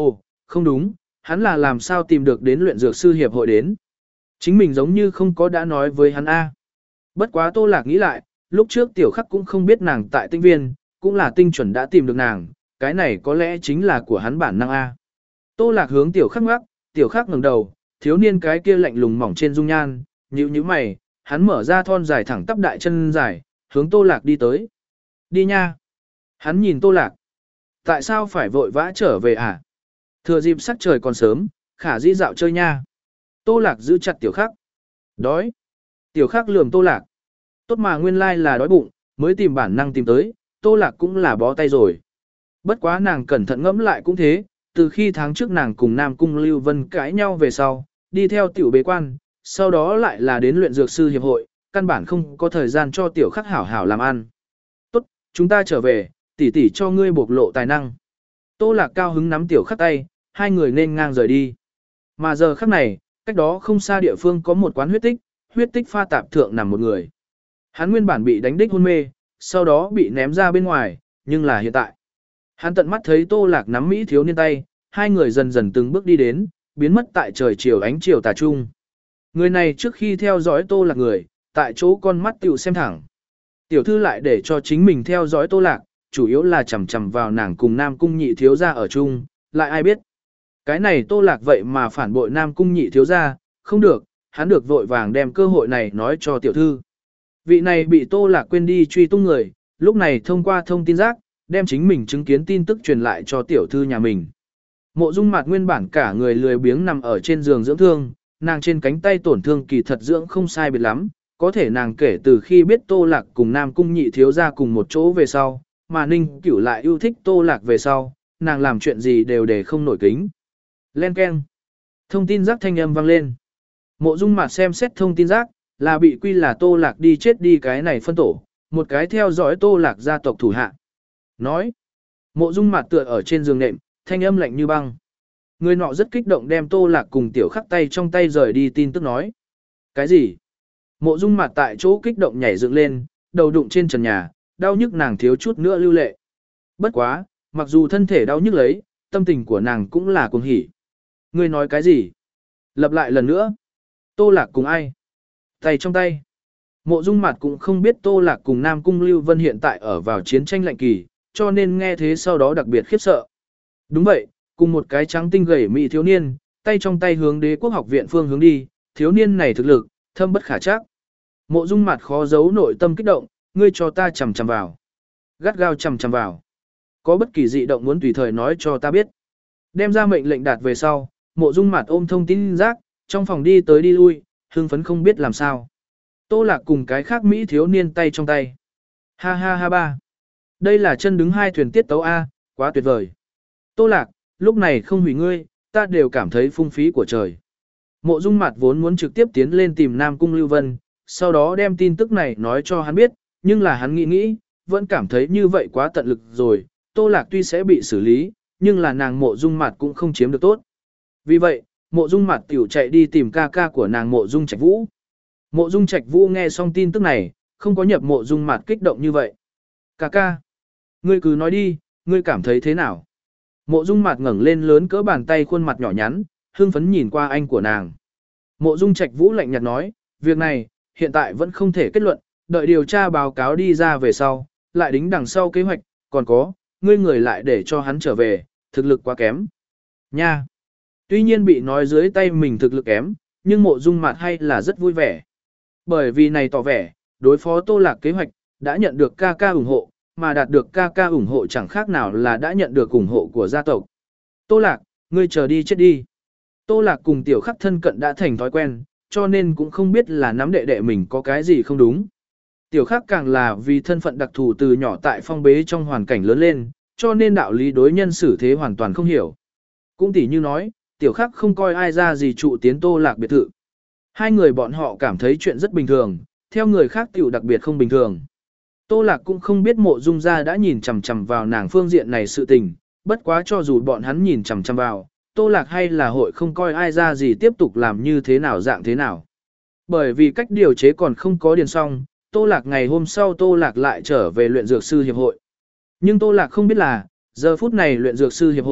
không đúng, hắn là làm sao tìm được đến luyện dược sư hiệp hội đến. Chính mình giống như không có đã nói với hắn A. Bất quá Tô Lạc nghĩ lại, lúc trước tiểu khắc cũng không biết nàng tại tinh viên, cũng là tinh chuẩn đã tìm được nàng, cái này có lẽ chính là của hắn bản năng A. Tô Lạc hướng tiểu khắc ngoắc, tiểu khắc ngẩng đầu, thiếu niên cái kia lạnh lùng mỏng trên dung nhan, nhíu nhíu mày, hắn mở ra thon dài thẳng tắp đại chân dài, hướng Tô Lạc đi tới. Đi nha. Hắn nhìn Tô Lạc. Tại sao phải vội vã trở về à? Thừa dịp sắc trời còn sớm, khả dĩ dạo chơi nha. Tô Lạc giữ chặt tiểu khắc. Đói. Tiểu khắc lườm Tô Lạc. Tốt mà nguyên lai là đói bụng, mới tìm bản năng tìm tới, Tô Lạc cũng là bó tay rồi. Bất quá nàng cẩn thận ngẫm lại cũng thế, từ khi tháng trước nàng cùng Nam Cung Lưu Vân cãi nhau về sau, đi theo tiểu bế quan, sau đó lại là đến luyện dược sư hiệp hội, căn bản không có thời gian cho tiểu khắc hảo hảo làm ăn. Tốt, chúng ta trở về, tỷ tỷ cho ngươi bộc lộ tài năng. Tô Lạc cao hứng nắm tiểu khắc tay, hai người nên ngang rời đi. Mà giờ khắc này, cách đó không xa địa phương có một quán huyết tích, huyết tích pha tạp thượng nằm một người. Hắn nguyên bản bị đánh đích hôn mê, sau đó bị ném ra bên ngoài, nhưng là hiện tại. Hắn tận mắt thấy Tô Lạc nắm Mỹ thiếu niên tay, hai người dần dần từng bước đi đến, biến mất tại trời chiều ánh chiều tà trung. Người này trước khi theo dõi Tô Lạc người, tại chỗ con mắt tiểu xem thẳng. Tiểu thư lại để cho chính mình theo dõi Tô Lạc, chủ yếu là chầm chầm vào nàng cùng Nam Cung nhị thiếu gia ở chung, lại ai biết. Cái này Tô Lạc vậy mà phản bội Nam Cung nhị thiếu gia, không được, hắn được vội vàng đem cơ hội này nói cho tiểu thư. Vị này bị Tô Lạc quên đi truy tung người, lúc này thông qua thông tin rác, đem chính mình chứng kiến tin tức truyền lại cho tiểu thư nhà mình. Mộ Dung Mạt nguyên bản cả người lười biếng nằm ở trên giường dưỡng thương, nàng trên cánh tay tổn thương kỳ thật dưỡng không sai biệt lắm, có thể nàng kể từ khi biết Tô Lạc cùng Nam Cung nhị thiếu gia cùng một chỗ về sau, mà Ninh Cửu lại yêu thích Tô Lạc về sau, nàng làm chuyện gì đều để không nổi kính. Len keng. Thông tin rác thanh âm vang lên. Mộ Dung Mạt xem xét thông tin rác, là bị quy là Tô Lạc đi chết đi cái này phân tổ, một cái theo dõi Tô Lạc gia tộc thủ hạ. Nói. Mộ Dung Mạt tựa ở trên giường nệm, thanh âm lạnh như băng. Người nọ rất kích động đem Tô Lạc cùng tiểu khắc tay trong tay rời đi tin tức nói. Cái gì? Mộ Dung Mạt tại chỗ kích động nhảy dựng lên, đầu đụng trên trần nhà, đau nhức nàng thiếu chút nữa lưu lệ. Bất quá, mặc dù thân thể đau nhức lấy, tâm tình của nàng cũng là cuồng hỉ. Ngươi nói cái gì? Lặp lại lần nữa. Tô Lạc cùng ai? Tay trong tay. Mộ Dung Mạt cũng không biết Tô Lạc cùng Nam Cung Lưu Vân hiện tại ở vào chiến tranh lạnh kỳ, cho nên nghe thế sau đó đặc biệt khiếp sợ. Đúng vậy, cùng một cái trắng tinh gầy mỹ thiếu niên, tay trong tay hướng Đế Quốc học viện phương hướng đi, thiếu niên này thực lực, thâm bất khả trắc. Mộ Dung Mạt khó giấu nội tâm kích động, ngươi cho ta chằm chằm vào. Gắt gao chằm chằm vào. Có bất kỳ dị động muốn tùy thời nói cho ta biết. Đem ra mệnh lệnh đạt về sau, Mộ Dung Mạt ôm thông tin rác, trong phòng đi tới đi lui, hưng phấn không biết làm sao. Tô Lạc cùng cái khác Mỹ thiếu niên tay trong tay. Ha ha ha ba. Đây là chân đứng hai thuyền tiết tấu A, quá tuyệt vời. Tô Lạc, lúc này không hủy ngươi, ta đều cảm thấy phung phí của trời. Mộ Dung Mạt vốn muốn trực tiếp tiến lên tìm Nam Cung Lưu Vân, sau đó đem tin tức này nói cho hắn biết, nhưng là hắn nghĩ nghĩ, vẫn cảm thấy như vậy quá tận lực rồi. Tô Lạc tuy sẽ bị xử lý, nhưng là nàng Mộ Dung Mạt cũng không chiếm được tốt. Vì vậy, Mộ Dung Mạt tiểu chạy đi tìm ca ca của nàng Mộ Dung Trạch Vũ. Mộ Dung Trạch Vũ nghe xong tin tức này, không có nhập Mộ Dung Mạt kích động như vậy. Ca ca, ngươi cứ nói đi, ngươi cảm thấy thế nào? Mộ Dung Mạt ngẩng lên lớn cỡ bàn tay khuôn mặt nhỏ nhắn, hưng phấn nhìn qua anh của nàng. Mộ Dung Trạch Vũ lạnh nhạt nói, việc này, hiện tại vẫn không thể kết luận, đợi điều tra báo cáo đi ra về sau, lại đính đằng sau kế hoạch, còn có, ngươi người lại để cho hắn trở về, thực lực quá kém. Nha! Tuy nhiên bị nói dưới tay mình thực lực kém, nhưng Mộ Dung Mạt hay là rất vui vẻ. Bởi vì này tỏ vẻ, đối phó Tô Lạc kế hoạch, đã nhận được ca ca ủng hộ, mà đạt được ca ca ủng hộ chẳng khác nào là đã nhận được ủng hộ của gia tộc. Tô Lạc, ngươi chờ đi chết đi. Tô Lạc cùng tiểu khắc thân cận đã thành thói quen, cho nên cũng không biết là nắm đệ đệ mình có cái gì không đúng. Tiểu khắc càng là vì thân phận đặc thù từ nhỏ tại phong bế trong hoàn cảnh lớn lên, cho nên đạo lý đối nhân xử thế hoàn toàn không hiểu. Cũng tỉ như nói, tiểu khắc không coi ai ra gì trụ tiến Tô Lạc biệt thự. Hai người bọn họ cảm thấy chuyện rất bình thường, theo người khác tiểu đặc biệt không bình thường. Tô Lạc cũng không biết Mộ Dung gia đã nhìn chằm chằm vào nàng phương diện này sự tình, bất quá cho dù bọn hắn nhìn chằm chằm vào, Tô Lạc hay là hội không coi ai ra gì tiếp tục làm như thế nào dạng thế nào. Bởi vì cách điều chế còn không có điền xong, Tô Lạc ngày hôm sau Tô Lạc lại trở về luyện dược sư hiệp hội. Nhưng Tô Lạc không biết là, giờ phút này luyện dược sư hiệp hội,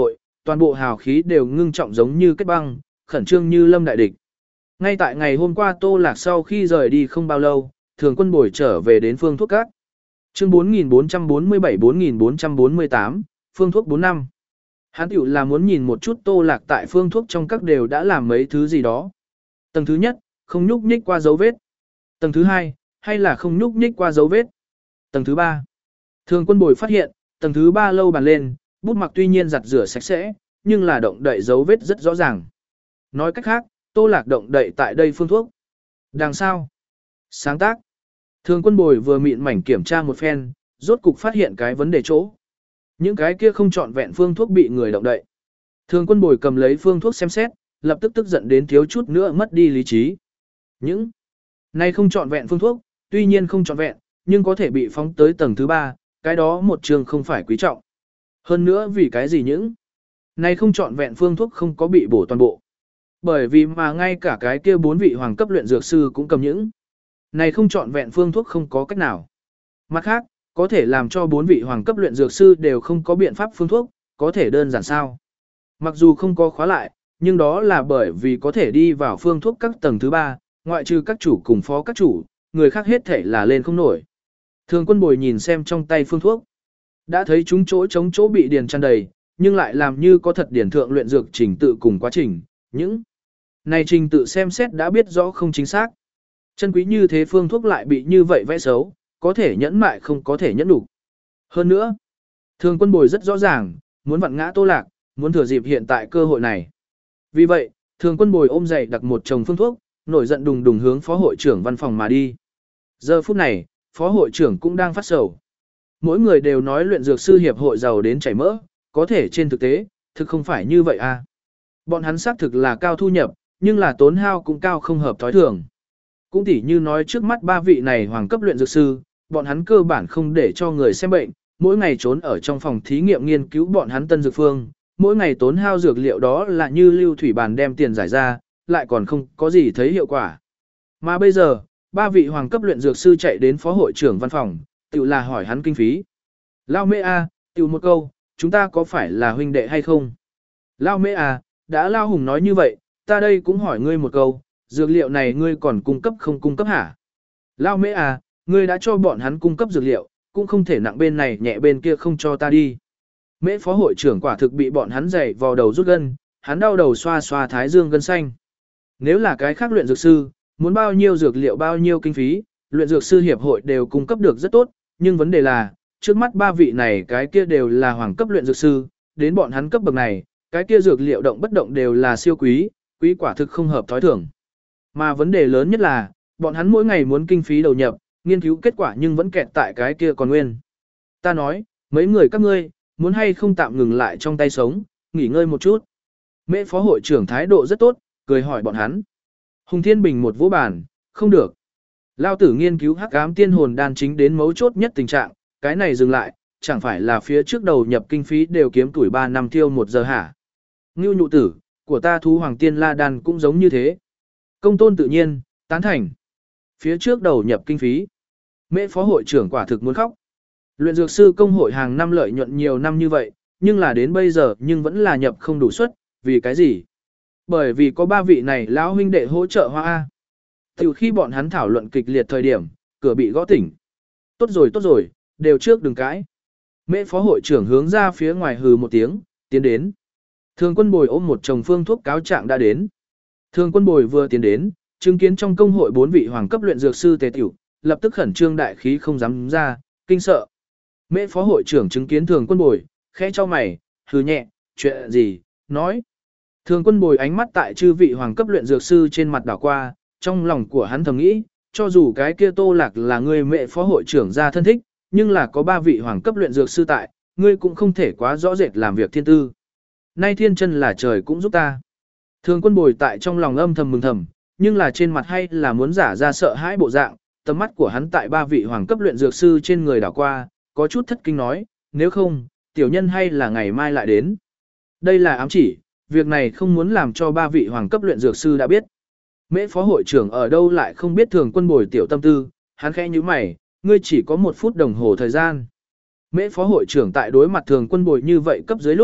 toàn bộ hào khí đều ngưng trọng giống như kết băng, khẩn trương như lâm đại địch. Ngay tại ngày hôm qua Tô Lạc sau khi rời đi không bao lâu, Thường Quân Bồi trở về đến Phương Thuốc Các. Chương bốn nghìn bốn trăm bốn mươi bảy bốn nghìn bốn trăm bốn mươi tám, Phương Thuốc bốn năm. Hắn tiểu là muốn nhìn một chút Tô Lạc tại Phương Thuốc trong các đều đã làm mấy thứ gì đó. Tầng thứ nhất, không nhúc nhích qua dấu vết. Tầng thứ hai, hay là không nhúc nhích qua dấu vết. Tầng thứ ba. Thường Quân Bồi phát hiện, tầng thứ ba lâu bàn lên, bút mặc tuy nhiên giặt rửa sạch sẽ, nhưng là động đậy dấu vết rất rõ ràng. Nói cách khác, Tô Lạc động đậy tại đây Phương Thuốc. Đằng sau. Sáng tác. Thường Quân Bồi vừa mịn mảnh kiểm tra một phen, rốt cục phát hiện cái vấn đề chỗ. Những cái kia không trọn vẹn phương thuốc bị người động đậy. Thường Quân Bồi cầm lấy phương thuốc xem xét, lập tức tức giận đến thiếu chút nữa mất đi lý trí. Những này không trọn vẹn phương thuốc, tuy nhiên không trọn vẹn, nhưng có thể bị phóng tới tầng thứ ba, cái đó một trường không phải quý trọng. Hơn nữa vì cái gì những này không trọn vẹn phương thuốc không có bị bổ toàn bộ. Bởi vì mà ngay cả cái kia bốn vị hoàng cấp luyện dược sư cũng cầm những này không trọn vẹn phương thuốc không có cách nào. Mặt khác, có thể làm cho bốn vị hoàng cấp luyện dược sư đều không có biện pháp phương thuốc, có thể đơn giản sao. Mặc dù không có khóa lại, nhưng đó là bởi vì có thể đi vào phương thuốc các tầng thứ ba, ngoại trừ các chủ cùng phó các chủ, người khác hết thể là lên không nổi. Thường Quân Bồi nhìn xem trong tay phương thuốc, đã thấy chúng chỗ chống chỗ bị điền tràn đầy, nhưng lại làm như có thật điển thượng luyện dược trình tự cùng quá trình, những này trình tự xem xét đã biết rõ không chính xác. Chân quý như thế phương thuốc lại bị như vậy vẽ xấu, có thể nhẫn mại không có thể nhẫn đủ. Hơn nữa, Thường Quân Bồi rất rõ ràng, muốn vặn ngã Tô Lạc, muốn thừa dịp hiện tại cơ hội này. Vì vậy, Thường Quân Bồi ôm dậy đặt một chồng phương thuốc, nổi giận đùng đùng hướng phó hội trưởng văn phòng mà đi. Giờ phút này, phó hội trưởng cũng đang phát sầu. Mỗi người đều nói luyện dược sư hiệp hội giàu đến chảy mỡ, có thể trên thực tế, thực không phải như vậy à. Bọn hắn xác thực là cao thu nhập, nhưng là tốn hao cũng cao không hợp thói thường. Cũng tỉ như nói trước mắt ba vị này hoàng cấp luyện dược sư, bọn hắn cơ bản không để cho người xem bệnh, mỗi ngày trốn ở trong phòng thí nghiệm nghiên cứu bọn hắn tân dược phương, mỗi ngày tốn hao dược liệu đó là như lưu thủy bàn đem tiền giải ra, lại còn không có gì thấy hiệu quả. Mà bây giờ, ba vị hoàng cấp luyện dược sư chạy đến phó hội trưởng văn phòng, tự là hỏi hắn kinh phí. Lao mê a, tự một câu, chúng ta có phải là huynh đệ hay không? Lao mê a, đã Lao Hùng nói như vậy, ta đây cũng hỏi ngươi một câu, dược liệu này ngươi còn cung cấp không cung cấp hả? Lao mễ à, ngươi đã cho bọn hắn cung cấp dược liệu, cũng không thể nặng bên này nhẹ bên kia không cho ta đi. Mễ phó hội trưởng quả thực bị bọn hắn dày vào đầu rút gân, hắn đau đầu xoa xoa thái dương gân xanh. Nếu là cái khác luyện dược sư, muốn bao nhiêu dược liệu bao nhiêu kinh phí, luyện dược sư hiệp hội đều cung cấp được rất tốt, nhưng vấn đề là, trước mắt ba vị này cái kia đều là hoàng cấp luyện dược sư, đến bọn hắn cấp bậc này, cái kia dược liệu động bất động đều là siêu quý, quý quả thực không hợp thói thường. Mà vấn đề lớn nhất là, bọn hắn mỗi ngày muốn kinh phí đầu nhập, nghiên cứu kết quả nhưng vẫn kẹt tại cái kia còn nguyên. Ta nói, mấy người các ngươi, muốn hay không tạm ngừng lại trong tay sống, nghỉ ngơi một chút. Mễ phó hội trưởng thái độ rất tốt, cười hỏi bọn hắn. Hùng Thiên Bình một vỗ bàn, không được. Lao tử nghiên cứu hắc ám tiên hồn đan chính đến mấu chốt nhất tình trạng, cái này dừng lại, chẳng phải là phía trước đầu nhập kinh phí đều kiếm tuổi ba năm tiêu một giờ hả. Ngưu nhụ tử, của ta thú hoàng tiên la đan cũng giống như thế. Công tôn tự nhiên, tán thành. Phía trước đầu nhập kinh phí. Mễ phó hội trưởng quả thực muốn khóc. Luyện dược sư công hội hàng năm lợi nhuận nhiều năm như vậy, nhưng là đến bây giờ nhưng vẫn là nhập không đủ suất, vì cái gì? Bởi vì có ba vị này lão huynh đệ hỗ trợ hoa A. Từ khi bọn hắn thảo luận kịch liệt thời điểm, cửa bị gõ tỉnh. Tốt rồi tốt rồi, đều trước đừng cãi. Mễ phó hội trưởng hướng ra phía ngoài hừ một tiếng, tiến đến. Thường Quân Bồi ôm một chồng phương thuốc cáo trạng đã đến. Thường Quân Bồi vừa tiến đến, chứng kiến trong công hội bốn vị hoàng cấp luyện dược sư tề tiểu, lập tức khẩn trương đại khí không dám ra, kinh sợ. Mễ phó hội trưởng chứng kiến Thường Quân Bồi, khẽ cho mày, hừ nhẹ, chuyện gì, nói. Thường Quân Bồi ánh mắt tại chư vị hoàng cấp luyện dược sư trên mặt đảo qua, trong lòng của hắn thầm nghĩ, cho dù cái kia Tô Lạc là người Mễ phó hội trưởng ra thân thích, nhưng là có ba vị hoàng cấp luyện dược sư tại, ngươi cũng không thể quá rõ rệt làm việc thiên tư. Nay thiên chân là trời cũng giúp ta. Thường Quân Bồi tại trong lòng âm thầm mừng thầm, nhưng là trên mặt hay là muốn giả ra sợ hãi bộ dạng, tầm mắt của hắn tại ba vị hoàng cấp luyện dược sư trên người đảo qua, có chút thất kinh nói, nếu không, tiểu nhân hay là ngày mai lại đến. Đây là ám chỉ, việc này không muốn làm cho ba vị hoàng cấp luyện dược sư đã biết. Mễ phó hội trưởng ở đâu lại không biết Thường Quân Bồi tiểu tâm tư, hắn khẽ nhíu mày, ngươi chỉ có một phút đồng hồ thời gian. Mễ phó hội trưởng tại đối mặt Thường Quân Bồi như vậy cấp dưới lúc, khuôn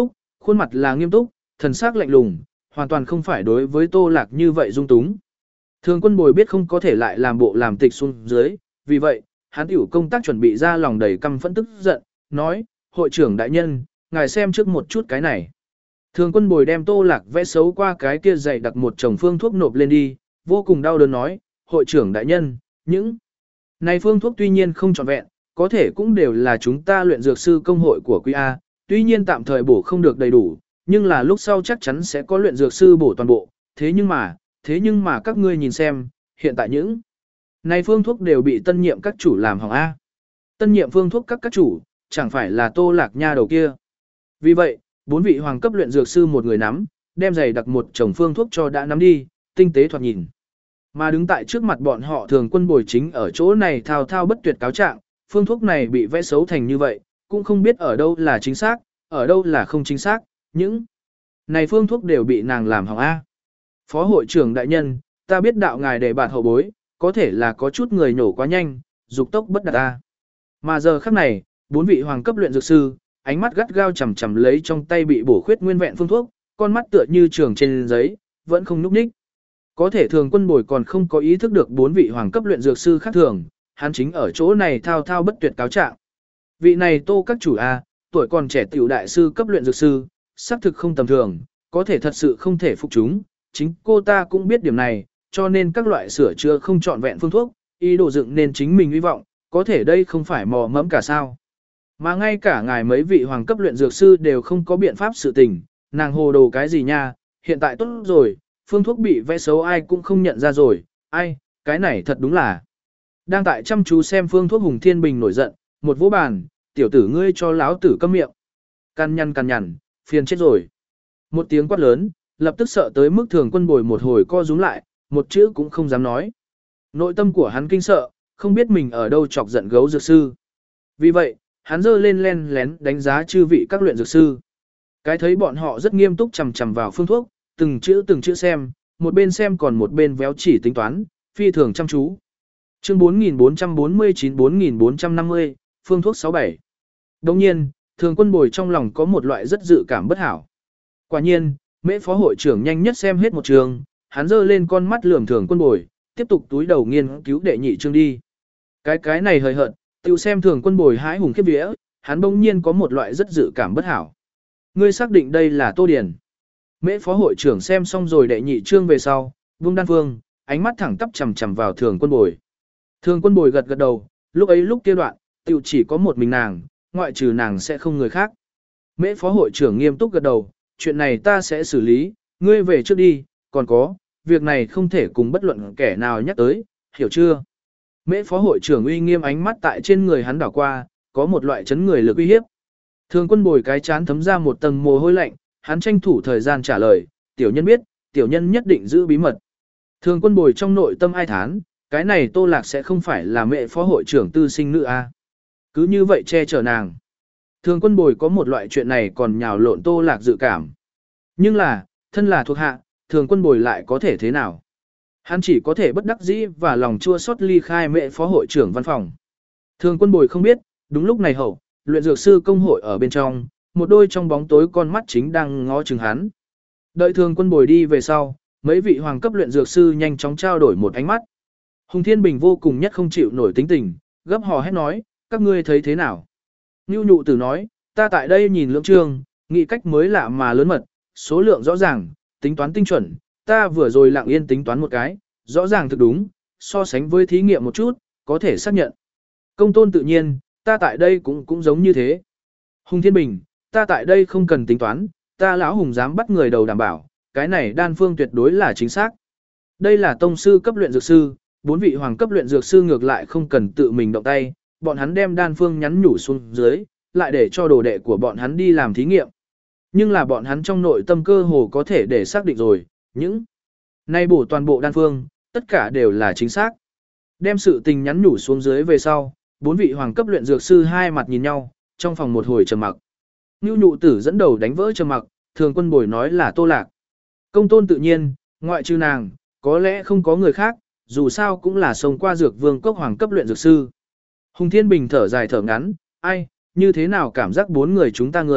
khuôn mặt là nghiêm túc, thần sắc lạnh lùng, hoàn toàn không phải đối với Tô Lạc như vậy dung túng. Thường quân bồi biết không có thể lại làm bộ làm tịch xuống dưới, vì vậy, hắn tiểu công tác chuẩn bị ra lòng đầy căm phẫn tức giận, nói, hội trưởng đại nhân, ngài xem trước một chút cái này. Thường quân bồi đem Tô Lạc vẽ xấu qua cái kia dày đặt một chồng phương thuốc nộp lên đi, vô cùng đau đớn nói, hội trưởng đại nhân, những này phương thuốc tuy nhiên không trọn vẹn, có thể cũng đều là chúng ta luyện dược sư công hội của Quy A, tuy nhiên tạm thời bổ không được đầy đủ, nhưng là lúc sau chắc chắn sẽ có luyện dược sư bổ toàn bộ, thế nhưng mà, thế nhưng mà các ngươi nhìn xem, hiện tại những này phương thuốc đều bị tân nhiệm các chủ làm hỏng A. Tân nhiệm phương thuốc các các chủ, chẳng phải là Tô Lạc nha đầu kia. Vì vậy, bốn vị hoàng cấp luyện dược sư một người nắm, đem giày đặt một chồng phương thuốc cho đã nắm đi, tinh tế thoạt nhìn. Mà đứng tại trước mặt bọn họ thường quân bồi chính ở chỗ này thao thao bất tuyệt cáo trạng, phương thuốc này bị vẽ xấu thành như vậy, cũng không biết ở đâu là chính xác, ở đâu là không chính xác, những này phương thuốc đều bị nàng làm hỏng A. Phó hội trưởng đại nhân, ta biết đạo ngài để bạt hậu bối, có thể là có chút người nổ quá nhanh, dục tốc bất đạt A. Mà giờ khắc này, bốn vị hoàng cấp luyện dược sư, ánh mắt gắt gao chằm chằm lấy trong tay bị bổ khuyết nguyên vẹn phương thuốc, con mắt tựa như trường trên giấy, vẫn không nhúc nhích. Có thể thường quân bồi còn không có ý thức được bốn vị hoàng cấp luyện dược sư khác thường, hắn chính ở chỗ này thao thao bất tuyệt cáo trạng. Vị này Tô các chủ A, tuổi còn trẻ tiểu đại sư cấp luyện dược sư, xác thực không tầm thường, có thể thật sự không thể phục chúng, chính cô ta cũng biết điểm này, cho nên các loại sửa chữa không trọn vẹn phương thuốc, ý đồ dựng nên chính mình hy vọng, có thể đây không phải mò mẫm cả sao. Mà ngay cả ngài mấy vị hoàng cấp luyện dược sư đều không có biện pháp sự tình, nàng hồ đồ cái gì nha, hiện tại tốt rồi, phương thuốc bị vẽ xấu ai cũng không nhận ra rồi, ai, cái này thật đúng là. Đang tại chăm chú xem phương thuốc Hùng Thiên Bình nổi giận, một vỗ bàn, tiểu tử ngươi cho láo tử câm miệng. Căn nhăn căn nhằn, phiền chết rồi. Một tiếng quát lớn, lập tức sợ tới mức thường quân bồi một hồi co rúm lại, một chữ cũng không dám nói. Nội tâm của hắn kinh sợ, không biết mình ở đâu chọc giận gấu dược sư. Vì vậy, hắn giơ lên len lén đánh giá chư vị các luyện dược sư. Cái thấy bọn họ rất nghiêm túc chằm chằm vào phương thuốc, từng chữ từng chữ xem, một bên xem còn một bên véo chỉ tính toán, phi thường chăm chú. Chương bốn nghìn bốn trăm bốn mươi chín bốn nghìn bốn trăm năm mươi, phương thuốc sáu bảy. Đồng nhiên, thường quân bồi trong lòng có một loại rất dự cảm bất hảo. Quả nhiên, mễ phó hội trưởng nhanh nhất xem hết một trường, hắn giơ lên con mắt lườm thường quân bồi, tiếp tục túi đầu nghiên cứu đệ nhị chương đi. Cái cái này hời hợt, tiêu xem thường quân bồi hái hùng khiếp vía, hắn bỗng nhiên có một loại rất dự cảm bất hảo. Ngươi xác định đây là Tô Điền. Mễ phó hội trưởng xem xong rồi đệ nhị chương về sau, vung đan phương, ánh mắt thẳng tắp chằm chằm vào thường quân bồi. Thường quân bồi gật gật đầu, lúc ấy lúc kia đoạn, tiêu chỉ có một mình nàng, ngoại trừ nàng sẽ không người khác. Mễ phó hội trưởng nghiêm túc gật đầu, chuyện này ta sẽ xử lý, ngươi về trước đi, còn có, việc này không thể cùng bất luận kẻ nào nhắc tới, hiểu chưa? Mễ phó hội trưởng uy nghiêm ánh mắt tại trên người hắn đảo qua, có một loại chấn người lực uy hiếp. Thường quân bồi cái chán thấm ra một tầng mồ hôi lạnh, hắn tranh thủ thời gian trả lời, tiểu nhân biết, tiểu nhân nhất định giữ bí mật. Thường quân bồi trong nội tâm ai thán, cái này Tô Lạc sẽ không phải là mẹ phó hội trưởng tư sinh nữ a? Cứ như vậy che chở nàng. Thường quân bồi có một loại chuyện này còn nhào lộn Tô Lạc dự cảm. Nhưng là, thân là thuộc hạ, thường quân bồi lại có thể thế nào? Hắn chỉ có thể bất đắc dĩ và lòng chua xót ly khai mẹ phó hội trưởng văn phòng. Thường quân bồi không biết, đúng lúc này hậu, luyện dược sư công hội ở bên trong, một đôi trong bóng tối con mắt chính đang ngó chừng hắn. Đợi thường quân bồi đi về sau, mấy vị hoàng cấp luyện dược sư nhanh chóng trao đổi một ánh mắt. Hùng Thiên Bình vô cùng nhất không chịu nổi tính tình, gấp hò hét nói, các ngươi thấy thế nào? Nưu nhụ tử nói, ta tại đây nhìn lượng chương, nghĩ cách mới lạ mà lớn mật, số lượng rõ ràng, tính toán tinh chuẩn, ta vừa rồi lặng yên tính toán một cái, rõ ràng thực đúng, so sánh với thí nghiệm một chút, có thể xác nhận. Công tôn tự nhiên, ta tại đây cũng cũng giống như thế. Hùng Thiên Bình, ta tại đây không cần tính toán, ta lão hùng dám bắt người đầu đảm bảo, cái này đan phương tuyệt đối là chính xác. Đây là tông sư cấp luyện dược sư, bốn vị hoàng cấp luyện dược sư ngược lại không cần tự mình động tay, bọn hắn đem đan phương nhắn nhủ xuống dưới, lại để cho đồ đệ của bọn hắn đi làm thí nghiệm. Nhưng là bọn hắn trong nội tâm cơ hồ có thể để xác định rồi, những nay bổ toàn bộ đan phương, tất cả đều là chính xác. Đem sự tình nhắn nhủ xuống dưới về sau, bốn vị hoàng cấp luyện dược sư hai mặt nhìn nhau, trong phòng một hồi trầm mặc. Nưu nhụ tử dẫn đầu đánh vỡ trầm mặc, thường quân bồi nói là Tô Lạc. Công tôn tự nhiên, ngoại trừ nàng, có lẽ không có người khác, dù sao cũng là sống qua dược vương cốc hoàng cấp luyện dược sư. Hùng Thiên Bình thở dài thở ngắn, ai, như thế nào cảm giác bốn người chúng ta người,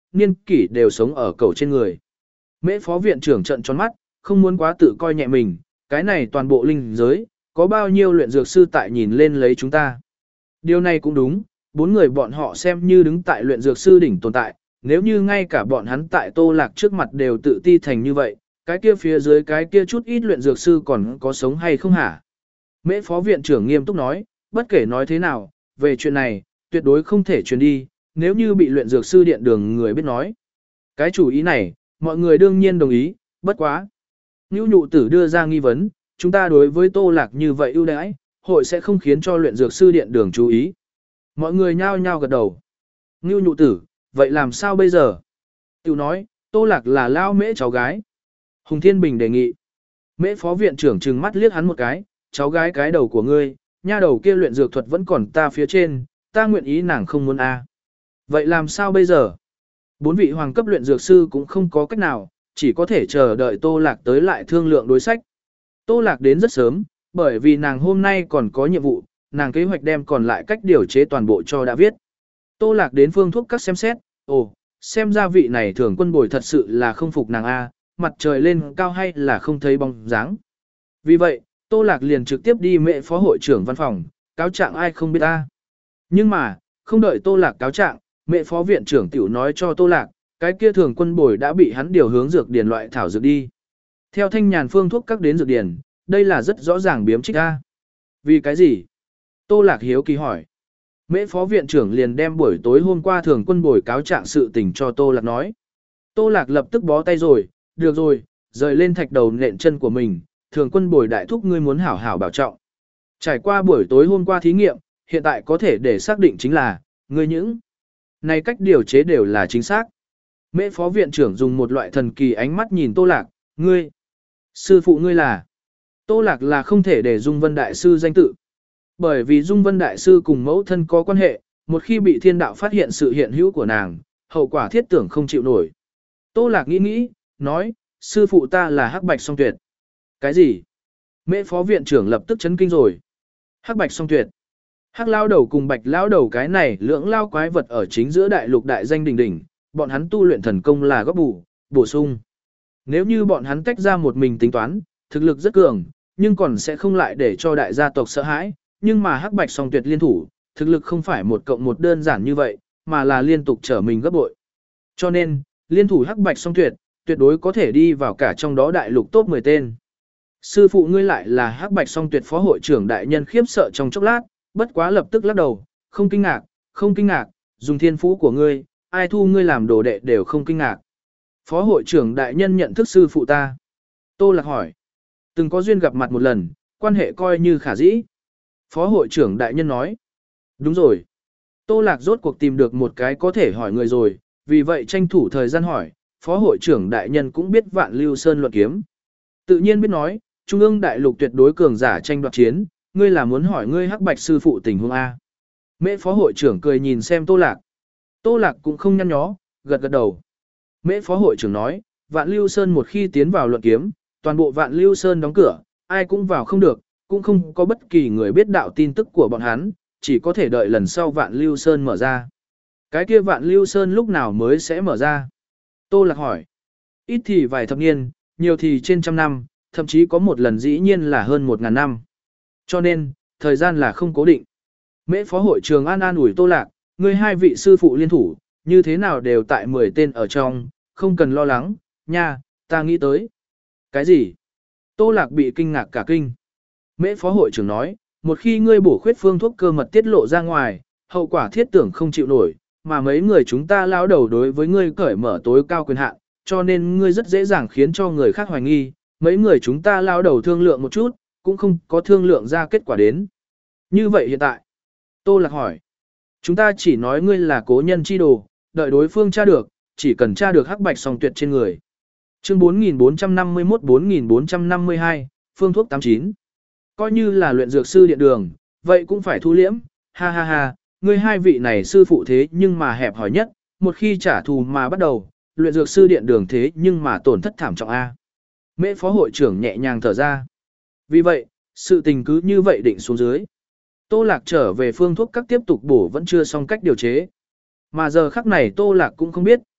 niên kỷ đều sống ở cầu trên người. Mễ phó viện trưởng trợn tròn mắt, không muốn quá tự coi nhẹ mình, cái này toàn bộ linh giới, có bao nhiêu luyện dược sư tại nhìn lên lấy chúng ta. Điều này cũng đúng, bốn người bọn họ xem như đứng tại luyện dược sư đỉnh tồn tại, nếu như ngay cả bọn hắn tại Tô Lạc trước mặt đều tự ti thành như vậy, cái kia phía dưới cái kia chút ít luyện dược sư còn có sống hay không hả? Mễ phó viện trưởng nghiêm túc nói, bất kể nói thế nào, về chuyện này, tuyệt đối không thể truyền đi, nếu như bị luyện dược sư điện đường người biết nói. Cái chủ ý này, mọi người đương nhiên đồng ý, bất quá. Nữu nhụ tử đưa ra nghi vấn, chúng ta đối với Tô Lạc như vậy ưu đãi, hội sẽ không khiến cho luyện dược sư điện đường chú ý. Mọi người nhao nhao gật đầu. Nữu nhụ tử, vậy làm sao bây giờ? Tiểu nói, Tô Lạc là lao mễ cháu gái. Hùng Thiên Bình đề nghị. Mễ phó viện trưởng trừng mắt liếc hắn một cái, cháu gái cái đầu của ngươi, nha đầu kia luyện dược thuật vẫn còn ta phía trên, ta nguyện ý nàng không muốn a. Vậy làm sao bây giờ? Bốn vị hoàng cấp luyện dược sư cũng không có cách nào, chỉ có thể chờ đợi Tô Lạc tới lại thương lượng đối sách. Tô Lạc đến rất sớm, bởi vì nàng hôm nay còn có nhiệm vụ, nàng kế hoạch đem còn lại cách điều chế toàn bộ cho đã viết. Tô Lạc đến phương thuốc các xem xét, ồ, xem ra vị này thường quân bồi thật sự là không phục nàng a, mặt trời lên cao hay là không thấy bóng dáng. Vì vậy, Tô Lạc liền trực tiếp đi mẹ phó hội trưởng văn phòng, cáo trạng ai không biết a. Nhưng mà, không đợi Tô Lạc cáo trạng, mẹ phó viện trưởng tiểu nói cho Tô Lạc, cái kia thường quân bồi đã bị hắn điều hướng dược điển loại thảo dược đi. Theo thanh nhàn phương thuốc các đến dược điển, đây là rất rõ ràng biếm trích a. Vì cái gì? Tô Lạc hiếu kỳ hỏi. Mễ phó viện trưởng liền đem buổi tối hôm qua thường quân bồi cáo trạng sự tình cho Tô Lạc nói. Tô Lạc lập tức bó tay rồi, được rồi, rời lên thạch đầu nện chân của mình, thường quân bồi đại thúc ngươi muốn hảo hảo bảo trọng. Trải qua buổi tối hôm qua thí nghiệm, hiện tại có thể để xác định chính là, ngươi những này cách điều chế đều là chính xác. Mễ phó viện trưởng dùng một loại thần kỳ ánh mắt nhìn Tô Lạc, ngươi, sư phụ ngươi là. Tô Lạc là không thể để Dung Vân Đại Sư danh tự. Bởi vì Dung Vân Đại Sư cùng mẫu thân có quan hệ, một khi bị thiên đạo phát hiện sự hiện hữu của nàng, hậu quả thiết tưởng không chịu nổi. Tô Lạc nghĩ nghĩ, nói, sư phụ ta là Hắc Bạch Song Tuyệt. Cái gì? Mễ phó viện trưởng lập tức chấn kinh rồi. Hắc Bạch Song Tuyệt. Hắc lao đầu cùng Bạch lao đầu cái này lưỡng lao quái vật ở chính giữa đại lục đại danh đỉnh đỉnh, bọn hắn tu luyện thần công là góp bù, bổ sung. Nếu như bọn hắn tách ra một mình tính toán, thực lực rất cường, nhưng còn sẽ không lại để cho đại gia tộc sợ hãi, nhưng mà Hắc Bạch Song Tuyệt liên thủ, thực lực không phải một cộng một đơn giản như vậy, mà là liên tục trở mình gấp bội. Cho nên, liên thủ Hắc Bạch Song Tuyệt, tuyệt đối có thể đi vào cả trong đó đại lục top mười tên. Sư phụ ngươi lại là Hắc Bạch Song Tuyệt phó hội trưởng đại nhân khiếp sợ trong chốc lát, bất quá lập tức lắc đầu, không kinh ngạc, không kinh ngạc, dùng thiên phú của ngươi, ai thu ngươi làm đồ đệ đều không kinh ngạc. Phó hội trưởng đại nhân nhận thức sư phụ ta. Tô Lạc hỏi. Từng có duyên gặp mặt một lần, quan hệ coi như khả dĩ. Phó hội trưởng đại nhân nói. Đúng rồi. Tô Lạc rốt cuộc tìm được một cái có thể hỏi người rồi, vì vậy tranh thủ thời gian hỏi, phó hội trưởng đại nhân cũng biết Vạn Lưu Sơn luận kiếm. Tự nhiên biết nói, Trung ương đại lục tuyệt đối cường giả tranh đoạt chiến, ngươi là muốn hỏi ngươi Hắc Bạch sư phụ tình huống A. Mễ phó hội trưởng cười nhìn xem Tô Lạc. Tô Lạc cũng không nhăn nhó, gật gật đầu. Mễ phó hội trưởng nói, Vạn Lưu Sơn một khi tiến vào luận kiếm, toàn bộ Vạn Lưu Sơn đóng cửa, ai cũng vào không được, cũng không có bất kỳ người biết đạo tin tức của bọn hắn, chỉ có thể đợi lần sau Vạn Lưu Sơn mở ra. Cái kia Vạn Lưu Sơn lúc nào mới sẽ mở ra? Tô Lạc hỏi. Ít thì vài thập niên, nhiều thì trên trăm năm, thậm chí có một lần dĩ nhiên là hơn một ngàn năm. Cho nên, thời gian là không cố định. Mễ phó hội trường an an ủi Tô Lạc, ngươi hai vị sư phụ liên thủ, như thế nào đều tại mười tên ở trong, không cần lo lắng, nha, ta nghĩ tới. Cái gì? Tô Lạc bị kinh ngạc cả kinh. Mễ phó hội trưởng nói, một khi ngươi bổ khuyết phương thuốc cơ mật tiết lộ ra ngoài, hậu quả thiết tưởng không chịu nổi, mà mấy người chúng ta lao đầu đối với ngươi cởi mở tối cao quyền hạn, cho nên ngươi rất dễ dàng khiến cho người khác hoài nghi, mấy người chúng ta lao đầu thương lượng một chút, cũng không có thương lượng ra kết quả đến. Như vậy hiện tại, Tô Lạc hỏi, chúng ta chỉ nói ngươi là cố nhân chi đồ, đợi đối phương tra được, chỉ cần tra được Hắc Bạch Song Tuyệt trên người. Chương bốn nghìn bốn trăm năm mươi mốt bốn nghìn bốn trăm năm mươi hai, phương thuốc tám chín. Coi như là luyện dược sư điện đường, vậy cũng phải thu liễm, ha ha ha, ngươi hai vị này sư phụ thế nhưng mà hẹp hòi nhất, một khi trả thù mà bắt đầu, luyện dược sư điện đường thế nhưng mà tổn thất thảm trọng A. Mễ phó hội trưởng nhẹ nhàng thở ra. Vì vậy, sự tình cứ như vậy định xuống dưới. Tô Lạc trở về phương thuốc các tiếp tục bổ vẫn chưa xong cách điều chế. Mà giờ khắc này Tô Lạc cũng không biết,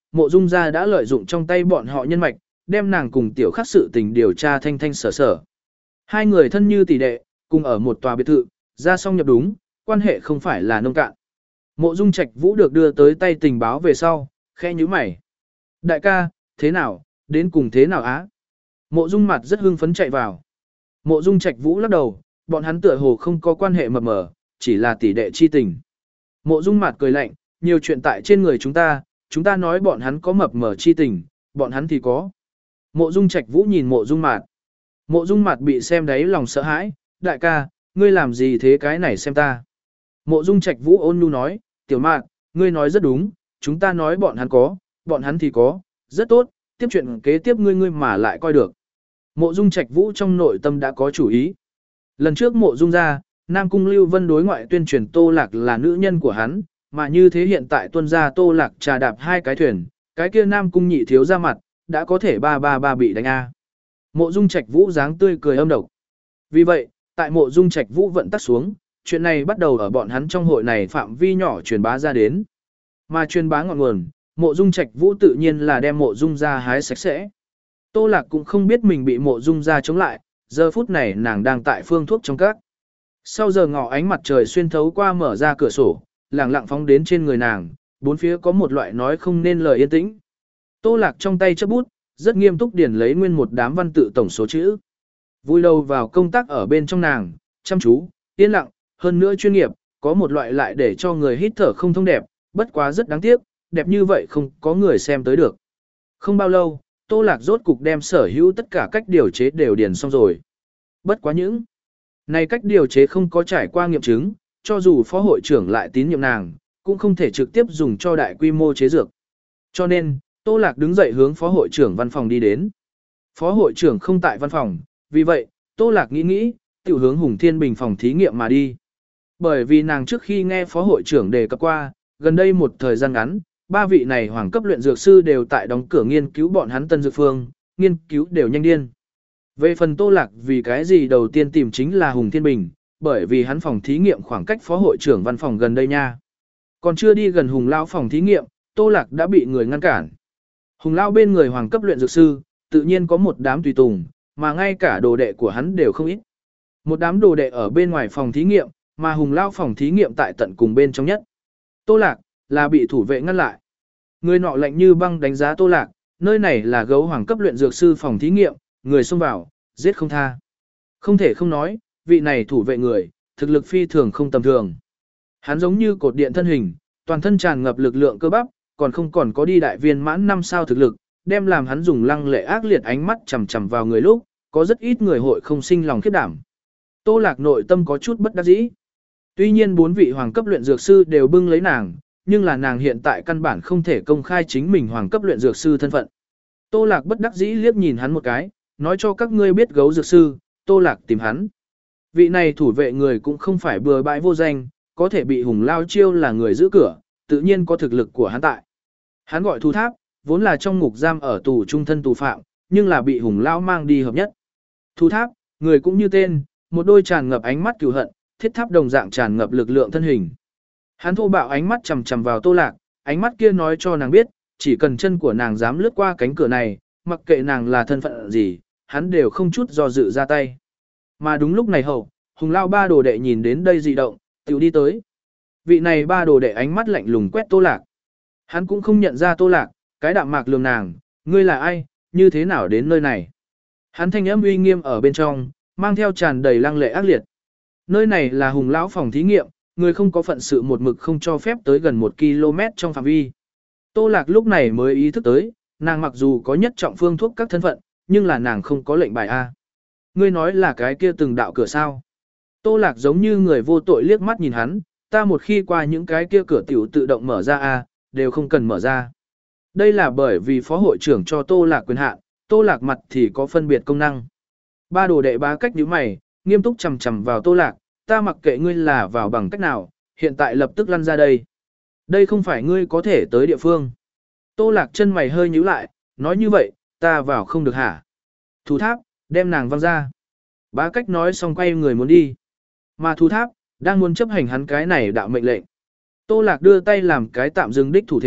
mộ dung gia đã lợi dụng trong tay bọn họ nhân mạch, đem nàng cùng tiểu khắc sự tình điều tra thanh thanh sở sở. Hai người thân như tỷ đệ, cùng ở một tòa biệt thự, ra xong nhập đúng, quan hệ không phải là nông cạn. Mộ dung trạch vũ được đưa tới tay tình báo về sau, khe nhíu mày. Đại ca, thế nào, đến cùng thế nào á? Mộ dung mặt rất hưng phấn chạy vào. Mộ dung trạch vũ lắc đầu, bọn hắn tựa hồ không có quan hệ mập mờ, chỉ là tỷ đệ chi tình. Mộ dung mặt cười lạnh, nhiều chuyện tại trên người chúng ta, chúng ta nói bọn hắn có mập mờ chi tình, bọn hắn thì có. Mộ dung trạch vũ nhìn mộ dung mạt. Mộ dung mạt bị xem đấy lòng sợ hãi, đại ca, ngươi làm gì thế cái này xem ta. Mộ dung trạch vũ ôn nhu nói, tiểu mạt, ngươi nói rất đúng, chúng ta nói bọn hắn có, bọn hắn thì có, rất tốt, tiếp chuyện kế tiếp ngươi ngươi mà lại coi được. Mộ dung trạch vũ trong nội tâm đã có chủ ý. Lần trước mộ dung ra, Nam Cung Lưu Vân đối ngoại tuyên truyền Tô Lạc là nữ nhân của hắn, mà như thế hiện tại tuân ra Tô Lạc trà đạp hai cái thuyền, cái kia Nam Cung nhị thiếu ra mặt, đã có thể ba ba ba bị đánh A. Mộ dung trạch vũ dáng tươi cười âm độc. Vì vậy, tại mộ dung trạch vũ vận tắt xuống, chuyện này bắt đầu ở bọn hắn trong hội này phạm vi nhỏ truyền bá ra đến. Mà truyền bá ngọn nguồn, mộ dung trạch vũ tự nhiên là đem mộ dung ra hái sạch sẽ. Tô Lạc cũng không biết mình bị mộ dung ra chống lại, giờ phút này nàng đang tại phương thuốc trong các. Sau giờ ngọ ánh mặt trời xuyên thấu qua mở ra cửa sổ, lẳng lặng phóng đến trên người nàng, bốn phía có một loại nói không nên lời yên tĩnh. Tô Lạc trong tay chấp bút, rất nghiêm túc điền lấy nguyên một đám văn tự tổng số chữ. Vui đầu vào công tác ở bên trong nàng, chăm chú, yên lặng, hơn nữa chuyên nghiệp, có một loại lại để cho người hít thở không thông đẹp, bất quá rất đáng tiếc, đẹp như vậy không có người xem tới được. Không bao lâu, Tô Lạc rốt cục đem sở hữu tất cả cách điều chế đều điền xong rồi. Bất quá những này cách điều chế không có trải qua nghiệm chứng, cho dù phó hội trưởng lại tín nhiệm nàng, cũng không thể trực tiếp dùng cho đại quy mô chế dược. Cho nên, Tô Lạc đứng dậy hướng phó hội trưởng văn phòng đi đến. Phó hội trưởng không tại văn phòng, vì vậy, Tô Lạc nghĩ nghĩ, tiểu hướng Hùng Thiên Bình phòng thí nghiệm mà đi. Bởi vì nàng trước khi nghe phó hội trưởng đề cập qua, gần đây một thời gian ngắn, ba vị này hoàng cấp luyện dược sư đều tại đóng cửa nghiên cứu bọn hắn tân dược phương, nghiên cứu đều nhanh điên. Về phần Tô Lạc vì cái gì đầu tiên tìm chính là Hùng Thiên Bình, bởi vì hắn phòng thí nghiệm khoảng cách phó hội trưởng văn phòng gần đây nha. Còn chưa đi gần Hùng Lao phòng thí nghiệm, Tô Lạc đã bị người ngăn cản. Hùng Lao bên người hoàng cấp luyện dược sư, tự nhiên có một đám tùy tùng, mà ngay cả đồ đệ của hắn đều không ít. Một đám đồ đệ ở bên ngoài phòng thí nghiệm, mà Hùng Lao phòng thí nghiệm tại tận cùng bên trong nhất. Tô Lạc là bị thủ vệ ngăn lại. Người nọ lạnh như băng đánh giá Tô Lạc, nơi này là gấu hoàng cấp luyện dược sư phòng thí nghiệm, người xông vào, giết không tha. Không thể không nói, vị này thủ vệ người, thực lực phi thường không tầm thường. Hắn giống như cột điện thân hình, toàn thân tràn ngập lực lượng cơ bắp, còn không còn có đi đại viên mãn năm sao thực lực, đem làm hắn dùng lăng lệ ác liệt ánh mắt chằm chằm vào người lúc, có rất ít người hội không sinh lòng khiếp đảm. Tô Lạc nội tâm có chút bất đắc dĩ. Tuy nhiên bốn vị hoàng cấp luyện dược sư đều bưng lấy nàng, nhưng là nàng hiện tại căn bản không thể công khai chính mình hoàng cấp luyện dược sư thân phận. Tô Lạc bất đắc dĩ liếc nhìn hắn một cái, nói cho các ngươi biết gấu dược sư, Tô Lạc tìm hắn. Vị này thủ vệ người cũng không phải bừa bãi vô danh, có thể bị Hùng Lao chiêu là người giữ cửa, tự nhiên có thực lực của hắn tại. Hắn gọi Thu Tháp, vốn là trong ngục giam ở tù trung thân tù phạm, nhưng là bị Hùng Lao mang đi hợp nhất. Thu Tháp, người cũng như tên, một đôi tràn ngập ánh mắt cừu hận, thiết tháp đồng dạng tràn ngập lực lượng thân hình. Hắn thô bạo ánh mắt chằm chằm vào Tô Lạc, ánh mắt kia nói cho nàng biết, chỉ cần chân của nàng dám lướt qua cánh cửa này, mặc kệ nàng là thân phận gì, hắn đều không chút do dự ra tay. Mà đúng lúc này hậu, Hùng Lao ba đồ đệ nhìn đến đây dị động, tiểu đi tới. Vị này ba đồ đệ ánh mắt lạnh lùng quét Tô Lạc. Hắn cũng không nhận ra Tô Lạc, cái đạm mạc lườm nàng, ngươi là ai, như thế nào đến nơi này. Hắn thanh âm uy nghiêm ở bên trong, mang theo tràn đầy lăng lệ ác liệt. Nơi này là Hùng lão phòng thí nghiệm, người không có phận sự một mực không cho phép tới gần một ki lô mét trong phạm vi. Tô Lạc lúc này mới ý thức tới, nàng mặc dù có nhất trọng phương thuốc các thân phận, nhưng là nàng không có lệnh bài A. Ngươi nói là cái kia từng đạo cửa sao. Tô Lạc giống như người vô tội liếc mắt nhìn hắn, ta một khi qua những cái kia cửa tiểu tự động mở ra A, đều không cần mở ra. Đây là bởi vì phó hội trưởng cho Tô Lạc quyền hạn, Tô Lạc mặt thì có phân biệt công năng. Ba đồ đệ bá cách nhíu mày, nghiêm túc chằm chằm vào Tô Lạc, ta mặc kệ ngươi là vào bằng cách nào, hiện tại lập tức lăn ra đây. Đây không phải ngươi có thể tới địa phương. Tô Lạc chân mày hơi nhíu lại, nói như vậy, ta vào không được hả? Thu Tháp, đem nàng văng ra. Bá cách nói xong quay người muốn đi. Mà Thu Tháp, đang muốn chấp hành hắn cái này đạo mệnh lệnh. Tô Lạc đưa tay làm cái tạm dừng đích thủ thế,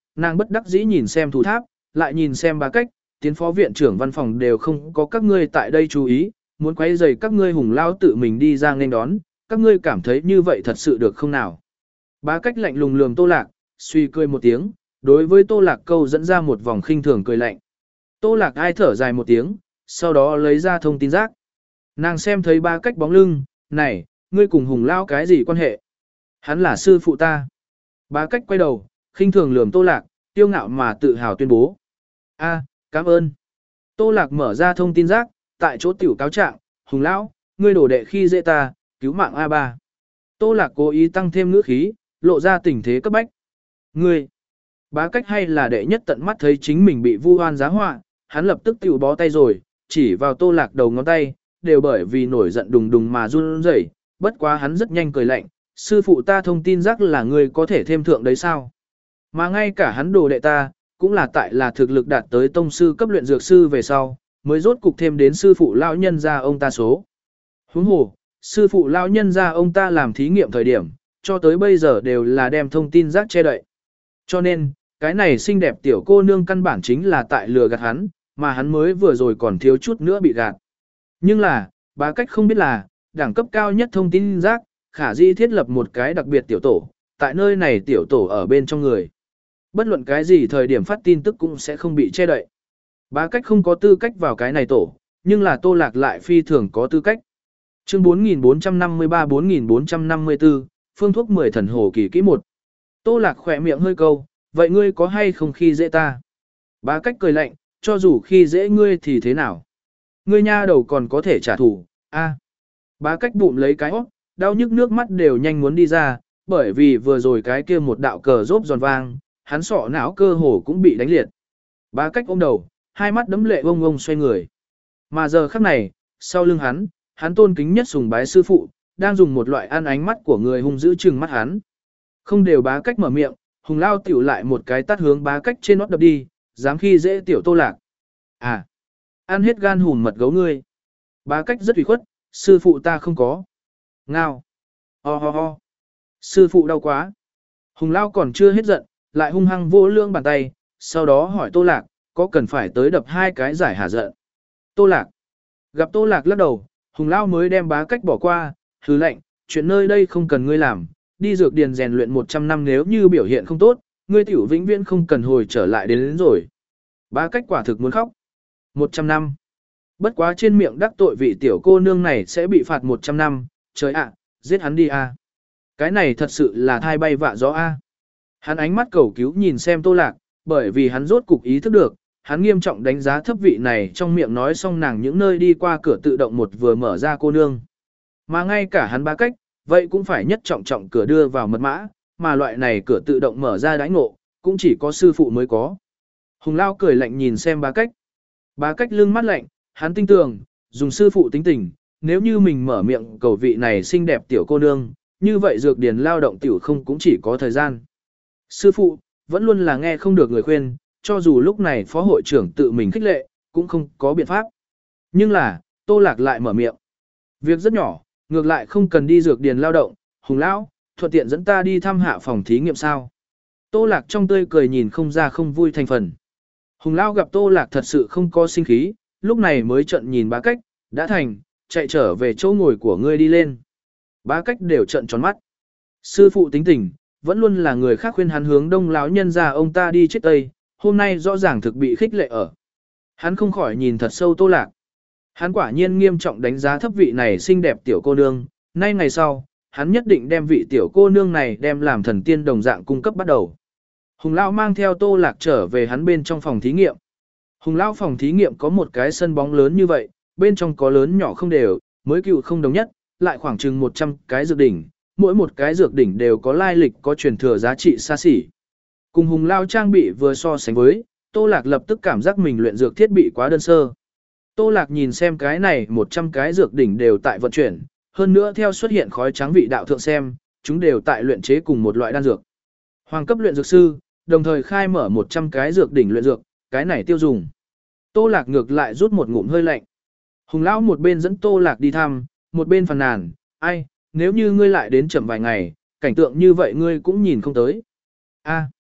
nàng bất đắc dĩ nhìn xem thủ tháp, lại nhìn xem Bá Cách, tiến phó viện trưởng văn phòng đều không có các ngươi tại đây chú ý, muốn quấy rầy các ngươi Hùng Lao tự mình đi ra nên đón, các ngươi cảm thấy như vậy thật sự được không nào? Bá Cách lạnh lùng lườm Tô Lạc, suy cười một tiếng, đối với Tô Lạc câu dẫn ra một vòng khinh thường cười lạnh. Tô Lạc ai thở dài một tiếng, sau đó lấy ra thông tin rác. Nàng xem thấy Bá Cách bóng lưng, này, ngươi cùng Hùng Lao cái gì quan hệ? Hắn là sư phụ ta. Bá Cách quay đầu, khinh thường lườm Tô Lạc, tiêu ngạo mà tự hào tuyên bố. A, cảm ơn. Tô Lạc mở ra thông tin rác, tại chỗ tiểu cáo trạng, Hùng Lão, ngươi đổ đệ khi dễ ta, cứu mạng A ba. Tô Lạc cố ý tăng thêm ngữ khí, lộ ra tình thế cấp bách. Ngươi, Bá Cách hay là đệ nhất tận mắt thấy chính mình bị vu oan giá họa, hắn lập tức tiểu bó tay rồi, chỉ vào Tô Lạc đầu ngón tay, đều bởi vì nổi giận đùng đùng mà run rẩy, bất quá hắn rất nhanh cười lạnh, sư phụ ta thông tin rác là ngươi có thể thêm thượng đấy sao? Mà ngay cả hắn đồ đệ ta, cũng là tại là thực lực đạt tới tông sư cấp luyện dược sư về sau, mới rốt cục thêm đến sư phụ lão nhân gia ông ta số. Huống hồ, sư phụ lão nhân gia ông ta làm thí nghiệm thời điểm, cho tới bây giờ đều là đem thông tin rác che đậy. Cho nên, cái này xinh đẹp tiểu cô nương căn bản chính là tại lừa gạt hắn, mà hắn mới vừa rồi còn thiếu chút nữa bị gạt. Nhưng là, Bá Cách không biết là, đẳng cấp cao nhất thông tin rác, khả dĩ thiết lập một cái đặc biệt tiểu tổ, tại nơi này tiểu tổ ở bên trong người. Bất luận cái gì thời điểm phát tin tức cũng sẽ không bị che đậy. Bá Cách không có tư cách vào cái này tổ, nhưng là Tô Lạc lại phi thường có tư cách. Chương bốn nghìn bốn trăm năm mươi ba bốn nghìn bốn trăm năm mươi tư, phương thuốc mười thần hồ kỳ kỹ một. Tô Lạc khỏe miệng hơi câu, vậy ngươi có hay không khi dễ ta? Bá Cách cười lạnh, cho dù khi dễ ngươi thì thế nào? Ngươi nha đầu còn có thể trả thù, a. Bá Cách bụng lấy cái óc, đau nhức nước mắt đều nhanh muốn đi ra, bởi vì vừa rồi cái kia một đạo cờ rốp giòn vang, hắn sọ não cơ hồ cũng bị đánh liệt. Bá Cách ôm đầu, hai mắt đấm lệ ông ông xoay người. Mà giờ khắc này, sau lưng hắn, hắn tôn kính nhất sùng bái sư phụ, đang dùng một loại ăn ánh mắt của người hung dữ trừng mắt hắn. Không đều Bá Cách mở miệng, Hùng Lao tiểu lại một cái tát hướng Bá Cách trên nót đập đi, dám khi dễ tiểu Tô Lạc. À, ăn hết gan hùn mật gấu ngươi. Bá Cách rất ủy khuất, sư phụ ta không có. Ngao. Ho ho ho. Sư phụ đau quá. Hùng Lao còn chưa hết giận, lại hung hăng vỗ lương bàn tay, sau đó hỏi Tô Lạc, có cần phải tới đập hai cái giải hả giận. Tô Lạc. Gặp Tô Lạc lắc đầu, Hùng Lao mới đem Bá Cách bỏ qua, hứ lệnh, chuyện nơi đây không cần ngươi làm, đi dược điền rèn luyện một trăm năm nếu như biểu hiện không tốt, ngươi tiểu vĩnh viễn không cần hồi trở lại đến, đến rồi. Bá Cách quả thực muốn khóc. một trăm năm. Bất quá trên miệng đắc tội vị tiểu cô nương này sẽ bị phạt một trăm năm, trời ạ, giết hắn đi a. Cái này thật sự là thai bay vạ gió a. Hắn ánh mắt cầu cứu nhìn xem Tô Lạc, bởi vì hắn rốt cục ý thức được, hắn nghiêm trọng đánh giá thấp vị này trong miệng nói xong nàng những nơi đi qua cửa tự động một vừa mở ra cô nương. Mà ngay cả hắn Bá Cách, vậy cũng phải nhất trọng trọng cửa đưa vào mật mã, mà loại này cửa tự động mở ra đãi ngộ, cũng chỉ có sư phụ mới có. Hùng Lao cười lạnh nhìn xem Bá Cách. Bá Cách lưng mắt lạnh, hắn tin tưởng, dùng sư phụ tính tình, nếu như mình mở miệng cầu vị này xinh đẹp tiểu cô nương, như vậy dược điền lao động tiểu không cũng chỉ có thời gian. Sư phụ, vẫn luôn là nghe không được người khuyên, cho dù lúc này phó hội trưởng tự mình khích lệ, cũng không có biện pháp. Nhưng là, Tô Lạc lại mở miệng. Việc rất nhỏ, ngược lại không cần đi dược điền lao động, Hùng Lão, thuận tiện dẫn ta đi thăm hạ phòng thí nghiệm sao. Tô Lạc trong tươi cười nhìn không ra không vui thành phần. Hùng Lão gặp Tô Lạc thật sự không có sinh khí, lúc này mới trận nhìn Bá Cách, đã thành, chạy trở về chỗ ngồi của ngươi đi lên. Bá Cách đều trận tròn mắt. Sư phụ tính tình, vẫn luôn là người khác khuyên hắn hướng đông lão nhân ra ông ta đi chết tây, hôm nay rõ ràng thực bị khích lệ ở. Hắn không khỏi nhìn thật sâu Tô Lạc. Hắn quả nhiên nghiêm trọng đánh giá thấp vị này xinh đẹp tiểu cô nương, nay ngày sau, hắn nhất định đem vị tiểu cô nương này đem làm thần tiên đồng dạng cung cấp bắt đầu. Hùng Lão mang theo Tô Lạc trở về hắn bên trong phòng thí nghiệm. Hùng Lão phòng thí nghiệm có một cái sân bóng lớn như vậy, bên trong có lớn nhỏ không đều, mới cựu không đồng nhất, lại khoảng chừng một trăm cái dược đỉnh, mỗi một cái dược đỉnh đều có lai lịch có truyền thừa giá trị xa xỉ. Cùng Hùng Lão trang bị vừa so sánh với, Tô Lạc lập tức cảm giác mình luyện dược thiết bị quá đơn sơ. Tô Lạc nhìn xem cái này một trăm cái dược đỉnh đều tại vận chuyển, hơn nữa theo xuất hiện khói trắng vị đạo thượng xem, chúng đều tại luyện chế cùng một loại đan dược. Hoàng cấp luyện dược sư, đồng thời khai mở một trăm cái dược đỉnh luyện dược, cái này tiêu dùng. Tô Lạc ngược lại rút một ngụm hơi lạnh. Hùng Lão một bên dẫn Tô Lạc đi thăm, một bên phàn nàn, ai, nếu như ngươi lại đến chậm vài ngày, cảnh tượng như vậy ngươi cũng nhìn không tới. A.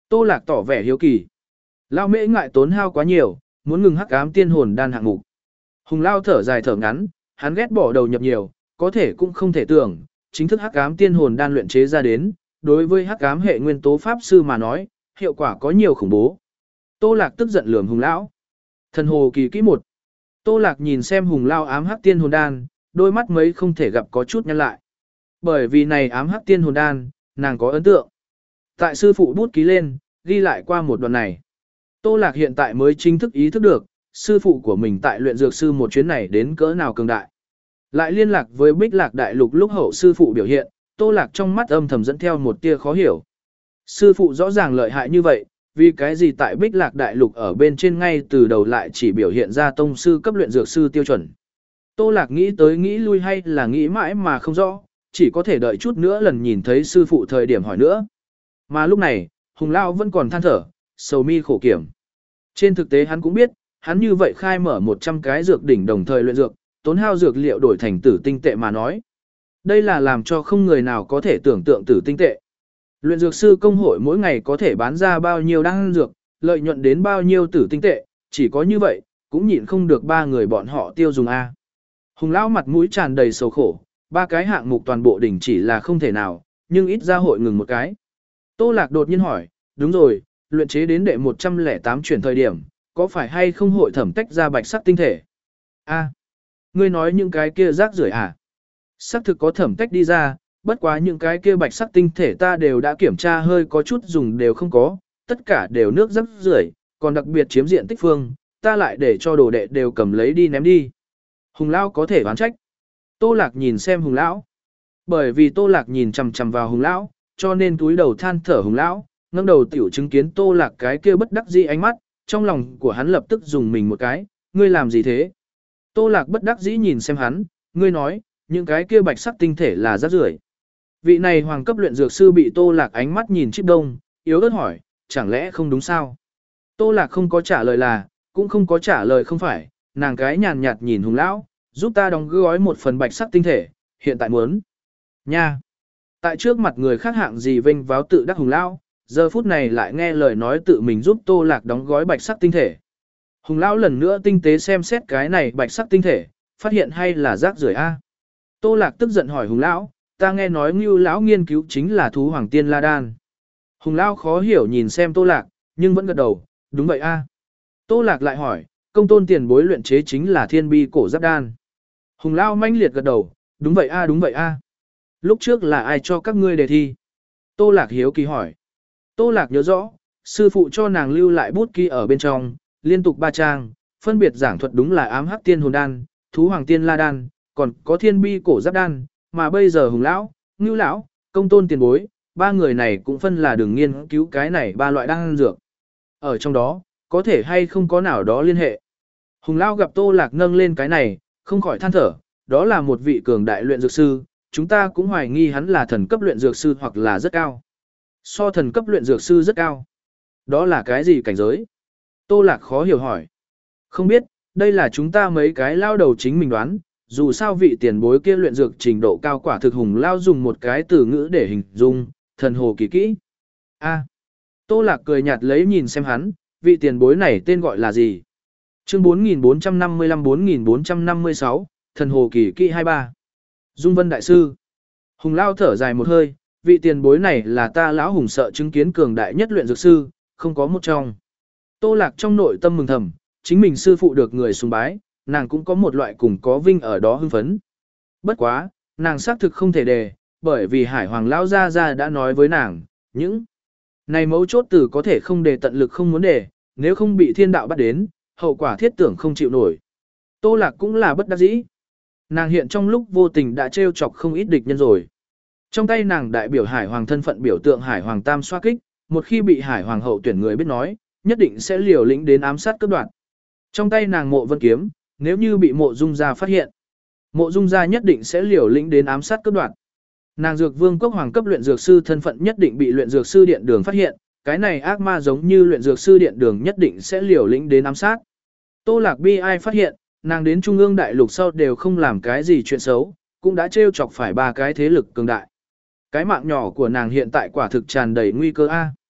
Tô Lạc tỏ vẻ hiếu kỳ. Lao Mễ ngại tốn hao quá nhiều, muốn ngừng hắc ám tiên hồn đan hạng mục. Hùng Lao thở dài thở ngắn, hắn ghét bỏ đầu nhập nhiều, có thể cũng không thể tưởng, chính thức hắc ám tiên hồn đan luyện chế ra đến, đối với hắc ám hệ nguyên tố pháp sư mà nói, hiệu quả có nhiều khủng bố. Tô Lạc tức giận lườm Hùng Lão. Thần hồ kỳ kỹ một. Tô Lạc nhìn xem Hùng Lao ám hắc tiên hồn đan, đôi mắt mấy không thể gặp có chút nhăn lại. Bởi vì này ám hắc tiên hồn đan, nàng có ấn tượng. Tại sư phụ bút ký lên, ghi lại qua một đoạn này. Tô Lạc hiện tại mới chính thức ý thức được, sư phụ của mình tại luyện dược sư một chuyến này đến cỡ nào cường đại. Lại liên lạc với Bích Lạc Đại Lục lúc hậu sư phụ biểu hiện, Tô Lạc trong mắt âm thầm dẫn theo một tia khó hiểu. Sư phụ rõ ràng lợi hại như vậy, vì cái gì tại Bích Lạc Đại Lục ở bên trên ngay từ đầu lại chỉ biểu hiện ra tông sư cấp luyện dược sư tiêu chuẩn. Tô Lạc nghĩ tới nghĩ lui hay là nghĩ mãi mà không rõ, chỉ có thể đợi chút nữa lần nhìn thấy sư phụ thời điểm hỏi nữa. Mà lúc này, Hùng Lao vẫn còn than thở, sầu mi khổ kiểm. Trên thực tế hắn cũng biết, hắn như vậy khai mở một trăm cái dược đỉnh đồng thời luyện dược, tốn hao dược liệu đổi thành tử tinh tệ mà nói. Đây là làm cho không người nào có thể tưởng tượng tử tinh tệ. Luyện dược sư công hội mỗi ngày có thể bán ra bao nhiêu đan dược, lợi nhuận đến bao nhiêu tử tinh tệ, chỉ có như vậy, cũng nhịn không được ba người bọn họ tiêu dùng A. Hùng Lão mặt mũi tràn đầy sầu khổ, ba cái hạng mục toàn bộ đỉnh chỉ là không thể nào, nhưng ít ra hội ngừng một cái. Tô Lạc đột nhiên hỏi, đúng rồi, luyện chế đến đệ một trăm lẻ tám chuyển thời điểm, có phải hay không hội thẩm tách ra bạch sắc tinh thể? A, ngươi nói những cái kia rác rưởi à? Sắc thực có thẩm tách đi ra, bất quá những cái kia bạch sắc tinh thể ta đều đã kiểm tra hơi có chút dùng đều không có, tất cả đều nước rác rưởi, còn đặc biệt chiếm diện tích phương, ta lại để cho đồ đệ đều cầm lấy đi ném đi. Hùng Lão có thể oán trách. Tô Lạc nhìn xem Hùng Lão. Bởi vì Tô Lạc nhìn chằm chằm vào Hùng Lão, cho nên túi đầu than thở Hùng Lão, ngẩng đầu tiểu chứng kiến Tô Lạc cái kia bất đắc dĩ ánh mắt, trong lòng của hắn lập tức dùng mình một cái, ngươi làm gì thế? Tô Lạc bất đắc dĩ nhìn xem hắn, ngươi nói, những cái kia bạch sắc tinh thể là rác rưởi. Vị này hoàng cấp luyện dược sư bị Tô Lạc ánh mắt nhìn chip đông, yếu ớt hỏi, chẳng lẽ không đúng sao? Tô Lạc không có trả lời là, cũng không có trả lời không phải, nàng cái nhàn nhạt nhìn Hùng Lão, giúp ta đóng gói một phần bạch sắc tinh thể, hiện tại muốn. Nha! Tại trước mặt người khác hạng gì vênh váo tự đắc Hùng Lão, giờ phút này lại nghe lời nói tự mình giúp Tô Lạc đóng gói bạch sắc tinh thể. Hùng Lão lần nữa tinh tế xem xét cái này bạch sắc tinh thể, phát hiện hay là rác rưởi a. Tô Lạc tức giận hỏi Hùng Lão, ta nghe nói Ngưu lão nghiên cứu chính là thú hoàng tiên la đan. Hùng Lão khó hiểu nhìn xem Tô Lạc, nhưng vẫn gật đầu, đúng vậy a. Tô Lạc lại hỏi, công tôn tiền bối luyện chế chính là thiên bi cổ giáp đan. Hùng Lão mãnh liệt gật đầu, đúng vậy a đúng vậy a. Lúc trước là ai cho các ngươi đề thi? Tô Lạc hiếu kỳ hỏi. Tô Lạc nhớ rõ, sư phụ cho nàng lưu lại bút ký ở bên trong, liên tục ba trang, phân biệt giảng thuật đúng là ám hắc tiên hồn đan, thú hoàng tiên la đan, còn có thiên bi cổ giáp đan, mà bây giờ Hùng Lão, Ngưu Lão, công tôn tiền bối, ba người này cũng phân là đường nghiên cứu cái này ba loại đan dược. Ở trong đó, có thể hay không có nào đó liên hệ. Hùng Lão gặp Tô Lạc nâng lên cái này, không khỏi than thở, đó là một vị cường đại luyện dược sư, chúng ta cũng hoài nghi hắn là thần cấp luyện dược sư hoặc là rất cao. So thần cấp luyện dược sư rất cao. Đó là cái gì cảnh giới? Tô Lạc khó hiểu hỏi. Không biết, đây là chúng ta mấy cái lao đầu chính mình đoán, dù sao vị tiền bối kia luyện dược trình độ cao quả thực Hùng Lao dùng một cái từ ngữ để hình dung, thần hồ kỳ kỹ. A. Tô Lạc cười nhạt lấy nhìn xem hắn, vị tiền bối này tên gọi là gì? Chương bốn nghìn bốn trăm năm mươi lăm bốn nghìn bốn trăm năm mươi sáu, thần hồ kỳ kỹ hai mươi ba. Dung Vân Đại Sư. Hùng Lao thở dài một hơi, vị tiền bối này là ta lão hùng sợ chứng kiến cường đại nhất luyện dược sư, không có một trong. Tô Lạc trong nội tâm mừng thầm, chính mình sư phụ được người sùng bái, nàng cũng có một loại cùng có vinh ở đó hưng phấn. Bất quá, nàng xác thực không thể đề, bởi vì Hải Hoàng Lão Gia Gia đã nói với nàng, những này mấu chốt từ có thể không đề tận lực không muốn đề, nếu không bị thiên đạo bắt đến, hậu quả thiết tưởng không chịu nổi. Tô Lạc cũng là bất đắc dĩ. Nàng hiện trong lúc vô tình đã trêu chọc không ít địch nhân rồi. Trong tay nàng đại biểu Hải Hoàng thân phận biểu tượng Hải Hoàng Tam xoa kích, một khi bị Hải Hoàng hậu tuyển người biết nói, nhất định sẽ liều lĩnh đến ám sát cướp đoạt. Trong tay nàng Mộ Vân kiếm, nếu như bị Mộ Dung gia phát hiện, Mộ Dung gia nhất định sẽ liều lĩnh đến ám sát cướp đoạt. Nàng Dược Vương quốc hoàng cấp luyện dược sư thân phận nhất định bị luyện dược sư điện đường phát hiện, cái này ác ma giống như luyện dược sư điện đường nhất định sẽ liều lĩnh đến ám sát. Tô Lạc bi ai phát hiện, nàng đến Trung ương đại lục sau đều không làm cái gì chuyện xấu, cũng đã trêu chọc phải ba cái thế lực cường đại. Cái mạng nhỏ của nàng hiện tại quả thực tràn đầy nguy cơ a.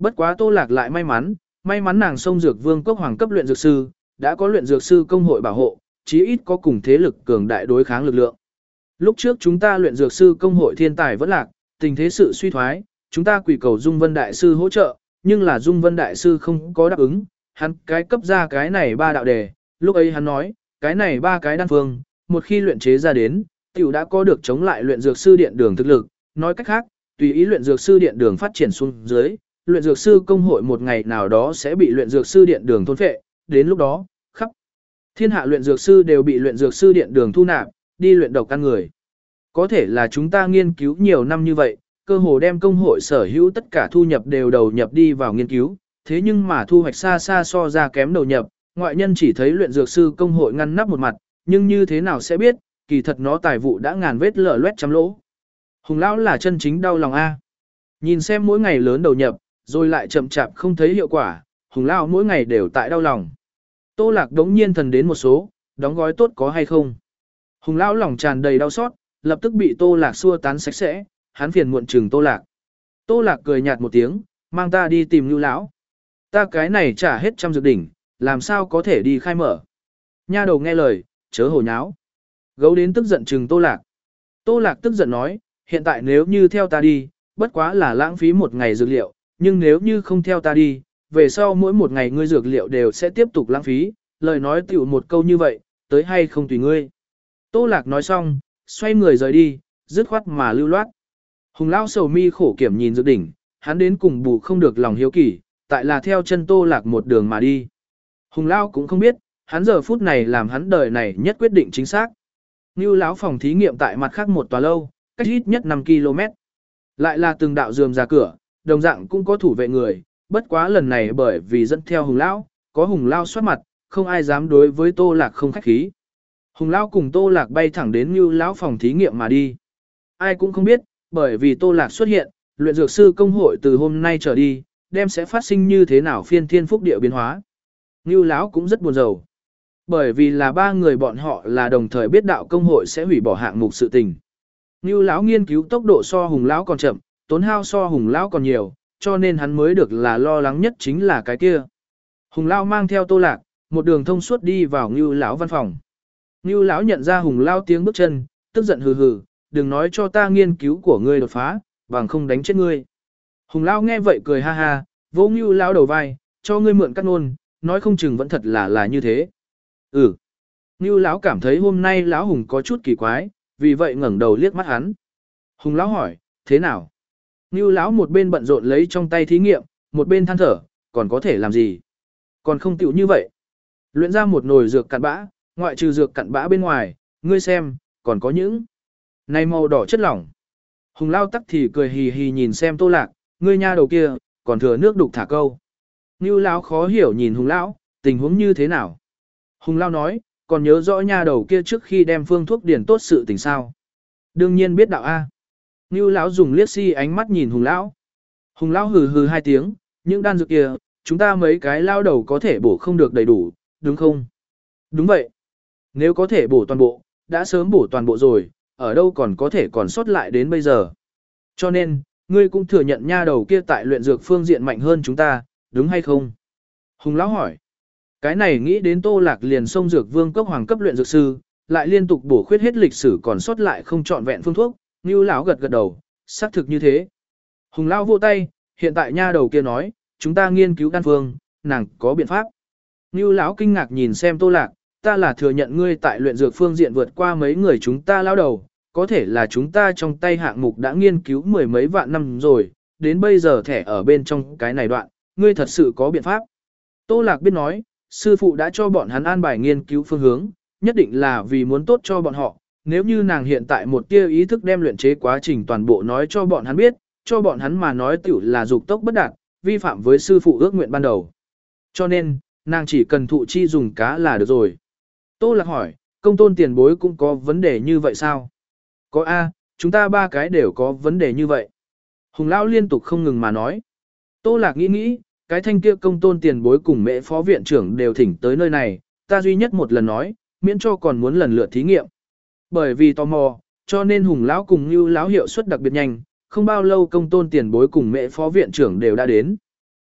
Bất quá Tô Lạc lại may mắn, may mắn nàng xông dược vương cốc hoàng cấp luyện dược sư, đã có luyện dược sư công hội bảo hộ, chí ít có cùng thế lực cường đại đối kháng lực lượng. Lúc trước chúng ta luyện dược sư công hội thiên tài vẫn lạc, tình thế sự suy thoái, chúng ta quỳ cầu Dung Vân Đại Sư hỗ trợ, nhưng là Dung Vân Đại Sư không có đáp ứng, hắn cái cấp ra cái này ba đạo đề, lúc ấy hắn nói, cái này ba cái đan phương, một khi luyện chế ra đến, tiểu đã có được chống lại luyện dược sư điện đường thực lực, nói cách khác, tùy ý luyện dược sư điện đường phát triển xuống dưới, luyện dược sư công hội một ngày nào đó sẽ bị luyện dược sư điện đường thôn phệ, đến lúc đó, khắp thiên hạ luyện dược sư đều bị luyện dược sư điện đường thu nạp, đi luyện độc căn người. Có thể là chúng ta nghiên cứu nhiều năm như vậy, cơ hồ đem công hội sở hữu tất cả thu nhập đều đầu nhập đi vào nghiên cứu, thế nhưng mà thu hoạch xa xa so ra kém đầu nhập, ngoại nhân chỉ thấy luyện dược sư công hội ngăn nắp một mặt, nhưng như thế nào sẽ biết, kỳ thật nó tài vụ đã ngàn vết lở loét trăm lỗ. Hùng lão là chân chính đau lòng a. Nhìn xem mỗi ngày lớn đầu nhập, rồi lại chậm chạp không thấy hiệu quả, Hùng lão mỗi ngày đều tại đau lòng. Tô Lạc đống nhiên thần đến một số, đóng gói tốt có hay không? Hùng lão lòng tràn đầy đau xót, lập tức bị Tô Lạc xua tán sạch sẽ, hắn phiền muộn chừng Tô Lạc. Tô Lạc cười nhạt một tiếng, mang ta đi tìm Nưu lão. Ta cái này trả hết trăm dược đỉnh, làm sao có thể đi khai mở. Nha đầu nghe lời, chớ hồ nháo. Gấu đến tức giận chừng Tô Lạc. Tô Lạc tức giận nói, hiện tại nếu như theo ta đi, bất quá là lãng phí một ngày dược liệu, nhưng nếu như không theo ta đi, về sau mỗi một ngày ngươi dược liệu đều sẽ tiếp tục lãng phí, lời nói tiểu một câu như vậy, tới hay không tùy ngươi. Tô Lạc nói xong, xoay người rời đi, dứt khoát mà lưu loát. Hùng lão sầu mi khổ kiểm nhìn dược đỉnh, hắn đến cùng bù không được lòng hiếu kỳ, tại là theo chân Tô Lạc một đường mà đi. Hùng lão cũng không biết, hắn giờ phút này làm hắn đời này nhất quyết định chính xác. Nưu lão phòng thí nghiệm tại mặt khác một tòa lâu, cách ít nhất năm ki lô mét. Lại là từng đạo rườm ra cửa, đồng dạng cũng có thủ vệ người, bất quá lần này bởi vì dẫn theo Hùng lão, có Hùng lão soát mặt, không ai dám đối với Tô Lạc không khách khí. Hùng lão cùng Tô Lạc bay thẳng đến Nưu lão phòng thí nghiệm mà đi. Ai cũng không biết, bởi vì Tô Lạc xuất hiện, luyện dược sư công hội từ hôm nay trở đi, đem sẽ phát sinh như thế nào phiên thiên phúc địa biến hóa. Nưu lão cũng rất buồn rầu. Bởi vì là ba người bọn họ là đồng thời biết đạo công hội sẽ hủy bỏ hạng mục sự tình. Nưu lão nghiên cứu tốc độ so Hùng lão còn chậm, tốn hao so Hùng lão còn nhiều, cho nên hắn mới được là lo lắng nhất chính là cái kia. Hùng lão mang theo Tô Lạc, một đường thông suốt đi vào Nưu lão văn phòng. Nưu lão nhận ra Hùng lão tiếng bước chân, tức giận hừ hừ, đừng nói cho ta nghiên cứu của ngươi đột phá, bằng không đánh chết ngươi. Hùng lão nghe vậy cười ha ha, vỗ Nưu lão đầu vai, cho ngươi mượn cắt ngôn, nói không chừng vẫn thật là là như thế. Ừ. Nưu lão cảm thấy hôm nay lão Hùng có chút kỳ quái, vì vậy ngẩng đầu liếc mắt hắn. Hùng lão hỏi, thế nào? Nưu lão một bên bận rộn lấy trong tay thí nghiệm, một bên than thở, còn có thể làm gì? Còn không tựu như vậy. Luyện ra một nồi dược cặn bã, ngoại trừ dược cặn bã bên ngoài, ngươi xem, còn có những này màu đỏ chất lỏng. Hùng lão tắc thì cười hì hì nhìn xem Tô Lạc, ngươi nha đầu kia, còn thừa nước đục thả câu. Nưu lão khó hiểu nhìn Hùng lão, tình huống như thế nào? Hùng lão nói, còn nhớ rõ nha đầu kia trước khi đem phương thuốc điển tốt sự tình sao? Đương nhiên biết đạo A. Nưu lão dùng liếc si ánh mắt nhìn Hùng lão. Hùng lão hừ hừ hai tiếng, những đan dược kia, chúng ta mấy cái lao đầu có thể bổ không được đầy đủ, đúng không? Đúng vậy. Nếu có thể bổ toàn bộ, đã sớm bổ toàn bộ rồi, ở đâu còn có thể còn sót lại đến bây giờ. Cho nên, ngươi cũng thừa nhận nha đầu kia tại luyện dược phương diện mạnh hơn chúng ta, đúng hay không? Hùng lão hỏi. Cái này nghĩ đến Tô Lạc liền xông dược vương cấp hoàng cấp luyện dược sư, lại liên tục bổ khuyết hết lịch sử còn sót lại không trọn vẹn phương thuốc, Nưu lão gật gật đầu, xác thực như thế. Hùng lão vỗ tay, hiện tại nha đầu kia nói, chúng ta nghiên cứu đan phương, nàng có biện pháp. Nưu lão kinh ngạc nhìn xem Tô Lạc, ta là thừa nhận ngươi tại luyện dược phương diện vượt qua mấy người chúng ta lão đầu, có thể là chúng ta trong tay hạng mục đã nghiên cứu mười mấy vạn năm rồi, đến bây giờ thẻ ở bên trong cái này đoạn, ngươi thật sự có biện pháp. Tô Lạc biết nói, sư phụ đã cho bọn hắn an bài nghiên cứu phương hướng, nhất định là vì muốn tốt cho bọn họ, nếu như nàng hiện tại một tia ý thức đem luyện chế quá trình toàn bộ nói cho bọn hắn biết, cho bọn hắn mà nói tiểu là dục tốc bất đạt, vi phạm với sư phụ ước nguyện ban đầu. Cho nên, nàng chỉ cần thụ chi dùng cá là được rồi. Tô Lạc hỏi, công tôn tiền bối cũng có vấn đề như vậy sao? Có A, chúng ta ba cái đều có vấn đề như vậy. Hùng lão liên tục không ngừng mà nói. Tô Lạc nghĩ nghĩ, cái thanh kia công tôn tiền bối cùng mẹ phó viện trưởng đều thỉnh tới nơi này, ta duy nhất một lần nói, miễn cho còn muốn lần lượt thí nghiệm. Bởi vì tò mò, cho nên Hùng lão cùng Nưu lão hiệu suất đặc biệt nhanh, không bao lâu công tôn tiền bối cùng mẹ phó viện trưởng đều đã đến.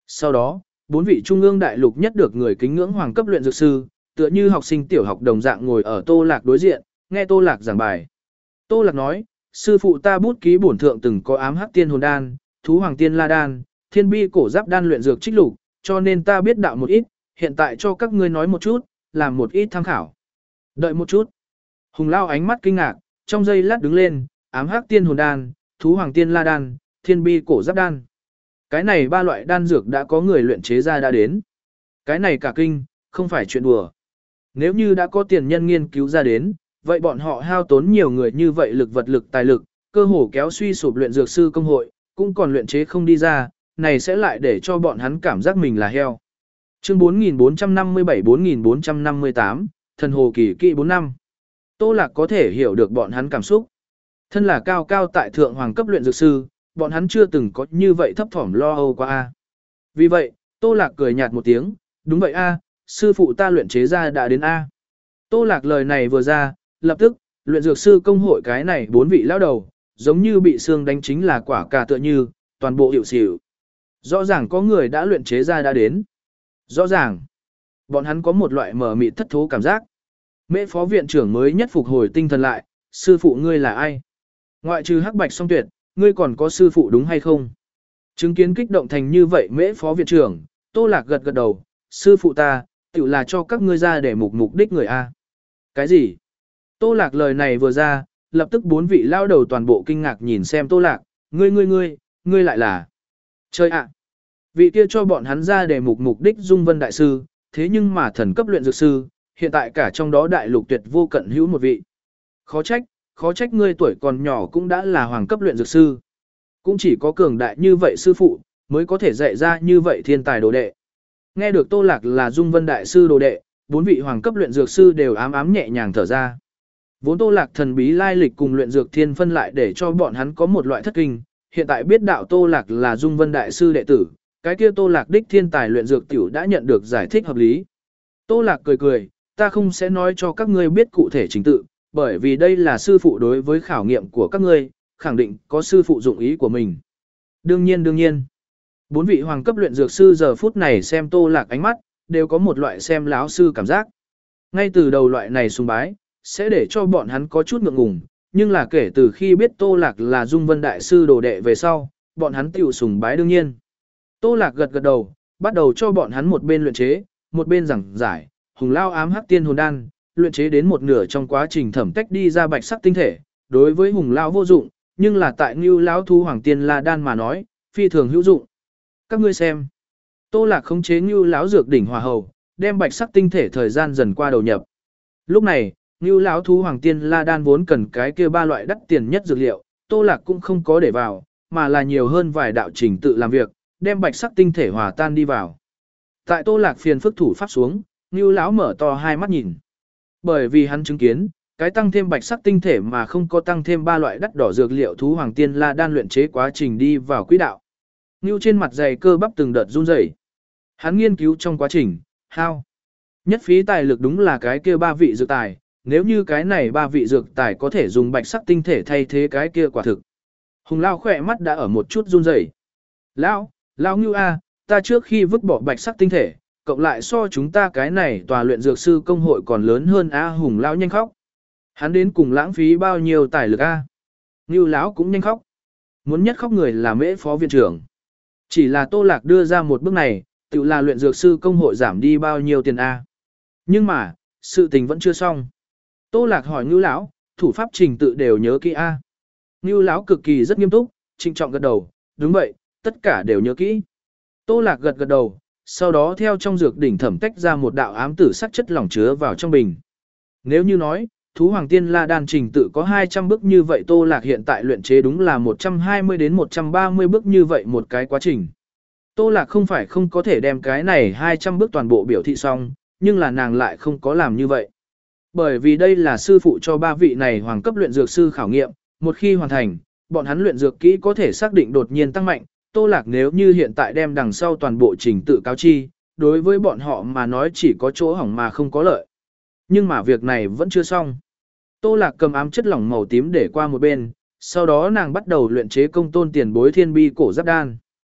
Sau đó, bốn vị trung ương đại lục nhất được người kính ngưỡng hoàng cấp luyện dược sư, tựa như học sinh tiểu học đồng dạng ngồi ở Tô Lạc đối diện, nghe Tô Lạc giảng bài. Tô Lạc nói, sư phụ ta bút ký bổn thượng từng có ám hắc tiên hồn đan, thú hoàng tiên la đan, thiên bi cổ giáp đan luyện dược trích lục, cho nên ta biết đạo một ít, hiện tại cho các ngươi nói một chút, làm một ít tham khảo. Đợi một chút. Hùng Lao ánh mắt kinh ngạc, trong giây lát đứng lên, ám hắc tiên hồn đan, thú hoàng tiên la đan, thiên bi cổ giáp đan. Cái này ba loại đan dược đã có người luyện chế ra đã đến. Cái này cả kinh, không phải chuyện đùa. Nếu như đã có tiền nhân nghiên cứu ra đến, vậy bọn họ hao tốn nhiều người như vậy lực vật lực tài lực, cơ hồ kéo suy sụp luyện dược sư công hội, cũng còn luyện chế không đi ra, này sẽ lại để cho bọn hắn cảm giác mình là heo. Chương bốn nghìn bốn trăm năm mươi bảy bốn nghìn bốn trăm năm mươi tám, Thần Hồ Kỳ Kỵ bốn năm. Tô Lạc có thể hiểu được bọn hắn cảm xúc. Thân là cao cao tại thượng hoàng cấp luyện dược sư, bọn hắn chưa từng có như vậy thấp thỏm lo âu qua a. Vì vậy, Tô Lạc cười nhạt một tiếng, đúng vậy a, sư phụ ta luyện chế ra đã đến a. Tô Lạc lời này vừa ra, lập tức, luyện dược sư công hội cái này bốn vị lão đầu, giống như bị xương đánh chính là quả cà tựa như, toàn bộ hiệu xỉu. Rõ ràng có người đã luyện chế ra đã đến. Rõ ràng, bọn hắn có một loại mờ mịt thất thố cảm giác. Mễ phó viện trưởng mới nhất phục hồi tinh thần lại, sư phụ ngươi là ai? Ngoại trừ hắc bạch song tuyệt, ngươi còn có sư phụ đúng hay không? Chứng kiến kích động thành như vậy mễ phó viện trưởng, Tô Lạc gật gật đầu, sư phụ ta, tự là cho các ngươi ra để mục mục đích người A. Cái gì? Tô Lạc lời này vừa ra, lập tức bốn vị lao đầu toàn bộ kinh ngạc nhìn xem Tô Lạc, ngươi ngươi ngươi, ngươi lại là. Chơi ạ! Vị kia cho bọn hắn ra để mục mục đích Dung Vân Đại Sư, thế nhưng mà thần cấp luyện dược sư, hiện tại cả trong đó đại lục tuyệt vô cận hữu một vị. Khó trách, khó trách ngươi tuổi còn nhỏ cũng đã là hoàng cấp luyện dược sư. Cũng chỉ có cường đại như vậy sư phụ, mới có thể dạy ra như vậy thiên tài đồ đệ. Nghe được Tô Lạc là Dung Vân Đại Sư đồ đệ, bốn vị hoàng cấp luyện dược sư đều ám ám nhẹ nhàng thở ra. Vốn Tô Lạc thần bí lai lịch cùng luyện dược thiên phân lại để cho bọn hắn có một loại thất kinh, hiện tại biết đạo Tô Lạc là Dung Vân Đại Sư đệ tử, cái kia Tô Lạc đích thiên tài luyện dược tiểu đã nhận được giải thích hợp lý. Tô Lạc cười cười, ta không sẽ nói cho các ngươi biết cụ thể trình tự, bởi vì đây là sư phụ đối với khảo nghiệm của các ngươi, khẳng định có sư phụ dụng ý của mình. Đương nhiên đương nhiên. Bốn vị hoàng cấp luyện dược sư giờ phút này xem Tô Lạc ánh mắt, đều có một loại xem lão sư cảm giác. Ngay từ đầu loại này sùng bái, sẽ để cho bọn hắn có chút ngượng ngùng, nhưng là kể từ khi biết Tô Lạc là Dung Vân Đại Sư đồ đệ về sau, bọn hắn tiểu sùng bái đương nhiên. Tô Lạc gật gật đầu, bắt đầu cho bọn hắn một bên luyện chế, một bên giảng giải, Hùng Lao ám hắc tiên hồn đan, luyện chế đến một nửa trong quá trình thẩm tách đi ra bạch sắc tinh thể, đối với Hùng Lao vô dụng, nhưng là tại Ngưu lão thú hoàng tiên la đan mà nói, phi thường hữu dụng. Các ngươi xem. Tô Lạc khống chế Ngưu lão dược đỉnh hỏa hầu, đem bạch sắc tinh thể thời gian dần qua đầu nhập. Lúc này, Ngưu lão thú hoàng tiên la đan vốn cần cái kia ba loại đắt tiền nhất dược liệu, Tô Lạc cũng không có để vào, mà là nhiều hơn vài đạo trình tự làm việc, đem bạch sắc tinh thể hòa tan đi vào. Tại Tô Lạc phiền phức thủ pháp xuống, Ngưu lão mở to hai mắt nhìn. Bởi vì hắn chứng kiến, cái tăng thêm bạch sắc tinh thể mà không có tăng thêm ba loại đắt đỏ dược liệu thú hoàng tiên la đan luyện chế quá trình đi vào quỹ đạo. Ngưu trên mặt dày cơ bắp từng đợt run rẩy. Hắn nghiên cứu trong quá trình, hao. Nhất phí tài lực đúng là cái kia ba vị dược tài, nếu như cái này ba vị dược tài có thể dùng bạch sắc tinh thể thay thế cái kia quả thực. Hùng Lao khỏe mắt đã ở một chút run rẩy. Lão, Lão Ngưu A, ta trước khi vứt bỏ bạch sắc tinh thể, cộng lại so chúng ta cái này tòa luyện dược sư công hội còn lớn hơn A. Hùng Lão nhanh khóc. Hắn đến cùng lãng phí bao nhiêu tài lực A. Ngưu Lão cũng nhanh khóc. Muốn nhất khóc người là Mễ phó viện trưởng. Chỉ là Tô Lạc đưa ra một bước này, tự là luyện dược sư công hội giảm đi bao nhiêu tiền A. Nhưng mà, sự tình vẫn chưa xong. Tô Lạc hỏi Ngưu Lão, thủ pháp trình tự đều nhớ kỹ A. Ngưu Lão cực kỳ rất nghiêm túc, trịnh trọng gật đầu, đúng vậy, tất cả đều nhớ kỹ. Tô Lạc gật gật đầu, sau đó theo trong dược đỉnh thẩm tách ra một đạo ám tử sắc chất lỏng chứa vào trong bình. Nếu như nói, thú hoàng tiên la đan trình tự có hai trăm bước như vậy, Tô Lạc hiện tại luyện chế đúng là một trăm hai mươi đến một trăm ba mươi bước như vậy một cái quá trình. Tô Lạc không phải không có thể đem cái này hai trăm bước toàn bộ biểu thị xong, nhưng là nàng lại không có làm như vậy. Bởi vì đây là sư phụ cho ba vị này hoàng cấp luyện dược sư khảo nghiệm, một khi hoàn thành, bọn hắn luyện dược kỹ có thể xác định đột nhiên tăng mạnh. Tô Lạc nếu như hiện tại đem đằng sau toàn bộ trình tự cáo chi, đối với bọn họ mà nói chỉ có chỗ hỏng mà không có lợi. Nhưng mà việc này vẫn chưa xong. Tô Lạc cầm ám chất lỏng màu tím để qua một bên, sau đó nàng bắt đầu luyện chế công tôn tiền bối thiên bi cổ giáp đan.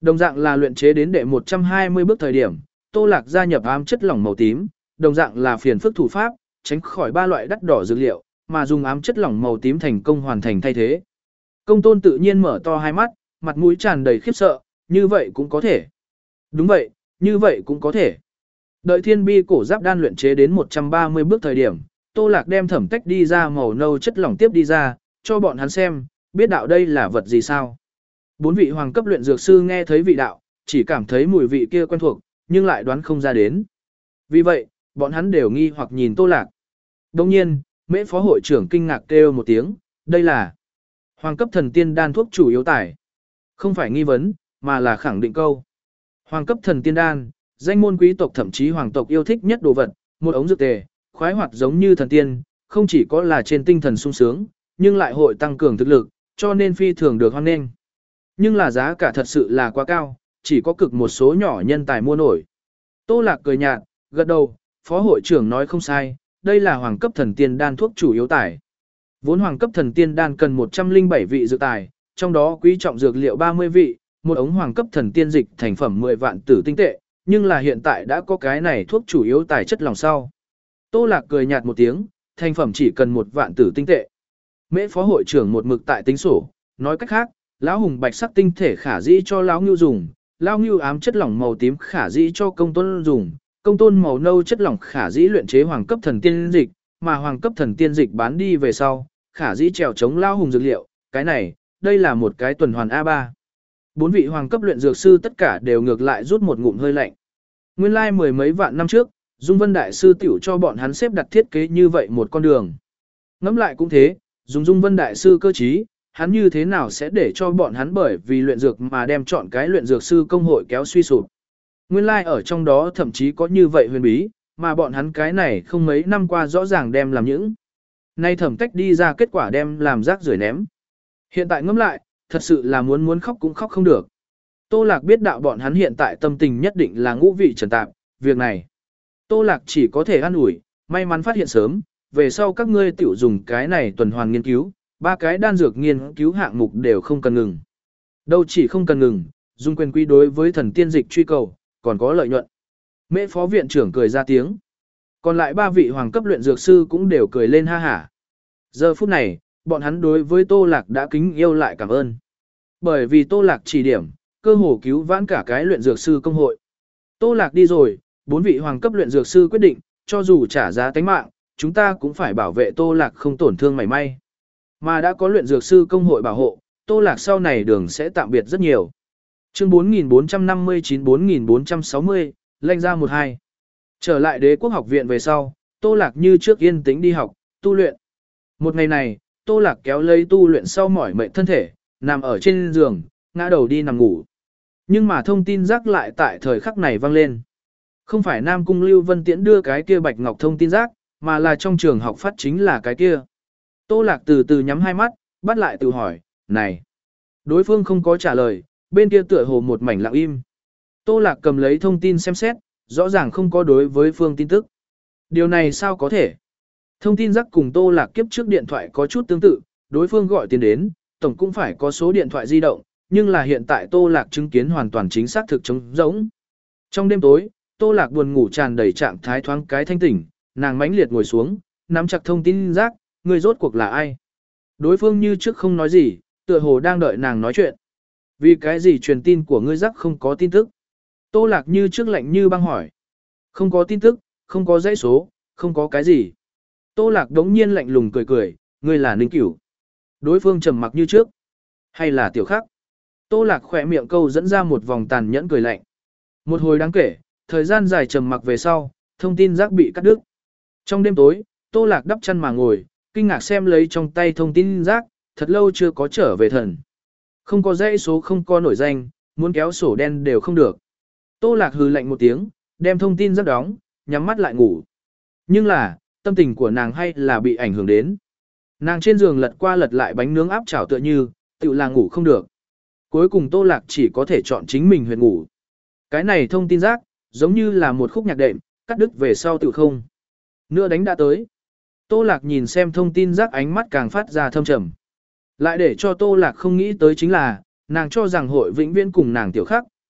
Đồng dạng là luyện chế đến đệ một trăm hai mươi bước thời điểm, Tô Lạc gia nhập ám chất lỏng màu tím, đồng dạng là phiền phức thủ pháp, tránh khỏi ba loại đắt đỏ dược liệu, mà dùng ám chất lỏng màu tím thành công hoàn thành thay thế. Công Tôn tự nhiên mở to hai mắt, mặt mũi tràn đầy khiếp sợ, như vậy cũng có thể. Đúng vậy, như vậy cũng có thể. Đợi thiên bi cổ giáp đan luyện chế đến một trăm ba mươi bước thời điểm, Tô Lạc đem thẩm tách đi ra màu nâu chất lỏng tiếp đi ra, cho bọn hắn xem, biết đạo đây là vật gì sao. Bốn vị hoàng cấp luyện dược sư nghe thấy vị đạo, chỉ cảm thấy mùi vị kia quen thuộc, nhưng lại đoán không ra đến. Vì vậy, bọn hắn đều nghi hoặc nhìn Tô Lạc. Đồng nhiên, mễ phó hội trưởng kinh ngạc kêu một tiếng, đây là hoàng cấp thần tiên đan thuốc chủ yếu tải. Không phải nghi vấn, mà là khẳng định câu. Hoàng cấp thần tiên đan, danh môn quý tộc thậm chí hoàng tộc yêu thích nhất đồ vật, một ống dược tề, khoái hoạt giống như thần tiên, không chỉ có là trên tinh thần sung sướng, nhưng lại hội tăng cường thực lực, cho nên phi thường được hoan nghênh. Nhưng là giá cả thật sự là quá cao, chỉ có cực một số nhỏ nhân tài mua nổi. Tô Lạc cười nhạt, gật đầu, phó hội trưởng nói không sai, đây là hoàng cấp thần tiên đan thuốc chủ yếu tải. Vốn hoàng cấp thần tiên đan cần một trăm lẻ bảy vị dược tài, trong đó quý trọng dược liệu ba mươi vị, một ống hoàng cấp thần tiên dịch thành phẩm mười vạn tử tinh tệ, nhưng là hiện tại đã có cái này thuốc chủ yếu tài chất lòng sau. Tô Lạc cười nhạt một tiếng, thành phẩm chỉ cần một vạn tử tinh tệ. Mễ phó hội trưởng một mực tại tính sổ, nói cách khác, lão hùng bạch sắc tinh thể khả dĩ cho lão ngưu dùng, lão ngưu ám chất lỏng màu tím khả dĩ cho công tôn dùng, công tôn màu nâu chất lỏng khả dĩ luyện chế hoàng cấp thần tiên dịch, mà hoàng cấp thần tiên dịch bán đi về sau, khả dĩ trèo chống lão hùng dược liệu, cái này, đây là một cái tuần hoàn A ba. Bốn vị hoàng cấp luyện dược sư tất cả đều ngược lại rút một ngụm hơi lạnh. Nguyên lai like mười mấy vạn năm trước, Dung Vân Đại Sư tiểu cho bọn hắn xếp đặt thiết kế như vậy một con đường. Ngẫm lại cũng thế, dùng Dung Vân Đại Sư cơ trí, hắn như thế nào sẽ để cho bọn hắn bởi vì luyện dược mà đem chọn cái luyện dược sư công hội kéo suy sụp. Nguyên lai like ở trong đó thậm chí có như vậy huyền bí, mà bọn hắn cái này không mấy năm qua rõ ràng đem làm những. Nay thẩm tách đi ra kết quả đem làm rác rưởi ném. Hiện tại ngẫm lại, thật sự là muốn muốn khóc cũng khóc không được. Tô Lạc biết đạo bọn hắn hiện tại tâm tình nhất định là ngũ vị trần tạp, việc này. Tô Lạc chỉ có thể an ủi, may mắn phát hiện sớm, về sau các ngươi tiểu dùng cái này tuần hoàn nghiên cứu, ba cái đan dược nghiên cứu hạng mục đều không cần ngừng. Đâu chỉ không cần ngừng, dùng quyền quy đối với thần tiên dịch truy cầu, còn có lợi nhuận. Mễ phó viện trưởng cười ra tiếng. Còn lại ba vị hoàng cấp luyện dược sư cũng đều cười lên ha hả. Giờ phút này, bọn hắn đối với Tô Lạc đã kính yêu lại cảm ơn. Bởi vì Tô Lạc chỉ điểm, cơ hồ cứu vãn cả cái luyện dược sư công hội. Tô Lạc đi rồi, bốn vị hoàng cấp luyện dược sư quyết định, cho dù trả giá tánh mạng, chúng ta cũng phải bảo vệ Tô Lạc không tổn thương mảy may. Mà đã có luyện dược sư công hội bảo hộ, Tô Lạc sau này đường sẽ tạm biệt rất nhiều. Chương bốn nghìn bốn trăm năm mươi chín bốn nghìn bốn trăm sáu mươi, lệnh ra một hai. Trở lại Đế quốc học viện về sau, Tô Lạc như trước yên tĩnh đi học, tu luyện. Một ngày này, Tô Lạc kéo lấy tu luyện sau mỏi mệt thân thể, nằm ở trên giường, ngã đầu đi nằm ngủ. Nhưng mà thông tin rác lại tại thời khắc này vang lên. Không phải Nam Cung Lưu Vân Tiễn đưa cái kia bạch ngọc thông tin rác, mà là trong trường học phát chính là cái kia. Tô Lạc từ từ nhắm hai mắt, bắt lại tự hỏi, này. Đối phương không có trả lời, bên kia tựa hồ một mảnh lặng im. Tô Lạc cầm lấy thông tin xem xét, rõ ràng không có đối với phương tin tức. Điều này sao có thể? Thông tin rác cùng Tô Lạc kiếp trước điện thoại có chút tương tự, đối phương gọi tiền đến, tổng cũng phải có số điện thoại di động, nhưng là hiện tại Tô Lạc chứng kiến hoàn toàn chính xác thực trống rỗng. Trong đêm tối, Tô Lạc buồn ngủ tràn đầy trạng thái thoáng cái thanh tỉnh, nàng mãnh liệt ngồi xuống, nắm chặt thông tin rác, người rốt cuộc là ai? Đối phương như trước không nói gì, tựa hồ đang đợi nàng nói chuyện. Vì cái gì truyền tin của ngươi rác không có tin tức? Tô Lạc như trước lạnh như băng hỏi. Không có tin tức, không có dãy số, không có cái gì. Tô Lạc đống nhiên lạnh lùng cười cười, ngươi là Ninh Cửu. Đối phương trầm mặc như trước. Hay là Tiểu Khắc? Tô Lạc khỏe miệng câu dẫn ra một vòng tàn nhẫn cười lạnh. Một hồi đáng kể, thời gian dài trầm mặc về sau, thông tin rác bị cắt đứt. Trong đêm tối, Tô Lạc đắp chăn mà ngồi, kinh ngạc xem lấy trong tay thông tin rác, thật lâu chưa có trở về thần. Không có dãy số, không có nổi danh, muốn kéo sổ đen đều không được. Tô Lạc hừ lạnh một tiếng, đem thông tin rác đóng, nhắm mắt lại ngủ. Nhưng là, tâm tình của nàng hay là bị ảnh hưởng đến. Nàng trên giường lật qua lật lại bánh nướng áp chảo tựa như, tự là ngủ không được. Cuối cùng Tô Lạc chỉ có thể chọn chính mình huyệt ngủ. Cái này thông tin rác, giống như là một khúc nhạc đệm, cắt đứt về sau tự không. Nữa đánh đã tới. Tô Lạc nhìn xem thông tin rác ánh mắt càng phát ra thâm trầm. Lại để cho Tô Lạc không nghĩ tới chính là, nàng cho rằng hội vĩnh viễn cùng nàng Tiểu Khắc,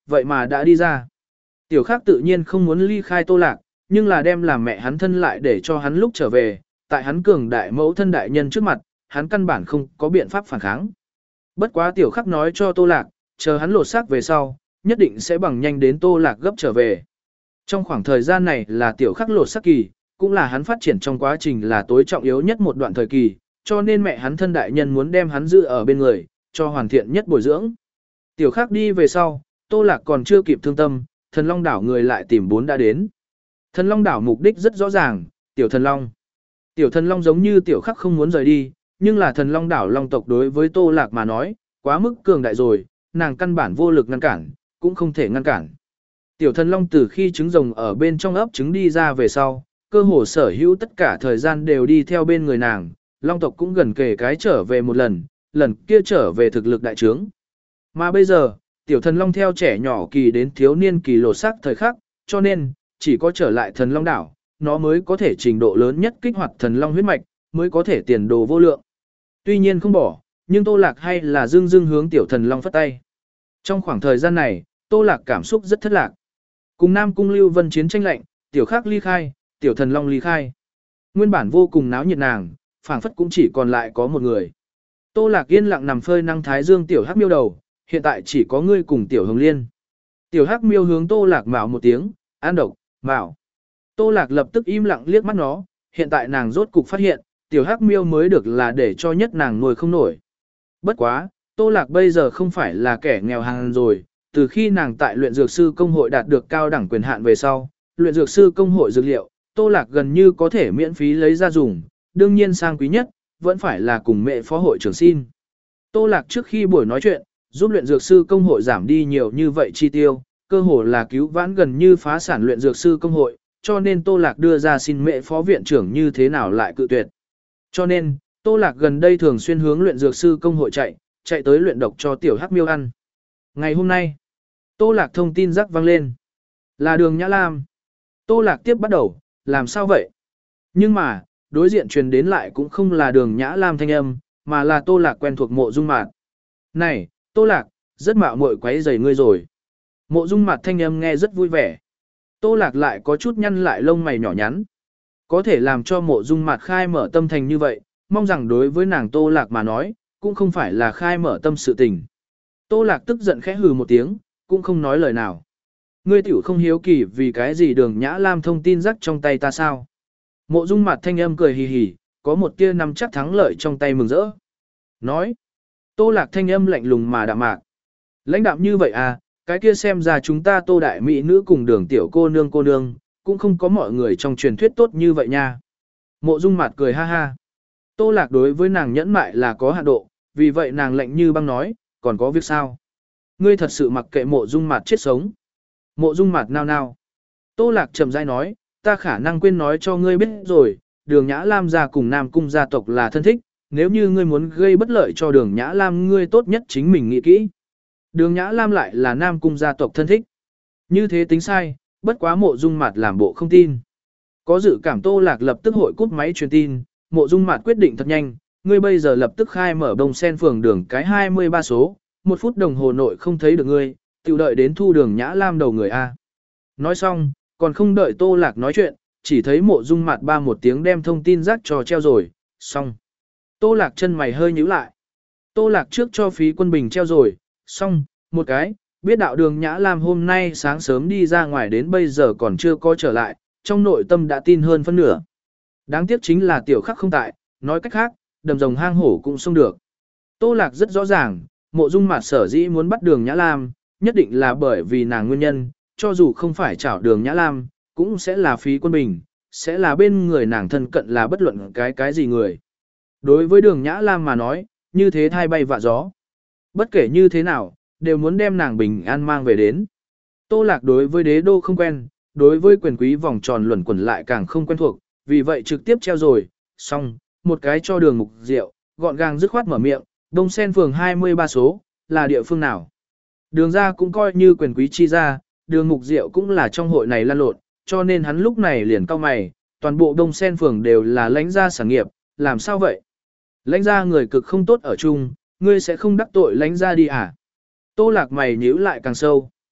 vậy mà đã đi ra. Tiểu Khắc tự nhiên không muốn ly khai Tô Lạc, nhưng là đem làm mẹ hắn thân lại để cho hắn lúc trở về, tại hắn cường đại mẫu thân đại nhân trước mặt, hắn căn bản không có biện pháp phản kháng. Bất quá Tiểu Khắc nói cho Tô Lạc, chờ hắn lột xác về sau, nhất định sẽ bằng nhanh đến Tô Lạc gấp trở về. Trong khoảng thời gian này là Tiểu Khắc lột xác kỳ, cũng là hắn phát triển trong quá trình là tối trọng yếu nhất một đoạn thời kỳ, cho nên mẹ hắn thân đại nhân muốn đem hắn giữ ở bên người, cho hoàn thiện nhất bồi dưỡng. Tiểu Khắc đi về sau, Tô Lạc còn chưa kịp thương tâm, Thần Long đảo người lại tìm bốn đã đến. Thần Long đảo mục đích rất rõ ràng, Tiểu Thần Long. Tiểu Thần Long giống như Tiểu Khắc không muốn rời đi, nhưng là Thần Long đảo Long tộc đối với Tô Lạc mà nói, quá mức cường đại rồi, nàng căn bản vô lực ngăn cản, cũng không thể ngăn cản. Tiểu Thần Long từ khi trứng rồng ở bên trong ấp trứng đi ra về sau, cơ hồ sở hữu tất cả thời gian đều đi theo bên người nàng, Long tộc cũng gần kề cái trở về một lần, lần kia trở về thực lực đại trướng. Mà bây giờ, Tiểu Thần Long theo trẻ nhỏ kỳ đến thiếu niên kỳ lột xác thời khắc, cho nên, chỉ có trở lại Thần Long đảo, nó mới có thể trình độ lớn nhất kích hoạt Thần Long huyết mạch, mới có thể tiền đồ vô lượng. Tuy nhiên không bỏ, nhưng Tô Lạc hay là dưng dưng hướng Tiểu Thần Long phất tay. Trong khoảng thời gian này, Tô Lạc cảm xúc rất thất lạc. Cùng Nam Cung Lưu Vân chiến tranh lạnh, Tiểu Khắc ly khai, Tiểu Thần Long ly khai. Nguyên bản vô cùng náo nhiệt nàng, phảng phất cũng chỉ còn lại có một người. Tô Lạc yên lặng nằm phơi nắng thái dương Tiểu Hắc miêu đầu, hiện tại chỉ có ngươi cùng Tiểu Hồng Liên. Tiểu Hắc miêu hướng Tô Lạc mạo một tiếng, an độc, mạo. Tô Lạc lập tức im lặng liếc mắt nó, hiện tại nàng rốt cục phát hiện, Tiểu Hắc miêu mới được là để cho nhất nàng nuôi không nổi. Bất quá, Tô Lạc bây giờ không phải là kẻ nghèo hàng rồi, từ khi nàng tại luyện dược sư công hội đạt được cao đẳng quyền hạn về sau, luyện dược sư công hội dược liệu, Tô Lạc gần như có thể miễn phí lấy ra dùng, đương nhiên sang quý nhất, vẫn phải là cùng mẹ phó hội trưởng xin. Tô Lạc trước khi buổi nói chuyện, giúp luyện dược sư công hội giảm đi nhiều như vậy chi tiêu, cơ hồ là cứu vãn gần như phá sản luyện dược sư công hội, cho nên Tô Lạc đưa ra xin mẹ phó viện trưởng như thế nào lại cự tuyệt. Cho nên, Tô Lạc gần đây thường xuyên hướng luyện dược sư công hội chạy, chạy tới luyện độc cho Tiểu Hắc miêu ăn. Ngày hôm nay, Tô Lạc thông tin rắc vang lên. Là Đường Nhã Lam. Tô Lạc tiếp bắt đầu, làm sao vậy? Nhưng mà, đối diện truyền đến lại cũng không là Đường Nhã Lam thanh âm, mà là Tô Lạc quen thuộc Mộ Dung Mạt. Này, Tô Lạc, rất mạo muội quấy rầy ngươi rồi. Mộ Dung Mạt thanh âm nghe rất vui vẻ. Tô Lạc lại có chút nhăn lại lông mày nhỏ nhắn. Có thể làm cho Mộ Dung Mạt khai mở tâm thành như vậy, mong rằng đối với nàng Tô Lạc mà nói, cũng không phải là khai mở tâm sự tình. Tô Lạc tức giận khẽ hừ một tiếng, cũng không nói lời nào. Ngươi tiểu không hiếu kỳ vì cái gì Đường Nhã Lam thông tin rắc trong tay ta sao? Mộ Dung Mạt thanh âm cười hì hì, có một tia nắm chắc thắng lợi trong tay mừng rỡ. Nói, Tô Lạc thanh âm lạnh lùng mà đạm mạc. Lãnh đạm như vậy à, cái kia xem ra chúng ta Tô đại mỹ nữ cùng Đường tiểu cô nương cô nương, cũng không có mọi người trong truyền thuyết tốt như vậy nha. Mộ Dung Mạt cười ha ha. Tô Lạc đối với nàng nhẫn mại là có hạn độ, vì vậy nàng lạnh như băng nói, còn có việc sao? Ngươi thật sự mặc kệ Mộ Dung Mạt chết sống. Mộ Dung Mạt nao nao. Tô Lạc chậm rãi nói, ta khả năng quên nói cho ngươi biết rồi, Đường Nhã Lam gia cùng Nam Cung gia tộc là thân thích, nếu như ngươi muốn gây bất lợi cho Đường Nhã Lam ngươi tốt nhất chính mình nghĩ kỹ. Đường Nhã Lam lại là Nam Cung gia tộc thân thích. Như thế tính sai, bất quá Mộ Dung Mạt làm bộ không tin. Có dự cảm Tô Lạc lập tức hội cút máy truyền tin, Mộ Dung Mạt quyết định thật nhanh, ngươi bây giờ lập tức khai mở Đông Sen phường đường cái hai mươi ba số, một phút đồng hồ nội không thấy được ngươi, tiểu đợi đến thu Đường Nhã Lam đầu người a. Nói xong, còn không đợi Tô Lạc nói chuyện, chỉ thấy Mộ Dung Mạt ba một tiếng đem thông tin rác trò treo rồi, xong. Tô Lạc chân mày hơi nhíu lại. Tô Lạc trước cho phí quân bình treo rồi, xong, một cái, biết đạo Đường Nhã Lam hôm nay sáng sớm đi ra ngoài đến bây giờ còn chưa có trở lại, trong nội tâm đã tin hơn phân nửa. Đáng tiếc chính là Tiểu Khắc không tại, nói cách khác, đầm rồng hang hổ cũng xông được. Tô Lạc rất rõ ràng, Mộ Dung Mạt sở dĩ muốn bắt Đường Nhã Lam, nhất định là bởi vì nàng nguyên nhân, cho dù không phải chảo Đường Nhã Lam, cũng sẽ là phí quân bình, sẽ là bên người nàng thân cận là bất luận cái cái gì người. Đối với Đường Nhã Lam mà nói, như thế thai bay vạ gió. Bất kể như thế nào, đều muốn đem nàng bình an mang về đến. Tô Lạc đối với đế đô không quen, đối với quyền quý vòng tròn luẩn quẩn lại càng không quen thuộc, vì vậy trực tiếp treo rồi, xong, một cái cho Đường Mục Diệu, gọn gàng dứt khoát mở miệng, Đông Sen phường hai mươi ba số, là địa phương nào? Đường ra cũng coi như quyền quý chi ra, Đường Mục Diệu cũng là trong hội này lan lộn, cho nên hắn lúc này liền cau mày, toàn bộ Đông Sen phường đều là lãnh gia sản nghiệp, làm sao vậy? Lãnh gia người cực không tốt ở chung, ngươi sẽ không đắc tội lãnh gia đi à? Tô Lạc mày nhíu lại càng sâu.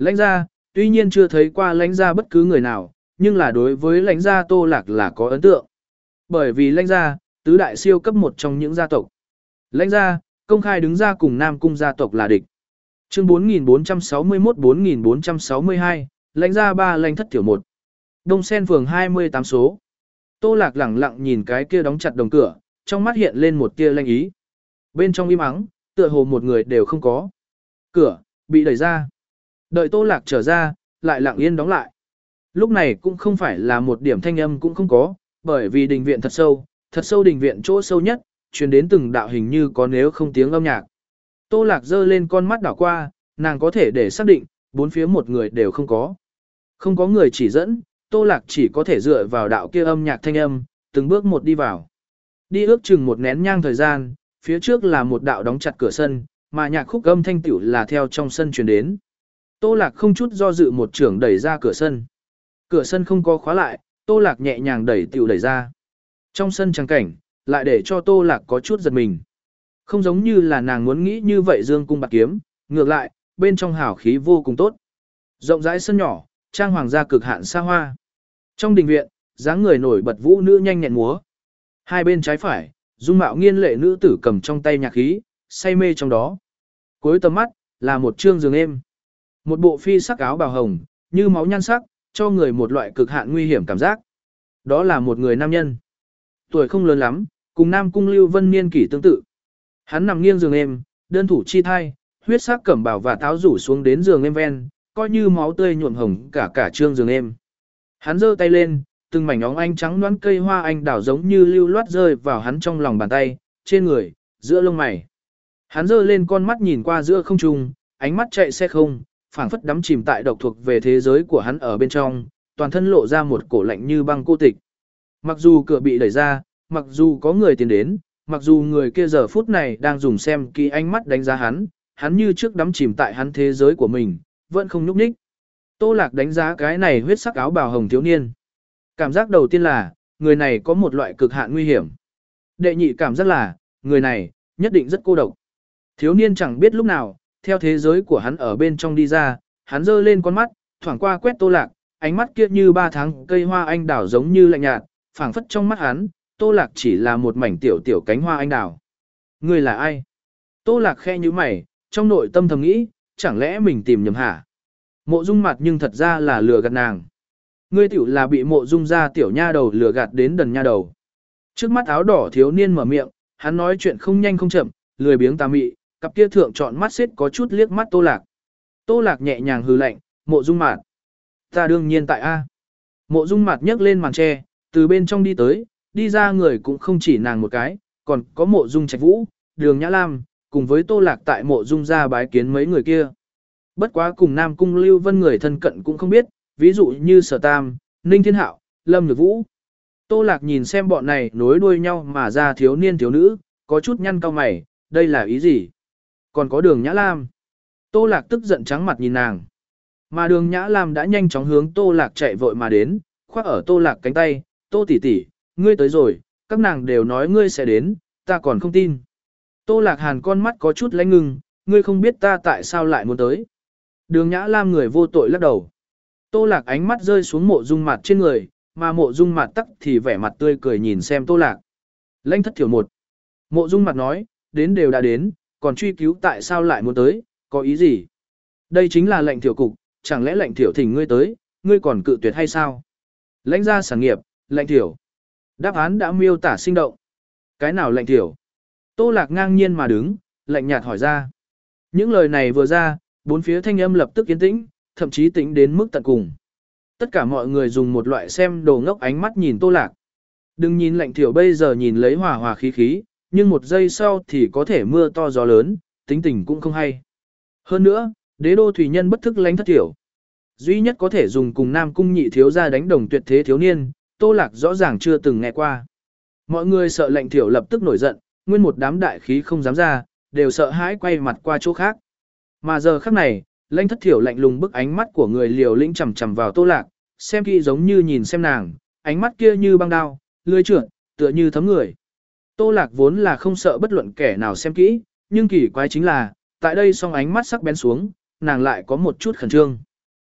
Lãnh gia, tuy nhiên chưa thấy qua lãnh gia bất cứ người nào, nhưng là đối với lãnh gia Tô Lạc là có ấn tượng. Bởi vì lãnh gia, tứ đại siêu cấp một trong những gia tộc. Lãnh gia, công khai đứng ra cùng Nam Cung gia tộc là địch. Chương bốn nghìn bốn trăm sáu mươi mốt bốn nghìn bốn trăm sáu mươi hai, lãnh gia ba lãnh thất tiểu một. Đông Sen phường hai mươi tám số. Tô Lạc lẳng lặng nhìn cái kia đóng chặt đồng cửa, trong mắt hiện lên một tia lanh ý. Bên trong im ắng, tựa hồ một người đều không có. Cửa, bị đẩy ra. Đợi Tô Lạc trở ra, lại lặng yên đóng lại. Lúc này cũng không phải là một điểm thanh âm cũng không có, bởi vì đình viện thật sâu, thật sâu đình viện chỗ sâu nhất, truyền đến từng đạo hình như có nếu không tiếng âm nhạc. Tô Lạc giơ lên con mắt đảo qua, nàng có thể để xác định, bốn phía một người đều không có. Không có người chỉ dẫn, Tô Lạc chỉ có thể dựa vào đạo kia âm nhạc thanh âm, từng bước một đi vào. Đi ước chừng một nén nhang thời gian, phía trước là một đạo đóng chặt cửa sân, mà nhạc khúc âm thanh tiểu là theo trong sân truyền đến. Tô Lạc không chút do dự một trưởng đẩy ra cửa sân. Cửa sân không có khóa lại, Tô Lạc nhẹ nhàng đẩy tiểu đẩy ra. Trong sân trắng cảnh, lại để cho Tô Lạc có chút giật mình. Không giống như là nàng muốn nghĩ như vậy dương cung bạc kiếm, ngược lại, bên trong hào khí vô cùng tốt. Rộng rãi sân nhỏ, trang hoàng gia cực hạn xa hoa. Trong đình viện, dáng người nổi bật vũ nữ nhanh nhẹn múa. Hai bên trái phải, dung mạo nghiên lệ nữ tử cầm trong tay nhạc khí, say mê trong đó. Cuối tầm mắt, là một trương giường êm. Một bộ phi sắc áo bào hồng, như máu nhan sắc, cho người một loại cực hạn nguy hiểm cảm giác. Đó là một người nam nhân. Tuổi không lớn lắm, cùng Nam Cung Lưu Vân niên kỷ tương tự. Hắn nằm nghiêng giường êm, đơn thủ chi thai, huyết sắc cẩm bào và táo rủ xuống đến giường êm ven, coi như máu tươi nhuộm hồng cả cả trương giường êm. Hắn giơ tay lên, từng mảnh óng ánh trắng loãng cây hoa anh đào giống như lưu loát rơi vào hắn trong lòng bàn tay, trên người, giữa lông mày. Hắn giơ lên con mắt nhìn qua giữa không trung, ánh mắt chạy xe không, phảng phất đắm chìm tại độc thuộc về thế giới của hắn ở bên trong, toàn thân lộ ra một cổ lạnh như băng cô tịch. Mặc dù cửa bị đẩy ra, mặc dù có người tiến đến, mặc dù người kia giờ phút này đang dùng xem kỹ ánh mắt đánh giá hắn, hắn như trước đắm chìm tại hắn thế giới của mình, vẫn không nhúc nhích. Tô Lạc đánh giá cái này huyết sắc áo bào hồng thiếu niên. Cảm giác đầu tiên là, người này có một loại cực hạn nguy hiểm. Đệ nhị cảm giác là, người này, nhất định rất cô độc. Thiếu niên chẳng biết lúc nào, theo thế giới của hắn ở bên trong đi ra, hắn giơ lên con mắt, thoảng qua quét Tô Lạc, ánh mắt kia như ba tháng cây hoa anh đào giống như lạnh nhạt, phảng phất trong mắt hắn, Tô Lạc chỉ là một mảnh tiểu tiểu cánh hoa anh đào. Người là ai? Tô Lạc khe như mày, trong nội tâm thầm nghĩ, chẳng lẽ mình tìm nhầm hả? Mộ Dung mặt nhưng thật ra là lừa gạt nàng. Ngươi tiểu là bị Mộ Dung ra tiểu nha đầu lừa gạt đến đần nha đầu. Trước mắt áo đỏ thiếu niên mở miệng, hắn nói chuyện không nhanh không chậm, lười biếng tà mị, cặp kia thượng chọn mắt xếp có chút liếc mắt Tô Lạc. Tô Lạc nhẹ nhàng hừ lạnh, Mộ Dung Mạt, ta đương nhiên tại A. Mộ Dung Mạt nhấc lên màn tre, từ bên trong đi tới, đi ra người cũng không chỉ nàng một cái, còn có Mộ Dung Trạch Vũ, Đường Nhã Lam, cùng với Tô Lạc tại Mộ Dung ra bái kiến mấy người kia. Bất quá cùng Nam Cung Lưu Vân người thân cận cũng không biết, ví dụ như Sở Tam, Ninh Thiên Hạo, Lâm Nhược Vũ. Tô Lạc nhìn xem bọn này nối đuôi nhau mà ra thiếu niên thiếu nữ, có chút nhăn cau mày, đây là ý gì? Còn có Đường Nhã Lam. Tô Lạc tức giận trắng mặt nhìn nàng. Mà Đường Nhã Lam đã nhanh chóng hướng Tô Lạc chạy vội mà đến, khoác ở Tô Lạc cánh tay, Tô tỷ tỷ, ngươi tới rồi, các nàng đều nói ngươi sẽ đến, ta còn không tin. Tô Lạc Hàn con mắt có chút lánh ngưng, ngươi không biết ta tại sao lại muốn tới. Đường Nhã Lam người vô tội lắc đầu. Tô Lạc ánh mắt rơi xuống Mộ Dung Mạt trên người, mà Mộ Dung Mạt tắc thì vẻ mặt tươi cười nhìn xem Tô Lạc. Lãnh thất thiểu một. Mộ Dung Mạt nói, đến đều đã đến, còn truy cứu tại sao lại muốn tới, có ý gì? Đây chính là lệnh thiểu cục, chẳng lẽ lệnh thiểu thỉnh ngươi tới, ngươi còn cự tuyệt hay sao? Lãnh gia sản nghiệp, lệnh thiểu. Đáp án đã miêu tả sinh động. Cái nào lệnh thiểu? Tô Lạc ngang nhiên mà đứng, lạnh nhạt hỏi ra. Những lời này vừa ra, bốn phía thanh âm lập tức yên tĩnh, thậm chí tĩnh đến mức tận cùng. Tất cả mọi người dùng một loại xem đồ ngốc ánh mắt nhìn Tô Lạc. Đừng nhìn lệnh thiểu bây giờ nhìn lấy hòa hòa khí khí, nhưng một giây sau thì có thể mưa to gió lớn, tính tình cũng không hay. Hơn nữa, đế đô thủy nhân bất thức lãnh thất thiểu. Duy nhất có thể dùng cùng Nam Cung nhị thiếu ra đánh đồng tuyệt thế thiếu niên, Tô Lạc rõ ràng chưa từng nghe qua. Mọi người sợ lệnh thiểu lập tức nổi giận, nguyên một đám đại khí không dám ra, đều sợ hãi quay mặt qua chỗ khác. Mà giờ khắc này, lãnh thất thiểu lạnh lùng bức ánh mắt của người liều lĩnh chằm chằm vào Tô Lạc, xem kỹ giống như nhìn xem nàng, ánh mắt kia như băng đao, lưỡi trượt, tựa như thấm người. Tô Lạc vốn là không sợ bất luận kẻ nào xem kỹ, nhưng kỳ quái chính là, tại đây song ánh mắt sắc bén xuống, nàng lại có một chút khẩn trương.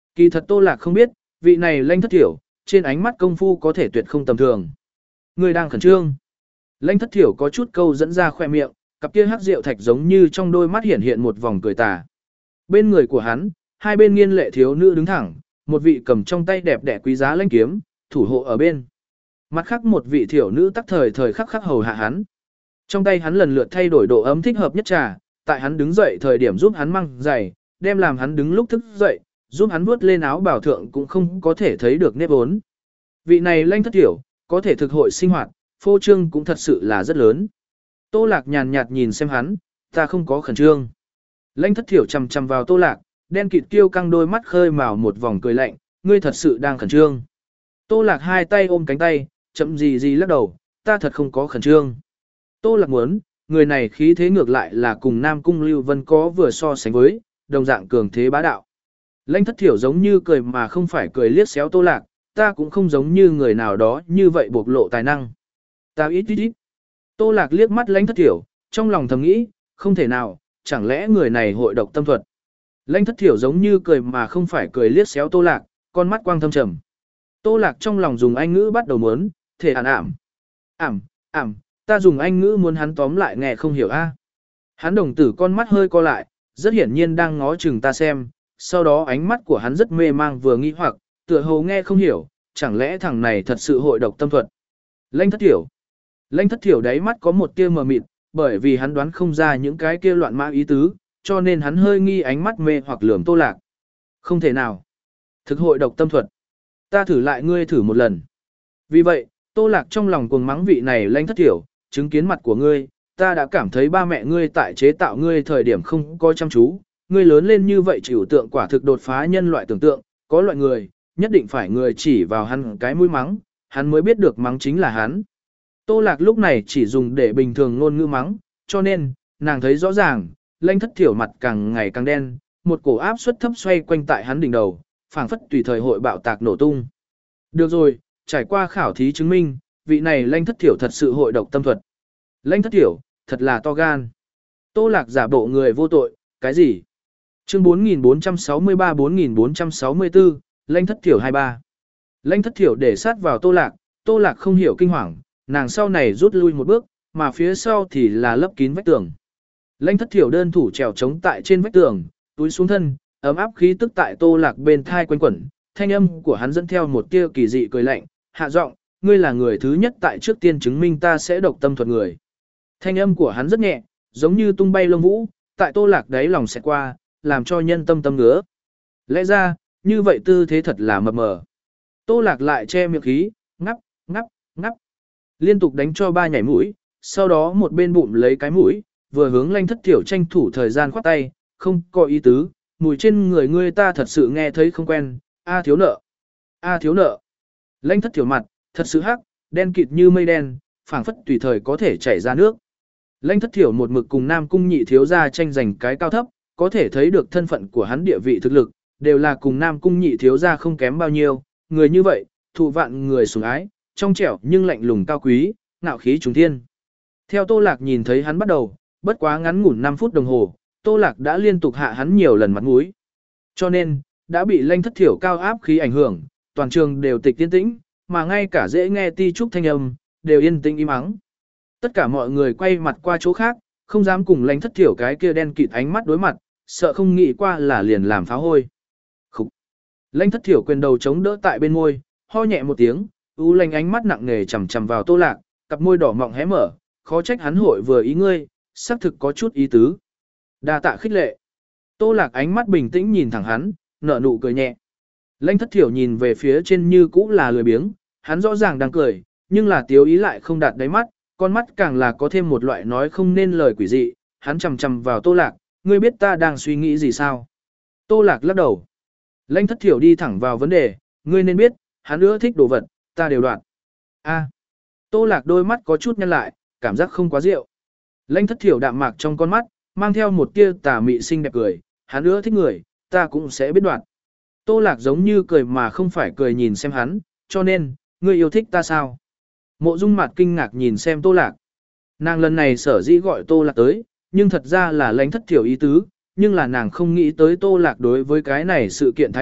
Kỳ thật Tô Lạc không biết, vị này Lãnh Thất Thiểu, trên ánh mắt công phu có thể tuyệt không tầm thường. Người đang khẩn trương. Lãnh Thất Thiểu có chút câu dẫn ra khoe miệng, cặp kia hắc rượu thạch giống như trong đôi mắt hiện hiện một vòng cười tà. Bên người của hắn, hai bên nghiên lệ thiếu nữ đứng thẳng, một vị cầm trong tay đẹp đẽ quý giá lãnh kiếm, thủ hộ ở bên. Mặt khác một vị thiểu nữ tắc thời thời khắc khắc hầu hạ hắn. Trong tay hắn lần lượt thay đổi độ ấm thích hợp nhất trà, tại hắn đứng dậy thời điểm giúp hắn mang giày, đem làm hắn đứng lúc thức dậy, giúp hắn vuốt lên áo bảo thượng cũng không có thể thấy được nếp ốn. Vị này Lãnh Thất Thiểu, có thể thực hội sinh hoạt, phô trương cũng thật sự là rất lớn. Tô Lạc nhàn nhạt nhìn xem hắn, ta không có khẩn trương. Lãnh Thất Thiểu chằm chằm vào Tô Lạc, đen kịt kiêu căng đôi mắt khơi mào một vòng cười lạnh, ngươi thật sự đang khẩn trương. Tô Lạc hai tay ôm cánh tay, chậm gì gì lắc đầu, ta thật không có khẩn trương. Tô Lạc muốn, người này khí thế ngược lại là cùng Nam Cung Lưu Vân có vừa so sánh với, đồng dạng cường thế bá đạo. Lãnh Thất Thiểu giống như cười mà không phải cười liếc xéo Tô Lạc, ta cũng không giống như người nào đó như vậy bộc lộ tài năng. Ta ít ít ít. Tô Lạc liếc mắt Lãnh Thất Thiểu, trong lòng thầm nghĩ, không thể nào, chẳng lẽ người này hội độc tâm thuật. Lãnh Thất Thiểu giống như cười mà không phải cười liếc xéo Tô Lạc, con mắt quang thâm trầm. Tô Lạc trong lòng dùng anh ngữ bắt đầu muốn, thể ảm ảm. Ảm, ảm, ta dùng anh ngữ muốn hắn tóm lại nghe không hiểu a. Hắn đồng tử con mắt hơi co lại, rất hiển nhiên đang ngó chừng ta xem, sau đó ánh mắt của hắn rất mê mang vừa nghi hoặc, tựa hồ nghe không hiểu, chẳng lẽ thằng này thật sự hội độc tâm thuật. Lãnh Thất Thiểu. Lãnh Thất Thiểu đáy mắt có một tia mờ mịt, bởi vì hắn đoán không ra những cái kia loạn mã ý tứ, cho nên hắn hơi nghi ánh mắt mê hoặc lườm Tô Lạc. Không thể nào. Thực hội độc tâm thuật. Ta thử lại ngươi thử một lần. Vì vậy, Tô Lạc trong lòng cuồng mắng vị này Lãnh Thất Thiểu, chứng kiến mặt của ngươi, ta đã cảm thấy ba mẹ ngươi tại chế tạo ngươi thời điểm không có chăm chú, ngươi lớn lên như vậy chịu tượng quả thực đột phá nhân loại tưởng tượng, có loại người, nhất định phải người chỉ vào hắn cái mũi mắng, hắn mới biết được mắng chính là hắn. Tô Lạc lúc này chỉ dùng để bình thường ngôn ngữ mắng, cho nên, nàng thấy rõ ràng, Lãnh Thất Thiểu mặt càng ngày càng đen, một cổ áp suất thấp xoay quanh tại hắn đỉnh đầu, phảng phất tùy thời hội bạo tạc nổ tung. Được rồi, trải qua khảo thí chứng minh, vị này Lãnh Thất Thiểu thật sự hội độc tâm thuật. Lãnh Thất Thiểu, thật là to gan. Tô Lạc giả bộ người vô tội, cái gì? Chương bốn nghìn bốn trăm sáu mươi ba bốn nghìn bốn trăm sáu mươi tư, Lãnh Thất Thiểu hai mươi ba. Lãnh Thất Thiểu để sát vào Tô Lạc, Tô Lạc không hiểu kinh hoàng, nàng sau này rút lui một bước, mà phía sau thì là lấp kín vách tường. Lãnh Thất Thiểu đơn thủ trèo chống tại trên vách tường, túi xuống thân, ấm áp khí tức tại Tô Lạc bên thai quanh quẩn, thanh âm của hắn dẫn theo một tia kỳ dị cười lạnh, hạ giọng, ngươi là người thứ nhất tại trước tiên chứng minh ta sẽ độc tâm thuật người. Thanh âm của hắn rất nhẹ, giống như tung bay lông vũ, tại Tô Lạc đáy lòng sẽ qua, làm cho nhân tâm tâm ngứa. Lẽ ra, như vậy tư thế thật là mập mờ. Tô Lạc lại che miệng khí, ngắp, ngắp, ngắp. Liên tục đánh cho ba nhảy mũi, sau đó một bên bụng lấy cái mũi, vừa hướng Lãnh Thất Thiểu tranh thủ thời gian khoát tay, không có ý tứ, mùi trên người ngươi ta thật sự nghe thấy không quen, a thiếu nợ, a thiếu nợ. Lãnh Thất Thiểu mặt, thật sự hắc, đen kịt như mây đen, phảng phất tùy thời có thể chảy ra nước. Lãnh Thất Thiểu một mực cùng Nam Cung nhị thiếu gia tranh giành cái cao thấp, có thể thấy được thân phận của hắn địa vị thực lực, đều là cùng Nam Cung nhị thiếu gia không kém bao nhiêu, người như vậy, thụ vạn người sủng ái, trong trẻo nhưng lạnh lùng cao quý, ngạo khí trùng thiên. Theo Tô Lạc nhìn thấy hắn bắt đầu, bất quá ngắn ngủn năm phút đồng hồ, Tô Lạc đã liên tục hạ hắn nhiều lần mặt mũi. Cho nên, đã bị Lãnh Thất Thiểu cao áp khí ảnh hưởng, toàn trường đều tịch yên tĩnh, mà ngay cả dễ nghe ti trúc thanh âm, đều yên tĩnh im ắng. Tất cả mọi người quay mặt qua chỗ khác, không dám cùng Lãnh Thất Thiểu cái kia đen kịt ánh mắt đối mặt, sợ không nghĩ qua là liền làm phá hôi. Khúc! Lãnh Thất Thiểu quyền đầu chống đỡ tại bên môi, ho nhẹ một tiếng, u lanh ánh mắt nặng nề chằm chằm vào Tô Lạc, cặp môi đỏ mọng hé mở, khó trách hắn hội vừa ý ngươi, xác thực có chút ý tứ. Đa tạ khích lệ. Tô Lạc ánh mắt bình tĩnh nhìn thẳng hắn, nở nụ cười nhẹ. Lãnh Thất Thiểu nhìn về phía trên như cũ là lười biếng, hắn rõ ràng đang cười, nhưng là tiếu ý lại không đạt đáy mắt, con mắt càng là có thêm một loại nói không nên lời quỷ dị, hắn chằm chằm vào Tô Lạc, ngươi biết ta đang suy nghĩ gì sao? Tô Lạc lắc đầu. Lãnh Thất Thiểu đi thẳng vào vấn đề, ngươi nên biết, hắn ưa thích đồ vật, ta đều đoạt. A. Tô Lạc đôi mắt có chút nhăn lại, cảm giác không quá rượu. Lãnh Thất Thiểu đạm mạc trong con mắt, mang theo một tia tà mị xinh đẹp cười, hắn ưa thích người, ta cũng sẽ biết đoạt. Tô Lạc giống như cười mà không phải cười nhìn xem hắn, cho nên, ngươi yêu thích ta sao? Mộ Dung Mạt kinh ngạc nhìn xem Tô Lạc. Nàng lần này sở dĩ gọi Tô Lạc tới, nhưng thật ra là Lãnh Thất Thiểu ý tứ, nhưng là nàng không nghĩ tới Tô Lạc đối với cái này sự kiện thái độ,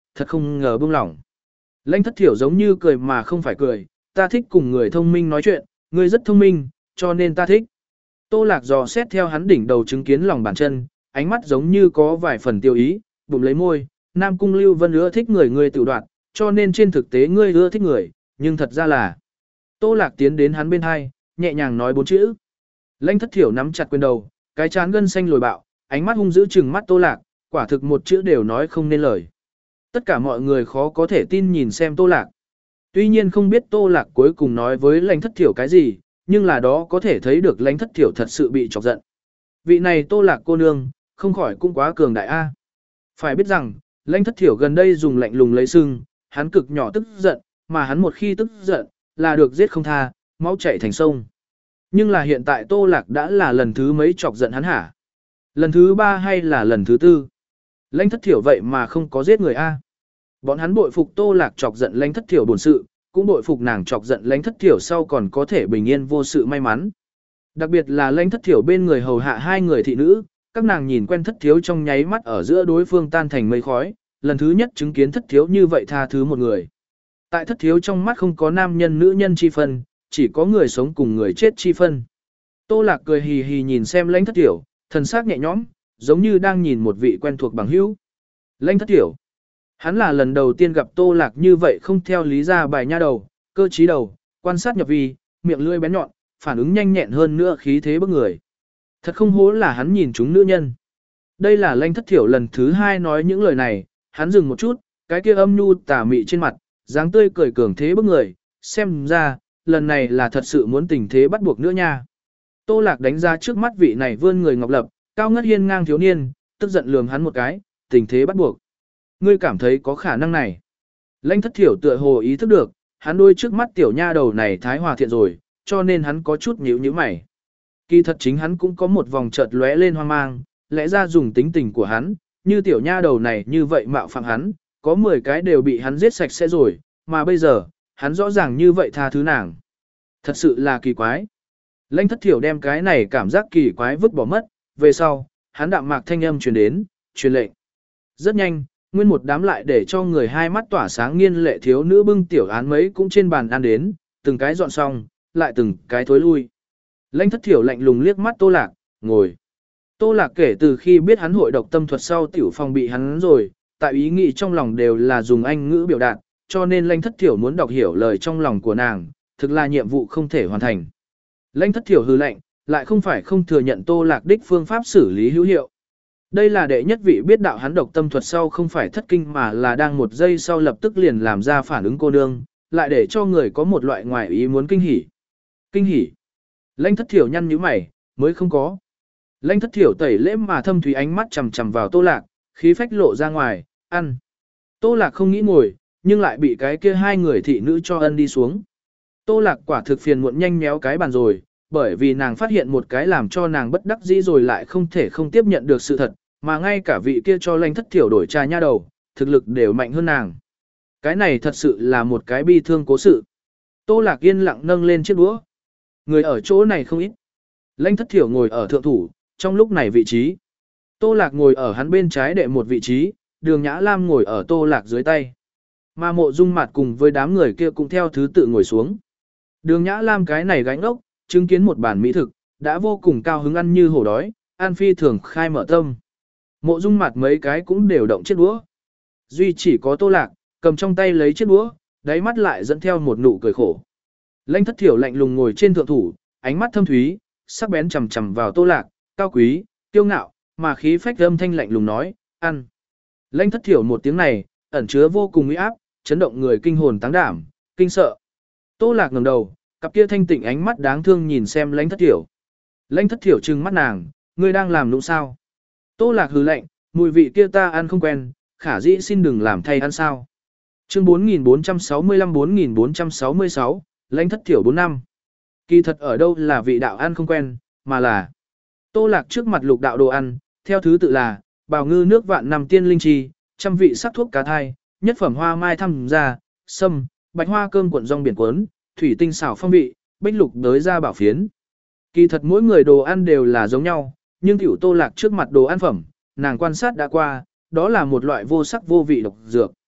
thật không ngờ buông lỏng. Lãnh Thất Thiểu giống như cười mà không phải cười, ta thích cùng người thông minh nói chuyện, ngươi rất thông minh, cho nên ta thích. Tô Lạc dò xét theo hắn đỉnh đầu chứng kiến lòng bàn chân, ánh mắt giống như có vài phần tiêu ý, bụng lấy môi, Nam Cung Lưu Vân ưa thích người ngươi tự đoạt, cho nên trên thực tế ngươi ưa thích người, nhưng thật ra là. Tô Lạc tiến đến hắn bên hai, nhẹ nhàng nói bốn chữ. Lãnh Thất Thiểu nắm chặt quyền đầu, cái trán gân xanh lồi bạo, ánh mắt hung dữ trừng mắt Tô Lạc, quả thực một chữ đều nói không nên lời. Tất cả mọi người khó có thể tin nhìn xem Tô Lạc. Tuy nhiên không biết Tô Lạc cuối cùng nói với Lãnh Thất Thiểu cái gì, nhưng là đó có thể thấy được Lãnh Thất Thiểu thật sự bị chọc giận. Vị này Tô Lạc cô nương, không khỏi cũng quá cường đại a. Phải biết rằng, Lãnh Thất Thiểu gần đây dùng lạnh lùng lấy sưng, hắn cực nhỏ tức giận, mà hắn một khi tức giận, là được giết không tha, máu chảy thành sông. Nhưng là hiện tại Tô Lạc đã là lần thứ mấy chọc giận hắn hả? Lần thứ ba hay là lần thứ tư? Lãnh Thất Thiểu vậy mà không có giết người a. Bọn hắn bội phục Tô Lạc chọc giận Lãnh Thất Thiểu buồn sự, cũng bội phục nàng chọc giận Lãnh Thất Thiểu sau còn có thể bình yên vô sự may mắn. Đặc biệt là Lãnh Thất Thiểu bên người hầu hạ hai người thị nữ, các nàng nhìn quen Thất Thiếu trong nháy mắt ở giữa đối phương tan thành mây khói, lần thứ nhất chứng kiến Thất Thiếu như vậy tha thứ một người. Tại Thất Thiếu trong mắt không có nam nhân nữ nhân chi phân, chỉ có người sống cùng người chết chi phân. Tô Lạc cười hì hì nhìn xem Lãnh Thất Thiểu, thần sắc nhẹ nhõm, giống như đang nhìn một vị quen thuộc bằng hữu. Lãnh Thất Thiểu. Hắn là lần đầu tiên gặp Tô Lạc như vậy không theo lý ra bài nha đầu, cơ trí đầu, quan sát nhập vi, miệng lưỡi bén nhọn, phản ứng nhanh nhẹn hơn nữa khí thế bức người. Thật không hố là hắn nhìn chúng nữ nhân. Đây là Lãnh Thất Thiểu lần thứ hai nói những lời này, hắn dừng một chút, cái kia âm nhu tà mị trên mặt, dáng tươi cười cường thế bức người, xem ra, lần này là thật sự muốn tình thế bắt buộc nữa nha. Tô Lạc đánh ra trước mắt vị này vươn người ngọc lập, cao ngất hiên ngang thiếu niên, tức giận lườm hắn một cái, tình thế bắt buộc. Ngươi cảm thấy có khả năng này. Lãnh Thất Thiểu tựa hồ ý thức được, hắn đôi trước mắt tiểu nha đầu này thái hòa thiện rồi, cho nên hắn có chút nhíu nhíu mày. Kỳ thật chính hắn cũng có một vòng chợt lóe lên hoang mang, lẽ ra dùng tính tình của hắn, như tiểu nha đầu này như vậy mạo phạm hắn, có mười cái đều bị hắn giết sạch sẽ rồi, mà bây giờ, hắn rõ ràng như vậy tha thứ nàng. Thật sự là kỳ quái. Lãnh Thất Thiểu đem cái này cảm giác kỳ quái vứt bỏ mất, về sau, hắn đạm mạc thanh âm truyền đến, truyền lệnh. Rất nhanh, nguyên một đám lại để cho người hai mắt tỏa sáng nghiên lệ thiếu nữ bưng tiểu án mấy cũng trên bàn ăn đến, từng cái dọn xong, lại từng cái thối lui. Lãnh Thất Thiểu lạnh lùng liếc mắt Tô Lạc, ngồi. Tô Lạc kể từ khi biết hắn hội độc tâm thuật sau tiểu phòng bị hắn rồi, tại ý nghĩ trong lòng đều là dùng anh ngữ biểu đạt, cho nên Lãnh Thất Thiểu muốn đọc hiểu lời trong lòng của nàng, thực là nhiệm vụ không thể hoàn thành. Lãnh Thất Thiểu hừ lạnh, lại không phải không thừa nhận Tô Lạc đích phương pháp xử lý hữu hiệu. Đây là đệ nhất vị biết đạo hắn độc tâm thuật sau không phải thất kinh mà là đang một giây sau lập tức liền làm ra phản ứng cô nương, lại để cho người có một loại ngoài ý muốn kinh hỉ. Kinh hỉ. Lãnh Thất Thiểu nhăn nhíu mày, mới không có. Lãnh Thất Thiểu tẩy lễ mà thâm thúy ánh mắt chằm chằm vào Tô Lạc, khí phách lộ ra ngoài, ăn. Tô Lạc không nghĩ ngồi, nhưng lại bị cái kia hai người thị nữ cho ân đi xuống. Tô Lạc quả thực phiền muộn nhanh méo cái bàn rồi, bởi vì nàng phát hiện một cái làm cho nàng bất đắc dĩ rồi lại không thể không tiếp nhận được sự thật, mà ngay cả vị kia cho Lãnh Thất Thiểu đổi trà nha đầu, thực lực đều mạnh hơn nàng. Cái này thật sự là một cái bi thương cố sự. Tô Lạc yên lặng nâng lên chiếc đũa. Người ở chỗ này không ít. Lãnh Thất Thiểu ngồi ở thượng thủ, trong lúc này vị trí. Tô Lạc ngồi ở hắn bên trái đệ một vị trí, Đường Nhã Lam ngồi ở Tô Lạc dưới tay. Mà Mộ Dung Mạt cùng với đám người kia cũng theo thứ tự ngồi xuống. Đường Nhã Lam cái này gánh ốc, chứng kiến một bản mỹ thực, đã vô cùng cao hứng ăn như hổ đói, An Phi thường khai mở tâm. Mộ Dung Mạt mấy cái cũng đều động chiếc đũa. Duy chỉ có Tô Lạc, cầm trong tay lấy chiếc đũa, đáy mắt lại dẫn theo một nụ cười khổ. Lãnh Thất Thiểu lạnh lùng ngồi trên thượng thủ, ánh mắt thâm thúy, sắc bén chằm chằm vào Tô Lạc, cao quý, kiêu ngạo, mà khí phách âm thanh lạnh lùng nói, ăn. Lãnh Thất Thiểu một tiếng này, ẩn chứa vô cùng uy áp, chấn động người kinh hồn táng đảm, kinh sợ. Tô Lạc ngẩng đầu, cặp kia thanh tịnh ánh mắt đáng thương nhìn xem Lãnh Thất Thiểu. Lãnh Thất Thiểu trừng mắt nàng, ngươi đang làm nũng sao? Tô Lạc hừ lạnh, mùi vị kia ta ăn không quen, khả dĩ xin đừng làm thay ăn sao. Chương bốn nghìn bốn trăm sáu mươi lăm bốn nghìn bốn trăm sáu mươi sáu, Lãnh Thất Thiểu bốn năm. Kỳ thật ở đâu là vị đạo ăn không quen, mà là Tô Lạc trước mặt lục đạo đồ ăn, theo thứ tự là bào ngư nước vạn năm tiên linh chi, trăm vị sắc thuốc cá thai, nhất phẩm hoa mai thăm ra, sâm, bạch hoa cơm cuộn rong biển cuốn, thủy tinh xảo phong vị, bích lục đới ra bảo phiến. Kỳ thật mỗi người đồ ăn đều là giống nhau, nhưng tiểu Tô Lạc trước mặt đồ ăn phẩm, nàng quan sát đã qua, đó là một loại vô sắc vô vị độc dược.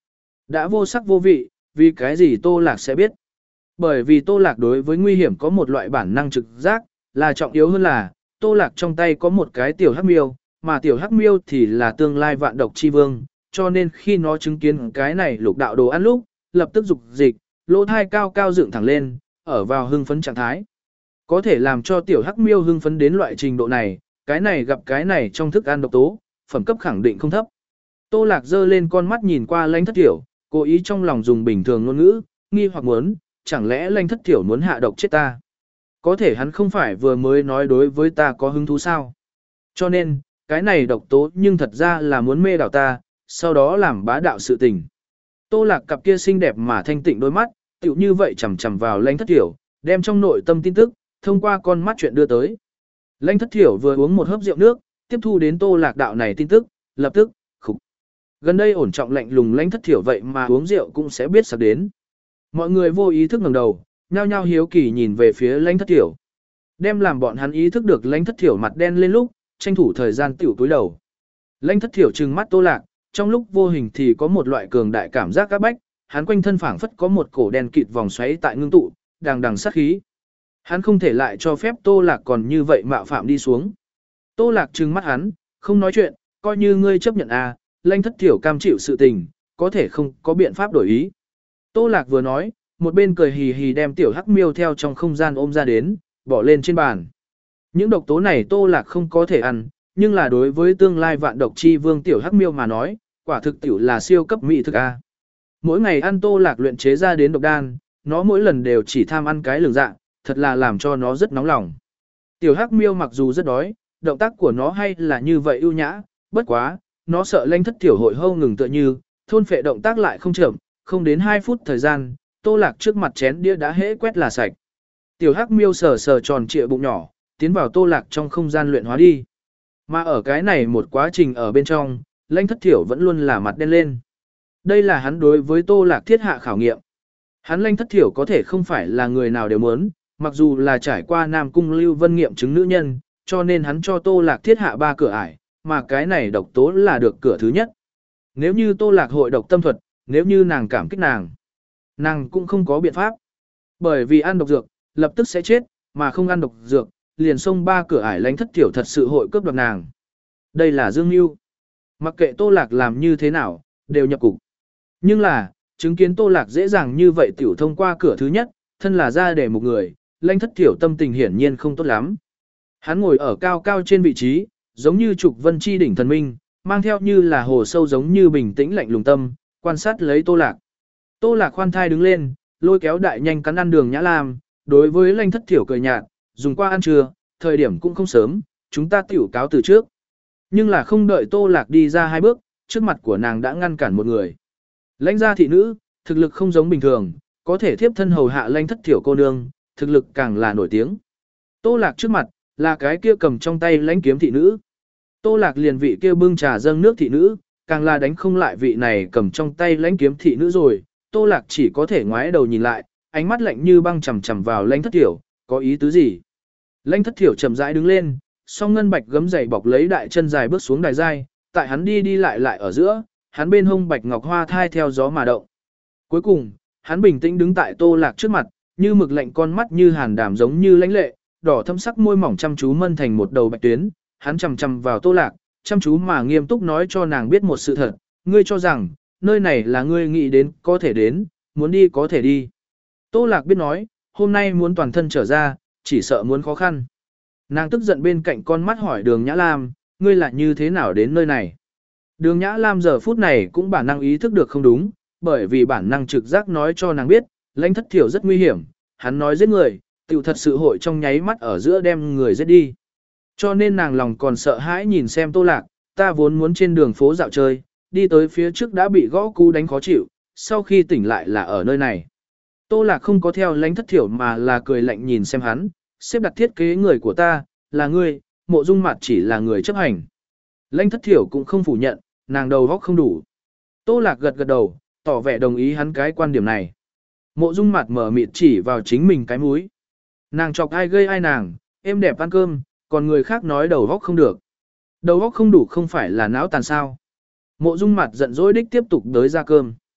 Đã vô sắc vô vị, vì cái gì Tô Lạc sẽ biết? Bởi vì Tô Lạc đối với nguy hiểm có một loại bản năng trực giác, là trọng yếu hơn là, Tô Lạc trong tay có một cái tiểu hắc miêu, mà tiểu hắc miêu thì là tương lai vạn độc chi vương, cho nên khi nó chứng kiến cái này lục đạo đồ ăn lúc, lập tức dục dịch, lỗ thai cao cao dựng thẳng lên, ở vào hưng phấn trạng thái. Có thể làm cho tiểu hắc miêu hưng phấn đến loại trình độ này, cái này gặp cái này trong thức ăn độc tố, phẩm cấp khẳng định không thấp. Tô Lạc giơ lên con mắt nhìn qua Lãnh Thất Tiểu, cố ý trong lòng dùng bình thường ngôn ngữ, nghi hoặc muốn, chẳng lẽ Lãnh Thất Tiểu muốn hạ độc chết ta? Có thể hắn không phải vừa mới nói đối với ta có hứng thú sao? Cho nên, cái này độc tố nhưng thật ra là muốn mê đảo ta, sau đó làm bá đạo sự tình. Tô Lạc cặp kia xinh đẹp mà thanh tịnh đôi mắt, tựu như vậy chằm chằm vào Lãnh Thất Tiểu, đem trong nội tâm tin tức, thông qua con mắt chuyện đưa tới. Lãnh Thất Tiểu vừa uống một hớp rượu nước, tiếp thu đến Tô Lạc đạo này tin tức, lập tức, khục. Gần đây ổn trọng lạnh lùng Lãnh Thất Tiểu vậy mà uống rượu cũng sẽ biết sặc đến. Mọi người vô ý thức ngẩng đầu, nhao nhao hiếu kỳ nhìn về phía Lãnh Thất Tiểu. Đem làm bọn hắn ý thức được Lãnh Thất Tiểu mặt đen lên lúc, tranh thủ thời gian tiểu túi đầu. Lãnh Thất Tiểu trừng mắt Tô Lạc, trong lúc vô hình thì có một loại cường đại cảm giác các bách, hắn quanh thân phảng phất có một cổ đen kịt vòng xoáy tại ngưng tụ, đằng đằng sát khí. Hắn không thể lại cho phép Tô Lạc còn như vậy mạo phạm đi xuống. Tô Lạc trừng mắt hắn, không nói chuyện, coi như ngươi chấp nhận à, Lãnh Thất Tiểu cam chịu sự tình, có thể không có biện pháp đổi ý. Tô Lạc vừa nói, một bên cười hì hì đem tiểu hắc miêu theo trong không gian ôm ra đến, bỏ lên trên bàn. Những độc tố này Tô Lạc không có thể ăn, nhưng là đối với tương lai vạn độc chi vương tiểu hắc miêu mà nói, quả thực tiểu là siêu cấp mỹ thực a. Mỗi ngày ăn Tô Lạc luyện chế ra đến độc đan, nó mỗi lần đều chỉ tham ăn cái lường dạng, thật là làm cho nó rất nóng lòng. Tiểu hắc miêu mặc dù rất đói, động tác của nó hay là như vậy ưu nhã, bất quá, nó sợ Lãnh Thất Tiểu hội hâu ngừng tựa như, thôn phệ động tác lại không chậm, không đến hai phút thời gian, Tô Lạc trước mặt chén đĩa đã hễ quét là sạch. Tiểu hắc miêu sờ sờ tròn trịa bụng nhỏ, tiến vào Tô Lạc trong không gian luyện hóa đi. Mà ở cái này một quá trình ở bên trong, Lãnh Thất Tiểu vẫn luôn là mặt đen lên. Đây là hắn đối với Tô Lạc thiết hạ khảo nghiệm. Hắn Lãnh Thất Tiểu có thể không phải là người nào đều muốn, mặc dù là trải qua Nam Cung Lưu Vân nghiệm chứng nữ nhân, cho nên hắn cho Tô Lạc thiết hạ ba cửa ải, mà cái này độc tố là được cửa thứ nhất. Nếu như Tô Lạc hội độc tâm thuật, nếu như nàng cảm kích nàng, nàng cũng không có biện pháp. Bởi vì ăn độc dược, lập tức sẽ chết, mà không ăn độc dược, liền xông ba cửa ải Lãnh Thất Tiểu thật sự hội cướp đoạt nàng. Đây là dương mưu. Mặc kệ Tô Lạc làm như thế nào, đều nhập cục. Nhưng là, chứng kiến Tô Lạc dễ dàng như vậy tiểu thông qua cửa thứ nhất, thân là ra để một người, Lãnh Thất Tiểu tâm tình hiển nhiên không tốt lắm. Hắn ngồi ở cao cao trên vị trí, giống như trục vân chi đỉnh thần minh, mang theo như là hồ sâu giống như bình tĩnh lạnh lùng tâm, quan sát lấy Tô Lạc. Tô Lạc khoan thai đứng lên, lôi kéo đại nhanh cắn ăn đường Nhã Lam, đối với Lãnh Thất Tiểu cười nhạt, dùng qua ăn trưa, thời điểm cũng không sớm, chúng ta tiểu cáo từ trước. Nhưng là không đợi Tô Lạc đi ra hai bước, trước mặt của nàng đã ngăn cản một người. Lãnh gia thị nữ, thực lực không giống bình thường, có thể thiếp thân hầu hạ Lãnh Thất Tiểu cô nương, thực lực càng là nổi tiếng. Tô Lạc trước mặt, là cái kia cầm trong tay lãnh kiếm thị nữ. Tô Lạc liền vị kia bưng trà dâng nước thị nữ, càng là đánh không lại vị này cầm trong tay lãnh kiếm thị nữ rồi. Tô Lạc chỉ có thể ngoái đầu nhìn lại, ánh mắt lạnh như băng chằm chằm vào Lãnh Thất Tiểu, có ý tứ gì? Lãnh Thất Tiểu chậm rãi đứng lên, song ngân bạch gấm giày bọc lấy đại chân dài bước xuống đài giai, tại hắn đi đi lại lại ở giữa, hắn bên hông bạch ngọc hoa thai theo gió mà động. Cuối cùng, hắn bình tĩnh đứng tại Tô Lạc trước mặt, như mực lạnh con mắt như hàn đàm giống như lãnh lệ, đỏ thâm sắc môi mỏng chăm chú mân thành một đầu bạch tuyến, hắn chằm chằm vào Tô Lạc, chăm chú mà nghiêm túc nói cho nàng biết một sự thật, ngươi cho rằng, nơi này là ngươi nghĩ đến có thể đến, muốn đi có thể đi. Tô Lạc biết nói, hôm nay muốn toàn thân trở ra, chỉ sợ muốn khó khăn. Nàng tức giận bên cạnh con mắt hỏi Đường Nhã Lam, ngươi là như thế nào đến nơi này? Đường Nhã Lam giờ phút này cũng bản năng ý thức được không đúng, bởi vì bản năng trực giác nói cho nàng biết, Lãnh Thất Tiểu rất nguy hiểm, hắn nói giết người, tiểu thật sự hội trong nháy mắt ở giữa đem người giết đi. Cho nên nàng lòng còn sợ hãi nhìn xem Tô Lạc, ta vốn muốn trên đường phố dạo chơi, đi tới phía trước đã bị gõ cú đánh khó chịu, sau khi tỉnh lại là ở nơi này. Tô Lạc không có theo Lãnh Thất Tiểu mà là cười lạnh nhìn xem hắn, xếp đặt thiết kế người của ta, là ngươi, Mộ Dung Mạt chỉ là người chấp hành. Lãnh Thất Tiểu cũng không phủ nhận, nàng đầu óc không đủ. Tô Lạc gật gật đầu, tỏ vẻ đồng ý hắn cái quan điểm này. Mộ Dung Mạt mở mịt chỉ vào chính mình cái mũi. Nàng chọc ai gây ai nàng, êm đẹp ăn cơm, còn người khác nói đầu óc không được. Đầu óc không đủ không phải là não tàn sao. Mộ Dung Mạt giận dỗi đích tiếp tục đới ra cơm.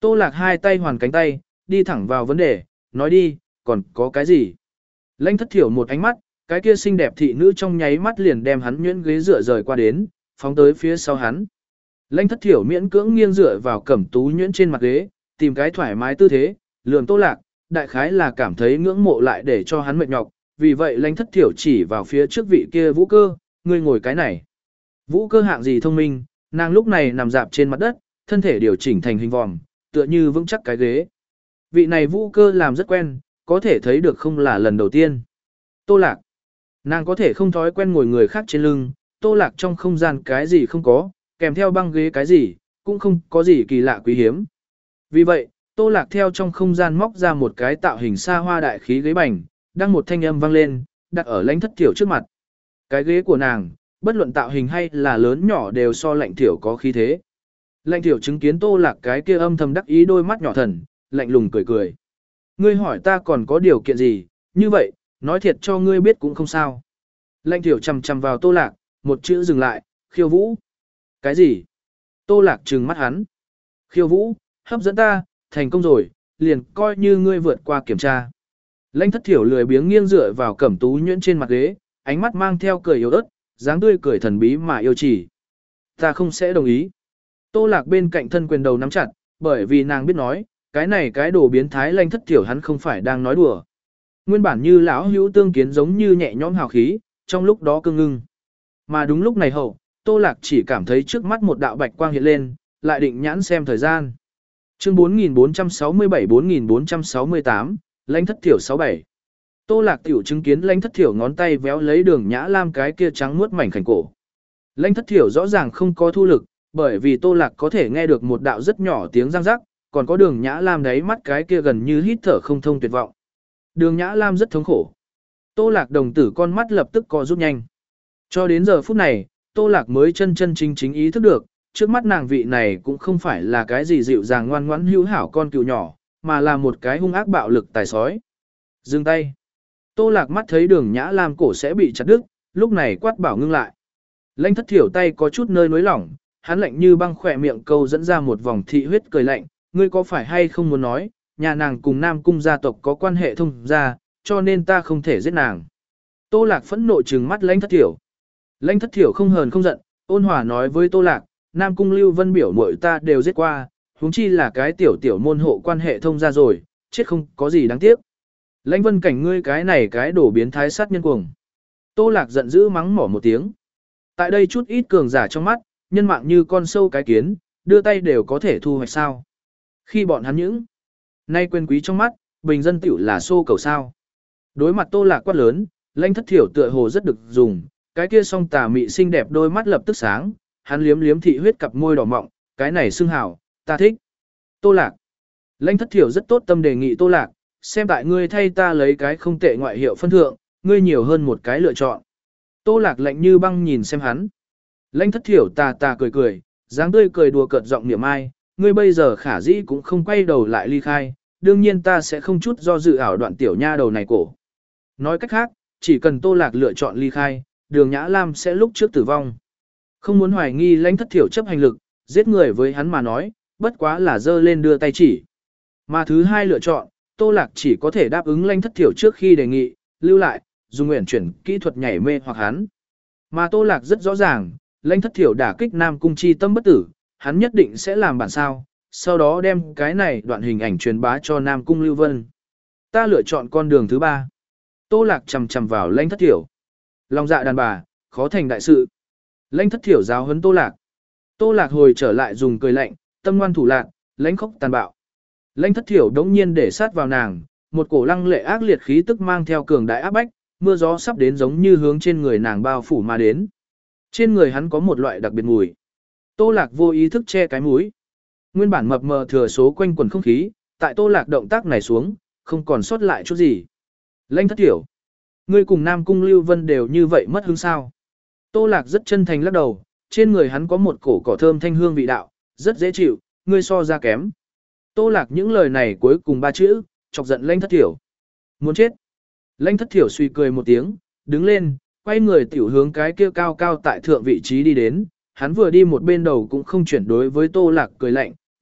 Tô Lạc hai tay hoàn cánh tay, đi thẳng vào vấn đề, nói đi, còn có cái gì? Lãnh Thất Thiểu một ánh mắt, cái kia xinh đẹp thị nữ trong nháy mắt liền đem hắn nhuyễn ghế dựa rời qua đến, phóng tới phía sau hắn. Lãnh Thất Thiểu miễn cưỡng nghiêng dựa vào cẩm tú nhuyễn trên mặt ghế, tìm cái thoải mái tư thế, lườm Tô Lạc, đại khái là cảm thấy ngưỡng mộ lại để cho hắn mệt nhọc, vì vậy Lãnh Thất Thiểu chỉ vào phía trước vị kia Vũ Cơ, ngươi ngồi cái này. Vũ Cơ hạng gì thông minh, nàng lúc này nằm dạp trên mặt đất, thân thể điều chỉnh thành hình vòm, tựa như vững chắc cái ghế. Vị này Vũ Cơ làm rất quen, có thể thấy được không là lần đầu tiên. Tô Lạc, nàng có thể không thói quen ngồi người khác trên lưng, Tô Lạc trong không gian cái gì không có, kèm theo băng ghế cái gì, cũng không có gì kỳ lạ quý hiếm. Vì vậy, Tô Lạc theo trong không gian móc ra một cái tạo hình xa hoa đại khí ghế bành, đang một thanh âm vang lên, đặt ở Lãnh Thất Thiểu trước mặt. Cái ghế của nàng, bất luận tạo hình hay là lớn nhỏ đều so Lãnh Thiểu có khí thế. Lãnh Thiểu chứng kiến Tô Lạc cái kia âm thầm đắc ý đôi mắt nhỏ thần, lạnh lùng cười cười. Ngươi hỏi ta còn có điều kiện gì, như vậy, nói thiệt cho ngươi biết cũng không sao. Lãnh Thiểu chầm chầm vào Tô Lạc, một chữ dừng lại, khiêu vũ. Cái gì? Tô Lạc trừng mắt hắn. Khiêu vũ, hấp dẫn ta, thành công rồi, liền coi như ngươi vượt qua kiểm tra. Lãnh Thất Thiểu lười biếng nghiêng dựa vào cẩm tú nhuyễn trên mặt ghế, ánh mắt mang theo cười yếu ớt, dáng tươi cười thần bí mà yêu chỉ. Ta không sẽ đồng ý. Tô Lạc bên cạnh thân quyền đầu nắm chặt, bởi vì nàng biết nói, cái này cái đồ biến thái Lãnh Thất Thiểu hắn không phải đang nói đùa. Nguyên bản như lão hữu tương kiến giống như nhẹ nhõm hào khí, trong lúc đó cương ngưng. Mà đúng lúc này hậu, Tô Lạc chỉ cảm thấy trước mắt một đạo bạch quang hiện lên, lại định nhãn xem thời gian. Chương bốn nghìn bốn trăm sáu mươi bảy bốn nghìn bốn trăm sáu mươi tám, Lãnh Thất Thiểu sáu bảy. Tô Lạc tiểu chứng kiến Lãnh Thất Thiểu ngón tay véo lấy Đường Nhã Lam cái kia trắng muốt mảnh khảnh cổ. Lãnh Thất Thiểu rõ ràng không có thu lực, bởi vì Tô Lạc có thể nghe được một đạo rất nhỏ tiếng răng rắc, còn có Đường Nhã Lam đáy mắt cái kia gần như hít thở không thông tuyệt vọng. Đường Nhã Lam rất thống khổ. Tô Lạc đồng tử con mắt lập tức co rút nhanh. Cho đến giờ phút này, Tô Lạc mới chân chân chính chính ý thức được, trước mắt nàng vị này cũng không phải là cái gì dịu dàng ngoan ngoãn hữu hảo con cừu nhỏ, mà là một cái hung ác bạo lực tài sói. Dừng tay. Tô Lạc mắt thấy Đường Nhã Lam cổ sẽ bị chặt đứt, lúc này quát bảo ngưng lại. Lãnh Thất Thiểu tay có chút nơi nối lỏng, hắn lạnh như băng khỏe miệng câu dẫn ra một vòng thị huyết cười lạnh, ngươi có phải hay không muốn nói, nhà nàng cùng Nam cung gia tộc có quan hệ thông gia, cho nên ta không thể giết nàng. Tô Lạc phẫn nộ trừng mắt Lãnh Thất Thiểu. Lãnh Thất Thiểu không hờn không giận, ôn hòa nói với Tô Lạc, Nam cung Lưu Vân biểu muội ta đều giết qua, huống chi là cái tiểu tiểu môn hộ quan hệ thông gia rồi, chết không có gì đáng tiếc. Lãnh Vân Cảnh ngươi cái này cái đổ biến thái sát nhân cuồng. Tô Lạc giận dữ mắng mỏ một tiếng. Tại đây chút ít cường giả trong mắt, nhân mạng như con sâu cái kiến, đưa tay đều có thể thu hoạch sao. Khi bọn hắn những nay quyền quý trong mắt, bình dân tiểu là xô cầu sao. Đối mặt Tô Lạc quát lớn, Lãnh Thất Thiểu tựa hồ rất được dùng, cái kia song tà mị xinh đẹp đôi mắt lập tức sáng, hắn liếm liếm thị huyết cặp môi đỏ mọng, cái này xưng hảo, ta thích. Tô Lạc. Lãnh Thất Thiểu rất tốt tâm đề nghị Tô Lạc, xem tại ngươi thay ta lấy cái không tệ ngoại hiệu phân thượng, ngươi nhiều hơn một cái lựa chọn. Tô Lạc lạnh như băng nhìn xem hắn. Lãnh Thất Thiểu tà tà cười cười, dáng tươi cười đùa cợt giọng niệm ai, ngươi bây giờ khả dĩ cũng không quay đầu lại ly khai, đương nhiên ta sẽ không chút do dự ảo đoạn tiểu nha đầu này cổ. Nói cách khác, chỉ cần Tô Lạc lựa chọn ly khai, Đường Nhã Lam sẽ lúc trước tử vong. Không muốn hoài nghi Lãnh Thất Thiểu chấp hành lực, giết người với hắn mà nói, bất quá là dơ lên đưa tay chỉ. Mà thứ hai lựa chọn, Tô Lạc chỉ có thể đáp ứng Lãnh Thất Thiểu trước khi đề nghị, lưu lại, dùng nguyện chuyển kỹ thuật nhảy mê hoặc hắn. Mà Tô Lạc rất rõ ràng, Lãnh Thất Thiểu đả kích Nam Cung chi tâm bất tử, hắn nhất định sẽ làm bản sao, sau đó đem cái này đoạn hình ảnh truyền bá cho Nam Cung Lưu Vân. Ta lựa chọn con đường thứ ba. Tô Lạc chầm chầm vào Lãnh Thất Thiểu. Lòng dạ đàn bà, khó thành đại sự. Lãnh Thất Thiểu giáo huấn Tô Lạc. Tô Lạc hồi trở lại dùng cười lạnh, tâm ngoan thủ lạc, lãnh khốc tàn bạo. Lãnh Thất Thiểu đống nhiên để sát vào nàng, một cổ lăng lệ ác liệt khí tức mang theo cường đại áp bách, mưa gió sắp đến giống như hướng trên người nàng bao phủ mà đến. Trên người hắn có một loại đặc biệt mùi. Tô Lạc vô ý thức che cái mũi. Nguyên bản mập mờ thừa số quanh quần không khí, tại Tô Lạc động tác này xuống, không còn sót lại chút gì. Lãnh Thất Thiểu, ngươi cùng Nam Cung Lưu Vân đều như vậy mất hứng sao? Tô Lạc rất chân thành lắc đầu, trên người hắn có một cổ cỏ thơm thanh hương vị đạo, rất dễ chịu, ngươi so ra kém. Tô Lạc những lời này cuối cùng ba chữ, chọc giận Lãnh Thất Thiểu. Muốn chết. Lãnh Thất Thiểu suy cười một tiếng, đứng lên, quay người tiểu hướng cái kia cao cao tại thượng vị trí đi đến, hắn vừa đi một bên đầu cũng không chuyển đối với Tô Lạc cười lạnh,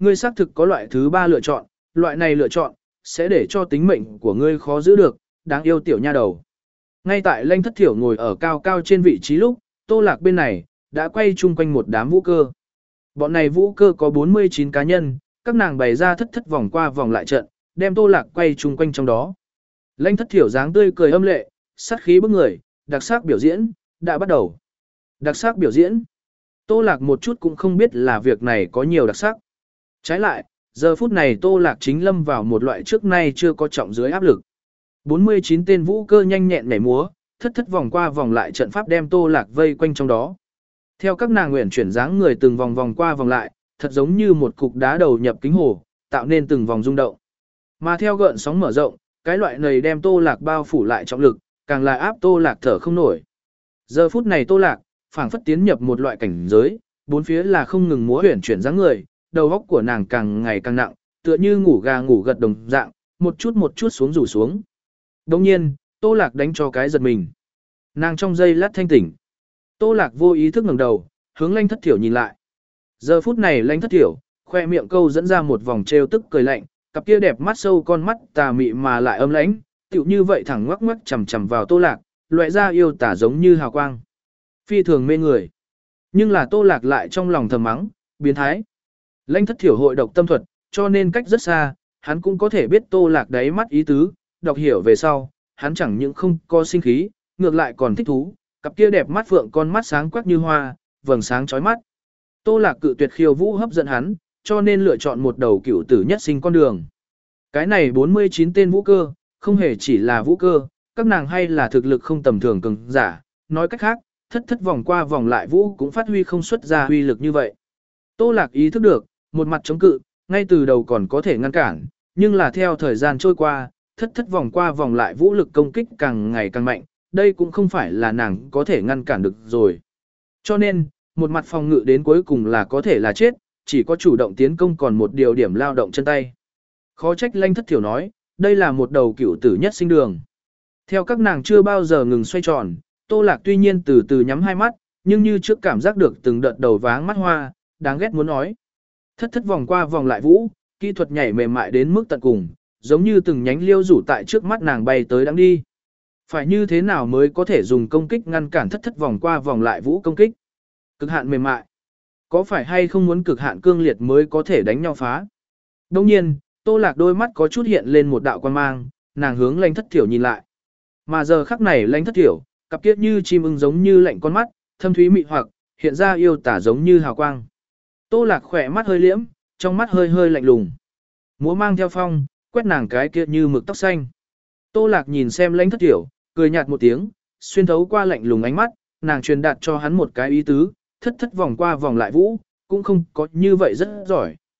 ngươi xác thực có loại thứ ba lựa chọn, loại này lựa chọn, sẽ để cho tính mệnh của ngươi khó giữ được, đáng yêu tiểu nha đầu. Ngay tại Lanh Thất Thiểu ngồi ở cao cao trên vị trí lúc, Tô Lạc bên này, đã quay chung quanh một đám vũ cơ. Bọn này vũ cơ có bốn mươi chín cá nhân, các nàng bày ra thất thất vòng qua vòng lại trận, đem Tô Lạc quay chung quanh trong đó. Lanh Thất Thiểu dáng tươi cười âm lệ, sát khí bức người, đặc sắc biểu diễn, đã bắt đầu. Đặc sắc biểu diễn. Tô Lạc một chút cũng không biết là việc này có nhiều đặc sắc. Trái lại, giờ phút này Tô Lạc chính lâm vào một loại trước nay chưa có trọng dưới áp lực. bốn mươi chín tên vũ cơ nhanh nhẹn nhảy múa, thất thất vòng qua vòng lại trận pháp đem Tô Lạc vây quanh trong đó. Theo các nàng nguyện chuyển dáng người từng vòng vòng qua vòng lại, thật giống như một cục đá đầu nhập kính hồ, tạo nên từng vòng rung động. Mà theo gợn sóng mở rộng, cái loại này đem Tô Lạc bao phủ lại trọng lực, càng là áp Tô Lạc thở không nổi. Giờ phút này Tô Lạc, phảng phất tiến nhập một loại cảnh giới, bốn phía là không ngừng múa huyền chuyển dáng người, đầu óc của nàng càng ngày càng nặng, tựa như ngủ gà ngủ gật đồng dạng, một chút một chút xuống rủ xuống. Đồng nhiên, Tô Lạc đánh cho cái giật mình. Nàng trong giây lát thanh tỉnh. Tô Lạc vô ý thức ngẩng đầu, hướng Lanh Thất Thiểu nhìn lại. Giờ phút này Lanh Thất Thiểu, khoe miệng câu dẫn ra một vòng trêu tức cười lạnh, cặp kia đẹp mắt sâu con mắt tà mị mà lại âm lãnh, tựu như vậy thẳng ngoắc ngoắc chằm chằm vào Tô Lạc, loại ra yêu tả giống như hào quang. Phi thường mê người. Nhưng là Tô Lạc lại trong lòng thầm mắng, biến thái. Lanh Thất Thiểu hội độc tâm thuật, cho nên cách rất xa, hắn cũng có thể biết Tô Lạc đáy mắt ý tứ, đọc hiểu về sau, hắn chẳng những không có sinh khí, ngược lại còn thích thú, cặp kia đẹp mắt phượng con mắt sáng quắc như hoa, vầng sáng chói mắt. Tô Lạc cự tuyệt khiêu vũ hấp dẫn hắn, cho nên lựa chọn một đầu cửu tử nhất sinh con đường. Cái này bốn mươi chín tên vũ cơ, không hề chỉ là vũ cơ, các nàng hay là thực lực không tầm thường cường giả, nói cách khác, thất thất vòng qua vòng lại vũ cũng phát huy không xuất ra huy lực như vậy. Tô Lạc ý thức được, một mặt chống cự, ngay từ đầu còn có thể ngăn cản, nhưng là theo thời gian trôi qua, thất thất vòng qua vòng lại vũ lực công kích càng ngày càng mạnh, đây cũng không phải là nàng có thể ngăn cản được rồi. Cho nên, một mặt phòng ngự đến cuối cùng là có thể là chết, chỉ có chủ động tiến công còn một điều điểm lao động chân tay. Khó trách Lanh Thất Thiểu nói, đây là một đầu cửu tử nhất sinh đường. Theo các nàng chưa bao giờ ngừng xoay tròn, Tô Lạc tuy nhiên từ từ nhắm hai mắt, nhưng như trước cảm giác được từng đợt đầu váng mắt hoa, đáng ghét muốn nói. Thất thất vòng qua vòng lại vũ, kỹ thuật nhảy mềm mại đến mức tận cùng, giống như từng nhánh liêu rủ tại trước mắt nàng bay tới đang đi. Phải như thế nào mới có thể dùng công kích ngăn cản thất thất vòng qua vòng lại vũ công kích? Cực hạn mềm mại. Có phải hay không muốn cực hạn cương liệt mới có thể đánh nhau phá? Đồng nhiên, Tô Lạc đôi mắt có chút hiện lên một đạo quan mang, nàng hướng Lanh Thất Thiểu nhìn lại. Mà giờ khắc này Lanh Thất Thiểu, cặp kiết như chim ưng giống như lạnh con mắt, thâm thúy mị hoặc, hiện ra yêu tả giống như hào quang. Tô Lạc khỏe mắt hơi liễm, trong mắt hơi hơi lạnh lùng. Múa mang theo phong, quét nàng cái kia như mực tóc xanh. Tô Lạc nhìn xem Lanh Thất Thiểu, cười nhạt một tiếng, xuyên thấu qua lạnh lùng ánh mắt, nàng truyền đạt cho hắn một cái ý tứ, thất thất vòng qua vòng lại vũ, cũng không có như vậy rất giỏi.